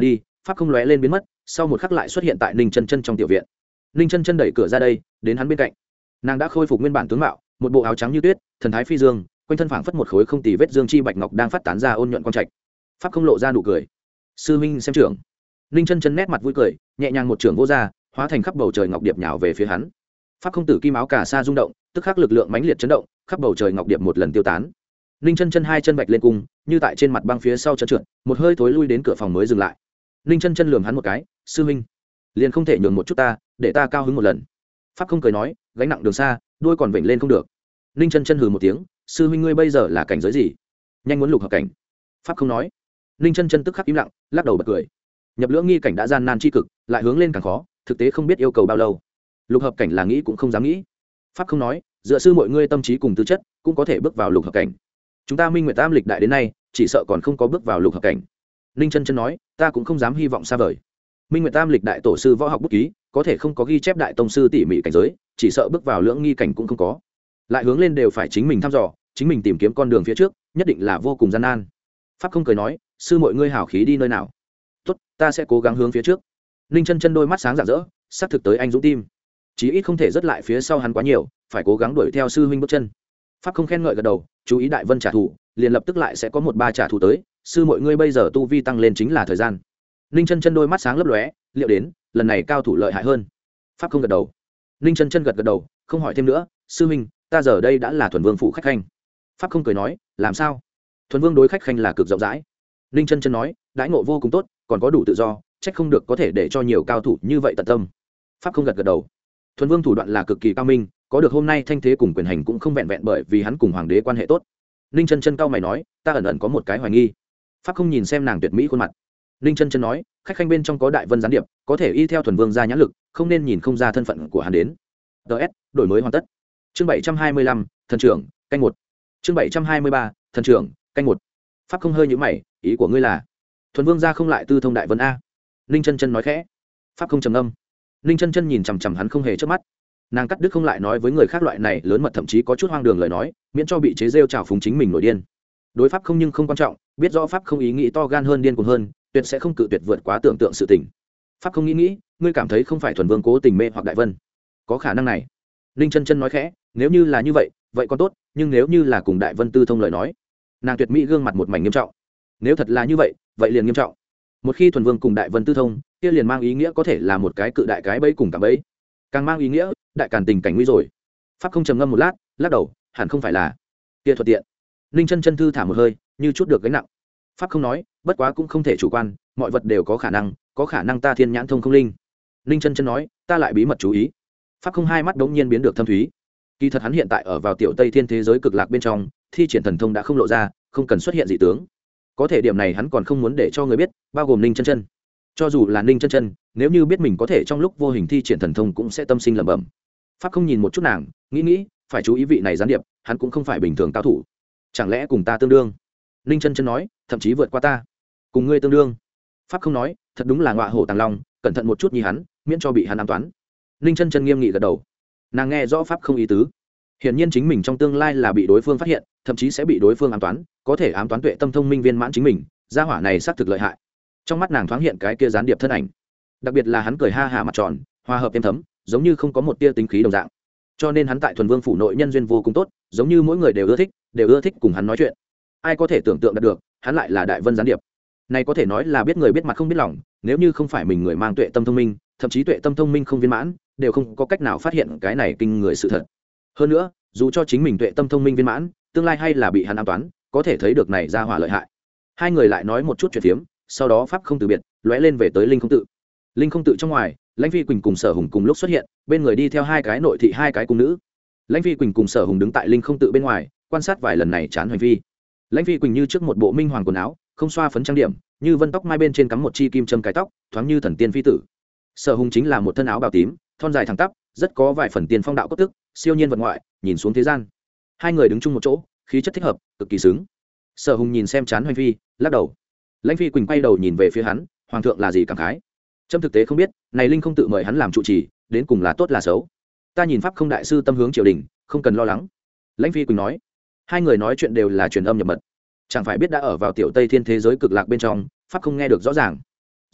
pháp không lóe lên biến mất, sau một khắc lại xuất hiện tại ninh chân chân trong tiểu viện. Ninh chân chân đẩy cửa ra đây, đến hắn bên cạnh. Nàng đã khôi phục nguyên bản tướng mạo, một bộ áo trắng như tuyết, thần thái phi dương, quanh thân phảng phất một khối không tì vết dương chi bạch ngọc đang phát tán ra ôn nhuận quang trạch. Pháp không lộ ra nụ cười. Sư minh xem trưởng. Ninh chân chân nét mặt vui cười, nhẹ nhàng một trưởng vô ra, hóa thành khắp bầu trời ngọc điệp nhào về phía hắn. Pháp không tử kim áo cà sa rung động, tức khắc lực lượng mãnh liệt chấn động, khắp bầu trời ngọc điệp một lần tiêu tán. Ninh chân chân hai chân bạch lên cung, như tại trên mặt băng phía sau chân trượt, một hơi thối lui đến cửa phòng mới dừng lại. Ninh chân chân lườm hắn một cái, sư minh, liền không thể nhường một chút ta, để ta cao hứng một lần. Pháp không cười nói, gánh nặng đường xa, đuôi còn vểnh lên không được. Ninh chân chân hừ một tiếng, sư huynh ngươi bây giờ là cảnh giới gì? Nhanh muốn lục hợp cảnh. Pháp không nói. Ninh chân chân tức khắc im lặng, lắc đầu bật cười. Nhập lưỡng nghi cảnh đã gian nan chi cực, lại hướng lên càng khó, thực tế không biết yêu cầu bao lâu. Lục hợp cảnh là nghĩ cũng không dám nghĩ. Pháp không nói, dựa sư mọi ngươi tâm trí cùng tư chất, cũng có thể bước vào lục hợp cảnh. Chúng ta Minh Nguyệt Tam lịch đại đến nay, chỉ sợ còn không có bước vào lục hợp cảnh. Ninh chân chân nói, ta cũng không dám hy vọng xa vời. Minh Nguyệt Tam lịch đại tổ sư võ học bút ký, có thể không có ghi chép đại tông sư tỉ mỉ cảnh giới, chỉ sợ bước vào lưỡng nghi cảnh cũng không có. Lại hướng lên đều phải chính mình thăm dò, chính mình tìm kiếm con đường phía trước, nhất định là vô cùng gian nan. Pháp không cười nói, sư mọi ngươi hào khí đi nơi nào? Tốt, ta sẽ cố gắng hướng phía trước. Ninh chân chân đôi mắt sáng rạng rỡ, xác thực tới anh dũng tim. Chí ít không thể rất lại phía sau hắn quá nhiều, phải cố gắng đuổi theo sư huynh bước chân. Pháp không khen ngợi gật đầu, chú ý đại vân trả thù, liền lập tức lại sẽ có một ba trả thù tới, sư mọi ngươi bây giờ tu vi tăng lên chính là thời gian. Ninh chân chân đôi mắt sáng lấp lóe, liệu đến lần này cao thủ lợi hại hơn? Pháp không gật đầu. Ninh chân chân gật gật đầu, không hỏi thêm nữa, sư huynh, ta giờ đây đã là thuần vương phụ khách khanh. Pháp không cười nói, làm sao? Thuần vương đối khách khanh là cực rộng rãi. Ninh chân chân nói, đãi ngộ vô cùng tốt, còn có đủ tự do, trách không được có thể để cho nhiều cao thủ như vậy tận tâm. Pháp không gật gật đầu. Thuần vương thủ đoạn là cực kỳ cao minh, có được hôm nay thanh thế cùng quyền hành cũng không vẹn vẹn bởi vì hắn cùng hoàng đế quan hệ tốt. Ninh chân chân cao mày nói, ta ẩn ẩn có một cái hoài nghi. Pháp không nhìn xem nàng tuyệt mỹ khuôn mặt. Ninh chân chân nói, khách khanh bên trong có đại vân gián điệp, có thể y theo thuần vương ra nhãn lực, không nên nhìn không ra thân phận của hắn đến. ts đổi mới hoàn tất. Chương bảy trăm hai mươi lăm, thần trưởng canh một. Chương bảy trăm hai mươi ba, thần trưởng canh một. Pháp không hơi nhíu mày, ý của ngươi là thuần vương ra không lại tư thông đại vân a? Ninh chân chân nói khẽ. Pháp không trầm ngâm. Ninh chân chân nhìn chằm chằm hắn không hề chớp mắt. Nàng cắt đứt không lại nói với người khác loại này lớn mật thậm chí có chút hoang đường lời nói, miễn cho bị chế rêu trào phúng chính mình nổi điên. Đối pháp không nhưng không quan trọng, biết rõ pháp không ý nghĩ to gan hơn điên cuồng hơn, tuyệt sẽ không cự tuyệt vượt quá tưởng tượng sự tình. Pháp không nghĩ nghĩ, ngươi cảm thấy không phải thuần vương cố tình mê hoặc đại vân? Có khả năng này. Ninh chân chân nói khẽ, nếu như là như vậy, vậy còn tốt, nhưng nếu như là cùng đại vân tư thông lời nói. Nàng tuyệt mỹ gương mặt một mảnh nghiêm trọng. Nếu thật là như vậy, vậy liền nghiêm trọng. Một khi thuần vương cùng đại vân tư thông, kia liền mang ý nghĩa có thể là một cái cự đại cái bẫy cùng cả bẫy. Càng mang ý nghĩa, đại càn tình cảnh nguy rồi. Pháp không trầm ngâm một lát, lắc đầu, hẳn không phải là kia thuận tiện. Ninh chân chân thư thả một hơi, như chút được gánh nặng. Pháp không nói, bất quá cũng không thể chủ quan, mọi vật đều có khả năng, có khả năng ta thiên nhãn thông không linh. Ninh chân chân nói, ta lại bí mật chú ý. Pháp không hai mắt đống nhiên biến được thâm thúy. Kỳ thật hắn hiện tại ở vào tiểu Tây Thiên thế giới cực lạc bên trong, thi triển thần thông đã không lộ ra, không cần xuất hiện dị tướng. Có thể điểm này hắn còn không muốn để cho người biết, bao gồm Ninh chân chân. Cho dù là Ninh chân chân, nếu như biết mình có thể trong lúc vô hình thi triển thần thông cũng sẽ tâm sinh lẩm bẩm. Pháp không nhìn một chút nàng, nghĩ nghĩ, phải chú ý vị này gián điệp, hắn cũng không phải bình thường cao thủ. Chẳng lẽ cùng ta tương đương? Ninh chân chân nói, thậm chí vượt qua ta. Cùng ngươi tương đương? Pháp không nói, thật đúng là ngọa hổ tàng long, cẩn thận một chút như hắn, miễn cho bị hắn ám toán. Ninh chân chân nghiêm nghị gật đầu. Nàng nghe rõ pháp không ý tứ. Hiển nhiên chính mình trong tương lai là bị đối phương phát hiện, thậm chí sẽ bị đối phương ám toán, có thể ám toán tuệ tâm thông minh viên mãn chính mình, gia hỏa này xác thực lợi hại. Trong mắt nàng thoáng hiện cái kia gián điệp thân ảnh, đặc biệt là hắn cười ha hả mặt tròn, hòa hợp êm thấm, giống như không có một tia tính khí đồng dạng. Cho nên hắn tại thuần vương phủ nội nhân duyên vô cùng tốt, giống như mỗi người đều ưa thích, đều ưa thích cùng hắn nói chuyện. Ai có thể tưởng tượng được, hắn lại là đại vân gián điệp. Này có thể nói là biết người biết mặt không biết lòng, nếu như không phải mình người mang tuệ tâm thông minh, thậm chí tuệ tâm thông minh không viên mãn, đều không có cách nào phát hiện cái này kinh người sự thật. Hơn nữa, dù cho chính mình tuệ tâm thông minh viên mãn, tương lai hay là bị hắn ám toán, có thể thấy được này ra hỏa lợi hại. Hai người lại nói một chút chuyện phiếm, sau đó pháp không từ biệt, lóe lên về tới linh không tự. Linh không tự trong ngoài, Lãnh Phi Quỳnh cùng Sở Hùng cùng lúc xuất hiện, bên người đi theo hai cái nội thị hai cái cung nữ. Lãnh Phi Quỳnh cùng Sở Hùng đứng tại linh không tự bên ngoài, quan sát vài lần này chán hành vi. Lãnh Phi Quỳnh như trước một bộ minh hoàng quần áo, không xoa phấn trang điểm, như vân tóc mai bên trên cắm một chi kim châm cái tóc, thoáng như thần tiên phi tử. Sở Hùng chính là một thân áo bào tím, thon dài thẳng tắp, rất có vài phần tiền phong đạo cốt tức, siêu nhiên vật ngoại, nhìn xuống thế gian. Hai người đứng chung một chỗ, khí chất thích hợp, cực kỳ xứng. Sở Hùng nhìn xem chán hành vi, lắc đầu. Lãnh Phi Quỳnh quay đầu nhìn về phía hắn, hoàng thượng là gì cảm khái? Trâm thực tế không biết, này linh không tự mời hắn làm trụ trì, đến cùng là tốt là xấu. Ta nhìn pháp không đại sư tâm hướng triều đình, không cần lo lắng. Lãnh Phi Quỳnh nói. Hai người nói chuyện đều là truyền âm nhập mật, chẳng phải biết đã ở vào tiểu Tây Thiên thế giới cực lạc bên trong, pháp không nghe được rõ ràng.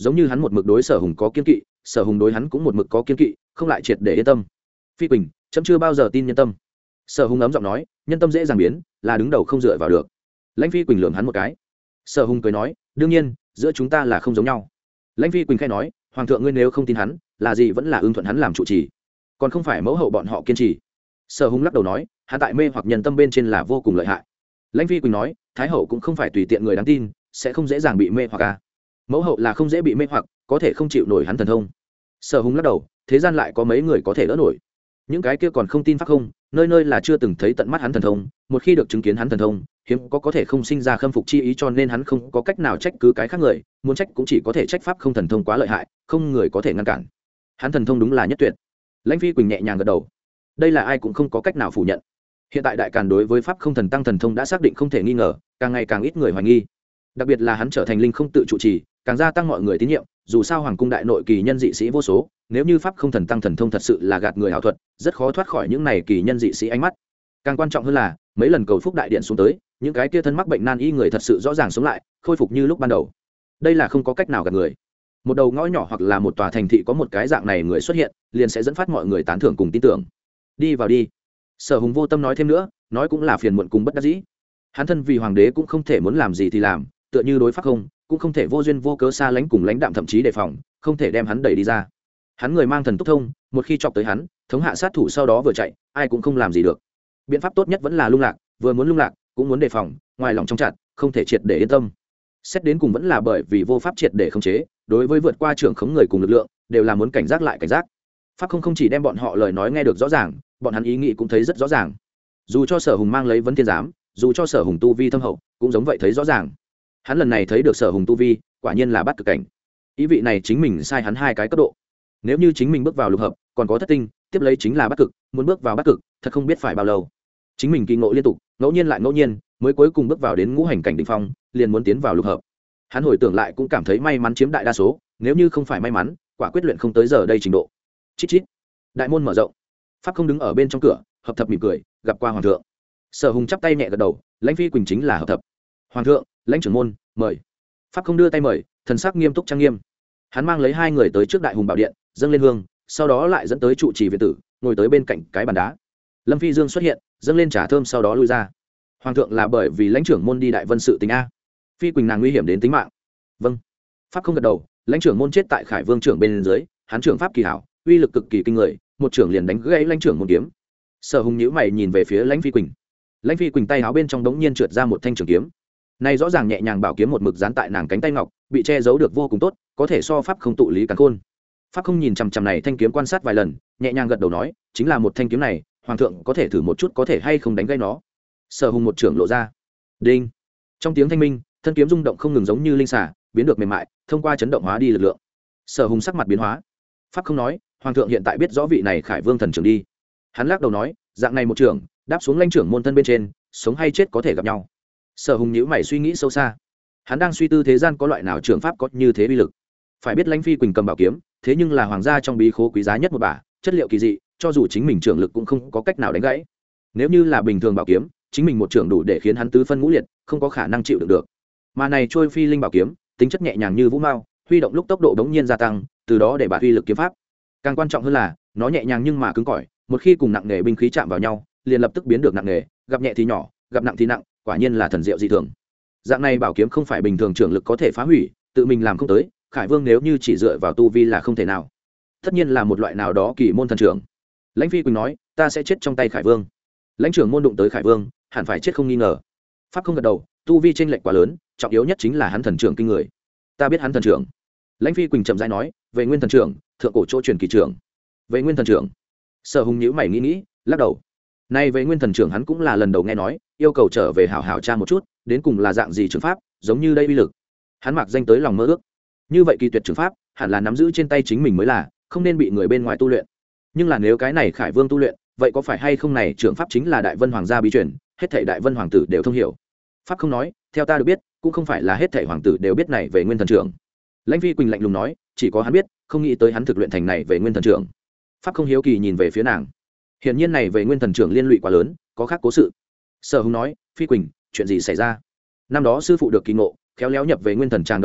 giống như hắn một mực đối Sở Hùng có kiên kỵ, Sở Hùng đối hắn cũng một mực có kiên kỵ, không lại triệt để yên tâm. Phi Quỳnh, chấm chưa bao giờ tin nhân tâm. Sở Hùng ấm giọng nói, nhân tâm dễ dàng biến, là đứng đầu không dựa vào được. Lãnh Phi Quỳnh lườm hắn một cái. Sở Hùng cười nói, đương nhiên, giữa chúng ta là không giống nhau. Lãnh Phi Quỳnh khẽ nói, hoàng thượng ngươi nếu không tin hắn, là gì vẫn là ưng thuận hắn làm trụ trì, còn không phải mẫu hậu bọn họ kiên trì. Sở Hùng lắc đầu nói, hắn tại mê hoặc nhân tâm bên trên là vô cùng lợi hại. Lãnh Phi Quỳnh nói, thái hậu cũng không phải tùy tiện người đáng tin, sẽ không dễ dàng bị mê hoặc à. Mẫu hậu là không dễ bị mê hoặc, có thể không chịu nổi hắn thần thông. Sở Hùng lắc đầu, thế gian lại có mấy người có thể đỡ nổi. Những cái kia còn không tin pháp không, nơi nơi là chưa từng thấy tận mắt hắn thần thông, một khi được chứng kiến hắn thần thông, hiếm có có thể không sinh ra khâm phục chi ý, cho nên hắn không có cách nào trách cứ cái khác người, muốn trách cũng chỉ có thể trách pháp không thần thông quá lợi hại, không người có thể ngăn cản. Hắn thần thông đúng là nhất tuyệt. Lãnh Phi Quỳnh nhẹ nhàng gật đầu. Đây là ai cũng không có cách nào phủ nhận. Hiện tại đại càn đối với pháp không thần tăng thần thông đã xác định không thể nghi ngờ, càng ngày càng ít người hoài nghi. Đặc biệt là hắn trở thành linh không tự trụ trì, càng gia tăng mọi người tín nhiệm, dù sao hoàng cung đại nội kỳ nhân dị sĩ vô số, nếu như pháp không thần tăng thần thông thật sự là gạt người ảo thuật, rất khó thoát khỏi những này kỳ nhân dị sĩ ánh mắt. Càng quan trọng hơn là, mấy lần cầu phúc đại điện xuống tới, những cái kia thân mắc bệnh nan y người thật sự rõ ràng sống lại, khôi phục như lúc ban đầu. Đây là không có cách nào gạt người. Một đầu ngõ nhỏ hoặc là một tòa thành thị có một cái dạng này người xuất hiện, liền sẽ dẫn phát mọi người tán thưởng cùng tin tưởng. Đi vào đi. Sở Hùng vô tâm nói thêm nữa, nói cũng là phiền muộn cùng bất đắc dĩ. Hắn thân vì hoàng đế cũng không thể muốn làm gì thì làm, tựa như đối pháp không, cũng không thể vô duyên vô cớ xa lánh cùng lãnh đạm thậm chí đề phòng, không thể đem hắn đẩy đi ra. Hắn người mang thần túc thông, một khi chọc tới hắn, thống hạ sát thủ sau đó vừa chạy, ai cũng không làm gì được. Biện pháp tốt nhất vẫn là lung lạc, vừa muốn lung lạc, cũng muốn đề phòng, ngoài lòng trong chặt, không thể triệt để yên tâm. Xét đến cùng vẫn là bởi vì vô pháp triệt để khống chế, đối với vượt qua trưởng khống người cùng lực lượng, đều là muốn cảnh giác lại cảnh giác. Pháp không không chỉ đem bọn họ lời nói nghe được rõ ràng, bọn hắn ý nghĩ cũng thấy rất rõ ràng. Dù cho Sở Hùng mang lấy vấn thiên giám, dù cho Sở Hùng tu vi thâm hậu, cũng giống vậy thấy rõ ràng. Hắn lần này thấy được Sở Hùng tu vi, quả nhiên là bắt cực cảnh. Ý vị này chính mình sai hắn hai cái cấp độ. Nếu như chính mình bước vào lục hợp, còn có thất tinh, tiếp lấy chính là bắt cực, muốn bước vào bắt cực, thật không biết phải bao lâu. Chính mình kỳ ngộ liên tục, ngẫu nhiên lại ngẫu nhiên, mới cuối cùng bước vào đến ngũ hành cảnh đỉnh phong, liền muốn tiến vào lục hợp. Hắn hồi tưởng lại cũng cảm thấy may mắn chiếm đại đa số, nếu như không phải may mắn, quả quyết luyện không tới giờ đây trình độ. Chít chít. Đại môn mở rộng. Pháp không đứng ở bên trong cửa, hợp thập mỉm cười, gặp qua hoàng thượng. Sở Hùng chắp tay nhẹ gật đầu, Lãnh Phi Quỳnh chính là hợp thập. Hoàng thượng, Lãnh trưởng môn, mời. Pháp không đưa tay mời, thần sắc nghiêm túc trang nghiêm. Hắn mang lấy hai người tới trước đại hùng bảo điện, dâng lên hương, sau đó lại dẫn tới trụ trì viện tử, ngồi tới bên cạnh cái bàn đá. Lâm Phi Dương xuất hiện, dâng lên trà thơm sau đó lui ra. Hoàng thượng là bởi vì lãnh trưởng môn đi đại vân sự tình a. Phi Quỳnh nàng nguy hiểm đến tính mạng. Vâng. Pháp không gật đầu, lãnh trưởng môn chết tại Khải Vương trưởng bên dưới, hắn trưởng pháp kỳ hảo, uy lực cực kỳ kinh người, một trưởng liền đánh gãy lãnh trưởng môn kiếm. Sở Hùng nhíu mày nhìn về phía lãnh Phi Quỳnh. Lãnh Phi Quỳnh tay áo bên trong đống nhiên trượt ra một thanh trường kiếm. Này rõ ràng nhẹ nhàng bảo kiếm một mực dán tại nàng cánh tay ngọc, bị che giấu được vô cùng tốt, có thể so pháp không tụ lý càn khôn. Pháp không nhìn chằm chằm này thanh kiếm quan sát vài lần, nhẹ nhàng gật đầu nói, chính là một thanh kiếm này, hoàng thượng có thể thử một chút có thể hay không đánh gãy nó. Sở Hùng một trưởng lộ ra. Đinh. Trong tiếng thanh minh, thân kiếm rung động không ngừng giống như linh xà, biến được mềm mại, thông qua chấn động hóa đi lực lượng. Sở Hùng sắc mặt biến hóa. Pháp không nói, hoàng thượng hiện tại biết rõ vị này Khải Vương thần trưởng đi. Hắn lắc đầu nói, dạng này một trưởng, đáp xuống lãnh trưởng môn thân bên trên, sống hay chết có thể gặp nhau. Sở Hùng nhíu mày suy nghĩ sâu xa. Hắn đang suy tư thế gian có loại nào trưởng pháp có như thế uy lực. Phải biết Lãnh Phi Quỳnh cầm bảo kiếm, thế nhưng là hoàng gia trong bí khố quý giá nhất một bả, chất liệu kỳ dị, cho dù chính mình trưởng lực cũng không có cách nào đánh gãy. Nếu như là bình thường bảo kiếm, chính mình một trưởng đủ để khiến hắn tứ phân ngũ liệt, không có khả năng chịu đựng được. Mà này trôi phi linh bảo kiếm, tính chất nhẹ nhàng như vũ mao, huy động lúc tốc độ đống nhiên gia tăng, từ đó để bạt uy lực kiếm pháp. Càng quan trọng hơn là, nó nhẹ nhàng nhưng mà cứng cỏi, một khi cùng nặng nghề binh khí chạm vào nhau, liền lập tức biến được nặng nghề, gặp nhẹ thì nhỏ, gặp nặng thì nặng, quả nhiên là thần diệu dị thường. Dạng này bảo kiếm không phải bình thường trưởng lực có thể phá hủy, tự mình làm không tới, Khải Vương nếu như chỉ dựa vào tu vi là không thể nào. Tất nhiên là một loại nào đó kỳ môn thần trưởng. Lãnh Phi Quỳnh nói, ta sẽ chết trong tay Khải Vương. Lãnh trưởng môn đụng tới Khải Vương, hẳn phải chết không nghi ngờ. Pháp không gật đầu, tu vi chênh lệch quá lớn, trọng yếu nhất chính là hắn thần trưởng kinh người. Ta biết hắn thần trưởng. Lãnh Phi Quỳnh chậm rãi nói, về nguyên thần trưởng, thượng cổ chỗ truyền kỳ trưởng. Về nguyên thần trưởng. Sở Hùng nhíu mày nghĩ nghĩ, lắc đầu. Nay về nguyên thần trưởng hắn cũng là lần đầu nghe nói, yêu cầu trở về hảo hảo tra một chút, đến cùng là dạng gì trường pháp, giống như đây uy lực. Hắn mặc danh tới lòng mơ ước. Như vậy kỳ tuyệt trường pháp, hẳn là nắm giữ trên tay chính mình mới là, không nên bị người bên ngoài tu luyện. Nhưng là nếu cái này Khải Vương tu luyện, vậy có phải hay không này trường pháp chính là Đại Vân Hoàng gia bí truyền, hết thảy Đại Vân hoàng tử đều thông hiểu. Pháp không nói, theo ta được biết, cũng không phải là hết thảy hoàng tử đều biết này về nguyên thần trưởng. Lãnh Phi Quỳnh lạnh lùng nói, chỉ có hắn biết, không nghĩ tới hắn thực luyện thành này về nguyên thần trưởng. Pháp không hiếu kỳ nhìn về phía nàng. Hiển nhiên này về nguyên thần trưởng liên lụy quá lớn, có khác cố sự. Sở Hùng nói, Phi Quỳnh, chuyện gì xảy ra? Năm đó sư phụ được kỳ ngộ, khéo léo nhập về nguyên thần tràng động phủ,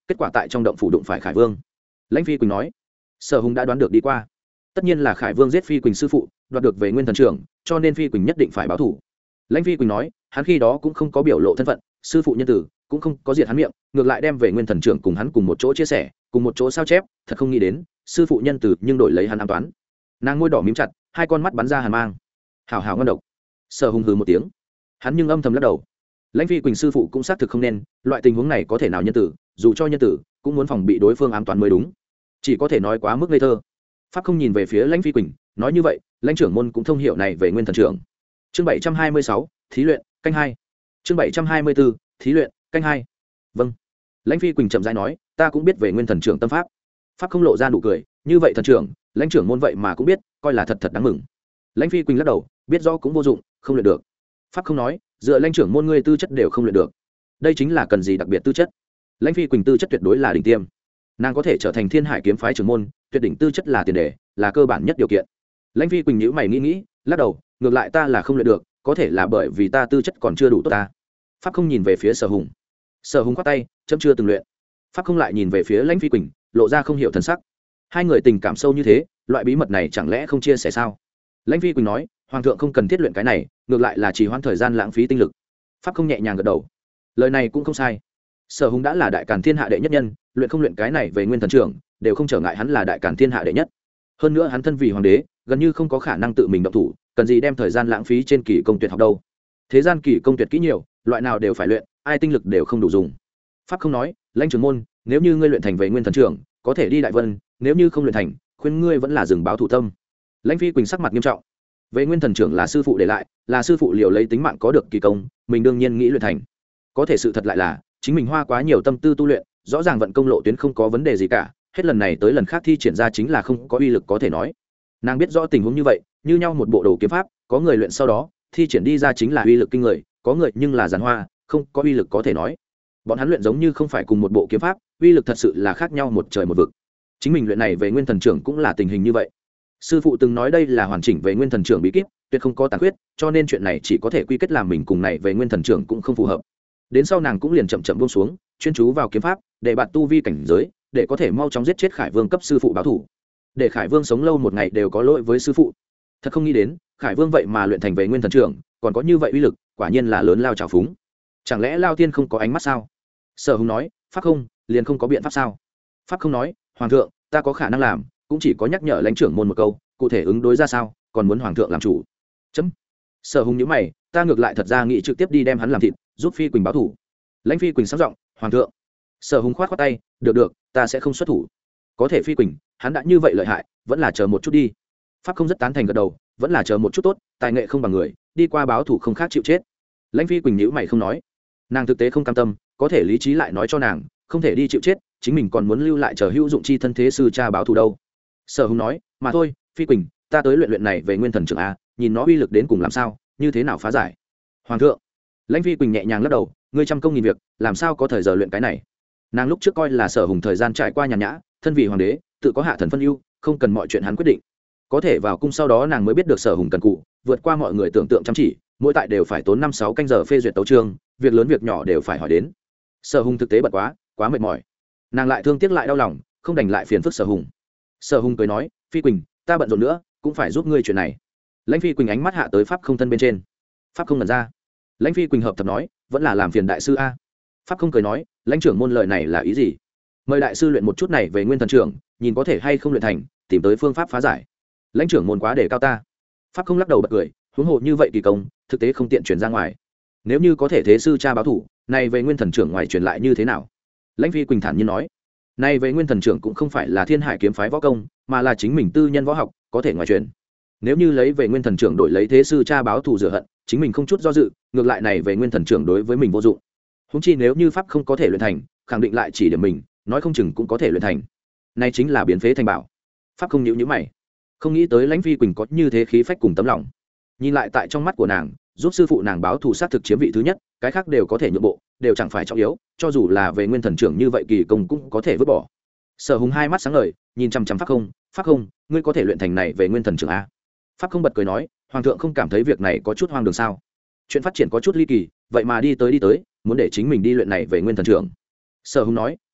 kết quả tại trong động phủ đụng phải Khải Vương. Lãnh Phi Quỳnh nói. Sở Hùng đã đoán được đi qua, tất nhiên là Khải Vương giết Phi Quỳnh sư phụ, đoạt được về Nguyên Thần Trưởng, cho nên Phi Quỳnh nhất định phải báo thù. Lãnh Phi Quỳnh nói, hắn khi đó cũng không có biểu lộ thân phận, sư phụ nhân tử cũng không có diệt hắn miệng, ngược lại đem về Nguyên Thần Trưởng cùng hắn cùng một chỗ chia sẻ, cùng một chỗ sao chép, thật không nghĩ đến, sư phụ nhân tử nhưng đổi lấy hắn ám toán. Nàng môi đỏ mím chặt, hai con mắt bắn ra hàn mang. Hảo hảo ngon độc. Sở Hùng hừ một tiếng, hắn nhưng âm thầm lắc đầu. Lãnh Phi Quỳnh sư phụ cũng xác thực không nên, loại tình huống này có thể nào nhân tử, dù cho nhân tử cũng muốn phòng bị đối phương ám toán mới đúng, chỉ có thể nói quá mức ngây thơ. Pháp không nhìn về phía Lãnh Phi Quỳnh, nói như vậy, Lãnh trưởng môn cũng thông hiểu này về Nguyên Thần Trưởng. Chương bảy trăm hai mươi sáu, thí luyện, canh hai. Chương bảy trăm hai mươi bốn, thí luyện, canh hai. Vâng. Lãnh Phi Quỳnh chậm rãi nói, ta cũng biết về Nguyên Thần Trưởng tâm pháp. Pháp không lộ ra nụ cười, như vậy thần trưởng, Lãnh trưởng môn vậy mà cũng biết, coi là thật thật đáng mừng. Lãnh Phi Quỳnh lắc đầu, biết rõ cũng vô dụng, không luyện được. Pháp không nói, dựa Lãnh trưởng môn ngươi tư chất đều không luyện được, đây chính là cần gì đặc biệt tư chất. Lãnh Phi Quỳnh tư chất tuyệt đối là đỉnh tiêm, nàng có thể trở thành Thiên Hải kiếm phái trưởng môn, tuyệt đỉnh tư chất là tiền đề, là cơ bản nhất điều kiện. Lãnh Phi Quỳnh nhíu mày nghĩ nghĩ, lắc đầu, ngược lại ta là không luyện được, có thể là bởi vì ta tư chất còn chưa đủ tốt ta. Pháp không nhìn về phía Sở Hùng. Sở Hùng khoát tay, chấm chưa từng luyện. Pháp không lại nhìn về phía Lãnh Phi Quỳnh, lộ ra không hiểu thần sắc. Hai người tình cảm sâu như thế, loại bí mật này chẳng lẽ không chia sẻ sao? Lãnh Phi Quỳnh nói, hoàng thượng không cần thiết luyện cái này, ngược lại là trì hoãn thời gian lãng phí tinh lực. Pháp không nhẹ nhàng gật đầu, lời này cũng không sai. Sở Hùng đã là đại càn thiên hạ đệ nhất nhân, luyện không luyện cái này về Nguyên Thần Trưởng đều không trở ngại hắn là đại càn thiên hạ đệ nhất. Hơn nữa hắn thân vì hoàng đế, gần như không có khả năng tự mình động thủ, cần gì đem thời gian lãng phí trên kỳ công tuyệt học đâu. Thế gian kỳ công tuyệt kỹ nhiều, loại nào đều phải luyện, ai tinh lực đều không đủ dùng. Pháp không nói, Lãnh trưởng môn, nếu như ngươi luyện thành về Nguyên Thần Trưởng, có thể đi Đại Vân, nếu như không luyện thành, khuyên ngươi vẫn là dừng báo thủ tâm. Lãnh Phi Quỳnh sắc mặt nghiêm trọng. Về Nguyên Thần Trưởng là sư phụ để lại, là sư phụ liều lấy tính mạng có được kỳ công, mình đương nhiên nghĩ luyện thành. Có thể sự thật lại là, chính mình hoa quá nhiều tâm tư tu luyện, rõ ràng vận công lộ tuyến không có vấn đề gì cả, hết lần này tới lần khác thi triển ra chính là không có uy lực có thể nói. Nàng biết rõ tình huống như vậy, như nhau một bộ đồ kiếm pháp, có người luyện sau đó thi triển đi ra chính là uy lực kinh người, có người nhưng là giàn hoa, không có uy lực có thể nói. Bọn hắn luyện giống như không phải cùng một bộ kiếm pháp, uy lực thật sự là khác nhau một trời một vực. Chính mình luyện này về Nguyên Thần Trưởng cũng là tình hình như vậy. Sư phụ từng nói đây là hoàn chỉnh về Nguyên Thần Trưởng bí kíp, tuyệt không có tàn khuyết, cho nên chuyện này chỉ có thể quy kết làm mình cùng này về Nguyên Thần Trưởng cũng không phù hợp. Đến sau nàng cũng liền chậm chậm buông xuống, chuyên chú vào kiếm pháp, để bạn tu vi cảnh giới, để có thể mau chóng giết chết Khải Vương cấp sư phụ báo thủ. Để Khải Vương sống lâu một ngày đều có lỗi với sư phụ. Thật không nghĩ đến, Khải Vương vậy mà luyện thành về Nguyên Thần Trưởng, còn có như vậy uy lực, quả nhiên là lớn lao trào phúng. Chẳng lẽ Lao Tiên không có ánh mắt sao? Sở Hùng nói, pháp không, liền không có biện pháp sao? Pháp không nói, hoàng thượng, ta có khả năng làm, cũng chỉ có nhắc nhở Lãnh trưởng môn một câu, cụ thể ứng đối ra sao, còn muốn hoàng thượng làm chủ. Chấm. Sở Hùng nhíu mày, ta ngược lại thật ra nghĩ trực tiếp đi đem hắn làm thịt, giúp Phi Quỳnh báo thủ. Lãnh Phi Quỳnh sáng giọng, hoàng thượng. Sở Hùng khoát khoát tay, được được, ta sẽ không xuất thủ. Có thể Phi Quỳnh, hắn đã như vậy lợi hại, vẫn là chờ một chút đi. Pháp không rất tán thành gật đầu, vẫn là chờ một chút tốt, tài nghệ không bằng người, đi qua báo thủ không khác chịu chết. Lãnh Phi Quỳnh nhíu mày không nói, nàng thực tế không cam tâm, có thể lý trí lại nói cho nàng, không thể đi chịu chết, chính mình còn muốn lưu lại chờ hữu dụng chi thân thế sư cha báo thù đâu. Sở Hùng nói, mà thôi, Phi Quỳnh, ta tới luyện luyện này về Nguyên Thần Trưởng a, nhìn nó uy lực đến cùng làm sao, như thế nào phá giải. Hoàng thượng. Lãnh Phi Quỳnh nhẹ nhàng lắc đầu, ngươi trăm công nghìn việc, làm sao có thời giờ luyện cái này. Nàng lúc trước coi là Sở Hùng thời gian trải qua nhàn nhã, thân vì hoàng đế, tự có hạ thần phân ưu, không cần mọi chuyện hắn quyết định. Có thể vào cung sau đó nàng mới biết được Sở Hùng cần cụ, vượt qua mọi người tưởng tượng chăm chỉ, mỗi tại đều phải tốn năm sáu canh giờ phê duyệt tấu chương, việc lớn việc nhỏ đều phải hỏi đến. Sở Hùng thực tế bận quá, quá mệt mỏi. Nàng lại thương tiếc lại đau lòng, không đành lại phiền phức Sở Hùng. Sở Hùng cười nói, Phi Quỳnh, ta bận rộn nữa, cũng phải giúp ngươi chuyện này. Lãnh Phi Quỳnh ánh mắt hạ tới pháp không thân bên trên. Pháp không ngẩn ra. Lãnh Phi Quỳnh hợp tập nói, vẫn là làm phiền đại sư a. Pháp không cười nói, lãnh trưởng môn lời này là ý gì? Mời đại sư luyện một chút này về Nguyên Thần Trưởng, nhìn có thể hay không luyện thành, tìm tới phương pháp phá giải. Lãnh trưởng môn quá để cao ta. Pháp không lắc đầu bật cười, huống hồ như vậy kỳ công, thực tế không tiện truyền ra ngoài. Nếu như có thể thế sư cha báo thủ, này về Nguyên Thần Trưởng ngoài truyền lại như thế nào? Lãnh Phi Quỳnh thản nhiên nói, này về Nguyên Thần Trưởng cũng không phải là Thiên Hải kiếm phái võ công, mà là chính mình tư nhân võ học, có thể ngoài truyền. Nếu như lấy về Nguyên Thần Trưởng đổi lấy thế sư cha báo thù rửa hận, chính mình không chút do dự, ngược lại này về Nguyên Thần Trưởng đối với mình vô dụng. Huống chi nếu như pháp không có thể luyện thành, khẳng định lại chỉ điểm mình, nói không chừng cũng có thể luyện thành. Này chính là biến phế thành bảo. Pháp không nhíu nhíu mày, không nghĩ tới Lãnh Phi Quỳnh có như thế khí phách cùng tấm lòng. Nhìn lại tại trong mắt của nàng, giúp sư phụ nàng báo thù sát thực chiếm vị thứ nhất, cái khác đều có thể nhượng bộ, đều chẳng phải trọng yếu, cho dù là về Nguyên Thần Trưởng như vậy kỳ công cũng có thể vứt bỏ. Sở Hùng hai mắt sáng ngời, nhìn chăm chăm pháp không, pháp không, ngươi có thể luyện thành này về Nguyên Thần Trưởng a? Pháp không bật cười nói, hoàng thượng không cảm thấy việc này có chút hoang đường sao? Chuyện phát triển có chút ly kỳ, vậy mà đi tới đi tới, muốn để chính mình đi luyện này về Nguyên Thần Trưởng. Sở Hùng nói,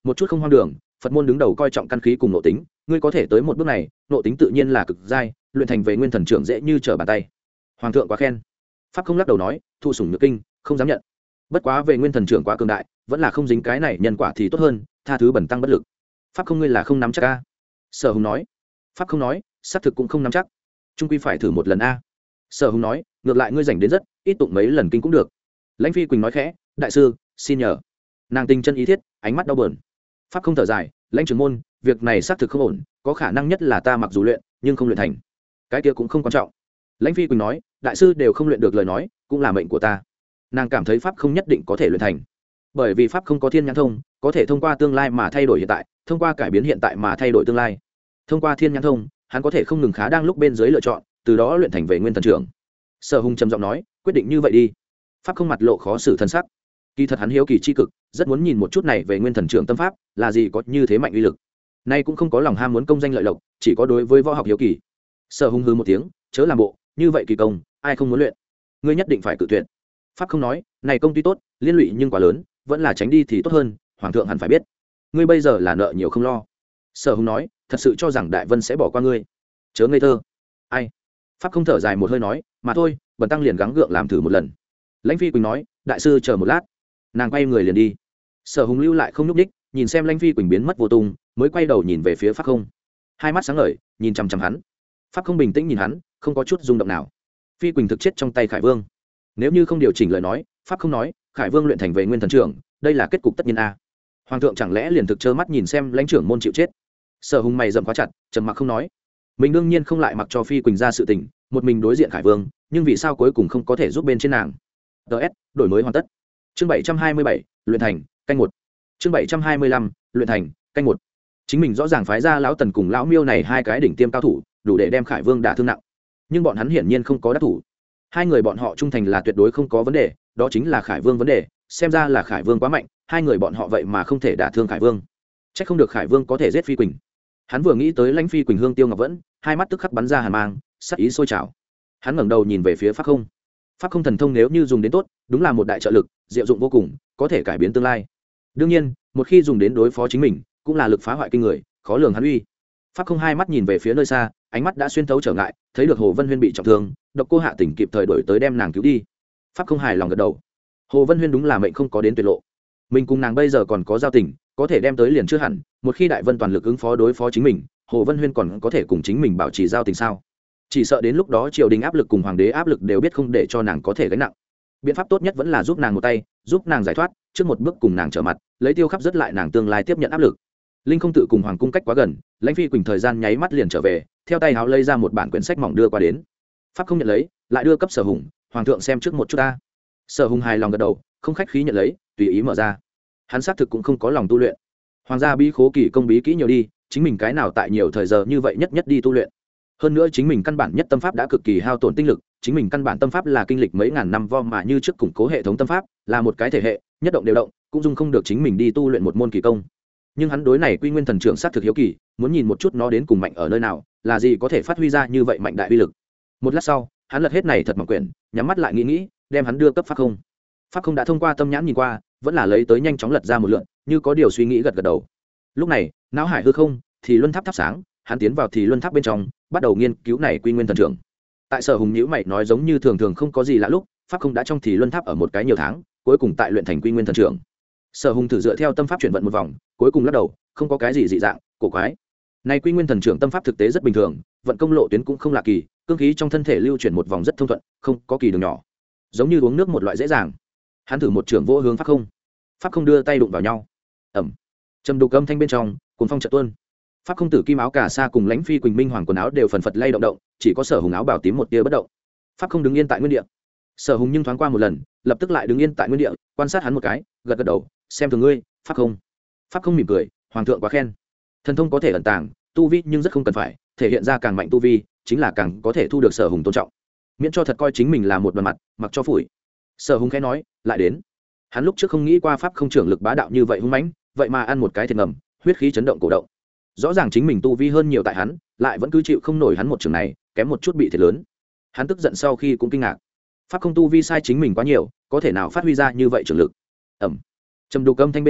một chút không hoang đường. Phật môn đứng đầu coi trọng căn khí cùng nội tính, ngươi có thể tới một bước này, nội tính tự nhiên là cực giai, luyện thành về nguyên thần trưởng dễ như trở bàn tay. Hoàng thượng quá khen. Pháp không lắc đầu nói, thụ sủng nhược kinh, không dám nhận. Bất quá về nguyên thần trưởng quá cường đại, vẫn là không dính cái này nhân quả thì tốt hơn, tha thứ bẩn tăng bất lực. Pháp không ngươi là không nắm chắc a. Sở Hùng nói. Pháp không nói, xác thực cũng không nắm chắc, trung quy phải thử một lần a. Sở Hùng nói, ngược lại ngươi rảnh đến rất ít, tụng mấy lần kinh cũng được. Lãnh Phi Quỳnh nói khẽ, đại sư xin nhờ. Nàng tình chân ý thiết, ánh mắt đau buồn. Pháp không thở dài, lãnh trưởng môn, việc này xác thực không ổn, có khả năng nhất là ta mặc dù luyện nhưng không luyện thành, cái kia cũng không quan trọng. Lãnh Phi Quỳnh nói, đại sư đều không luyện được lời nói, cũng là mệnh của ta. Nàng cảm thấy pháp không nhất định có thể luyện thành, bởi vì pháp không có thiên nhãn thông, có thể thông qua tương lai mà thay đổi hiện tại, thông qua cải biến hiện tại mà thay đổi tương lai. Thông qua thiên nhãn thông, hắn có thể không ngừng khá đang lúc bên dưới lựa chọn, từ đó luyện thành về nguyên thần trưởng. Sở Hùng trầm giọng nói, quyết định như vậy đi. Pháp không mặt lộ khó xử thân sắc, kỳ thật hắn hiếu kỳ chi cực, rất muốn nhìn một chút này về nguyên thần trưởng tâm pháp là gì, có như thế mạnh uy lực. Nay cũng không có lòng ham muốn công danh lợi lộc, chỉ có đối với võ học hiếu kỳ. Sở Hùng hừ một tiếng, chớ làm bộ, như vậy kỳ công, ai không muốn luyện? Ngươi nhất định phải cự tuyệt. Pháp không nói, này công tuy tốt, liên lụy nhưng quá lớn, vẫn là tránh đi thì tốt hơn, hoàng thượng hẳn phải biết. Ngươi bây giờ là nợ nhiều không lo. Sở Hùng nói, thật sự cho rằng đại vân sẽ bỏ qua ngươi? Chớ ngây thơ. Ai? Pháp không thở dài một hơi nói, mà thôi, bần tăng liền gắng gượng làm thử một lần. Lãnh Phi Quỳnh nói, đại sư chờ một lát. Nàng quay người liền đi. Sở Hùng lưu lại không nhúc đích, nhìn xem Lãnh Phi Quỳnh biến mất vô tung, mới quay đầu nhìn về phía Pháp không, hai mắt sáng ngời, nhìn chằm chằm hắn. Pháp không bình tĩnh nhìn hắn, không có chút rung động nào. Phi Quỳnh thực chết trong tay Khải Vương, nếu như không điều chỉnh lời nói, Pháp không nói, Khải Vương luyện thành về nguyên thần trưởng, đây là kết cục tất nhiên a. Hoàng thượng chẳng lẽ liền thực trơ mắt nhìn xem lãnh trưởng môn chịu chết? Sở Hùng mày rậm quá chặt, trầm mặc không nói. Mình đương nhiên không lại mặc cho Phi Quỳnh ra sự tình, một mình đối diện Khải Vương, nhưng vì sao cuối cùng không có thể giúp bên trên nàng? ds đổi mới hoàn tất. Chương bảy trăm hai mươi bảy, luyện thành, canh một. Chương bảy trăm hai mươi lăm, luyện thành, canh một. Chính mình rõ ràng phái ra lão Tần cùng lão Miêu này hai cái đỉnh tiêm cao thủ, đủ để đem Khải Vương đả thương nặng, nhưng bọn hắn hiển nhiên không có đắc thủ. Hai người bọn họ trung thành là tuyệt đối không có vấn đề, đó chính là Khải Vương vấn đề, xem ra là Khải Vương quá mạnh, hai người bọn họ vậy mà không thể đả thương Khải Vương. Chắc không được Khải Vương có thể giết Phi Quỳnh. Hắn vừa nghĩ tới Lãnh Phi Quỳnh hương tiêu ngọc vẫn, hai mắt tức khắc bắn ra hàn mang, sắc ý sôi trào. Hắn ngẩng đầu nhìn về phía Pháp không. Pháp không thần thông nếu như dùng đến tốt, đúng là một đại trợ lực, diệu dụng vô cùng, có thể cải biến tương lai. Đương nhiên, một khi dùng đến đối phó chính mình, cũng là lực phá hoại kinh người, khó lường hắn uy. Pháp không hai mắt nhìn về phía nơi xa, ánh mắt đã xuyên thấu trở ngại, thấy được Hồ Vân Huyên bị trọng thương, Độc Cô Hạ Tỉnh kịp thời đổi tới đem nàng cứu đi. Pháp không hài lòng gật đầu. Hồ Vân Huyên đúng là mệnh không có đến tuyệt lộ, mình cùng nàng bây giờ còn có giao tình, có thể đem tới liền chưa hẳn, một khi Đại Vân toàn lực ứng phó đối phó chính mình, Hồ Vân Huyên còn có thể cùng chính mình bảo trì giao tình sao? Chỉ sợ đến lúc đó triều đình áp lực cùng hoàng đế áp lực đều biết không để cho nàng có thể gánh nặng. Biện pháp tốt nhất vẫn là giúp nàng một tay, giúp nàng giải thoát, trước một bước cùng nàng trở mặt, lấy Tiêu Khắp rất lại nàng tương lai tiếp nhận áp lực. Linh không tự cùng hoàng cung cách quá gần, Lãnh Phi Quỳnh thời gian nháy mắt liền trở về, theo tay háo lấy ra một bản quyển sách mỏng đưa qua đến. Pháp không nhận lấy, lại đưa cấp Sở Hùng, hoàng thượng xem trước một chút ta. Sở Hùng hài lòng gật đầu, không khách khí nhận lấy, tùy ý mở ra. Hắn xác thực cũng không có lòng tu luyện. Hoàng gia bí khố kỳ công bí kỹ nhiều đi, chính mình cái nào tại nhiều thời giờ như vậy nhất nhất đi tu luyện. Hơn nữa chính mình căn bản nhất tâm pháp đã cực kỳ hao tổn tinh lực, chính mình căn bản tâm pháp là kinh lịch mấy ngàn năm vo mà như trước củng cố hệ thống tâm pháp, là một cái thể hệ, nhất động đều động, cũng dung không được chính mình đi tu luyện một môn kỳ công. Nhưng hắn đối này Quy Nguyên Thần Trưởng sát thực hiếu kỳ, muốn nhìn một chút nó đến cùng mạnh ở nơi nào, là gì có thể phát huy ra như vậy mạnh đại uy lực. Một lát sau, hắn lật hết này thật mỏng quyển, nhắm mắt lại nghĩ nghĩ, đem hắn đưa cấp Pháp không. Pháp không đã thông qua tâm nhãn nhìn qua, vẫn là lấy tới nhanh chóng lật ra một lượt, như có điều suy nghĩ gật gật đầu. Lúc này, não hải hư không, thì luân tháp thắp sáng, hắn tiến vào thì luân tháp bên trong, bắt đầu nghiên cứu này Quy Nguyên Thần Trưởng. Tại Sở Hùng nhíu mày nói giống như thường thường không có gì lạ lúc, Pháp không đã trong thì luân tháp ở một cái nhiều tháng, cuối cùng tại luyện thành Quy Nguyên Thần Trưởng. Sở Hùng thử dựa theo tâm pháp chuyển vận một vòng, cuối cùng lắc đầu, không có cái gì dị dạng, cổ quái. Này Quy Nguyên Thần Trưởng tâm pháp thực tế rất bình thường, vận công lộ tuyến cũng không lạ kỳ, cương khí trong thân thể lưu chuyển một vòng rất thông thuận, không có kỳ đường nhỏ, giống như uống nước một loại dễ dàng. Hắn thử một trưởng vô hướng Pháp không, Pháp không đưa tay đụng vào nhau, ầm, trầm đục âm thanh bên trong, cuồng phong chợt tuôn. Pháp không tử kim áo cà sa cùng Lãnh Phi Quỳnh minh hoàng quần áo đều phần phật lay động động, chỉ có Sở Hùng áo bào tím một tia bất động. Pháp không đứng yên tại nguyên địa. Sở Hùng nhưng thoáng qua một lần, lập tức lại đứng yên tại nguyên địa, quan sát hắn một cái, gật gật đầu, xem thường ngươi, Pháp không. Pháp không mỉm cười, hoàng thượng quá khen. Thần thông có thể ẩn tàng tu vi, nhưng rất không cần phải thể hiện ra càng mạnh tu vi, chính là càng có thể thu được Sở Hùng tôn trọng, miễn cho thật coi chính mình là một đoàn mặt, mặc cho phủi. Sở Hùng khẽ nói, lại đến. Hắn lúc trước không nghĩ qua Pháp không trưởng lực bá đạo như vậy hung mãnh, vậy mà ăn một cái thiệt ngầm, huyết khí chấn động cổ động. Rõ ràng chính mình tu vi hơn nhiều tại hắn, lại vẫn cứ chịu không nổi hắn một trường này, kém một chút bị thiệt lớn. Hắn tức giận sau khi cũng kinh ngạc, Pháp không tu vi sai chính mình quá nhiều, có thể nào phát huy ra như vậy trường lực. Ẩm, trầm đục âm thanh bên trong,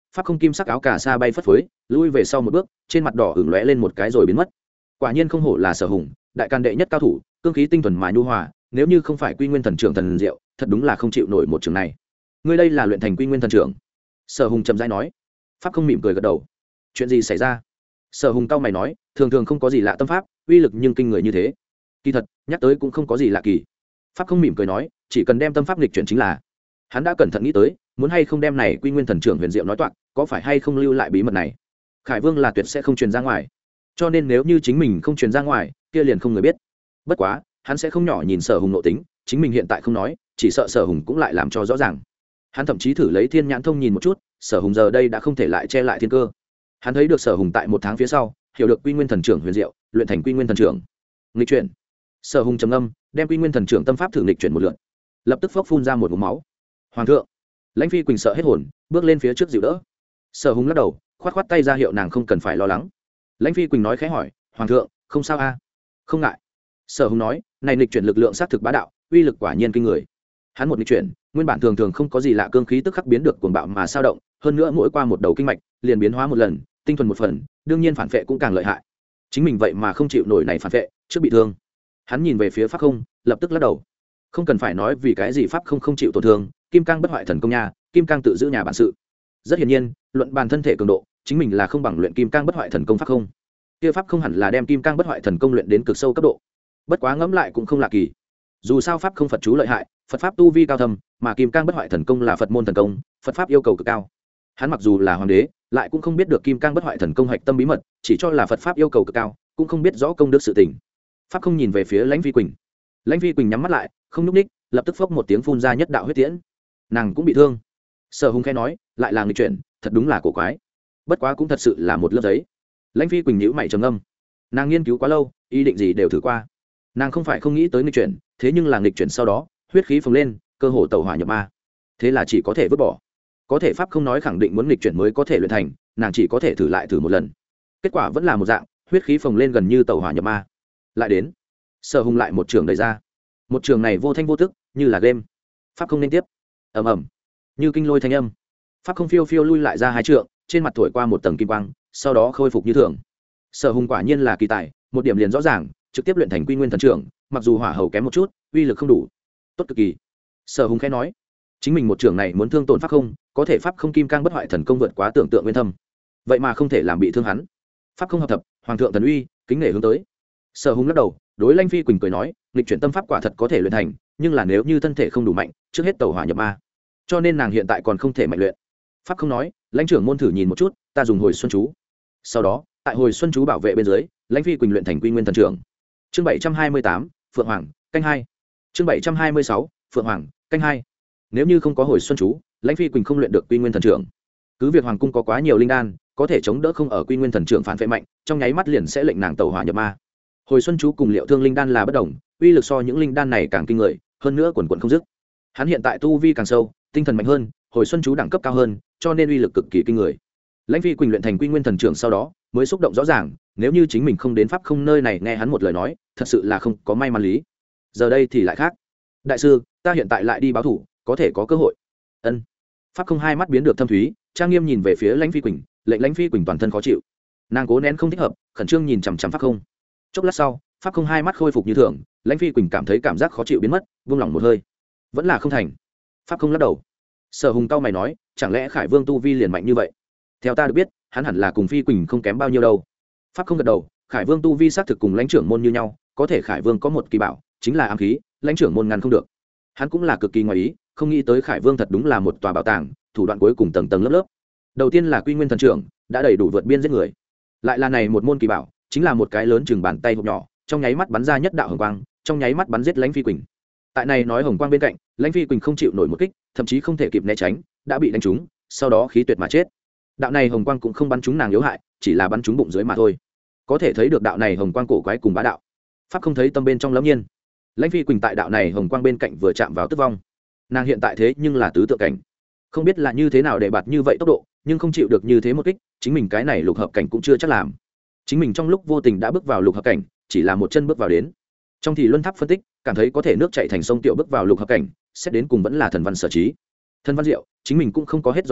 pháp không kim sắc áo cà sa bay phất phới lui về sau một bước, trên mặt đỏ ửng lóe lên một cái rồi biến mất. Quả nhiên không hổ là Sở Hùng, đại can đệ nhất cao thủ, cương khí tinh thuần mà nhu hòa, nếu như không phải quy nguyên thần trưởng thần diệu, thật đúng là không chịu nổi một trường này. Ngươi đây là luyện thành quy nguyên thần trưởng? Sở Hùng trầm rãi nói. Pháp không mỉm cười gật đầu. Chuyện gì xảy ra? Sở Hùng cau mày nói, thường thường không có gì lạ tâm pháp, uy lực nhưng kinh người như thế. Kỳ thật, nhắc tới cũng không có gì lạ kỳ. Pháp không mỉm cười nói, chỉ cần đem tâm pháp nghịch chuyển chính là. Hắn đã cẩn thận nghĩ tới, muốn hay không đem này quy nguyên thần trưởng huyền diệu nói toạc, có phải hay không lưu lại bí mật này. Khải Vương là tuyệt sẽ không truyền ra ngoài, cho nên nếu như chính mình không truyền ra ngoài, kia liền không người biết. Bất quá, hắn sẽ không nhỏ nhìn Sở Hùng nội tính, chính mình hiện tại không nói, chỉ sợ Sở Hùng cũng lại làm cho rõ ràng. Hắn thậm chí thử lấy thiên nhãn thông nhìn một chút, Sở Hùng giờ đây đã không thể lại che lại thiên cơ. Hắn thấy được Sở Hùng tại một tháng phía sau hiểu được quy nguyên thần trưởng huyền diệu, luyện thành quy nguyên thần trưởng. Nghịch chuyển. Sở Hùng trầm ngâm, đem quy nguyên thần trưởng tâm pháp thử nghịch chuyển một lượt, lập tức phốc phun ra một ngụm máu. Hoàng thượng! Lãnh Phi Quỳnh sợ hết hồn, bước lên phía trước dịu đỡ. Sở Hùng lắc đầu, khoát khoát tay ra hiệu nàng không cần phải lo lắng. Lãnh Phi Quỳnh nói khẽ hỏi, Hoàng thượng, không sao a? Không ngại. Sở Hùng nói, này nghịch chuyển lực lượng sát thực bá đạo, uy lực quả nhiên kinh người. Hắn một nghịch chuyển, nguyên bản thường thường không có gì lạ cương khí tức khắc biến được cuồng bạo mà sao động, hơn nữa mỗi qua một đầu kinh mạch, liền biến hóa một lần, tinh thuần một phần, đương nhiên phản vệ cũng càng lợi hại. Chính mình vậy mà không chịu nổi này phản vệ, trước bị thương. Hắn nhìn về phía Pháp Không, lập tức lắc đầu. Không cần phải nói vì cái gì Pháp Không không chịu tổn thương, kim cang bất hoại thần công nha, kim cang tự giữ nhà bản sự. Rất hiển nhiên, luận bàn thân thể cường độ, chính mình là không bằng luyện kim cang bất hoại thần công Pháp Không. Kia Pháp Không hẳn là đem kim cang bất hoại thần công luyện đến cực sâu cấp độ. Bất quá ngẫm lại cũng không lạ kỳ. Dù sao Pháp Không Phật chú lợi hại, Phật pháp tu vi cao thâm, mà kim cang bất hoại thần công là Phật môn thần công, Phật pháp yêu cầu cực cao. Hắn mặc dù là hoàng đế, lại cũng không biết được kim cang bất hoại thần công hạch tâm bí mật, chỉ cho là Phật pháp yêu cầu cực cao, cũng không biết rõ công đức sự tình. Pháp Không nhìn về phía Lãnh Phi Quỳnh. Lãnh Phi Quỳnh nhắm mắt lại, không nhúc ních, lập tức phốc một tiếng phun ra nhất đạo huyết tiễn. Nàng cũng bị thương. Sở Hùng khẽ nói, lại là nghịch chuyển, thật đúng là cổ quái. Bất quá cũng thật sự là một lớp giấy. Lãnh Phi Quỳnh nhíu mày trầm ngâm. Nàng nghiên cứu quá lâu, ý định gì đều thử qua. Nàng không phải không nghĩ tới nghịch chuyển, thế nhưng là nghịch chuyển sau đó, huyết khí phồng lên, cơ hồ tẩu hỏa nhập ma. Thế là chỉ có thể vứt bỏ. Có thể Pháp không nói khẳng định muốn nghịch chuyển mới có thể luyện thành, nàng chỉ có thể thử lại thử một lần. Kết quả vẫn là một dạng, huyết khí phồng lên gần như tẩu hỏa nhập ma. Lại đến, Sở Hùng lại một trường đẩy ra. Một trường này vô thanh vô tức, như là game. Pháp không nên tiếp. Ầm ầm, như kinh lôi thanh âm. Pháp không phiêu phiêu lui lại ra hai trượng, trên mặt thổi qua một tầng kim quang, sau đó khôi phục như thường. Sở Hùng quả nhiên là kỳ tài, một điểm liền rõ ràng, trực tiếp luyện thành quy nguyên thần trưởng, mặc dù hỏa hầu kém một chút, uy lực không đủ. Tốt cực kỳ. Sở Hùng khẽ nói, chính mình một trưởng này muốn thương tổn Pháp không, có thể Pháp không kim cang bất hoại thần công vượt quá tưởng tượng nguyên thâm, vậy mà không thể làm bị thương hắn. Pháp không hợp thập, hoàng thượng thần uy, kính nể hướng tới. Sở Hùng lắc đầu, đối Lãnh Phi Quỳnh cười nói, nghịch chuyển tâm pháp quả thật có thể luyện thành, nhưng là nếu như thân thể không đủ mạnh, trước hết tẩu hỏa nhập ma, cho nên nàng hiện tại còn không thể mạnh luyện. Pháp không nói, Lãnh trưởng môn thử nhìn một chút, ta dùng hồi xuân chú. Sau đó, tại hồi xuân chú bảo vệ bên dưới, Lãnh Phi Quỳnh luyện thành quy nguyên thần trưởng. Chương bảy trăm hai mươi tám, Phượng Hoàng, canh hai. Chương bảy trăm hai mươi sáu, Phượng Hoàng, canh hai. Nếu như không có hồi xuân chú, Lãnh Phi Quỳnh không luyện được quy nguyên thần trưởng. Cứ việc hoàng cung có quá nhiều linh đan, có thể chống đỡ không ở quy nguyên thần trưởng phản vệ mạnh, trong nháy mắt liền sẽ lệnh nàng tẩu hỏa nhập ma. Hồi xuân chú cùng Liệu Thương linh đan là bất đồng, uy lực so những linh đan này càng kinh người, hơn nữa quần quần không dứt. Hắn hiện tại tu vi càng sâu, tinh thần mạnh hơn, hồi xuân chú đẳng cấp cao hơn, cho nên uy lực cực kỳ kinh người. Lãnh Phi Quỳnh luyện thành quy nguyên thần trưởng sau đó, mới xúc động rõ ràng, nếu như chính mình không đến pháp không nơi này nghe hắn một lời nói, thật sự là không có may mắn lý. Giờ đây thì lại khác. Đại sư, ta hiện tại lại đi báo thủ, có thể có cơ hội. Ân. Pháp không hai mắt biến được thâm thúy, trang nghiêm nhìn về phía Lãnh Phi Quỳnh, lệnh Lãnh Phi Quỳnh toàn thân khó chịu. Nàng cố nén không thích hợp, khẩn trương nhìn chằm chằm Pháp không. Chốc lát sau, Pháp không hai mắt khôi phục như thường, Lãnh Phi Quỳnh cảm thấy cảm giác khó chịu biến mất, buông lỏng một hơi. Vẫn là không thành. Pháp không lắc đầu. Sở Hùng cao mày nói, chẳng lẽ Khải Vương tu vi liền mạnh như vậy? Theo ta được biết, hắn hẳn là cùng Phi Quỳnh không kém bao nhiêu đâu. Pháp không gật đầu, Khải Vương tu vi xác thực cùng Lãnh trưởng môn như nhau, có thể Khải Vương có một kỳ bảo, chính là ám khí, Lãnh trưởng môn ngăn không được. Hắn cũng là cực kỳ ngoài ý, không nghĩ tới Khải Vương thật đúng là một tòa bảo tàng, thủ đoạn cuối cùng tầng tầng lớp lớp. Đầu tiên là Quy Nguyên thần trưởng, đã đầy đủ vượt biên giết người. Lại là này một môn kỳ bảo, chính là một cái lớn chừng bàn tay hộp nhỏ, trong nháy mắt bắn ra nhất đạo hồng quang, trong nháy mắt bắn giết Lãnh Phi Quỳnh. Tại này nói hồng quang bên cạnh, Lãnh Phi Quỳnh không chịu nổi một kích, thậm chí không thể kịp né tránh, đã bị đánh trúng, sau đó khí tuyệt mà chết. Đạo này hồng quang cũng không bắn trúng nàng yếu hại, chỉ là bắn trúng bụng dưới mà thôi. Có thể thấy được đạo này hồng quang cổ quái cùng bá đạo. Pháp không thấy tâm bên trong lẫm nhiên. Lãnh Phi Quỳnh tại đạo này hồng quang bên cạnh vừa chạm vào tức vong. Nàng hiện tại thế nhưng là tứ tượng cảnh, không biết là như thế nào để bạt như vậy tốc độ, nhưng không chịu được như thế một kích, chính mình cái này lục hợp cảnh cũng chưa chắc làm. Chính mình trong lúc vô tình đã bước vào lục hợp cảnh, chỉ là một chân bước vào đến. Trong thì luân tháp phân tích, cảm thấy có thể nước chảy thành sông tiểu bước vào lục hợp cảnh, xét đến cùng vẫn là thần văn sở trí. Thần văn diệu, chính mình cũng không có hết dòng nó,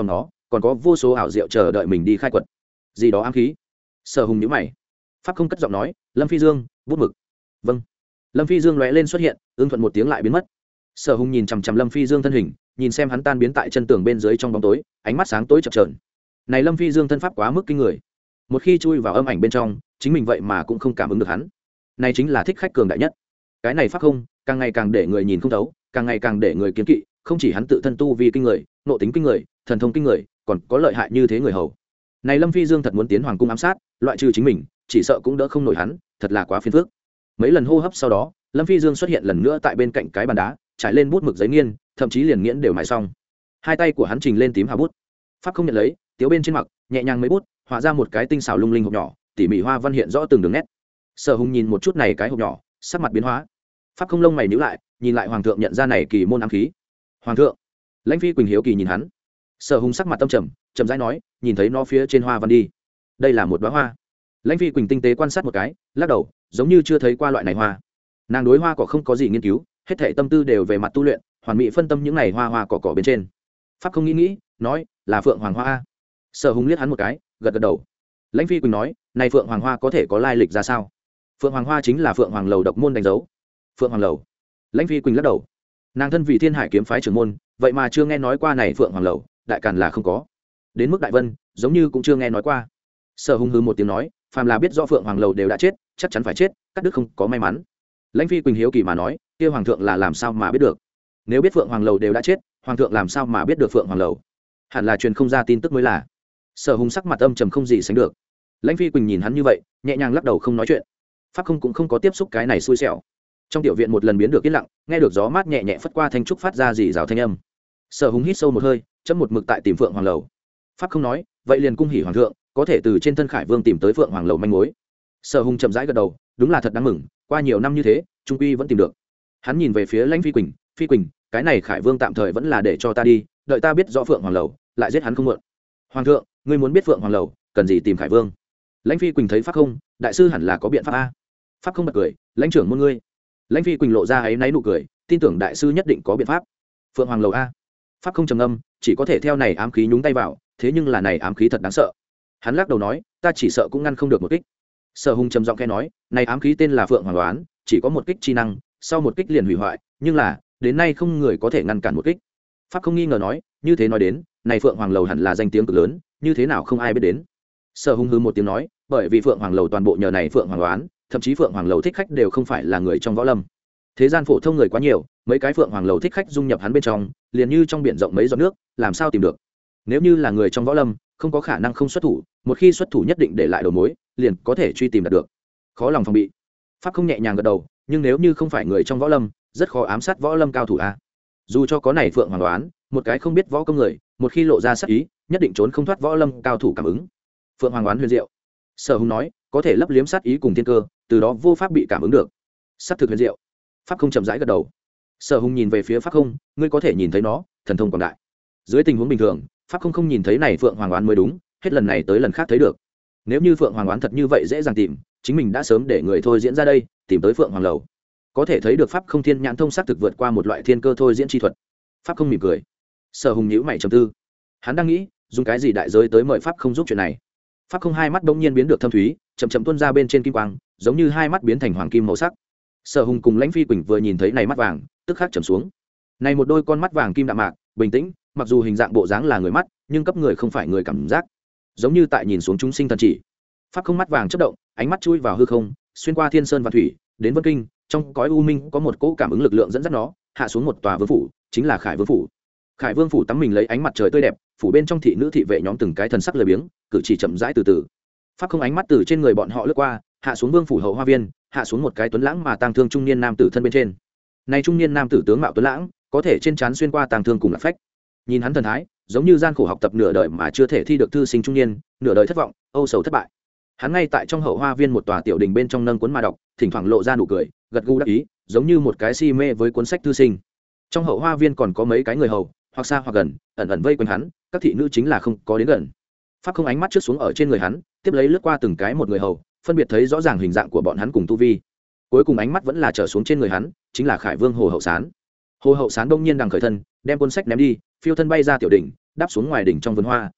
còn có vô số ảo diệu chờ đợi mình đi khai quật gì đó ám khí. Sở Hùng nhíu mày. Pháp không cất giọng nói, Lâm Phi Dương, bút mực. Vâng. Lâm Phi Dương lóe lên xuất hiện, ưng thuận một tiếng lại biến mất. Sở Hùng nhìn chằm chằm Lâm Phi Dương thân hình, nhìn xem hắn tan biến tại chân tường bên dưới trong bóng tối, ánh mắt sáng tối chập chờn. Này Lâm Phi Dương thân pháp quá mức kinh người, một khi chui vào âm ảnh bên trong, chính mình vậy mà cũng không cảm ứng được hắn. Này chính là thích khách cường đại nhất. Cái này pháp không, càng ngày càng để người nhìn không thấu, càng ngày càng để người kiến kỵ, không chỉ hắn tự thân tu vi kinh người, nộ tính kinh người, thần thông kinh người, còn có lợi hại như thế người hầu. Này Lâm Phi Dương thật muốn tiến hoàng cung ám sát, loại trừ chính mình, chỉ sợ cũng đỡ không nổi hắn, thật là quá phiền phức. Mấy lần hô hấp sau đó, Lâm Phi Dương xuất hiện lần nữa tại bên cạnh cái bàn đá, trải lên bút mực giấy nghiên, thậm chí liền nghiễn đều mài xong. Hai tay của hắn trình lên tím hào bút. Pháp không nhận lấy, tiếu bên trên mặc, nhẹ nhàng mấy bút, họa ra một cái tinh xảo lung linh hộp nhỏ, tỉ mỉ hoa văn hiện rõ từng đường nét. Sở Hùng nhìn một chút này cái hộp nhỏ, sắc mặt biến hóa. Pháp không lông mày nhíu lại, nhìn lại hoàng thượng nhận ra này kỳ môn ám khí. Hoàng thượng. Lãnh Phi Quỳnh hiếu kỳ nhìn hắn. Sở Hùng sắc mặt tâm trầm, trầm rãi nói, nhìn thấy nó phía trên hoa văn đi. Đây là một đóa hoa. Lãnh Phi Quỳnh tinh tế quan sát một cái, lắc đầu, giống như chưa thấy qua loại này hoa. Nàng đối hoa cỏ không có gì nghiên cứu, hết thảy tâm tư đều về mặt tu luyện, hoàn mỹ phân tâm những này hoa hoa cỏ cỏ bên trên. Pháp không nghĩ nghĩ, nói, là phượng hoàng hoa a. Sở Hùng liếc hắn một cái, gật gật đầu. Lãnh Phi Quỳnh nói, này phượng hoàng hoa có thể có lai lịch ra sao? Phượng hoàng hoa chính là phượng hoàng lầu độc môn đánh dấu. Phượng hoàng lầu. Lãnh Phi Quỳnh lắc đầu. Nàng thân vì Thiên Hải kiếm phái trưởng môn, vậy mà chưa nghe nói qua này phượng hoàng lầu, đại càn là không có. Đến mức đại vân, giống như cũng chưa nghe nói qua. Sở Hùng hừ một tiếng nói, phàm là biết rõ phượng hoàng lầu đều đã chết, chắc chắn phải chết, cắt đứt không có may mắn. Lãnh Phi Quỳnh hiếu kỳ mà nói, kia hoàng thượng là làm sao mà biết được? Nếu biết phượng hoàng lầu đều đã chết, hoàng thượng làm sao mà biết được phượng hoàng lầu? Hẳn là truyền không ra tin tức mới là. Sở Hùng sắc mặt âm trầm không gì sánh được. Lãnh Phi Quỳnh nhìn hắn như vậy, nhẹ nhàng lắc đầu không nói chuyện. Pháp không cũng không có tiếp xúc cái này xui xẻo. Trong tiểu viện một lần biến được yên lặng, nghe được gió mát nhẹ nhẹ phất qua thanh trúc phát ra rì rào thanh âm. Sở Hùng hít sâu một hơi, chấm một mực tại tìm phượng hoàng lầu. Pháp không nói, vậy liền cung hỉ hoàng thượng, có thể từ trên thân Khải Vương tìm tới phượng hoàng lầu manh mối. Sở Hùng chậm rãi gật đầu, đúng là thật đáng mừng, qua nhiều năm như thế, trung quy vẫn tìm được. Hắn nhìn về phía Lãnh Phi Quỳnh, Phi Quỳnh, cái này Khải Vương tạm thời vẫn là để cho ta đi, đợi ta biết rõ phượng hoàng lầu, lại giết hắn không muộn. Hoàng thượng, ngươi muốn biết phượng hoàng lầu, cần gì tìm Khải Vương? Lãnh Phi Quỳnh thấy Pháp không, đại sư hẳn là có biện pháp a. Pháp không bật cười, lãnh trưởng môn ngươi. Lãnh Phi Quỳnh lộ ra ấy náy nụ cười, tin tưởng đại sư nhất định có biện pháp. Phượng hoàng lầu a. Pháp không trầm ngâm, chỉ có thể theo này ám khí nhúng tay vào, thế nhưng là này ám khí thật đáng sợ. Hắn lắc đầu nói, ta chỉ sợ cũng ngăn không được một kích. Sở Hùng trầm giọng khẽ nói, này ám khí tên là Phượng Hoàng Đoán, chỉ có một kích chi năng, sau một kích liền hủy hoại, nhưng là đến nay không người có thể ngăn cản một kích. Pháp không nghi ngờ nói, như thế nói đến, này Phượng Hoàng lầu hẳn là danh tiếng cực lớn, như thế nào không ai biết đến. Sở Hùng hừ một tiếng nói, bởi vì Phượng Hoàng lầu toàn bộ nhờ này Phượng Hoàng Đoán, thậm chí Phượng Hoàng lầu thích khách đều không phải là người trong võ lâm. Thế gian phổ thông người quá nhiều, mấy cái Phượng Hoàng lầu thích khách dung nhập hắn bên trong, liền như trong biển rộng mấy giọt nước, làm sao tìm được. Nếu như là người trong võ lâm, không có khả năng không xuất thủ, một khi xuất thủ nhất định để lại đầu mối, liền có thể truy tìm đạt được. Khó lòng phòng bị. Pháp không nhẹ nhàng gật đầu, nhưng nếu như không phải người trong võ lâm, rất khó ám sát võ lâm cao thủ a. Dù cho có này Phượng Hoàng Đoán, một cái không biết võ công người, một khi lộ ra sát ý, nhất định trốn không thoát võ lâm cao thủ cảm ứng. Phượng Hoàng Đoán huyền diệu. Sở Hùng nói, có thể lấp liếm sát ý cùng thiên cơ, từ đó vô pháp bị cảm ứng được. Sát thực huyền diệu. Pháp không chậm rãi gật đầu. Sở Hùng nhìn về phía Pháp không, ngươi có thể nhìn thấy nó, thần thông quảng đại. Dưới tình huống bình thường, Pháp không không nhìn thấy này Phượng Hoàng Đoán mới đúng, hết lần này tới lần khác thấy được. Nếu như Phượng Hoàng Đoán thật như vậy dễ dàng tìm, chính mình đã sớm để người thôi diễn ra đây, tìm tới Phượng Hoàng lầu. Có thể thấy được Pháp không thiên nhãn thông xác thực vượt qua một loại thiên cơ thôi diễn chi thuật. Pháp không mỉm cười. Sở Hùng nhíu mày trầm tư. Hắn đang nghĩ, dùng cái gì đại giới tới mời Pháp không giúp chuyện này. Pháp không hai mắt bỗng nhiên biến được thâm thúy, chậm chậm tuôn ra bên trên kim quang, giống như hai mắt biến thành hoàng kim màu sắc. Sở Hùng cùng Lãnh Phi Quỳnh vừa nhìn thấy này mắt vàng, tức khắc trầm xuống. Này một đôi con mắt vàng kim đạm mạc, bình tĩnh, mặc dù hình dạng bộ dáng là người mắt, nhưng cấp người không phải người cảm giác, giống như tại nhìn xuống chúng sinh thần chỉ. Pháp không mắt vàng chớp động, ánh mắt chui vào hư không, xuyên qua thiên sơn và thủy, đến Vân Kinh, trong cõi u minh có một cỗ cảm ứng lực lượng dẫn dắt nó, hạ xuống một tòa vương phủ, chính là Khải Vương phủ. Khải Vương phủ tắm mình lấy ánh mặt trời tươi đẹp, phủ bên trong thị nữ thị vệ nhóm từng cái thần sắc lười biếng, cử chỉ chậm rãi từ từ. Pháp không ánh mắt từ trên người bọn họ lướt qua, hạ xuống vương phủ hậu hoa viên, hạ xuống một cái tuấn lãng mà tang thương trung niên nam tử thân bên trên. Này trung niên nam tử tướng mạo tuấn lãng, có thể trên trán xuyên qua tang thương cùng lạc phách. Nhìn hắn thần thái, giống như gian khổ học tập nửa đời mà chưa thể thi được thư sinh trung niên, nửa đời thất vọng, âu sầu thất bại. Hắn ngay tại trong hậu hoa viên một tòa tiểu đình bên trong nâng cuốn mà đọc, thỉnh thoảng lộ ra nụ cười, gật gù đắc ý, giống như một cái si mê với cuốn sách thư sinh. Trong hậu hoa viên còn có mấy cái người hầu, hoặc xa hoặc gần, ẩn ẩn vây quanh hắn, các thị nữ chính là không có đến gần. Pháp không ánh mắt trước xuống ở trên người hắn, tiếp lấy lướt qua từng cái một người hầu, phân biệt thấy rõ ràng hình dạng của bọn hắn cùng tu vi. Cuối cùng ánh mắt vẫn là trở xuống trên người hắn, chính là Khải Vương Hồ Hậu Sán. Hồ Hậu Sán đông nhiên đằng khởi thân, đem cuốn sách ném đi, phiêu thân bay ra tiểu đỉnh, đáp xuống ngoài đỉnh trong vườn hoa,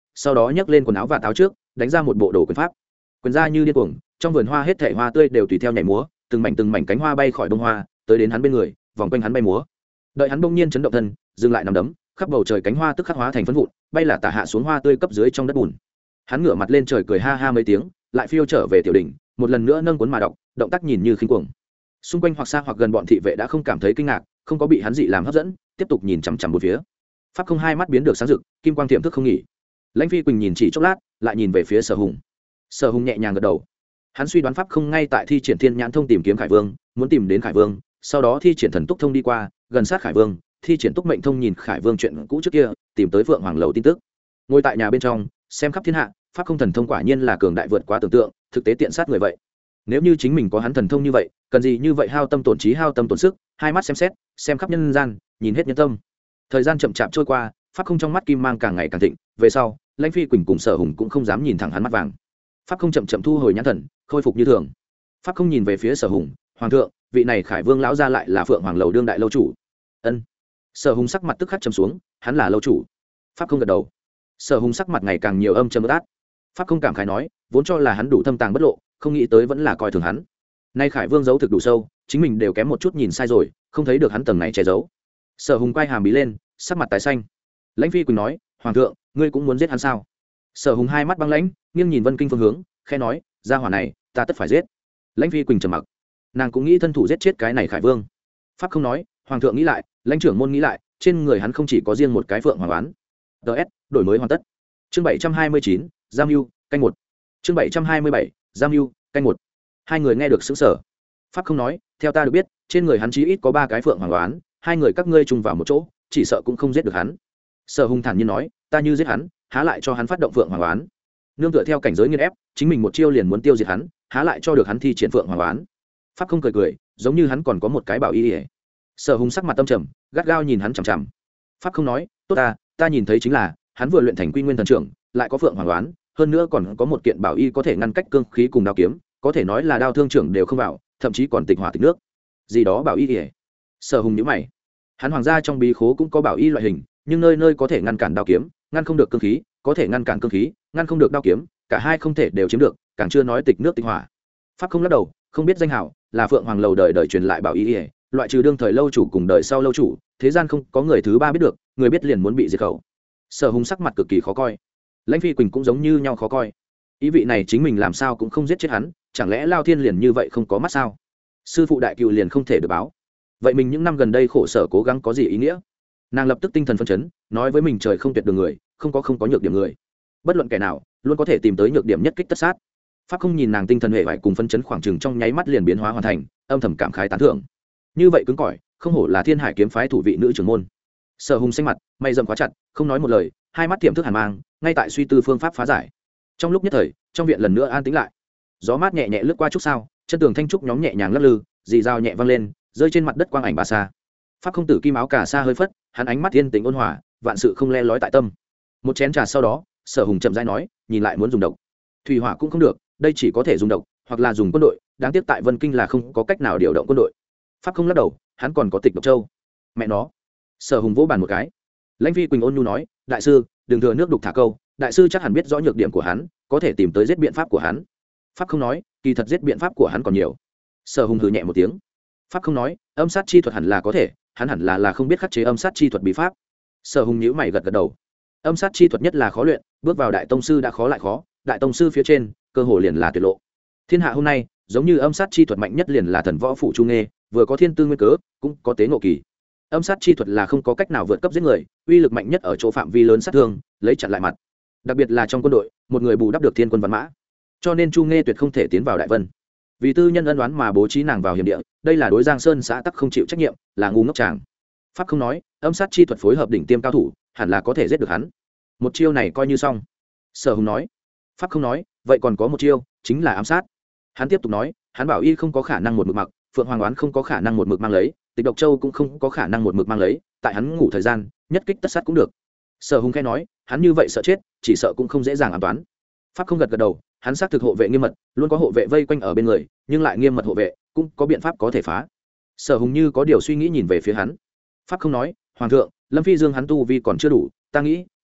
sau đó nhấc lên quần áo và táo trước đánh ra một bộ đồ quyền pháp. Quyền ra như điên cuồng, trong vườn hoa hết thảy hoa tươi đều tùy theo nhảy múa, từng mảnh từng mảnh cánh hoa bay khỏi bông hoa tới đến hắn bên người, vòng quanh hắn bay múa. Đợi hắn bỗng nhiên chấn động thân, dừng lại nằm đấm, khắp bầu trời cánh hoa tức khắc hóa thành phấn vụn, bay là tả hạ xuống hoa tươi cấp dưới trong đất bùn. Hắn ngửa mặt lên trời cười ha ha mấy tiếng, lại phiêu trở về tiểu đỉnh, một lần nữa nâng cuốn mà đọc, động tác nhìn như khinh cuồng. Xung quanh hoặc xa hoặc gần bọn thị vệ đã không cảm thấy kinh ngạc, không có bị hắn dị làm hấp dẫn, tiếp tục nhìn chằm chằm một phía. Pháp không hai mắt biến được sáng rực, kim quang tiềm thức không nghỉ. Lãnh Phi Quỳnh nhìn chỉ chốc lát, lại nhìn về phía Sở Hùng. Sở Hùng nhẹ nhàng gật đầu. Hắn suy đoán Pháp không ngay tại thi triển Thiên Nhãn Thông tìm kiếm Khải Vương, muốn tìm đến Khải Vương, sau đó thi triển Thần Túc Thông đi qua, gần sát Khải Vương, thi triển Túc Mệnh Thông nhìn Khải Vương chuyện cũ trước kia, tìm tới Phượng Hoàng lầu tin tức. Ngồi tại nhà bên trong, xem khắp thiên hạ, Pháp không thần thông quả nhiên là cường đại vượt quá tưởng tượng, thực tế tiện sát người vậy. Nếu như chính mình có hắn thần thông như vậy, cần gì như vậy hao tâm tổn trí hao tâm tổn sức, hai mắt xem xét, xem khắp nhân gian, nhìn hết nhân tâm. Thời gian chậm chạp trôi qua, Pháp không trong mắt kim mang càng ngày càng thịnh, về sau, Lãnh Phi Quỳnh cùng Sở Hùng cũng không dám nhìn thẳng hắn mắt vàng. Pháp không chậm chậm thu hồi nhãn thần, khôi phục như thường. Pháp không nhìn về phía Sở Hùng, "Hoàng thượng, vị này Khải Vương lão gia lại là Phượng Hoàng lầu đương đại lâu chủ." Ân. Sở Hùng sắc mặt tức khắc trầm xuống, "Hắn là lâu chủ." Pháp không gật đầu. Sở Hùng sắc mặt ngày càng nhiều âm trầm át. Pháp không cảm khái nói, vốn cho là hắn đủ thâm tàng bất lộ, không nghĩ tới vẫn là coi thường hắn. Nay Khải Vương giấu thực đủ sâu, chính mình đều kém một chút nhìn sai rồi, không thấy được hắn tầng này che giấu. Sở Hùng quay hàm bí lên, sắc mặt tái xanh. Lãnh Phi Quỳnh nói, "Hoàng thượng, ngươi cũng muốn giết hắn sao?" Sở Hùng hai mắt băng lãnh, nghiêng nhìn Vân Kinh phương hướng, khẽ nói, "Gia hỏa này, ta tất phải giết." Lãnh Phi Quỳnh trầm mặc, nàng cũng nghĩ thân thủ giết chết cái này Khải Vương. Pháp không nói, "Hoàng thượng nghĩ lại, lãnh trưởng môn nghĩ lại, trên người hắn không chỉ có riêng một cái Phượng Hoàng oán." ds đổi mới hoàn tất. Chương bảy trăm hai mươi chín, Giam Mưu, canh một. Chương bảy trăm hai mươi bảy, Giam Mưu, canh một. Hai người nghe được sững sờ. Pháp không nói, "Theo ta được biết, trên người hắn chí ít có ba cái Phượng Hoàng oán, hai người các ngươi chung vào một chỗ, chỉ sợ cũng không giết được hắn." Sở Hùng thản nhiên nói, "Ta như giết hắn, há lại cho hắn phát động Phượng Hoàng oán? Nương tựa theo cảnh giới nghiên ép, chính mình một chiêu liền muốn tiêu diệt hắn, há lại cho được hắn thi triển Phượng Hoàng oán?" Pháp không cười cười, giống như hắn còn có một cái bảo y. Sở Hùng sắc mặt tâm trầm, gắt gao nhìn hắn chằm chằm. Pháp không nói, "Tốt ta, ta nhìn thấy chính là, hắn vừa luyện thành Quy Nguyên thần trưởng, lại có Phượng Hoàng oán, hơn nữa còn có một kiện bảo y có thể ngăn cách cương khí cùng đao kiếm, có thể nói là đao thương trưởng đều không vào, thậm chí còn tịch hỏa tịch nước." Gì đó bảo y? Sở Hùng nhíu mày. Hắn hoàng gia trong bí khố cũng có bảo y loại hình, nhưng nơi nơi có thể ngăn cản đao kiếm, ngăn không được cương khí, có thể ngăn cản cương khí, ngăn không được đao kiếm, cả hai không thể đều chiếm được, càng chưa nói tịch nước tịch hỏa. Pháp không lắc đầu, không biết danh hảo, là Phượng Hoàng lầu đời đời truyền lại bảo y, loại trừ đương thời lâu chủ cùng đời sau lâu chủ, thế gian không có người thứ ba biết được, người biết liền muốn bị diệt khẩu. Sở Hùng sắc mặt cực kỳ khó coi. Lãnh Phi Quỳnh cũng giống như nhau khó coi. Ý vị này chính mình làm sao cũng không giết chết hắn, chẳng lẽ Lao Thiên liền như vậy không có mắt sao? Sư phụ đại cựu liền không thể được báo. Vậy mình những năm gần đây khổ sở cố gắng có gì ý nghĩa? Nàng lập tức tinh thần phấn chấn, nói với mình trời không tuyệt đường người, không có không có nhược điểm người. Bất luận kẻ nào, luôn có thể tìm tới nhược điểm nhất kích tất sát. Pháp không nhìn nàng tinh thần hệ vải cùng phấn chấn khoảng chừng trong nháy mắt liền biến hóa hoàn thành, âm thầm cảm khái tán thưởng. Như vậy cứng cỏi, không hổ là Thiên Hải kiếm phái thủ vị nữ trưởng môn. Sở Hùng xanh mặt, mày rậm quá chặt, không nói một lời, hai mắt tiềm thức hàn mang, ngay tại suy tư phương pháp phá giải. Trong lúc nhất thời, trong viện lần nữa an tĩnh lại. Gió mát nhẹ nhẹ lướt qua trúc sao, chân tường thanh trúc nhóm nhẹ nhàng lắc lư, dì dao nhẹ vang lên, rơi trên mặt đất quang ảnh bà sa. Pháp không tử kim áo cà sa hơi phất, hắn ánh mắt yên tĩnh ôn hòa, vạn sự không le lói tại tâm. Một chén trà sau đó, Sở Hùng chậm rãi nói, nhìn lại muốn dùng độc, thủy hỏa cũng không được, đây chỉ có thể dùng độc, hoặc là dùng quân đội, đáng tiếc tại Vân Kinh là không có cách nào điều động quân đội. Pháp không lắc đầu, hắn còn có Tịch Độc Châu. Mẹ nó. Sở Hùng vỗ bàn một cái. Lãnh Phi Quỳnh ôn nhu nói, đại sư, đừng thừa nước đục thả câu, đại sư chắc hẳn biết rõ nhược điểm của hắn, có thể tìm tới giết biện pháp của hắn. Pháp không nói, kỳ thật giết biện pháp của hắn còn nhiều. Sở Hùng hừ nhẹ một tiếng. Pháp không nói, âm sát chi thuật hẳn là có thể, hắn hẳn là là không biết khắc chế âm sát chi thuật bí pháp. Sở Hùng nhíu mày gật gật đầu. Âm sát chi thuật nhất là khó luyện, bước vào đại tông sư đã khó lại khó, đại tông sư phía trên, cơ hội liền là tuyệt lộ. Thiên hạ hôm nay, giống như âm sát chi thuật mạnh nhất liền là thần võ phụ Chu Nghê, vừa có thiên tư nguyên cớ, cũng có tế ngộ kỳ. Âm sát chi thuật là không có cách nào vượt cấp giết người, uy lực mạnh nhất ở chỗ phạm vi lớn sát thương, lấy chặn lại mặt. Đặc biệt là trong quân đội, một người bù đắp được thiên quân văn mã. Cho nên Chu Nghê tuyệt không thể tiến vào Đại Vân. Vì tư nhân ân oán mà bố trí nàng vào hiểm địa, đây là đối Giang Sơn xã tắc không chịu trách nhiệm, là ngu ngốc chàng. Pháp không nói, âm sát chi thuật phối hợp đỉnh tiêm cao thủ, hẳn là có thể giết được hắn. Một chiêu này coi như xong. Sở Hùng nói. Pháp không nói, vậy còn có một chiêu, chính là ám sát. Hắn tiếp tục nói, hắn bảo y không có khả năng một mực mặc, Phượng Hoàng oán không có khả năng một mực mang lấy, Tịch Độc Châu cũng không có khả năng một mực mang lấy, tại hắn ngủ thời gian, nhất kích tất sát cũng được. Sở Hùng khẽ nói, hắn như vậy sợ chết, chỉ sợ cũng không dễ dàng ám toán. Pháp không gật gật đầu, hắn xác thực hộ vệ nghiêm mật, luôn có hộ vệ vây quanh ở bên người, nhưng lại nghiêm mật hộ vệ, cũng có biện pháp có thể phá. Sở Hùng như có điều suy nghĩ nhìn về phía hắn. Pháp không nói, hoàng thượng, Lâm Phi Dương hắn tu vi còn chưa đủ, ta nghĩ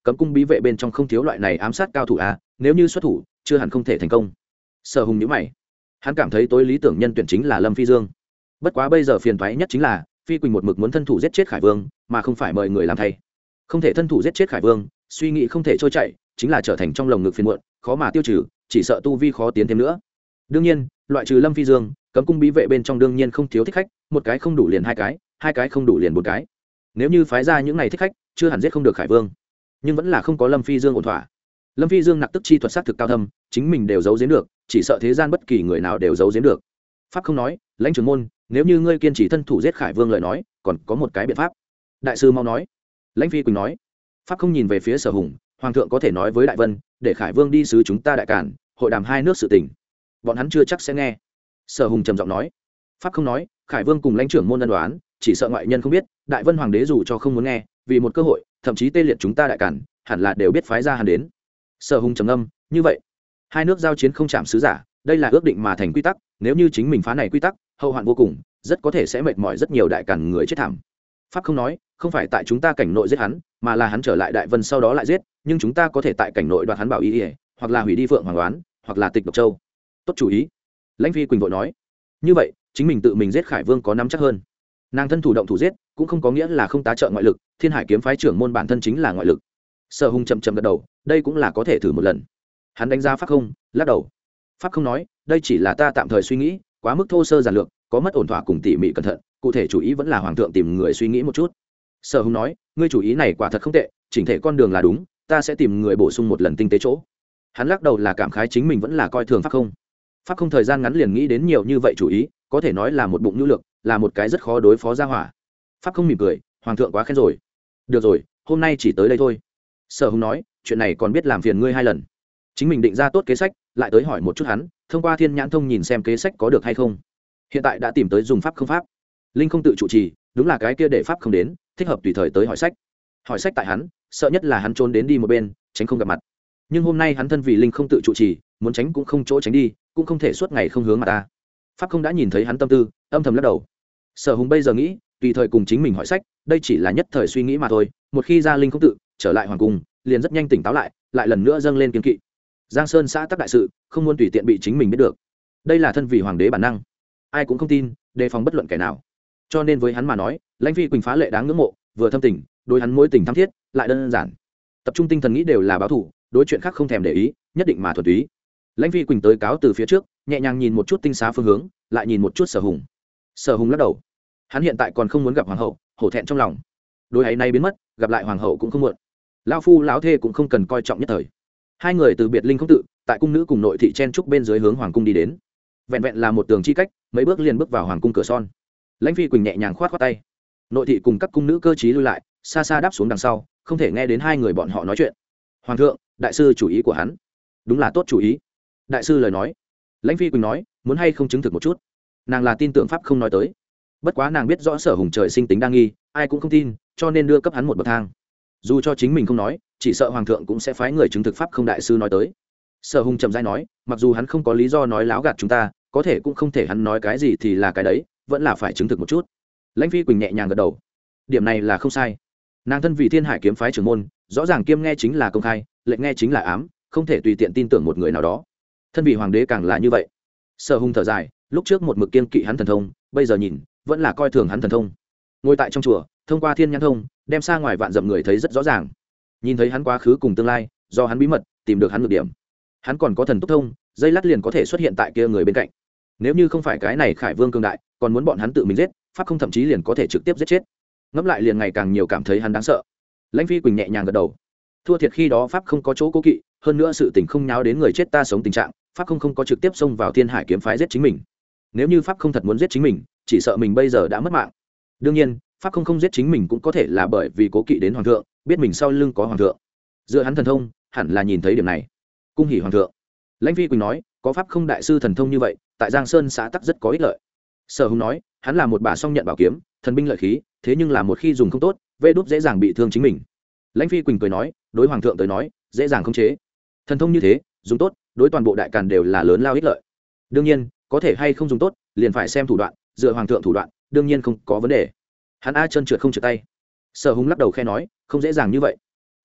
cấm cung bí vệ bên trong không thiếu loại này ám sát cao thủ à, nếu như xuất thủ chưa hẳn không thể thành công. Sở Hùng nhíu mày, hắn cảm thấy tối lý tưởng nhân tuyển chính là Lâm Phi Dương. Bất quá bây giờ phiền toái nhất chính là Phi Quỳnh một mực muốn thân thủ giết chết Khải Vương, mà không phải mời người làm thay. Không thể thân thủ giết chết Khải Vương, suy nghĩ không thể trôi chạy, chính là trở thành trong lồng ngực phiền muộn, khó mà tiêu trừ, chỉ sợ tu vi khó tiến thêm nữa. Đương nhiên, loại trừ Lâm Phi Dương, cấm cung bí vệ bên trong đương nhiên không thiếu thích khách, một cái không đủ liền hai cái, hai cái không đủ liền bốn cái. Nếu như phái ra những này thích khách, chưa hẳn giết không được Khải Vương, nhưng vẫn là không có Lâm Phi Dương ổn thỏa. Lâm Phi Dương nặc tức chi thuật sát thực cao thâm, chính mình đều giấu giếm được, chỉ sợ thế gian bất kỳ người nào đều giấu giếm được. Pháp không nói, lãnh trưởng môn, nếu như ngươi kiên trì thân thủ giết Khải Vương lời nói, còn có một cái biện pháp. Đại sư mau nói. Lãnh Phi Quỳnh nói. Pháp không nhìn về phía Sở Hùng, hoàng thượng có thể nói với Đại Vân, để Khải Vương đi sứ chúng ta đại cản, hội đàm hai nước sự tình. Bọn hắn chưa chắc sẽ nghe. Sở Hùng trầm giọng nói. Pháp không nói, Khải Vương cùng lãnh trưởng môn ân đoán, chỉ sợ ngoại nhân không biết, Đại Vân hoàng đế dù cho không muốn nghe, vì một cơ hội, thậm chí tê liệt chúng ta đại cản, hẳn là đều biết phái ra hắn đến. Sở Hùng trầm ngâm, như vậy, hai nước giao chiến không chạm sứ giả, đây là ước định mà thành quy tắc, nếu như chính mình phá này quy tắc, hậu hoạn vô cùng, rất có thể sẽ mệt mỏi rất nhiều đại cản người chết thảm. Pháp không nói, không phải tại chúng ta cảnh nội giết hắn, mà là hắn trở lại Đại Vân sau đó lại giết, nhưng chúng ta có thể tại cảnh nội đoạt hắn bảo y, hoặc là hủy đi Phượng Hoàng đoán, hoặc là tịch Độc Châu. Tốt chủ ý. Lãnh Phi Quỳnh vội nói. Như vậy, chính mình tự mình giết Khải Vương có nắm chắc hơn. Nàng thân thủ động thủ giết, cũng không có nghĩa là không tá trợ ngoại lực, Thiên Hải kiếm phái trưởng môn bản thân chính là ngoại lực. Sở Hùng chậm chậm gật đầu, đây cũng là có thể thử một lần. Hắn đánh giá Pháp không, lắc đầu. Pháp không nói, đây chỉ là ta tạm thời suy nghĩ, quá mức thô sơ giản lược, có mất ổn thỏa cùng tỉ mỉ cẩn thận, cụ thể chủ ý vẫn là hoàng thượng tìm người suy nghĩ một chút. Sở Hùng nói, ngươi chủ ý này quả thật không tệ, chỉnh thể con đường là đúng, ta sẽ tìm người bổ sung một lần tinh tế chỗ. Hắn lắc đầu là cảm khái chính mình vẫn là coi thường Pháp không. Pháp không thời gian ngắn liền nghĩ đến nhiều như vậy chủ ý, có thể nói là một bụng nhu lược, là một cái rất khó đối phó ra hỏa. Pháp không mỉm cười, hoàng thượng quá khen rồi. Được rồi, hôm nay chỉ tới đây thôi. Sở Hùng nói, chuyện này còn biết làm phiền ngươi hai lần. Chính mình định ra tốt kế sách, lại tới hỏi một chút hắn, thông qua thiên nhãn thông nhìn xem kế sách có được hay không. Hiện tại đã tìm tới dùng pháp không pháp. Linh không tự chủ trì, đúng là cái kia để pháp không đến, thích hợp tùy thời tới hỏi sách. Hỏi sách tại hắn, sợ nhất là hắn trốn đến đi một bên, tránh không gặp mặt. Nhưng hôm nay hắn thân vì linh không tự chủ trì, muốn tránh cũng không chỗ tránh đi, cũng không thể suốt ngày không hướng mặt ta. Pháp không đã nhìn thấy hắn tâm tư, âm thầm lắc đầu. Sở Hùng bây giờ nghĩ, tùy thời cùng chính mình hỏi sách, đây chỉ là nhất thời suy nghĩ mà thôi, một khi ra linh không tự, trở lại hoàng cung, liền rất nhanh tỉnh táo lại, lại lần nữa dâng lên kiên kỵ. Giang Sơn xã tắc đại sự, không muốn tùy tiện bị chính mình biết được. Đây là thân vì hoàng đế bản năng, ai cũng không tin, đề phòng bất luận kẻ nào. Cho nên với hắn mà nói, Lãnh Phi Quỳnh phá lệ đáng ngưỡng mộ, vừa thâm tình, đối hắn mối tình thắm thiết, lại đơn giản. Tập trung tinh thần nghĩ đều là báo thủ, đối chuyện khác không thèm để ý, nhất định mà thuần túy. Lãnh Phi Quỳnh tới cáo từ phía trước, nhẹ nhàng nhìn một chút tinh xá phương hướng, lại nhìn một chút Sở Hùng. Sở Hùng lắc đầu, hắn hiện tại còn không muốn gặp hoàng hậu, hổ thẹn trong lòng. Đối ấy nay biến mất, gặp lại hoàng hậu cũng không muộn. Lão phu lão thê cũng không cần coi trọng nhất thời. Hai người từ biệt linh không tự, tại cung nữ cùng nội thị chen trúc bên dưới hướng hoàng cung đi đến. Vẹn vẹn là một tường chi cách, mấy bước liền bước vào hoàng cung cửa son. Lãnh Phi Quỳnh nhẹ nhàng khoát khoát tay. Nội thị cùng các cung nữ cơ trí lui lại, xa xa đáp xuống đằng sau, không thể nghe đến hai người bọn họ nói chuyện. Hoàng thượng, đại sư chủ ý của hắn, đúng là tốt chủ ý. Đại sư lời nói. Lãnh Phi Quỳnh nói, muốn hay không chứng thực một chút. Nàng là tin tưởng pháp không nói tới. Bất quá nàng biết rõ Sở Hùng trời sinh tính đa nghi, ai cũng không tin, cho nên đưa cấp hắn một bậc thang. Dù cho chính mình không nói, chỉ sợ hoàng thượng cũng sẽ phái người chứng thực pháp không đại sư nói tới. Sở Hùng chậm rãi nói, mặc dù hắn không có lý do nói láo gạt chúng ta, có thể cũng không thể hắn nói cái gì thì là cái đấy, vẫn là phải chứng thực một chút. Lãnh Phi Quỳnh nhẹ nhàng gật đầu, điểm này là không sai. Nàng thân vì Thiên Hải kiếm phái trưởng môn, rõ ràng kiêm nghe chính là công khai, lệnh nghe chính là ám, không thể tùy tiện tin tưởng một người nào đó. Thân vì hoàng đế càng là như vậy. Sở Hùng thở dài, lúc trước một mực kiên kỵ hắn thần thông, bây giờ nhìn vẫn là coi thường hắn thần thông. Ngồi tại trong chùa, thông qua thiên nhãn thông, đem xa ngoài vạn dặm người thấy rất rõ ràng. Nhìn thấy hắn quá khứ cùng tương lai, do hắn bí mật tìm được hắn nhược điểm. Hắn còn có thần tốc thông, dây lát liền có thể xuất hiện tại kia người bên cạnh. Nếu như không phải cái này Khải Vương cường đại, còn muốn bọn hắn tự mình giết, pháp không thậm chí liền có thể trực tiếp giết chết. Ngẫm lại liền ngày càng nhiều cảm thấy hắn đáng sợ. Lãnh Phi Quỳnh nhẹ nhàng gật đầu. Thua thiệt khi đó pháp không có chỗ cố kỵ, hơn nữa sự tình không nháo đến người chết ta sống tình trạng, pháp không không có trực tiếp xông vào Thiên Hải kiếm phái giết chính mình. Nếu như pháp không thật muốn giết chính mình, chỉ sợ mình bây giờ đã mất mạng. Đương nhiên, pháp không không giết chính mình cũng có thể là bởi vì cố kỵ đến hoàng thượng, biết mình sau lưng có hoàng thượng. Dựa hắn thần thông, hẳn là nhìn thấy điểm này. Cung hỉ hoàng thượng. Lãnh Phi Quỳnh nói, có pháp không đại sư thần thông như vậy, tại Giang Sơn xã tắc rất có ích lợi. Sở Hùng nói, hắn là một bà song nhận bảo kiếm, thần binh lợi khí, thế nhưng là một khi dùng không tốt, vê đốt dễ dàng bị thương chính mình. Lãnh Phi Quỳnh cười nói, đối hoàng thượng tới nói, dễ dàng khống chế. Thần thông như thế, dùng tốt, đối toàn bộ đại càn đều là lớn lao ích lợi. Đương nhiên, có thể hay không dùng tốt, liền phải xem thủ đoạn, dựa hoàng thượng thủ đoạn, đương nhiên không có vấn đề. Hắn a chân trượt không trượt tay. Sở Hùng lắc đầu khe nói, không dễ dàng như vậy.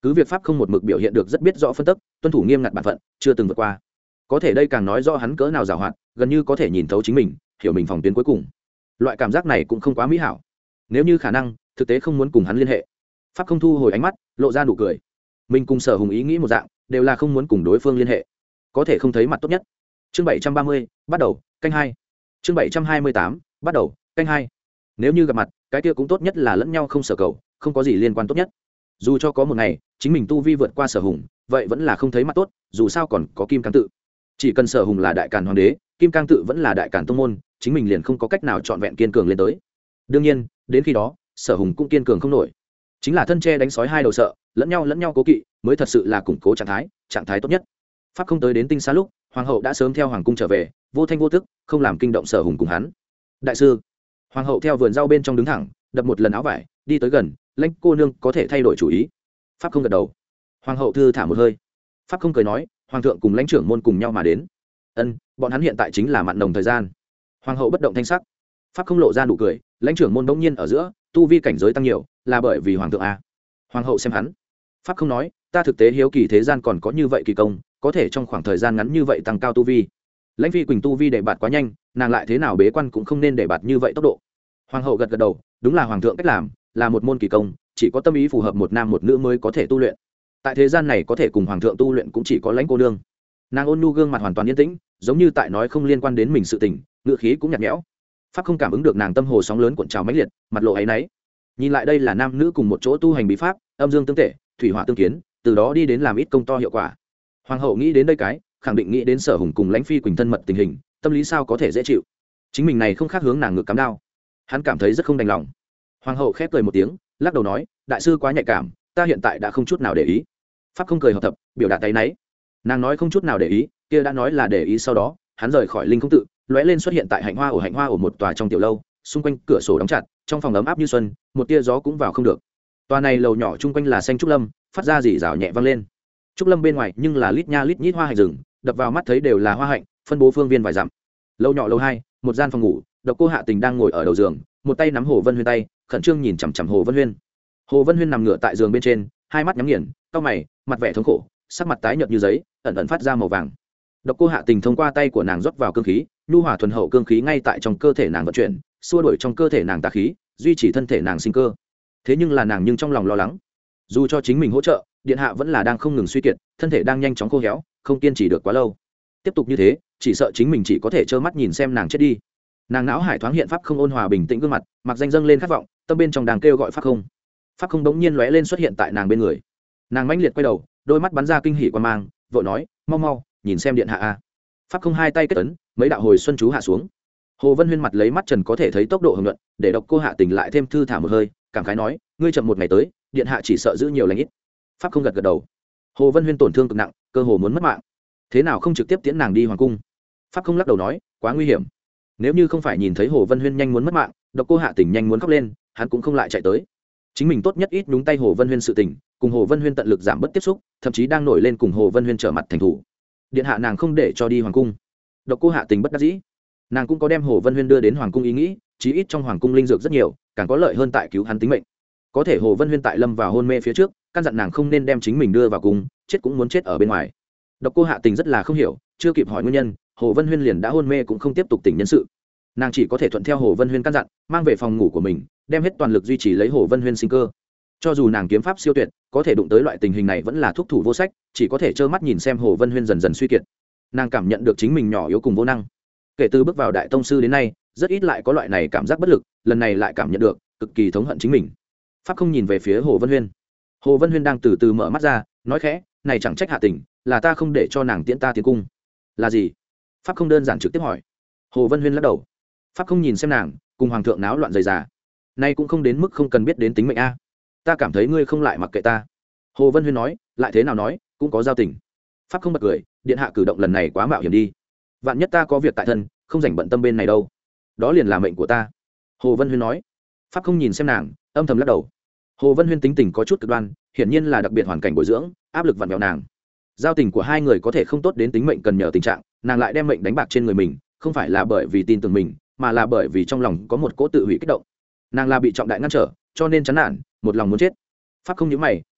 cứ việc pháp không một mực biểu hiện được rất biết rõ phân tức, tuân thủ nghiêm ngặt bản phận, chưa từng vượt qua. Có thể đây càng nói rõ hắn cỡ nào giàu hoạt, gần như có thể nhìn thấu chính mình, hiểu mình phòng tuyến cuối cùng. Loại cảm giác này cũng không quá mỹ hảo. Nếu như khả năng, thực tế không muốn cùng hắn liên hệ. Pháp không thu hồi ánh mắt, lộ ra nụ cười. Mình cùng Sở Hùng ý nghĩ một dạng, đều là không muốn cùng đối phương liên hệ, có thể không thấy mặt tốt nhất. Chương bảy trăm ba mươi, bắt đầu, canh hai. Chương bảy trăm hai mươi tám, bắt đầu, canh hai. Nếu như gặp mặt, cái kia cũng tốt nhất là lẫn nhau không sở cầu, không có gì liên quan tốt nhất. Dù cho có một ngày, chính mình tu vi vượt qua Sở Hùng, vậy vẫn là không thấy mặt tốt, dù sao còn có Kim Cang tự. Chỉ cần Sở Hùng là đại càn hoàng đế, Kim Cang tự vẫn là đại càn tông môn, chính mình liền không có cách nào trọn vẹn kiên cường lên tới. Đương nhiên, đến khi đó, Sở Hùng cũng kiên cường không nổi. Chính là thân che đánh sói hai đầu sợ, lẫn nhau lẫn nhau cố kỵ, mới thật sự là củng cố trạng thái, trạng thái tốt nhất. Pháp không tới đến tinh xá lúc, hoàng hậu đã sớm theo hoàng cung trở về, vô thanh vô tức, không làm kinh động Sở Hùng cùng hắn. Đại sư, hoàng hậu theo vườn rau bên trong đứng thẳng, đập một lần áo vải, đi tới gần, lãnh cô nương có thể thay đổi chủ ý. Pháp không gật đầu. Hoàng hậu thư thả một hơi. Pháp không cười nói, hoàng thượng cùng lãnh trưởng môn cùng nhau mà đến. Ân, bọn hắn hiện tại chính là mặn nồng thời gian. Hoàng hậu bất động thanh sắc. Pháp không lộ ra nụ cười, lãnh trưởng môn bỗng nhiên ở giữa, tu vi cảnh giới tăng nhiều, là bởi vì hoàng thượng a. Hoàng hậu xem hắn. Pháp không nói, ta thực tế hiếu kỳ thế gian còn có như vậy kỳ công, có thể trong khoảng thời gian ngắn như vậy tăng cao tu vi. Lãnh phi quỳnh tu vi để bạt quá nhanh, nàng lại thế nào bế quan cũng không nên để bạt như vậy tốc độ. Hoàng hậu gật gật đầu, đúng là hoàng thượng cách làm, là một môn kỳ công, chỉ có tâm ý phù hợp một nam một nữ mới có thể tu luyện. Tại thế gian này có thể cùng hoàng thượng tu luyện cũng chỉ có lãnh cô nương. Nàng ôn nhu gương mặt hoàn toàn yên tĩnh, giống như tại nói không liên quan đến mình sự tình, ngựa khí cũng nhạt nhẽo. Pháp không cảm ứng được nàng tâm hồ sóng lớn cuộn trào mãnh liệt, mặt lộ áy náy. Nhìn lại đây là nam nữ cùng một chỗ tu hành bí pháp, âm dương tương tệ, thủy hỏa tương kiến, từ đó đi đến làm ít công to hiệu quả. Hoàng hậu nghĩ đến đây cái, khẳng định nghĩ đến Sở Hùng cùng lãnh phi quỳnh thân mật tình hình, tâm lý sao có thể dễ chịu. Chính mình này không khác hướng nàng ngược cắm đao, hắn cảm thấy rất không đành lòng. Hoàng hậu khép cười một tiếng, lắc đầu nói, đại sư quá nhạy cảm, ta hiện tại đã không chút nào để ý. Pháp không cười hợp thập, biểu đạt tay náy. Nàng nói không chút nào để ý, kia đã nói là để ý. Sau đó hắn rời khỏi linh không tự, lóe lên xuất hiện tại hạnh hoa ổ hạnh hoa ổ một tòa trong tiểu lâu, xung quanh cửa sổ đóng chặt, trong phòng ấm áp như xuân, một tia gió cũng vào không được. Tòa này lầu nhỏ chung quanh là xanh trúc lâm, phát ra rỉ rào nhẹ vang lên. Trúc lâm bên ngoài nhưng là lít nha lít nhít hoa hạnh rừng, đập vào mắt thấy đều là hoa hạnh, phân bố phương viên vài dặm. Lâu nhỏ lâu hai, một gian phòng ngủ, Độc Cô Hạ Tình đang ngồi ở đầu giường, một tay nắm Hồ Vân Huyên tay, khẩn trương nhìn chằm chằm Hồ Vân Huyên. Hồ Vân Huyên nằm ngửa tại giường bên trên, hai mắt nhắm nghiền, cau mày, mặt vẻ thống khổ, sắc mặt tái nhợt như giấy, ẩn ẩn phát ra màu vàng. Độc Cô Hạ Tình thông qua tay của nàng rót vào cương khí, nhu hòa thuần hậu cương khí ngay tại trong cơ thể nàng vận chuyển, xua đuổi trong cơ thể nàng tà khí, duy trì thân thể nàng sinh cơ. Thế nhưng là nàng nhưng trong lòng lo lắng, dù cho chính mình hỗ trợ, điện hạ vẫn là đang không ngừng suy kiệt, thân thể đang nhanh chóng khô héo, không kiên trì được quá lâu. Tiếp tục như thế, chỉ sợ chính mình chỉ có thể trơ mắt nhìn xem nàng chết đi. Nàng não hải thoáng hiện pháp không ôn hòa bình tĩnh gương mặt, mặc danh dâng lên khát vọng, tâm bên trong đang kêu gọi pháp không. Pháp không bỗng nhiên lóe lên xuất hiện tại nàng bên người. Nàng mãnh liệt quay đầu, đôi mắt bắn ra kinh hỉ quan mang, vội nói, mau mau, nhìn xem điện hạ a. Pháp không hai tay kết ấn, mấy đạo hồi xuân chú hạ xuống. Hồ Vân Huyên mặt lấy mắt trần có thể thấy tốc độ hưởng luận, để Độc Cô Hạ Tình lại thêm thư thả một hơi, cảm khái nói, ngươi chậm một ngày tới, điện hạ chỉ sợ giữ nhiều lành ít. Pháp không gật gật đầu. Hồ Vân Huyên tổn thương cực nặng, cơ hồ muốn mất mạng, thế nào không trực tiếp tiễn nàng đi hoàng cung. Pháp không lắc đầu nói, quá nguy hiểm, nếu như không phải nhìn thấy Hồ Vân Huyên nhanh muốn mất mạng, Độc Cô Hạ Tình nhanh muốn khóc lên, hắn cũng không lại chạy tới. Chính mình tốt nhất ít nhúng tay Hồ Vân Huyên sự tình, cùng Hồ Vân Huyên tận lực giảm bớt tiếp xúc, thậm chí đang nổi lên cùng Hồ Vân Huyên trở mặt thành thủ. Điện hạ nàng không để cho đi hoàng cung. Độc Cô Hạ Tình bất đắc dĩ, nàng cũng có đem Hồ Vân Huyên đưa đến hoàng cung ý nghĩ, chí ít trong hoàng cung linh dược rất nhiều, càng có lợi hơn tại cứu hắn tính mệnh. Có thể Hồ Vân Huyên tại lâm vào hôn mê phía trước, căn dặn nàng không nên đem chính mình đưa vào cung, chết cũng muốn chết ở bên ngoài. Độc Cô Hạ Tình rất là không hiểu, chưa kịp hỏi nguyên nhân, Hồ Vân Huyên liền đã hôn mê cũng không tiếp tục tỉnh nhân sự. Nàng chỉ có thể thuận theo Hồ Vân Huyên căn dặn, mang về phòng ngủ của mình, đem hết toàn lực duy trì lấy Hồ Vân Huyên sinh cơ. Cho dù nàng kiếm pháp siêu tuyệt, có thể đụng tới loại tình hình này vẫn là thuốc thủ vô sách, chỉ có thể trơ mắt nhìn xem Hồ Vân Huyên dần dần suy kiệt. Nàng cảm nhận được chính mình nhỏ yếu cùng vô năng. Kể từ bước vào đại tông sư đến nay, rất ít lại có loại này cảm giác bất lực, lần này lại cảm nhận được, cực kỳ thống hận chính mình. Pháp không nhìn về phía Hồ Vân Huyên. Hồ Vân Huyên đang từ từ mở mắt ra, nói khẽ, này chẳng trách Hạ Tình, là ta không để cho nàng tiễn ta tiến cung. Là gì? Pháp không đơn giản trực tiếp hỏi. Hồ Vân Huyên lắc đầu. Pháp không nhìn xem nàng, cùng hoàng thượng náo loạn rời rà, nay cũng không đến mức không cần biết đến tính mệnh a. Ta cảm thấy ngươi không lại mặc kệ ta. Hồ Vân Huyên nói, lại thế nào nói, cũng có giao tình. Pháp không bật cười, điện hạ cử động lần này quá mạo hiểm đi, vạn nhất ta có việc tại thân, không dành bận tâm bên này đâu. Đó liền là mệnh của ta. Hồ Vân Huyên nói. Pháp không nhìn xem nàng, âm thầm lắc đầu. Hồ Vân Huyên tính tình có chút cực đoan, hiển nhiên là đặc biệt hoàn cảnh bồi dưỡng, áp lực vặn vẹo nàng. Giao tình của hai người có thể không tốt đến tính mệnh cần nhờ tình trạng, nàng lại đem mệnh đánh bạc trên người mình, không phải là bởi vì tin tưởng mình, mà là bởi vì trong lòng có một cỗ tự hủy kích động. Nàng là bị trọng đại ngăn trở, cho nên chán nản, một lòng muốn chết. Pháp không nhíu mày,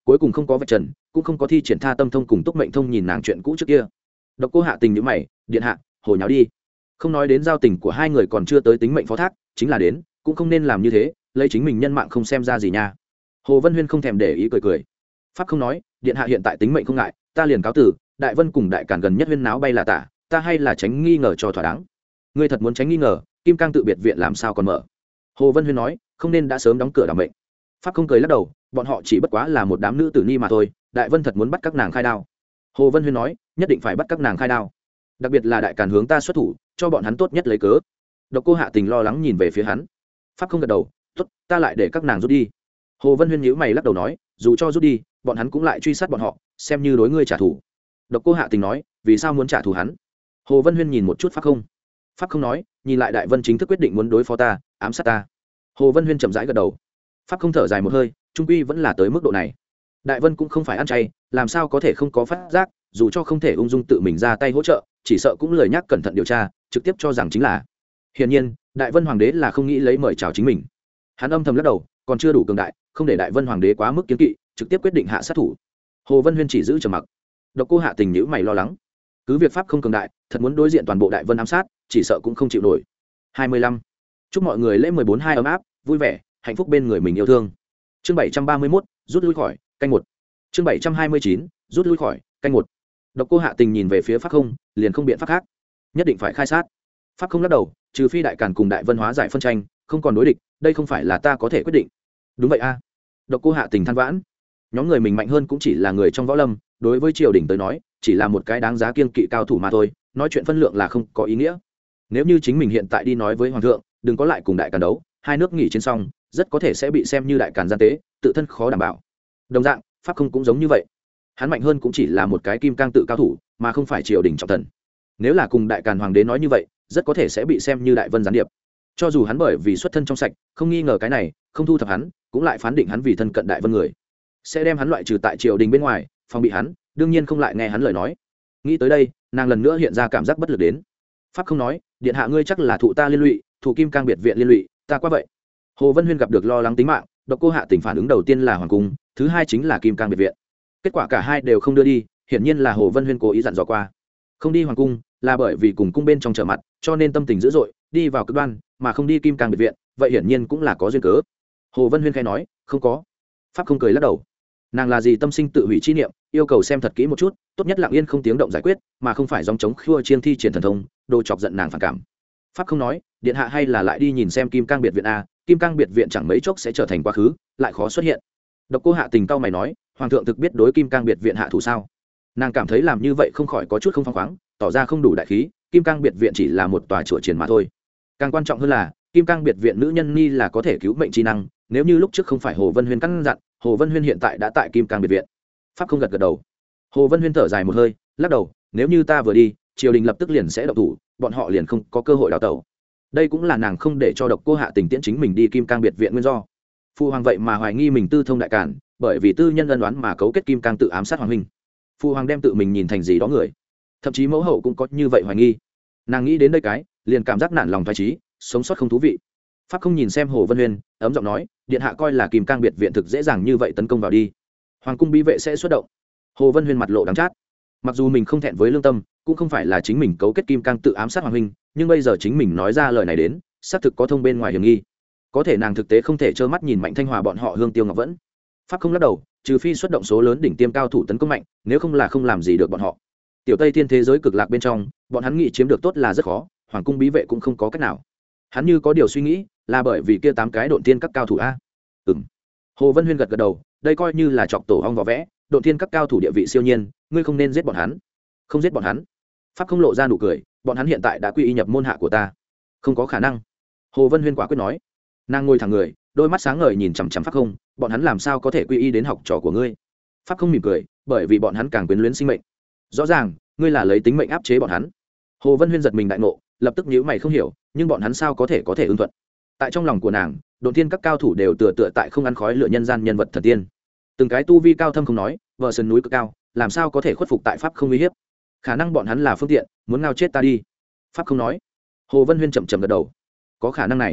cuối cùng không có vạch trần cũng không có thi triển tha tâm thông cùng túc mệnh thông nhìn nàng chuyện cũ trước kia. Độc Cô Hạ tình nhữ mày, điện hạ hồ nháo đi, không nói đến giao tình của hai người còn chưa tới tính mệnh phó thác, chính là đến cũng không nên làm như thế, lấy chính mình nhân mạng không xem ra gì nha. Hồ Vân Huyên không thèm để ý cười cười. Pháp không nói, điện hạ hiện tại tính mệnh không ngại, ta liền cáo tử. Đại Vân cùng Đại Càn gần nhất huyên náo bay là tả, ta hay là tránh nghi ngờ cho thỏa đáng. Ngươi thật muốn tránh nghi ngờ, Kim Cang tự biệt viện làm sao còn mở? Hồ Vân Huyên nói, không nên đã sớm đóng cửa đảm mệnh. Pháp không cười lắc đầu, bọn họ chỉ bất quá là một đám nữ tử ni mà thôi. Đại Vân thật muốn bắt các nàng khai đao. Hồ Vân Huyên nói, nhất định phải bắt các nàng khai đao, đặc biệt là Đại Càn hướng ta xuất thủ, cho bọn hắn tốt nhất lấy cớ. Độc Cô Hạ tình lo lắng nhìn về phía hắn. Pháp không gật đầu, tốt, ta lại để các nàng rút đi. Hồ Vân Huyên nhíu mày lắc đầu nói, dù cho rút đi, bọn hắn cũng lại truy sát bọn họ, xem như đối ngươi trả thù. Độc Cô Hạ tình nói, vì sao muốn trả thù hắn? Hồ Vân Huyên nhìn một chút Pháp không. Pháp không nói, nhìn lại Đại Vân chính thức quyết định muốn đối phó ta, ám sát ta. Hồ Vân Huyên chậm rãi gật đầu. Pháp không thở dài một hơi, trung quy vẫn là tới mức độ này. Đại Vân cũng không phải ăn chay, làm sao có thể không có phát giác, dù cho không thể ung dung tự mình ra tay hỗ trợ, chỉ sợ cũng lười nhắc cẩn thận điều tra, trực tiếp cho rằng chính là. Hiển nhiên, Đại Vân hoàng đế là không nghĩ lấy mời chào chính mình. Hắn âm thầm lắc đầu, còn chưa đủ cường đại, không để Đại Vân hoàng đế quá mức kiêng kỵ, trực tiếp quyết định hạ sát thủ. Hồ Vân Huyên chỉ giữ trầm mặc. Độc Cô Hạ tình nhíu mày lo lắng, cứ việc pháp không cường đại, thật muốn đối diện toàn bộ Đại Vân ám sát, chỉ sợ cũng không chịu nổi. hai mươi lăm Chúc mọi người lễ mười bốn hai ấm áp, vui vẻ, hạnh phúc bên người mình yêu thương. Chương bảy trăm ba mươi mốt, rút lui khỏi, canh một. Chương bảy trăm hai mươi chín, rút lui khỏi, canh một. Độc Cô Hạ tình nhìn về phía pháp không, liền không biện pháp khác, nhất định phải khai sát. Pháp không lắc đầu, trừ phi Đại Càn cùng Đại Vân hóa giải phân tranh, không còn đối địch, đây không phải là ta có thể quyết định. Đúng vậy a. À. Độc Cô Hạ tình than vãn, nhóm người mình mạnh hơn cũng chỉ là người trong võ lâm, đối với triều đình tới nói, chỉ là một cái đáng giá kiêng kỵ cao thủ mà thôi, nói chuyện phân lượng là không có ý nghĩa. Nếu như chính mình hiện tại đi nói với hoàng thượng, đừng có lại cùng Đại Càn đấu, hai nước nghỉ chiến xong, rất có thể sẽ bị xem như Đại Càn gian tế, tự thân khó đảm bảo. Đồng dạng, pháp không cũng giống như vậy, hắn mạnh hơn cũng chỉ là một cái kim cang tự cao thủ, mà không phải triều đình trọng thần. Nếu là cùng Đại Càn hoàng đế nói như vậy, rất có thể sẽ bị xem như Đại Vân gián điệp. Cho dù hắn bởi vì xuất thân trong sạch, không nghi ngờ cái này, không thu thập hắn, cũng lại phán định hắn vì thân cận Đại Vân người, sẽ đem hắn loại trừ tại triều đình bên ngoài, phòng bị hắn, đương nhiên không lại nghe hắn lời nói. Nghĩ tới đây, nàng lần nữa hiện ra cảm giác bất lực đến. Pháp không nói, điện hạ ngươi chắc là thụ ta liên lụy, thụ Kim Cang biệt viện liên lụy, ta quá vậy. Hồ Vân Huyên gặp được lo lắng tính mạng, Độc Cô Hạ tình phản ứng đầu tiên là hoàng cung, thứ hai chính là Kim Cang biệt viện. Kết quả cả hai đều không đưa đi, hiển nhiên là Hồ Vân Huyên cố ý dặn dò qua. Không đi hoàng cung là bởi vì cùng cung bên trong trở mặt, cho nên tâm tình dữ dội, đi vào cực đoan, mà không đi Kim Cang biệt viện, vậy hiển nhiên cũng là có duyên cớ. Hồ Vân Huyên khai nói, không có. Pháp không cười lắc đầu. Nàng là gì tâm sinh tự hủy chi niệm, yêu cầu xem thật kỹ một chút, tốt nhất lặng yên không tiếng động giải quyết, mà không phải dòng chống khua chiên thi triển thần thông, đồ chọc giận nàng phản cảm. Pháp không nói, điện hạ hay là lại đi nhìn xem Kim Cang biệt viện a, Kim Cang biệt viện chẳng mấy chốc sẽ trở thành quá khứ, lại khó xuất hiện. Độc Cô Hạ tình cau mày nói, hoàng thượng thực biết đối Kim Cang biệt viện hạ thủ sao? Nàng cảm thấy làm như vậy không khỏi có chút không phăng khoáng, tỏ ra không đủ đại khí, Kim Cang biệt viện chỉ là một tòa chùa chiền mà thôi. Càng quan trọng hơn là, Kim Cang biệt viện nữ nhân ni là có thể cứu mệnh chi năng, nếu như lúc trước không phải Hồ Vân Huyên căn dặn, Hồ Vân Huyên hiện tại đã tại Kim Cang biệt viện. Pháp không gật gật đầu. Hồ Vân Huyên thở dài một hơi, lắc đầu, nếu như ta vừa đi, triều đình lập tức liền sẽ động thủ, bọn họ liền không có cơ hội đào tẩu. Đây cũng là nàng không để cho Độc Cô Hạ tình tiễn chính mình đi Kim Cang biệt viện nguyên do. Phu hoàng vậy mà hoài nghi mình tư thông Đại Càn, bởi vì tư nhân ân đoán mà cấu kết Kim Cang tự ám sát hoàng huynh. Phu hoàng đem tự mình nhìn thành gì đó người, thậm chí mẫu hậu cũng có như vậy hoài nghi. Nàng nghĩ đến đây cái, liền cảm giác nản lòng thoái trí, sống sót không thú vị. Pháp không nhìn xem Hồ Vân Huyên, ấm giọng nói, điện hạ coi là Kim Cang biệt viện thực dễ dàng như vậy tấn công vào đi, hoàng cung bí vệ sẽ xuất động. Hồ Vân Huyên mặt lộ đắng chát, mặc dù mình không thẹn với lương tâm, cũng không phải là chính mình cấu kết Kim Cang tự ám sát hoàng huynh, nhưng bây giờ chính mình nói ra lời này đến, xác thực có thông bên ngoài hiểm nghi. Có thể nàng thực tế không thể trơ mắt nhìn Mạnh Thanh Hòa bọn họ hương tiêu ngọc vẫn. Pháp không lắc đầu, trừ phi xuất động số lớn đỉnh tiêm cao thủ tấn công mạnh, nếu không là không làm gì được bọn họ. Tiểu Tây Thiên thế giới cực lạc bên trong, bọn hắn nghĩ chiếm được tốt là rất khó, hoàng cung bí vệ cũng không có cách nào. Hắn như có điều suy nghĩ, là bởi vì kia tám cái độn tiên các cao thủ a. Ừm. Hồ Vân Huyên gật gật đầu, đây coi như là chọc tổ ong vỏ vẽ, độn tiên các cao thủ địa vị siêu nhiên, ngươi không nên giết bọn hắn. Không giết bọn hắn. Pháp không lộ ra nụ cười, bọn hắn hiện tại đã quy y nhập môn hạ của ta. Không có khả năng. Hồ Vân Huyên quả quyết nói. Nàng ngồi thẳng người, đôi mắt sáng ngời nhìn chằm chằm Pháp không, bọn hắn làm sao có thể quy y đến học trò của ngươi? Pháp không mỉm cười, bởi vì bọn hắn càng quyến luyến sinh mệnh. Rõ ràng, ngươi là lấy tính mệnh áp chế bọn hắn. Hồ Vân Huyên giật mình đại ngộ, lập tức nhíu mày không hiểu, nhưng bọn hắn sao có thể có thể ưng thuận? Tại trong lòng của nàng, đột tiên các cao thủ đều tựa tựa tại không ăn khói lửa nhân gian nhân vật thần tiên, từng cái tu vi cao thâm không nói, vợ sườn núi cực cao, làm sao có thể khuất phục tại Pháp không uy hiếp? Khả năng bọn hắn là phương tiện, muốn ngao chết ta đi. Pháp không nói. Hồ Vân Huyên chậm chậm gật đầu, có khả năng này.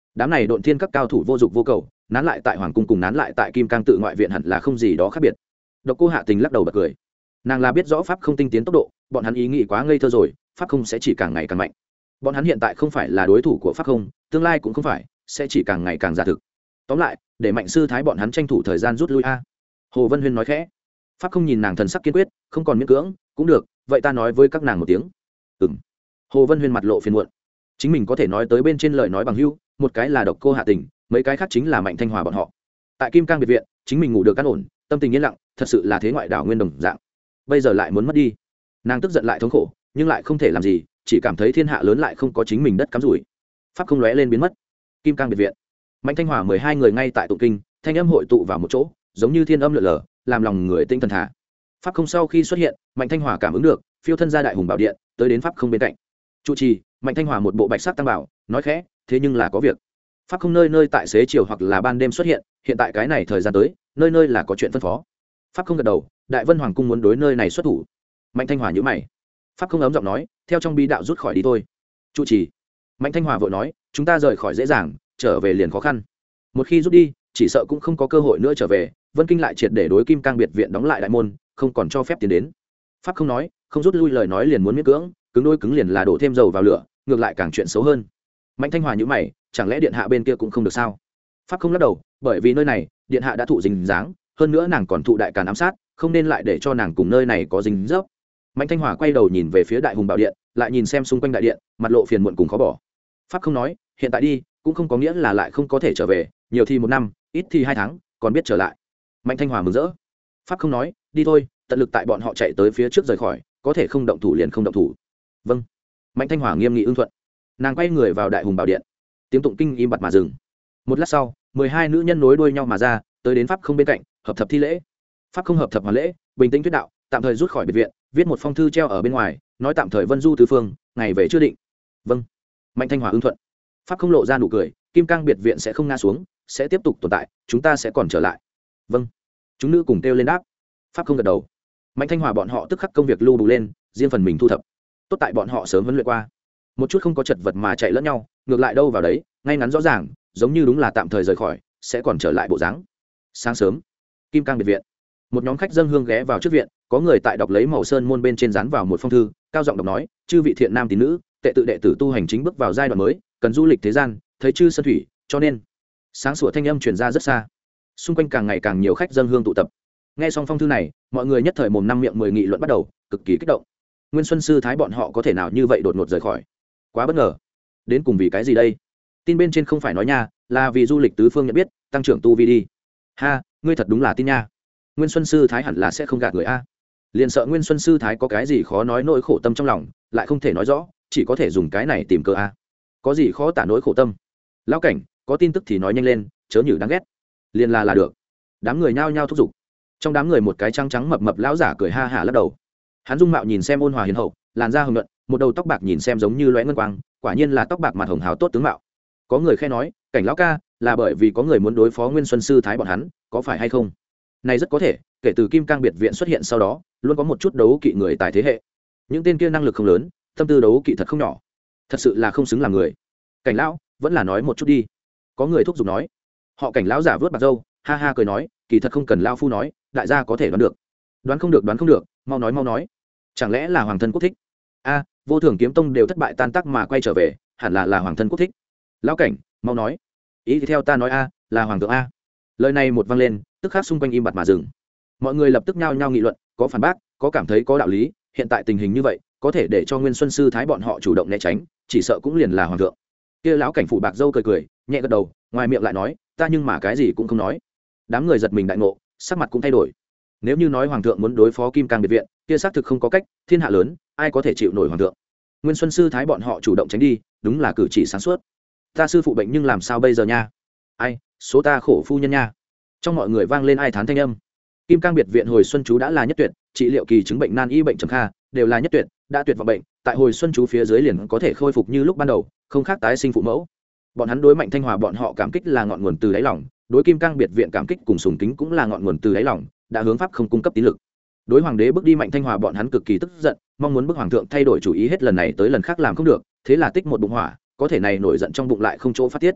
đám này độn thiên các cao thủ vô dụng vô cầu, nán lại tại hoàng cung cùng nán lại tại kim cang tự ngoại viện hẳn là không gì đó khác biệt. Độc Cô Hạ Tình lắc đầu bật cười, nàng là biết rõ pháp không tinh tiến tốc độ, bọn hắn ý nghĩ quá ngây thơ rồi, pháp không sẽ chỉ càng ngày càng mạnh. Bọn hắn hiện tại không phải là đối thủ của pháp không, tương lai cũng không phải, sẽ chỉ càng ngày càng giả thực. Tóm lại, để mạnh sư thái bọn hắn tranh thủ thời gian rút lui a. Hồ Vân Huyên nói khẽ. Pháp không nhìn nàng thần sắc kiên quyết, không còn miễn cưỡng, cũng được, vậy ta nói với các nàng một tiếng. Ừm. Hồ Vân Huyên mặt lộ phiền muộn, chính mình có thể nói tới bên trên lời nói bằng hữu, một cái là Độc Cô Hạ Tình, mấy cái khác chính là Mạnh Thanh Hòa bọn họ. Tại Kim Cang biệt viện, chính mình ngủ được an ổn, tâm tình yên lặng, thật sự là thế ngoại đảo nguyên đồng dạng. Bây giờ lại muốn mất đi, nàng tức giận lại thống khổ, nhưng lại không thể làm gì, chỉ cảm thấy thiên hạ lớn lại không có chính mình đất cắm rủi. Pháp không lóe lên biến mất. Kim Cang biệt viện, Mạnh Thanh Hòa mười hai người ngay tại tụng kinh, thanh âm hội tụ vào một chỗ, giống như thiên âm lượn lờ, làm lòng người tinh thần thả. Pháp không sau khi xuất hiện, Mạnh Thanh Hòa cảm ứng được, phiêu thân ra đại hùng bảo điện, tới đến pháp không bên cạnh. Chủ trì, Mạnh Thanh Hòa một bộ bạch sắc tăng bảo, nói khẽ, thế nhưng là có việc. Pháp không nơi nơi tại xế chiều hoặc là ban đêm xuất hiện, hiện tại cái này thời gian tới, nơi nơi là có chuyện phân phó. Pháp không gật đầu, Đại Vân Hoàng cung muốn đối nơi này xuất thủ. Mạnh Thanh Hòa nhíu mày. Pháp không ấm giọng nói, theo trong bí đạo rút khỏi đi thôi. Chủ trì. Mạnh Thanh Hòa vội nói, chúng ta rời khỏi dễ dàng, trở về liền khó khăn. Một khi rút đi, chỉ sợ cũng không có cơ hội nữa trở về. Vân Kinh lại triệt để đối Kim Cang biệt viện đóng lại đại môn, không còn cho phép tiến đến. Pháp không nói, không rút lui lời nói liền muốn miễn cưỡng, cứng đôi cứng liền là đổ thêm dầu vào lửa, ngược lại càng chuyện xấu hơn. Mạnh Thanh Hòa nhíu mày, chẳng lẽ điện hạ bên kia cũng không được sao? Pháp không lắc đầu, bởi vì nơi này, điện hạ đã thụ dính dáng, hơn nữa nàng còn thụ đại càn ám sát, không nên lại để cho nàng cùng nơi này có dính dấp. Mạnh Thanh Hòa quay đầu nhìn về phía Đại Hùng Bảo Điện, lại nhìn xem xung quanh đại điện, mặt lộ phiền muộn cùng khó bỏ. Pháp không nói, hiện tại đi, cũng không có nghĩa là lại không có thể trở về, nhiều thì một năm, ít thì hai tháng, còn biết trở lại. Mạnh Thanh Hòa mừng rỡ. Pháp không nói, đi thôi, tận lực tại bọn họ chạy tới phía trước rời khỏi, có thể không động thủ liền không động thủ. Vâng. Mạnh Thanh Hòa nghiêm nghị ưng thuận. Nàng quay người vào Đại Hùng Bảo Điện, tiếng tụng kinh im bặt mà dừng. Một lát sau, mười hai nữ nhân nối đuôi nhau mà ra, tới đến pháp không bên cạnh, hợp thập thi lễ. Pháp không hợp thập hoàn lễ, bình tĩnh thuyết đạo, tạm thời rút khỏi biệt viện, viết một phong thư treo ở bên ngoài, nói tạm thời vân du tứ phương, ngày về chưa định. Vâng. Mạnh Thanh Hòa ưng thuận. Pháp không lộ ra nụ cười, Kim Cang biệt viện sẽ không ngã xuống, sẽ tiếp tục tồn tại, chúng ta sẽ còn trở lại. Vâng. Chúng nữ cùng kêu lên đáp. Pháp không gật đầu. Mạnh Thanh Hòa bọn họ tức khắc công việc lưu đủ lên, riêng phần mình thu thập. Tốt tại bọn họ sớm huấn luyện qua, một chút không có chật vật mà chạy lẫn nhau, ngược lại đâu vào đấy, ngay ngắn rõ ràng, giống như đúng là tạm thời rời khỏi, sẽ còn trở lại bộ dáng. Sáng sớm, Kim Cang biệt viện, một nhóm khách dân hương ghé vào trước viện, có người tại đọc lấy màu sơn môn bên trên dán vào một phong thư, cao giọng đọc nói, chư vị thiện nam tín nữ, tệ tự đệ tử tu hành chính bước vào giai đoạn mới, cần du lịch thế gian, thấy chư sơn thủy, cho nên sáng sủa thanh âm truyền ra rất xa, xung quanh càng ngày càng nhiều khách dân hương tụ tập. Nghe xong phong thư này, mọi người nhất thời mồm năm miệng mười nghị luận bắt đầu, cực kỳ kích động. Nguyên Xuân sư thái bọn họ có thể nào như vậy đột ngột rời khỏi, quá bất ngờ. Đến cùng vì cái gì đây? Tin bên trên không phải nói nha, là vì du lịch tứ phương nhận biết, tăng trưởng tu vi đi. Ha, ngươi thật đúng là tin nha. Nguyên Xuân sư thái hẳn là sẽ không gạt người a. Liền sợ Nguyên Xuân sư thái có cái gì khó nói nỗi khổ tâm trong lòng, lại không thể nói rõ, chỉ có thể dùng cái này tìm cơ a. Có gì khó tả nỗi khổ tâm? Lão cảnh, có tin tức thì nói nhanh lên, chớ nhử đáng ghét. Liền là là được. Đám người nhao nhao thúc giục. Trong đám người một cái trắng trắng mập mập lão giả cười ha hả lắc đầu. Hắn dung mạo nhìn xem ôn hòa hiền hậu, làn da hồng nhuận, một đầu tóc bạc nhìn xem giống như lóe ngân quang, quả nhiên là tóc bạc mặt hồng hào tốt tướng mạo. Có người khe nói, cảnh lão ca, là bởi vì có người muốn đối phó Nguyên Xuân sư thái bọn hắn, có phải hay không? Này rất có thể, kể từ Kim Cang biệt viện xuất hiện sau đó, luôn có một chút đấu kỵ người tài thế hệ. Những tên kia năng lực không lớn, tâm tư đấu kỵ thật không nhỏ, thật sự là không xứng làm người. Cảnh lão, vẫn là nói một chút đi. Có người thúc giục nói. Họ cảnh lão giả vớt bạc râu, ha ha cười nói, kỳ thật không cần lão phu nói, đại gia có thể đoán được. Đoán không được đoán không được, mau nói mau nói. Chẳng lẽ là hoàng thân quốc thích? A, vô thường kiếm tông đều thất bại tan tác mà quay trở về, hẳn là là hoàng thân quốc thích. Lão cảnh, mau nói. Ý thì theo ta nói a, là hoàng thượng a. Lời này một vang lên, tức khắc xung quanh im bặt mà dừng. Mọi người lập tức nhao nhao nghị luận, có phản bác, có cảm thấy có đạo lý, hiện tại tình hình như vậy, có thể để cho Nguyên Xuân sư thái bọn họ chủ động né tránh, chỉ sợ cũng liền là hoàng thượng. Kia lão cảnh phủ bạc dâu cười cười, nhẹ gật đầu, ngoài miệng lại nói, ta nhưng mà cái gì cũng không nói. Đám người giật mình đại ngộ, sắc mặt cũng thay đổi. Nếu như nói hoàng thượng muốn đối phó Kim Cang biệt viện, kia xác thực không có cách, thiên hạ lớn, ai có thể chịu nổi hoàng thượng. Nguyên Xuân sư thái bọn họ chủ động tránh đi, đúng là cử chỉ sáng suốt. Ta sư phụ bệnh nhưng làm sao bây giờ nha? Ai, số ta khổ phu nhân nha. Trong mọi người vang lên ai thán thanh âm. Kim Cang biệt viện hồi xuân chú đã là nhất tuyệt, trị liệu kỳ chứng bệnh nan y bệnh trầm kha, đều là nhất tuyệt, đã tuyệt vọng bệnh, tại hồi xuân chú phía dưới liền có thể khôi phục như lúc ban đầu, không khác tái sinh phụ mẫu. Bọn hắn đối Mạnh Thanh Hòa bọn họ cảm kích là ngọn nguồn từ đáy lòng, đối Kim Cang biệt viện cảm kích cùng sùng kính cũng là ngọn nguồn từ đáy lòng, đã hướng pháp không cung cấp tín lực. Đối hoàng đế bước đi Mạnh Thanh Hòa bọn hắn cực kỳ tức giận, mong muốn bức hoàng thượng thay đổi chủ ý hết lần này tới lần khác làm không được, thế là tích một bụng hỏa, có thể này nổi giận trong bụng lại không chỗ phát tiết.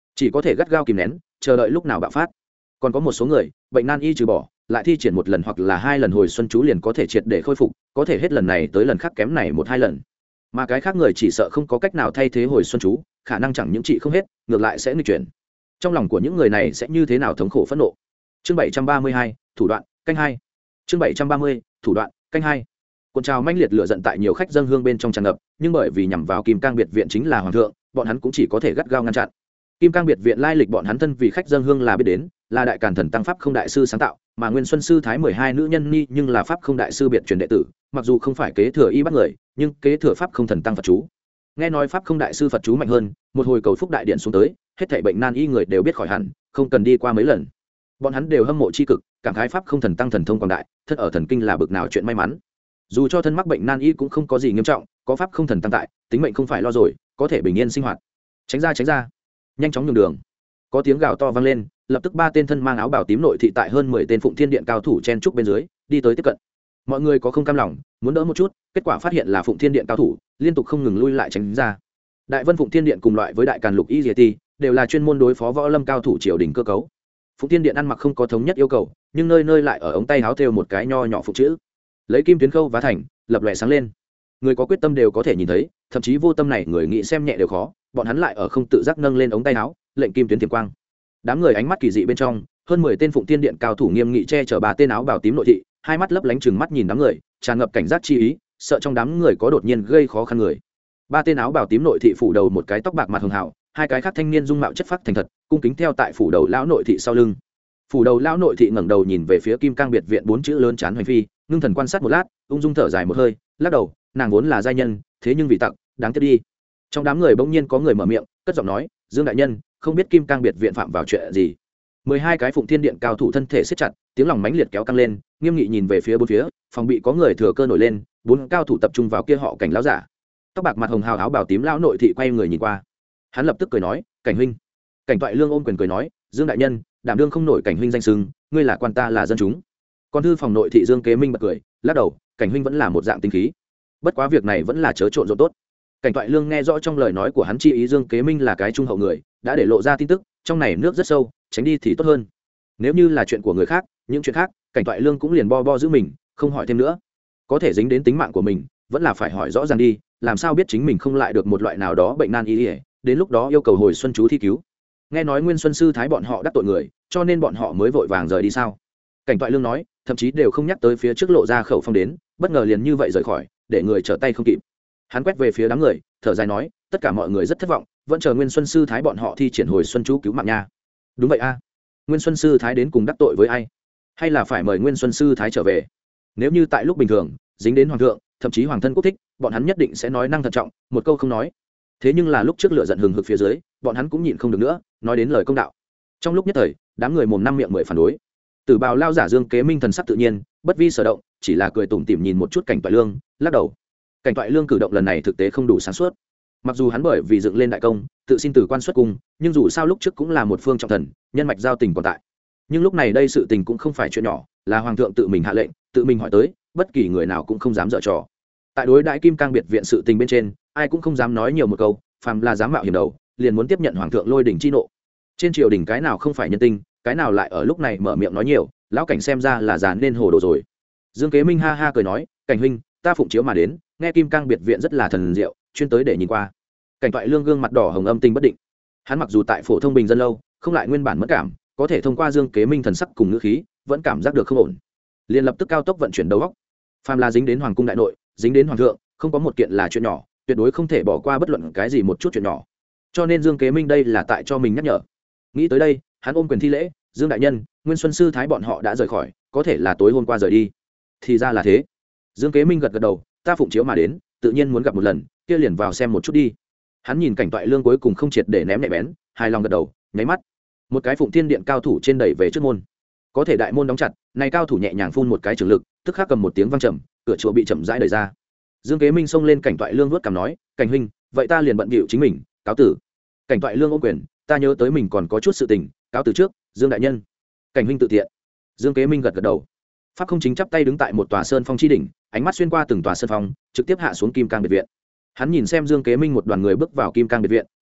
chỉ có thể gắt gao kìm nén chờ đợi lúc nào bạo phát. Còn có một số người bệnh nan y trừ bỏ lại thi triển một lần hoặc là hai lần hồi xuân chú liền có thể triệt để khôi phục, có thể hết lần này tới lần khác kém này một hai lần, mà cái khác người chỉ sợ không có cách nào thay thế hồi xuân chú, khả năng chẳng những trị không hết ngược lại sẽ nghịch chuyển. Trong lòng của những người này sẽ như thế nào thống khổ phẫn nộ. Chương bảy trăm ba mươi hai, thủ đoạn canh hai. Chương bảy trăm ba mươi, thủ đoạn canh hai. Cuộn trào manh liệt lửa giận tại nhiều khách dân hương bên trong tràn ngập, nhưng bởi vì nhằm vào Kim Cang biệt viện chính là hoàng thượng, bọn hắn cũng chỉ có thể gắt gao ngăn chặn. Kim Cang biệt viện lai lịch bọn hắn thân vì khách dân hương là biết đến, là đại càn thần tăng pháp không đại sư sáng tạo, mà Nguyên Xuân sư thái mười hai nữ nhân ni nhưng là pháp không đại sư biệt truyền đệ tử, mặc dù không phải kế thừa y bắt người, nhưng kế thừa pháp không thần tăng Phật chú. Nghe nói pháp không đại sư Phật chú mạnh hơn, một hồi cầu phúc đại điện xuống tới, hết thảy bệnh nan y người đều biết khỏi hẳn, không cần đi qua mấy lần. Bọn hắn đều hâm mộ chi cực, cảm khái pháp không thần tăng thần thông quảng đại, thân ở thần kinh là bực nào chuyện may mắn. Dù cho thân mắc bệnh nan y cũng không có gì nghiêm trọng, có pháp không thần tăng tại, tính mệnh không phải lo rồi, có thể bình yên sinh hoạt. Tránh ra tránh ra, nhanh chóng nhường đường. Có tiếng gào to vang lên, lập tức ba tên thân mang áo bào tím nội thị tại hơn mười tên Phụng Thiên Điện cao thủ chen trúc bên dưới, đi tới tiếp cận. Mọi người có không cam lòng, muốn đỡ một chút, kết quả phát hiện là Phụng Thiên Điện cao thủ, liên tục không ngừng lui lại tránh ra. Đại Vân Phụng Thiên Điện cùng loại với Đại Càn Lục Y Diệt Ti, đều là chuyên môn đối phó võ lâm cao thủ triều đình cơ cấu. Phụng Thiên Điện ăn mặc không có thống nhất yêu cầu, nhưng nơi nơi lại ở ống tay áo thêu một cái nho nhỏ phụng chữ, lấy kim tuyến khâu vá thành, lập lòe sáng lên. Người có quyết tâm đều có thể nhìn thấy, thậm chí vô tâm này người nghĩ xem nhẹ đều khó, bọn hắn lại ở không tự giác nâng lên ống tay áo, lệnh kim tuyến tiềm quang. Đám người ánh mắt kỳ dị bên trong, hơn mười tên Phụng Thiên Điện cao thủ nghiêm nghị che chở ba tên áo bào tím nội thị, hai mắt lấp lánh chừng mắt nhìn đám người, tràn ngập cảnh giác chi ý, sợ trong đám người có đột nhiên gây khó khăn người. Ba tên áo bào tím nội thị phủ đầu một cái tóc bạc mặt hường hào, hai cái khác thanh niên dung mạo chất phác thành thật, cung kính theo tại phủ đầu lão nội thị sau lưng. Phủ đầu lão nội thị ngẩng đầu nhìn về phía Kim Cang biệt viện bốn chữ lớn chán hoành phi, ngưng thần quan sát một lát, ung dung thở dài một hơi, lắc đầu, nàng vốn là giai nhân, thế nhưng vì tặng, đáng tiếc đi. Trong đám người bỗng nhiên có người mở miệng, cất giọng nói, Dương đại nhân, không biết Kim Cang biệt viện phạm vào chuyện gì. Mười hai cái Phụng Thiên Điện cao thủ thân thể siết chặt, tiếng lòng mãnh liệt kéo căng lên, nghiêm nghị nhìn về phía bốn phía, phòng bị có người thừa cơ nổi lên, bốn cao thủ tập trung vào kia họ Cảnh lão giả. Tóc bạc mặt hồng hào áo bào tím lão nội thị quay người nhìn qua, hắn lập tức cười nói, Cảnh huynh. Cảnh Toại Lương ôm quyền cười nói, Dương đại nhân, đảm đương không nổi Cảnh huynh danh xưng, ngươi là quan ta là dân chúng. Còn thư phòng nội thị Dương Kế Minh bật cười, lắc đầu, Cảnh huynh vẫn là một dạng tinh khí, bất quá việc này vẫn là chớ trộn rộn tốt. Cảnh Toại Lương nghe rõ trong lời nói của hắn chi ý Dương Kế Minh là cái trung hậu người, đã để lộ ra tin tức, trong này nước rất sâu, tránh đi thì tốt hơn. Nếu như là chuyện của người khác, những chuyện khác, Cảnh Toại Lương cũng liền bo bo giữ mình, không hỏi thêm nữa. Có thể dính đến tính mạng của mình, vẫn là phải hỏi rõ ràng đi, làm sao biết chính mình không lại được một loại nào đó bệnh nan y, đến lúc đó yêu cầu hồi xuân chú thi cứu. Nghe nói Nguyên Xuân sư thái bọn họ đắc tội người, cho nên bọn họ mới vội vàng rời đi sao? Cảnh Toại Lương nói, thậm chí đều không nhắc tới phía trước lộ ra khẩu phong đến, bất ngờ liền như vậy rời khỏi, để người trở tay không kịp. Hắn quét về phía đám người, thở dài nói, tất cả mọi người rất thất vọng, vẫn chờ Nguyên Xuân sư thái bọn họ thi triển hồi xuân chú cứu mạng nha. Đúng vậy a, Nguyên Xuân sư thái đến cùng đắc tội với ai, hay là phải mời Nguyên Xuân sư thái trở về? Nếu như tại lúc bình thường dính đến hoàng thượng, thậm chí hoàng thân quốc thích, bọn hắn nhất định sẽ nói năng thận trọng, một câu không nói. Thế nhưng là lúc trước lửa giận hừng hực phía dưới, bọn hắn cũng nhịn không được nữa, nói đến lời công đạo. Trong lúc nhất thời, đám người mồm năm miệng mười phản đối. Tử bào lao giả Dương Kế Minh thần sắc tự nhiên, bất vi sở động, chỉ là cười tủm tỉm nhìn một chút Cảnh Toại Lương, lắc đầu. Cảnh Toại Lương cử động lần này thực tế không đủ sáng suốt. Mặc dù hắn bởi vì dựng lên đại công, tự xin từ quan xuất cung, nhưng dù sao lúc trước cũng là một phương trọng thần, nhân mạch giao tình còn tại. Nhưng lúc này đây sự tình cũng không phải chuyện nhỏ, là hoàng thượng tự mình hạ lệnh, tự mình hỏi tới, bất kỳ người nào cũng không dám dở trò. Tại đối đãi Kim Cang biệt viện sự tình bên trên, ai cũng không dám nói nhiều một câu, phàm là dám mạo hiểm đầu, liền muốn tiếp nhận hoàng thượng lôi đỉnh chi nộ. Trên triều đình cái nào không phải nhân tinh, cái nào lại ở lúc này mở miệng nói nhiều, lão Cảnh xem ra là già nên hồ đồ rồi. Dương Kế Minh ha ha cười nói, Cảnh huynh, ta phụng chiếu mà đến, nghe Kim Cang biệt viện rất là thần diệu, chuyên tới để nhìn qua. Cảnh Toại Lương gương mặt đỏ hồng âm tình bất định. Hắn mặc dù tại phổ thông bình dân lâu, không lại nguyên bản mất cảm, có thể thông qua Dương Kế Minh thần sắc cùng ngữ khí, vẫn cảm giác được không ổn. Liền lập tức cao tốc vận chuyển đầu óc. Phàm là dính đến hoàng cung đại nội, dính đến hoàng thượng, không có một kiện là chuyện nhỏ, tuyệt đối không thể bỏ qua bất luận cái gì một chút chuyện nhỏ. Cho nên Dương Kế Minh đây là tại cho mình nhắc nhở. Nghĩ tới đây, hắn ôm quyền thi lễ, Dương đại nhân, Nguyên Xuân sư thái bọn họ đã rời khỏi, có thể là tối hôm qua rời đi. Thì ra là thế. Dương Kế Minh gật gật đầu, ta phụng chiếu mà đến, tự nhiên muốn gặp một lần, kia liền vào xem một chút đi. Hắn nhìn Cảnh Toại Lương cuối cùng không triệt để ném nhẹ bén, hài lòng gật đầu, nháy mắt, một cái Phụng Thiên Điện cao thủ trên đẩy về trước môn. Có thể đại môn đóng chặt, này cao thủ nhẹ nhàng phun một cái trường lực, tức khắc cầm một tiếng vang trầm, cửa chùa bị chậm rãi đẩy ra. Dương Kế Minh xông lên Cảnh Toại Lương vuốt cằm nói, Cảnh huynh, vậy ta liền bận bịu chính mình, cáo tử. Cảnh Toại Lương ôm quyền, ta nhớ tới mình còn có chút sự tình, cáo từ trước, Dương đại nhân. Cảnh huynh tự tiện. Dương Kế Minh gật gật đầu. Pháp không chính chắp tay đứng tại một tòa sơn phong chi đỉnh, ánh mắt xuyên qua từng tòa sơn phong, trực tiếp hạ xuống Kim Cang biệt viện. Hắn nhìn xem Dương Kế Minh một đoàn người bước vào Kim Cang biệt viện,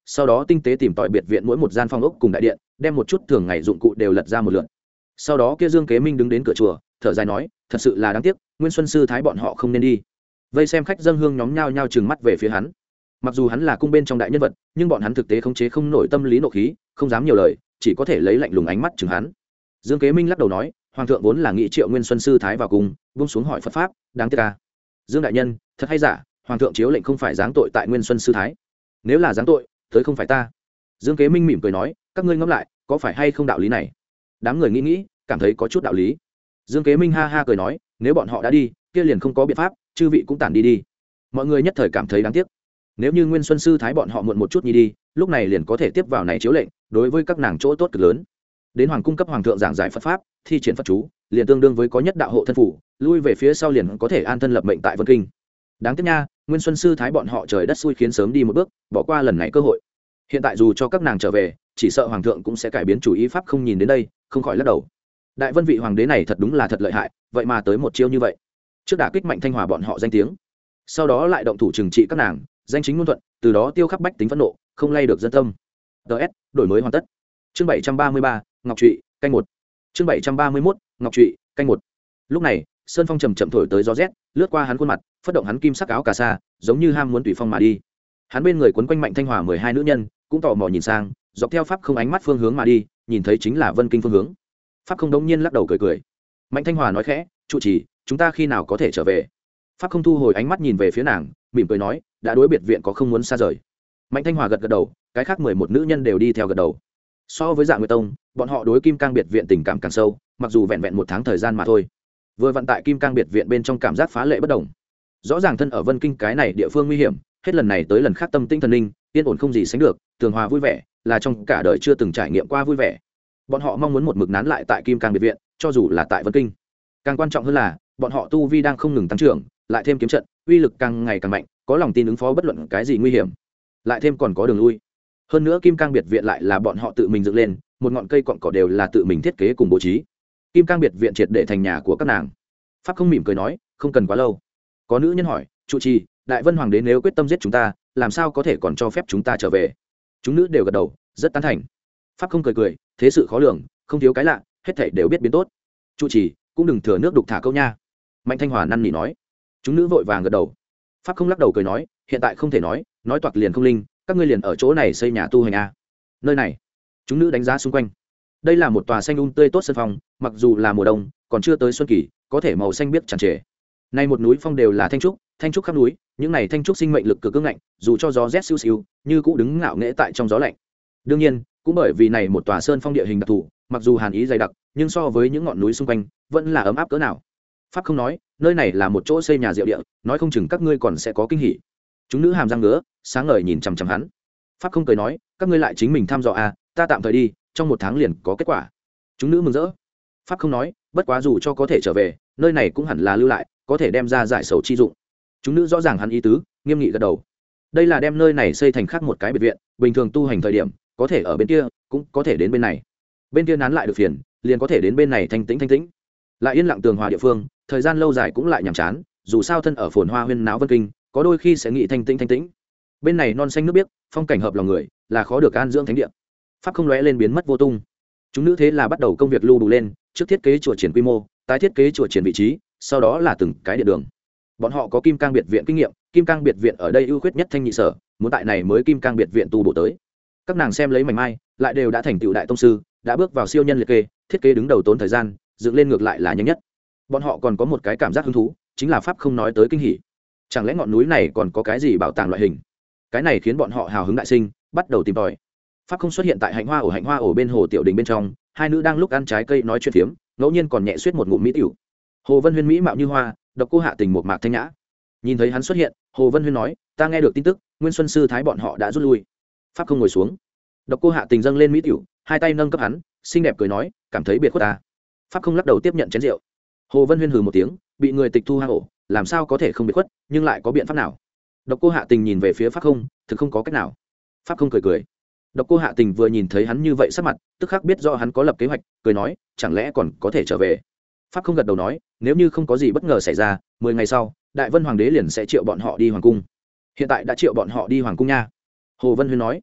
sau đó tinh tế tìm tòi biệt viện mỗi một gian phong ốc cùng đại điện, đem một chút thường ngày dụng cụ đều lật ra một lượt. Sau đó kia Dương Kế Minh đứng đến cửa chùa, thở dài nói, thật sự là đáng tiếc, Nguyên Xuân sư thái bọn họ không nên đi. Vây xem khách dâng hương nhóm nhao nhao trừng mắt về phía hắn. Mặc dù hắn là cung bên trong đại nhân vật, nhưng bọn hắn thực tế khống chế không nổi tâm lý nộ khí, không dám nhiều lời, chỉ có thể lấy lạnh lùng ánh mắt chừng hắn. Dương Kế Minh lắc đầu nói, hoàng thượng vốn là nghĩ triệu Nguyên Xuân sư thái vào cung, buông xuống hỏi Phật pháp, đáng tiếc ca. Dương đại nhân, thật hay giả, hoàng thượng chiếu lệnh không phải giáng tội tại Nguyên Xuân sư thái. Nếu là giáng tội, tới không phải ta. Dương Kế Minh mỉm cười nói, các ngươi ngẫm lại, có phải hay không đạo lý này? Đám người nghĩ nghĩ, cảm thấy có chút đạo lý. Dương Kế Minh ha ha cười nói, nếu bọn họ đã đi, kia liền không có biện pháp, chư vị cũng tản đi đi. Mọi người nhất thời cảm thấy đáng tiếc. Nếu như Nguyên Xuân sư thái bọn họ muộn một chút nhi đi, lúc này liền có thể tiếp vào này chiếu lệnh, đối với các nàng chỗ tốt cực lớn. Đến hoàng cung cấp hoàng thượng giảng giải Phật pháp, thi triển Phật chú, liền tương đương với có nhất đạo hộ thân phủ, lui về phía sau liền có thể an thân lập mệnh tại Vân Kinh. Đáng tiếc nha, Nguyên Xuân sư thái bọn họ trời đất xui khiến sớm đi một bước, bỏ qua lần này cơ hội. Hiện tại dù cho các nàng trở về, chỉ sợ hoàng thượng cũng sẽ cải biến chủ ý pháp không nhìn đến đây, không khỏi lắc đầu. Đại Vân vị hoàng đế này thật đúng là thật lợi hại, vậy mà tới một chiêu như vậy. Trước đả kích Mạnh Thanh Hòa bọn họ danh tiếng, sau đó lại động thủ trừng trị các nàng, danh chính ngôn thuận, từ đó tiêu khắc bách tính phẫn nộ, không lay được dân tâm. ds đổi mới hoàn tất. Chương bảy trăm ba mươi ba, Ngọc Trụy, canh một. Chương bảy trăm ba mươi mốt, Ngọc Trụy, canh một. Lúc này, sơn phong trầm chậm thổi tới gió rét, lướt qua hắn khuôn mặt, phất động hắn kim sắc áo cà sa, giống như ham muốn tùy phong mà đi. Hắn bên người quấn quanh Mạnh Thanh Hòa mười hai nữ nhân, cũng tò mò nhìn sang, dọc theo pháp không ánh mắt phương hướng mà đi, nhìn thấy chính là Vân Kinh phương hướng. Pháp không đống nhiên lắc đầu cười cười. Mạnh Thanh Hòa nói khẽ, trụ trì, chúng ta khi nào có thể trở về? Pháp không thu hồi ánh mắt nhìn về phía nàng, mỉm cười nói, đã đối biệt viện có không muốn xa rời. Mạnh Thanh Hòa gật gật đầu, cái khác mười một nữ nhân đều đi theo gật đầu. So với Dạ Nguyệt Tông, bọn họ đối Kim Cang biệt viện tình cảm càng sâu, mặc dù vẹn vẹn một tháng thời gian mà thôi. Vừa vận tại Kim Cang biệt viện bên trong cảm giác phá lệ bất động. Rõ ràng thân ở Vân Kinh cái này địa phương nguy hiểm, hết lần này tới lần khác tâm tinh thần linh, yên ổn không gì sánh được, tường hòa vui vẻ, là trong cả đời chưa từng trải nghiệm qua vui vẻ. Bọn họ mong muốn một mực nán lại tại Kim Cang biệt viện, cho dù là tại Vân Kinh. Càng quan trọng hơn là, bọn họ tu vi đang không ngừng tăng trưởng, lại thêm kiếm trận, uy lực càng ngày càng mạnh, có lòng tin ứng phó bất luận cái gì nguy hiểm. Lại thêm còn có đường lui. Hơn nữa Kim Cang biệt viện lại là bọn họ tự mình dựng lên, một ngọn cây cọn cỏ đều là tự mình thiết kế cùng bố trí. Kim Cang biệt viện triệt để thành nhà của các nàng. Pháp không mỉm cười nói, không cần quá lâu. Có nữ nhân hỏi, trụ trì, Đại Vân hoàng đế nếu quyết tâm giết chúng ta, làm sao có thể còn cho phép chúng ta trở về? Chúng nữ đều gật đầu, rất tán thành. Pháp không cười cười, thế sự khó lường, không thiếu cái lạ, hết thảy đều biết biến tốt. Trụ trì, cũng đừng thừa nước đục thả câu nha. Mạnh Thanh Hòa năn nỉ nói. Chúng nữ vội vàng gật đầu. Pháp không lắc đầu cười nói, hiện tại không thể nói, nói toạc liền không linh, các ngươi liền ở chỗ này xây nhà tu hành a. Nơi này, chúng nữ đánh giá xung quanh. Đây là một tòa xanh um tươi tốt sân phong, mặc dù là mùa đông, còn chưa tới xuân kỳ, có thể màu xanh biếc tràn trề. Nay một núi phong đều là thanh trúc, thanh trúc khắp núi, những này thanh trúc sinh mệnh lực cực cứng ngạnh, dù cho gió rét siêu siêu, như cũ đứng ngạo nghễ tại trong gió lạnh. Đương nhiên, cũng bởi vì này một tòa sơn phong địa hình đặc thù, mặc dù hàn ý dày đặc, nhưng so với những ngọn núi xung quanh, vẫn là ấm áp cỡ nào. Pháp không nói, nơi này là một chỗ xây nhà diệu địa, nói không chừng các ngươi còn sẽ có kinh hỉ. Chúng nữ hàm răng ngứa, sáng ngời nhìn chằm chằm hắn. Pháp không cười nói, các ngươi lại chính mình thăm dò à, ta tạm thời đi, trong một tháng liền có kết quả. Chúng nữ mừng rỡ. Pháp không nói, bất quá dù cho có thể trở về, nơi này cũng hẳn là lưu lại, có thể đem ra giải sầu chi dụng. Chúng nữ rõ ràng hắn ý tứ, nghiêm nghị gật đầu. Đây là đem nơi này xây thành khác một cái biệt viện, bình thường tu hành thời điểm, có thể ở bên kia, cũng có thể đến bên này. Bên kia nán lại được phiền, liền có thể đến bên này thanh tĩnh thanh tĩnh. Lại yên lặng tường hòa địa phương, thời gian lâu dài cũng lại nhàm chán, dù sao thân ở phồn hoa huyên náo Vân Kinh, có đôi khi sẽ nghĩ thanh tĩnh thanh tĩnh. Bên này non xanh nước biếc, phong cảnh hợp lòng người, là khó được an dưỡng thánh địa. Pháp không lóe lên biến mất vô tung. Chúng nữ thế là bắt đầu công việc lưu đủ lên, trước thiết kế chùa triển quy mô, tái thiết kế chùa triển vị trí, sau đó là từng cái địa đường. Bọn họ có Kim Cang biệt viện kinh nghiệm, Kim Cang biệt viện ở đây ưu khuyết nhất thanh nhị sở, muốn tại này mới Kim Cang biệt viện tu bổ tới. Các nàng xem lấy mảnh mai, lại đều đã thành tựu đại tông sư, đã bước vào siêu nhân liệt kê, thiết kế đứng đầu tốn thời gian, dựng lên ngược lại là nhanh nhất. Bọn họ còn có một cái cảm giác hứng thú, chính là pháp không nói tới kinh hỉ. Chẳng lẽ ngọn núi này còn có cái gì bảo tàng loại hình? Cái này khiến bọn họ hào hứng đại sinh, bắt đầu tìm tòi. Pháp không xuất hiện tại hạnh hoa ổ hạnh hoa ổ bên hồ tiểu đình bên trong, hai nữ đang lúc ăn trái cây nói chuyện phiếm, ngẫu nhiên còn nhẹ suýt một ngụm mỹ tiểu. Hồ Vân Huyên mỹ mạo như hoa, độc cô hạ tình một mạc thanh nhã. Nhìn thấy hắn xuất hiện, Hồ Vân Huyên nói, ta nghe được tin tức, Nguyên Xuân sư thái bọn họ đã rút lui. Pháp không ngồi xuống. Độc cô hạ tình dâng lên mỹ tiểu, hai tay nâng cấp hắn, xinh đẹp cười nói, cảm thấy biệt khuất ta. Pháp không lắc đầu tiếp nhận chén rượu. Hồ Vân Huyên hừ một tiếng, bị người tịch thu hang ổ, làm sao có thể không biệt khuất, nhưng lại có biện pháp nào? Độc cô hạ tình nhìn về phía Pháp không, thực không có cách nào. Pháp không cười cười. Độc cô hạ tình vừa nhìn thấy hắn như vậy sắc mặt, tức khắc biết do hắn có lập kế hoạch, cười nói, chẳng lẽ còn có thể trở về? Pháp không gật đầu nói, nếu như không có gì bất ngờ xảy ra, mười ngày sau, Đại Vân hoàng đế liền sẽ triệu bọn họ đi hoàng cung. Hiện tại đã triệu bọn họ đi hoàng cung nha. Hồ Vân Huyên nói.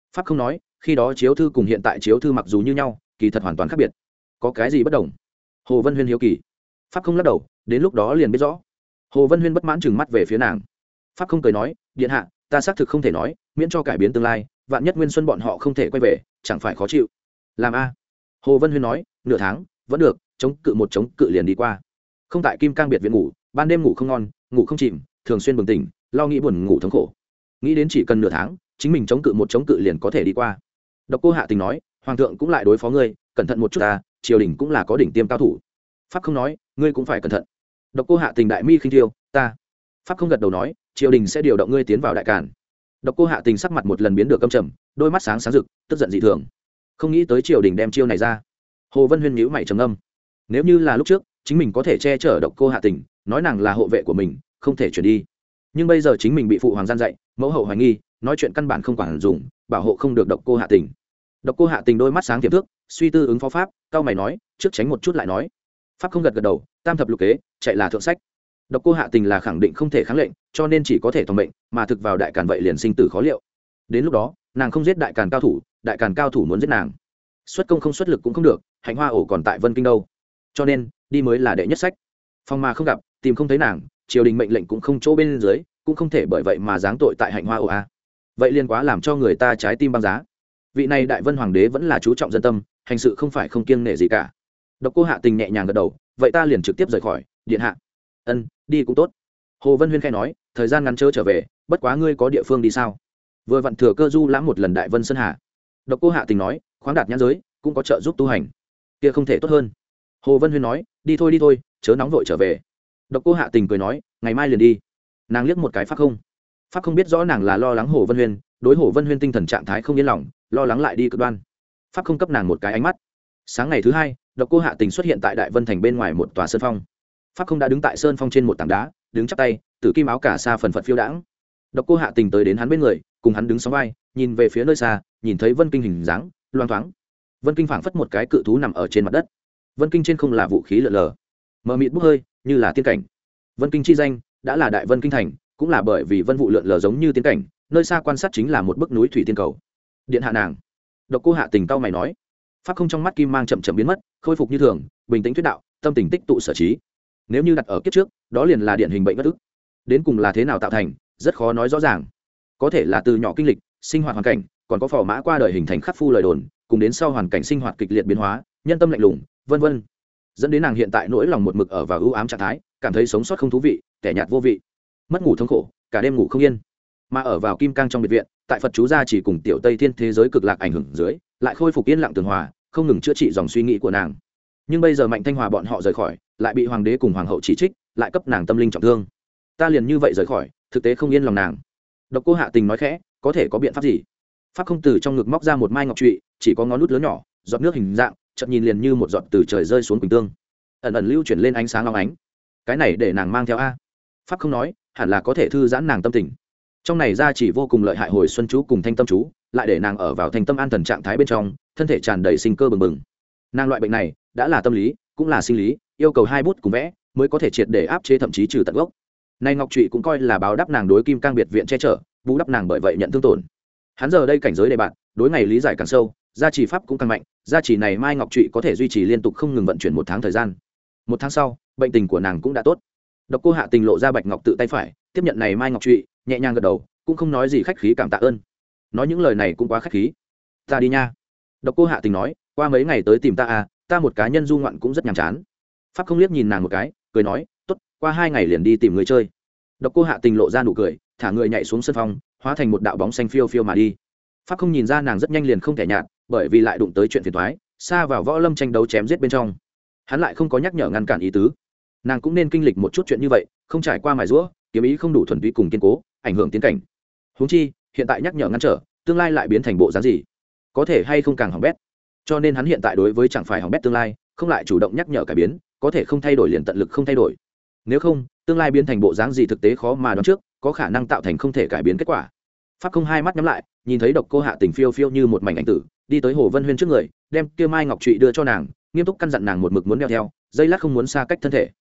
Pháp không nói, khi đó chiếu thư cùng hiện tại chiếu thư mặc dù như nhau, kỳ thật hoàn toàn khác biệt. Có cái gì bất đồng? Hồ Vân Huyên hiếu kỳ. Pháp không lắc đầu, đến lúc đó liền biết rõ. Hồ Vân Huyên bất mãn chừng mắt về phía nàng. Pháp không cười nói, điện hạ, ta xác thực không thể nói, miễn cho cải biến tương lai, vạn nhất Nguyên Xuân bọn họ không thể quay về, chẳng phải khó chịu. Làm a? Hồ Vân Huyên nói, nửa tháng, vẫn được, chống cự một chống cự liền đi qua. Không tại Kim Cang biệt viện ngủ, ban đêm ngủ không ngon, ngủ không chìm, thường xuyên bừng tỉnh, lo nghĩ buồn ngủ thống khổ. Nghĩ đến chỉ cần nửa tháng, chính mình chống cự một chống cự liền có thể đi qua. Độc Cô Hạ Tình nói, hoàng thượng cũng lại đối phó ngươi, cẩn thận một chút ta, triều đình cũng là có đỉnh tiêm cao thủ. Pháp không nói, ngươi cũng phải cẩn thận. Độc Cô Hạ Tình đại mi khinh thiêu, ta. Pháp không gật đầu nói, triều đình sẽ điều động ngươi tiến vào đại càn. Độc Cô Hạ Tình sắc mặt một lần biến được căm trầm, đôi mắt sáng sáng rực, tức giận dị thường. Không nghĩ tới triều đình đem chiêu này ra. Hồ Vân Huyên nhíu mày trầm ngâm. Nếu như là lúc trước, chính mình có thể che chở Độc Cô Hạ Tình, nói nàng là hộ vệ của mình, không thể chuyển đi. Nhưng bây giờ chính mình bị phụ hoàng gian dạy, mẫu hậu hoài nghi, nói chuyện căn bản không quản dùng, bảo hộ không được Độc Cô Hạ Tình. Độc Cô Hạ Tình đôi mắt sáng tiềm thức, suy tư ứng phó pháp, cao mày nói, trước tránh một chút lại nói. Pháp không gật gật đầu, tam thập lục kế, chạy là thượng sách. Độc Cô Hạ Tình là khẳng định không thể kháng lệnh, cho nên chỉ có thể tòng mệnh, mà thực vào đại càn vậy liền sinh tử khó liệu. Đến lúc đó, nàng không giết đại càn cao thủ, đại càn cao thủ muốn giết nàng. Xuất công không xuất lực cũng không được, Hạnh Hoa ổ còn tại Vân Kinh đâu. Cho nên, đi mới là đệ nhất sách. Phong mà không gặp, tìm không thấy nàng, triều đình mệnh lệnh cũng không chỗ bên dưới, cũng không thể bởi vậy mà giáng tội tại Hạnh Hoa ổ a. Vậy liên quá làm cho người ta trái tim băng giá. Vị này đại vân hoàng đế vẫn là chú trọng dân tâm, hành sự không phải không kiêng nể gì cả. Độc Cô Hạ Tình nhẹ nhàng gật đầu, vậy ta liền trực tiếp rời khỏi, điện hạ. Ân, đi cũng tốt. Hồ Vân Huyên khẽ nói, thời gian ngắn chớ trở về, bất quá ngươi có địa phương đi sao? Vừa vặn thừa cơ du lãm một lần đại vân sơn hà. Độc Cô Hạ Tình nói, khoáng đạt nhãn giới, cũng có trợ giúp tu hành, kia không thể tốt hơn. Hồ Vân Huyên nói, đi thôi đi thôi, chớ nóng vội trở về. Độc Cô Hạ Tình cười nói, ngày mai liền đi. Nàng liếc một cái Pháp không. Pháp không biết rõ nàng là lo lắng Hồ Vân Huyên, đối Hồ Vân Huyên tinh thần trạng thái không yên lòng, lo lắng lại đi cực đoan. Pháp không cấp nàng một cái ánh mắt. Sáng ngày thứ hai, Độc Cô Hạ Tình xuất hiện tại Đại Vân thành bên ngoài một tòa sơn phong. Pháp không đã đứng tại sơn phong trên một tảng đá, đứng chắp tay, tử kim áo cả sa phần phật phiêu đãng. Độc Cô Hạ Tình tới đến hắn bên người, cùng hắn đứng sóng vai, nhìn về phía nơi xa, nhìn thấy Vân Kinh hình dáng, loang thoáng. Vân Kinh phảng phất một cái cự thú nằm ở trên mặt đất. Vân Kinh trên không là vũ khí lượn lờ, mờ mịt bốc hơi, như là tiên cảnh. Vân Kinh chi danh đã là Đại Vân Kinh thành, cũng là bởi vì vân vụ lượn lờ giống như tiên cảnh, nơi xa quan sát chính là một bức núi thủy tiên cầu. Điện hạ nàng. Độc Cô Hạ Tình cau mày nói. Pháp không trong mắt kim mang chậm chậm biến mất, khôi phục như thường, bình tĩnh thuyết đạo, tâm tình tích tụ sở trí. Nếu như đặt ở kiếp trước, đó liền là điển hình bệnh bất ức. Đến cùng là thế nào tạo thành, rất khó nói rõ ràng. Có thể là từ nhỏ kinh lịch, sinh hoạt hoàn cảnh, còn có phò mã qua đời hình thành khắc phu lời đồn, cùng đến sau hoàn cảnh sinh hoạt kịch liệt biến hóa, nhân tâm lạnh lùng, vân vân, dẫn đến nàng hiện tại nỗi lòng một mực ở vào ưu ám trạng thái, cảm thấy sống sót không thú vị, kẻ nhạt vô vị, mất ngủ thống khổ, cả đêm ngủ không yên. Mà ở vào Kim Cang trong biệt viện, tại Phật chú gia chỉ cùng tiểu Tây Thiên thế giới cực lạc ảnh hưởng dưới, lại khôi phục yên lặng tường hòa, không ngừng chữa trị dòng suy nghĩ của nàng. Nhưng bây giờ Mạnh Thanh Hòa bọn họ rời khỏi, lại bị hoàng đế cùng hoàng hậu chỉ trích, lại cấp nàng tâm linh trọng thương. Ta liền như vậy rời khỏi, thực tế không yên lòng nàng. Độc Cô Hạ Tình nói khẽ, có thể có biện pháp gì? Pháp không từ trong ngực móc ra một mai ngọc trụy, chỉ có ngón nút lớn nhỏ, giọt nước hình dạng, chợt nhìn liền như một giọt từ trời rơi xuống quỳnh tương, ẩn ẩn lưu chuyển lên ánh sáng long ánh. Cái này để nàng mang theo a? Pháp không nói, hẳn là có thể thư giãn nàng tâm tình. Trong này ra chỉ vô cùng lợi hại hồi xuân chú cùng thanh tâm chú, lại để nàng ở vào thành tâm an thần trạng thái bên trong, thân thể tràn đầy sinh cơ bừng bừng. Nàng loại bệnh này đã là tâm lý, cũng là sinh lý, yêu cầu hai bút cùng vẽ mới có thể triệt để áp chế thậm chí trừ tận gốc. Nay ngọc trụy cũng coi là báo đáp nàng đối Kim Cang biệt viện che chở, bù đắp nàng bởi vậy nhận thương tổn. Hắn giờ đây cảnh giới đề bạn, đối ngày lý giải càng sâu, gia trì pháp cũng càng mạnh, gia trì này mai ngọc trụy có thể duy trì liên tục không ngừng vận chuyển một tháng thời gian. Một tháng sau, bệnh tình của nàng cũng đã tốt. Độc Cô Hạ Tình lộ ra bạch ngọc tự tay phải, tiếp nhận này mai ngọc trụy, nhẹ nhàng gật đầu, cũng không nói gì khách khí cảm tạ ơn. Nói những lời này cũng quá khách khí. Ta đi nha. Độc Cô Hạ Tình nói, qua mấy ngày tới tìm ta à, ta một cá nhân du ngoạn cũng rất nhàm chán. Pháp không liếc nhìn nàng một cái, cười nói, tốt, qua hai ngày liền đi tìm người chơi. Độc Cô Hạ Tình lộ ra nụ cười, thả người nhảy xuống sân phong, hóa thành một đạo bóng xanh phiêu phiêu mà đi. Pháp không nhìn ra nàng rất nhanh liền không thể nhạt, bởi vì lại đụng tới chuyện phiền toái, xa vào võ lâm tranh đấu chém giết bên trong. Hắn lại không có nhắc nhở ngăn cản ý tứ. Nàng cũng nên kinh lịch một chút chuyện như vậy, không trải qua mài giũa, kiếm ý không đủ thuần túy cùng kiên cố, ảnh hưởng tiến cảnh. Huống chi, hiện tại nhắc nhở ngăn trở, tương lai lại biến thành bộ dáng gì? Có thể hay không càng hỏng bét. Cho nên hắn hiện tại đối với chẳng phải hỏng bét tương lai, không lại chủ động nhắc nhở cải biến, có thể không thay đổi liền tận lực không thay đổi. Nếu không, tương lai biến thành bộ dáng gì thực tế khó mà đoán trước, có khả năng tạo thành không thể cải biến kết quả. Pháp không hai mắt nhắm lại, nhìn thấy Độc Cô Hạ Tình phiêu phiêu như một mảnh ảnh tử, đi tới Hồ Vân Huyên trước người, đem kia mai ngọc trụy đưa cho nàng, nghiêm túc căn dặn nàng một mực muốn đeo theo, dây lát không muốn xa cách thân thể.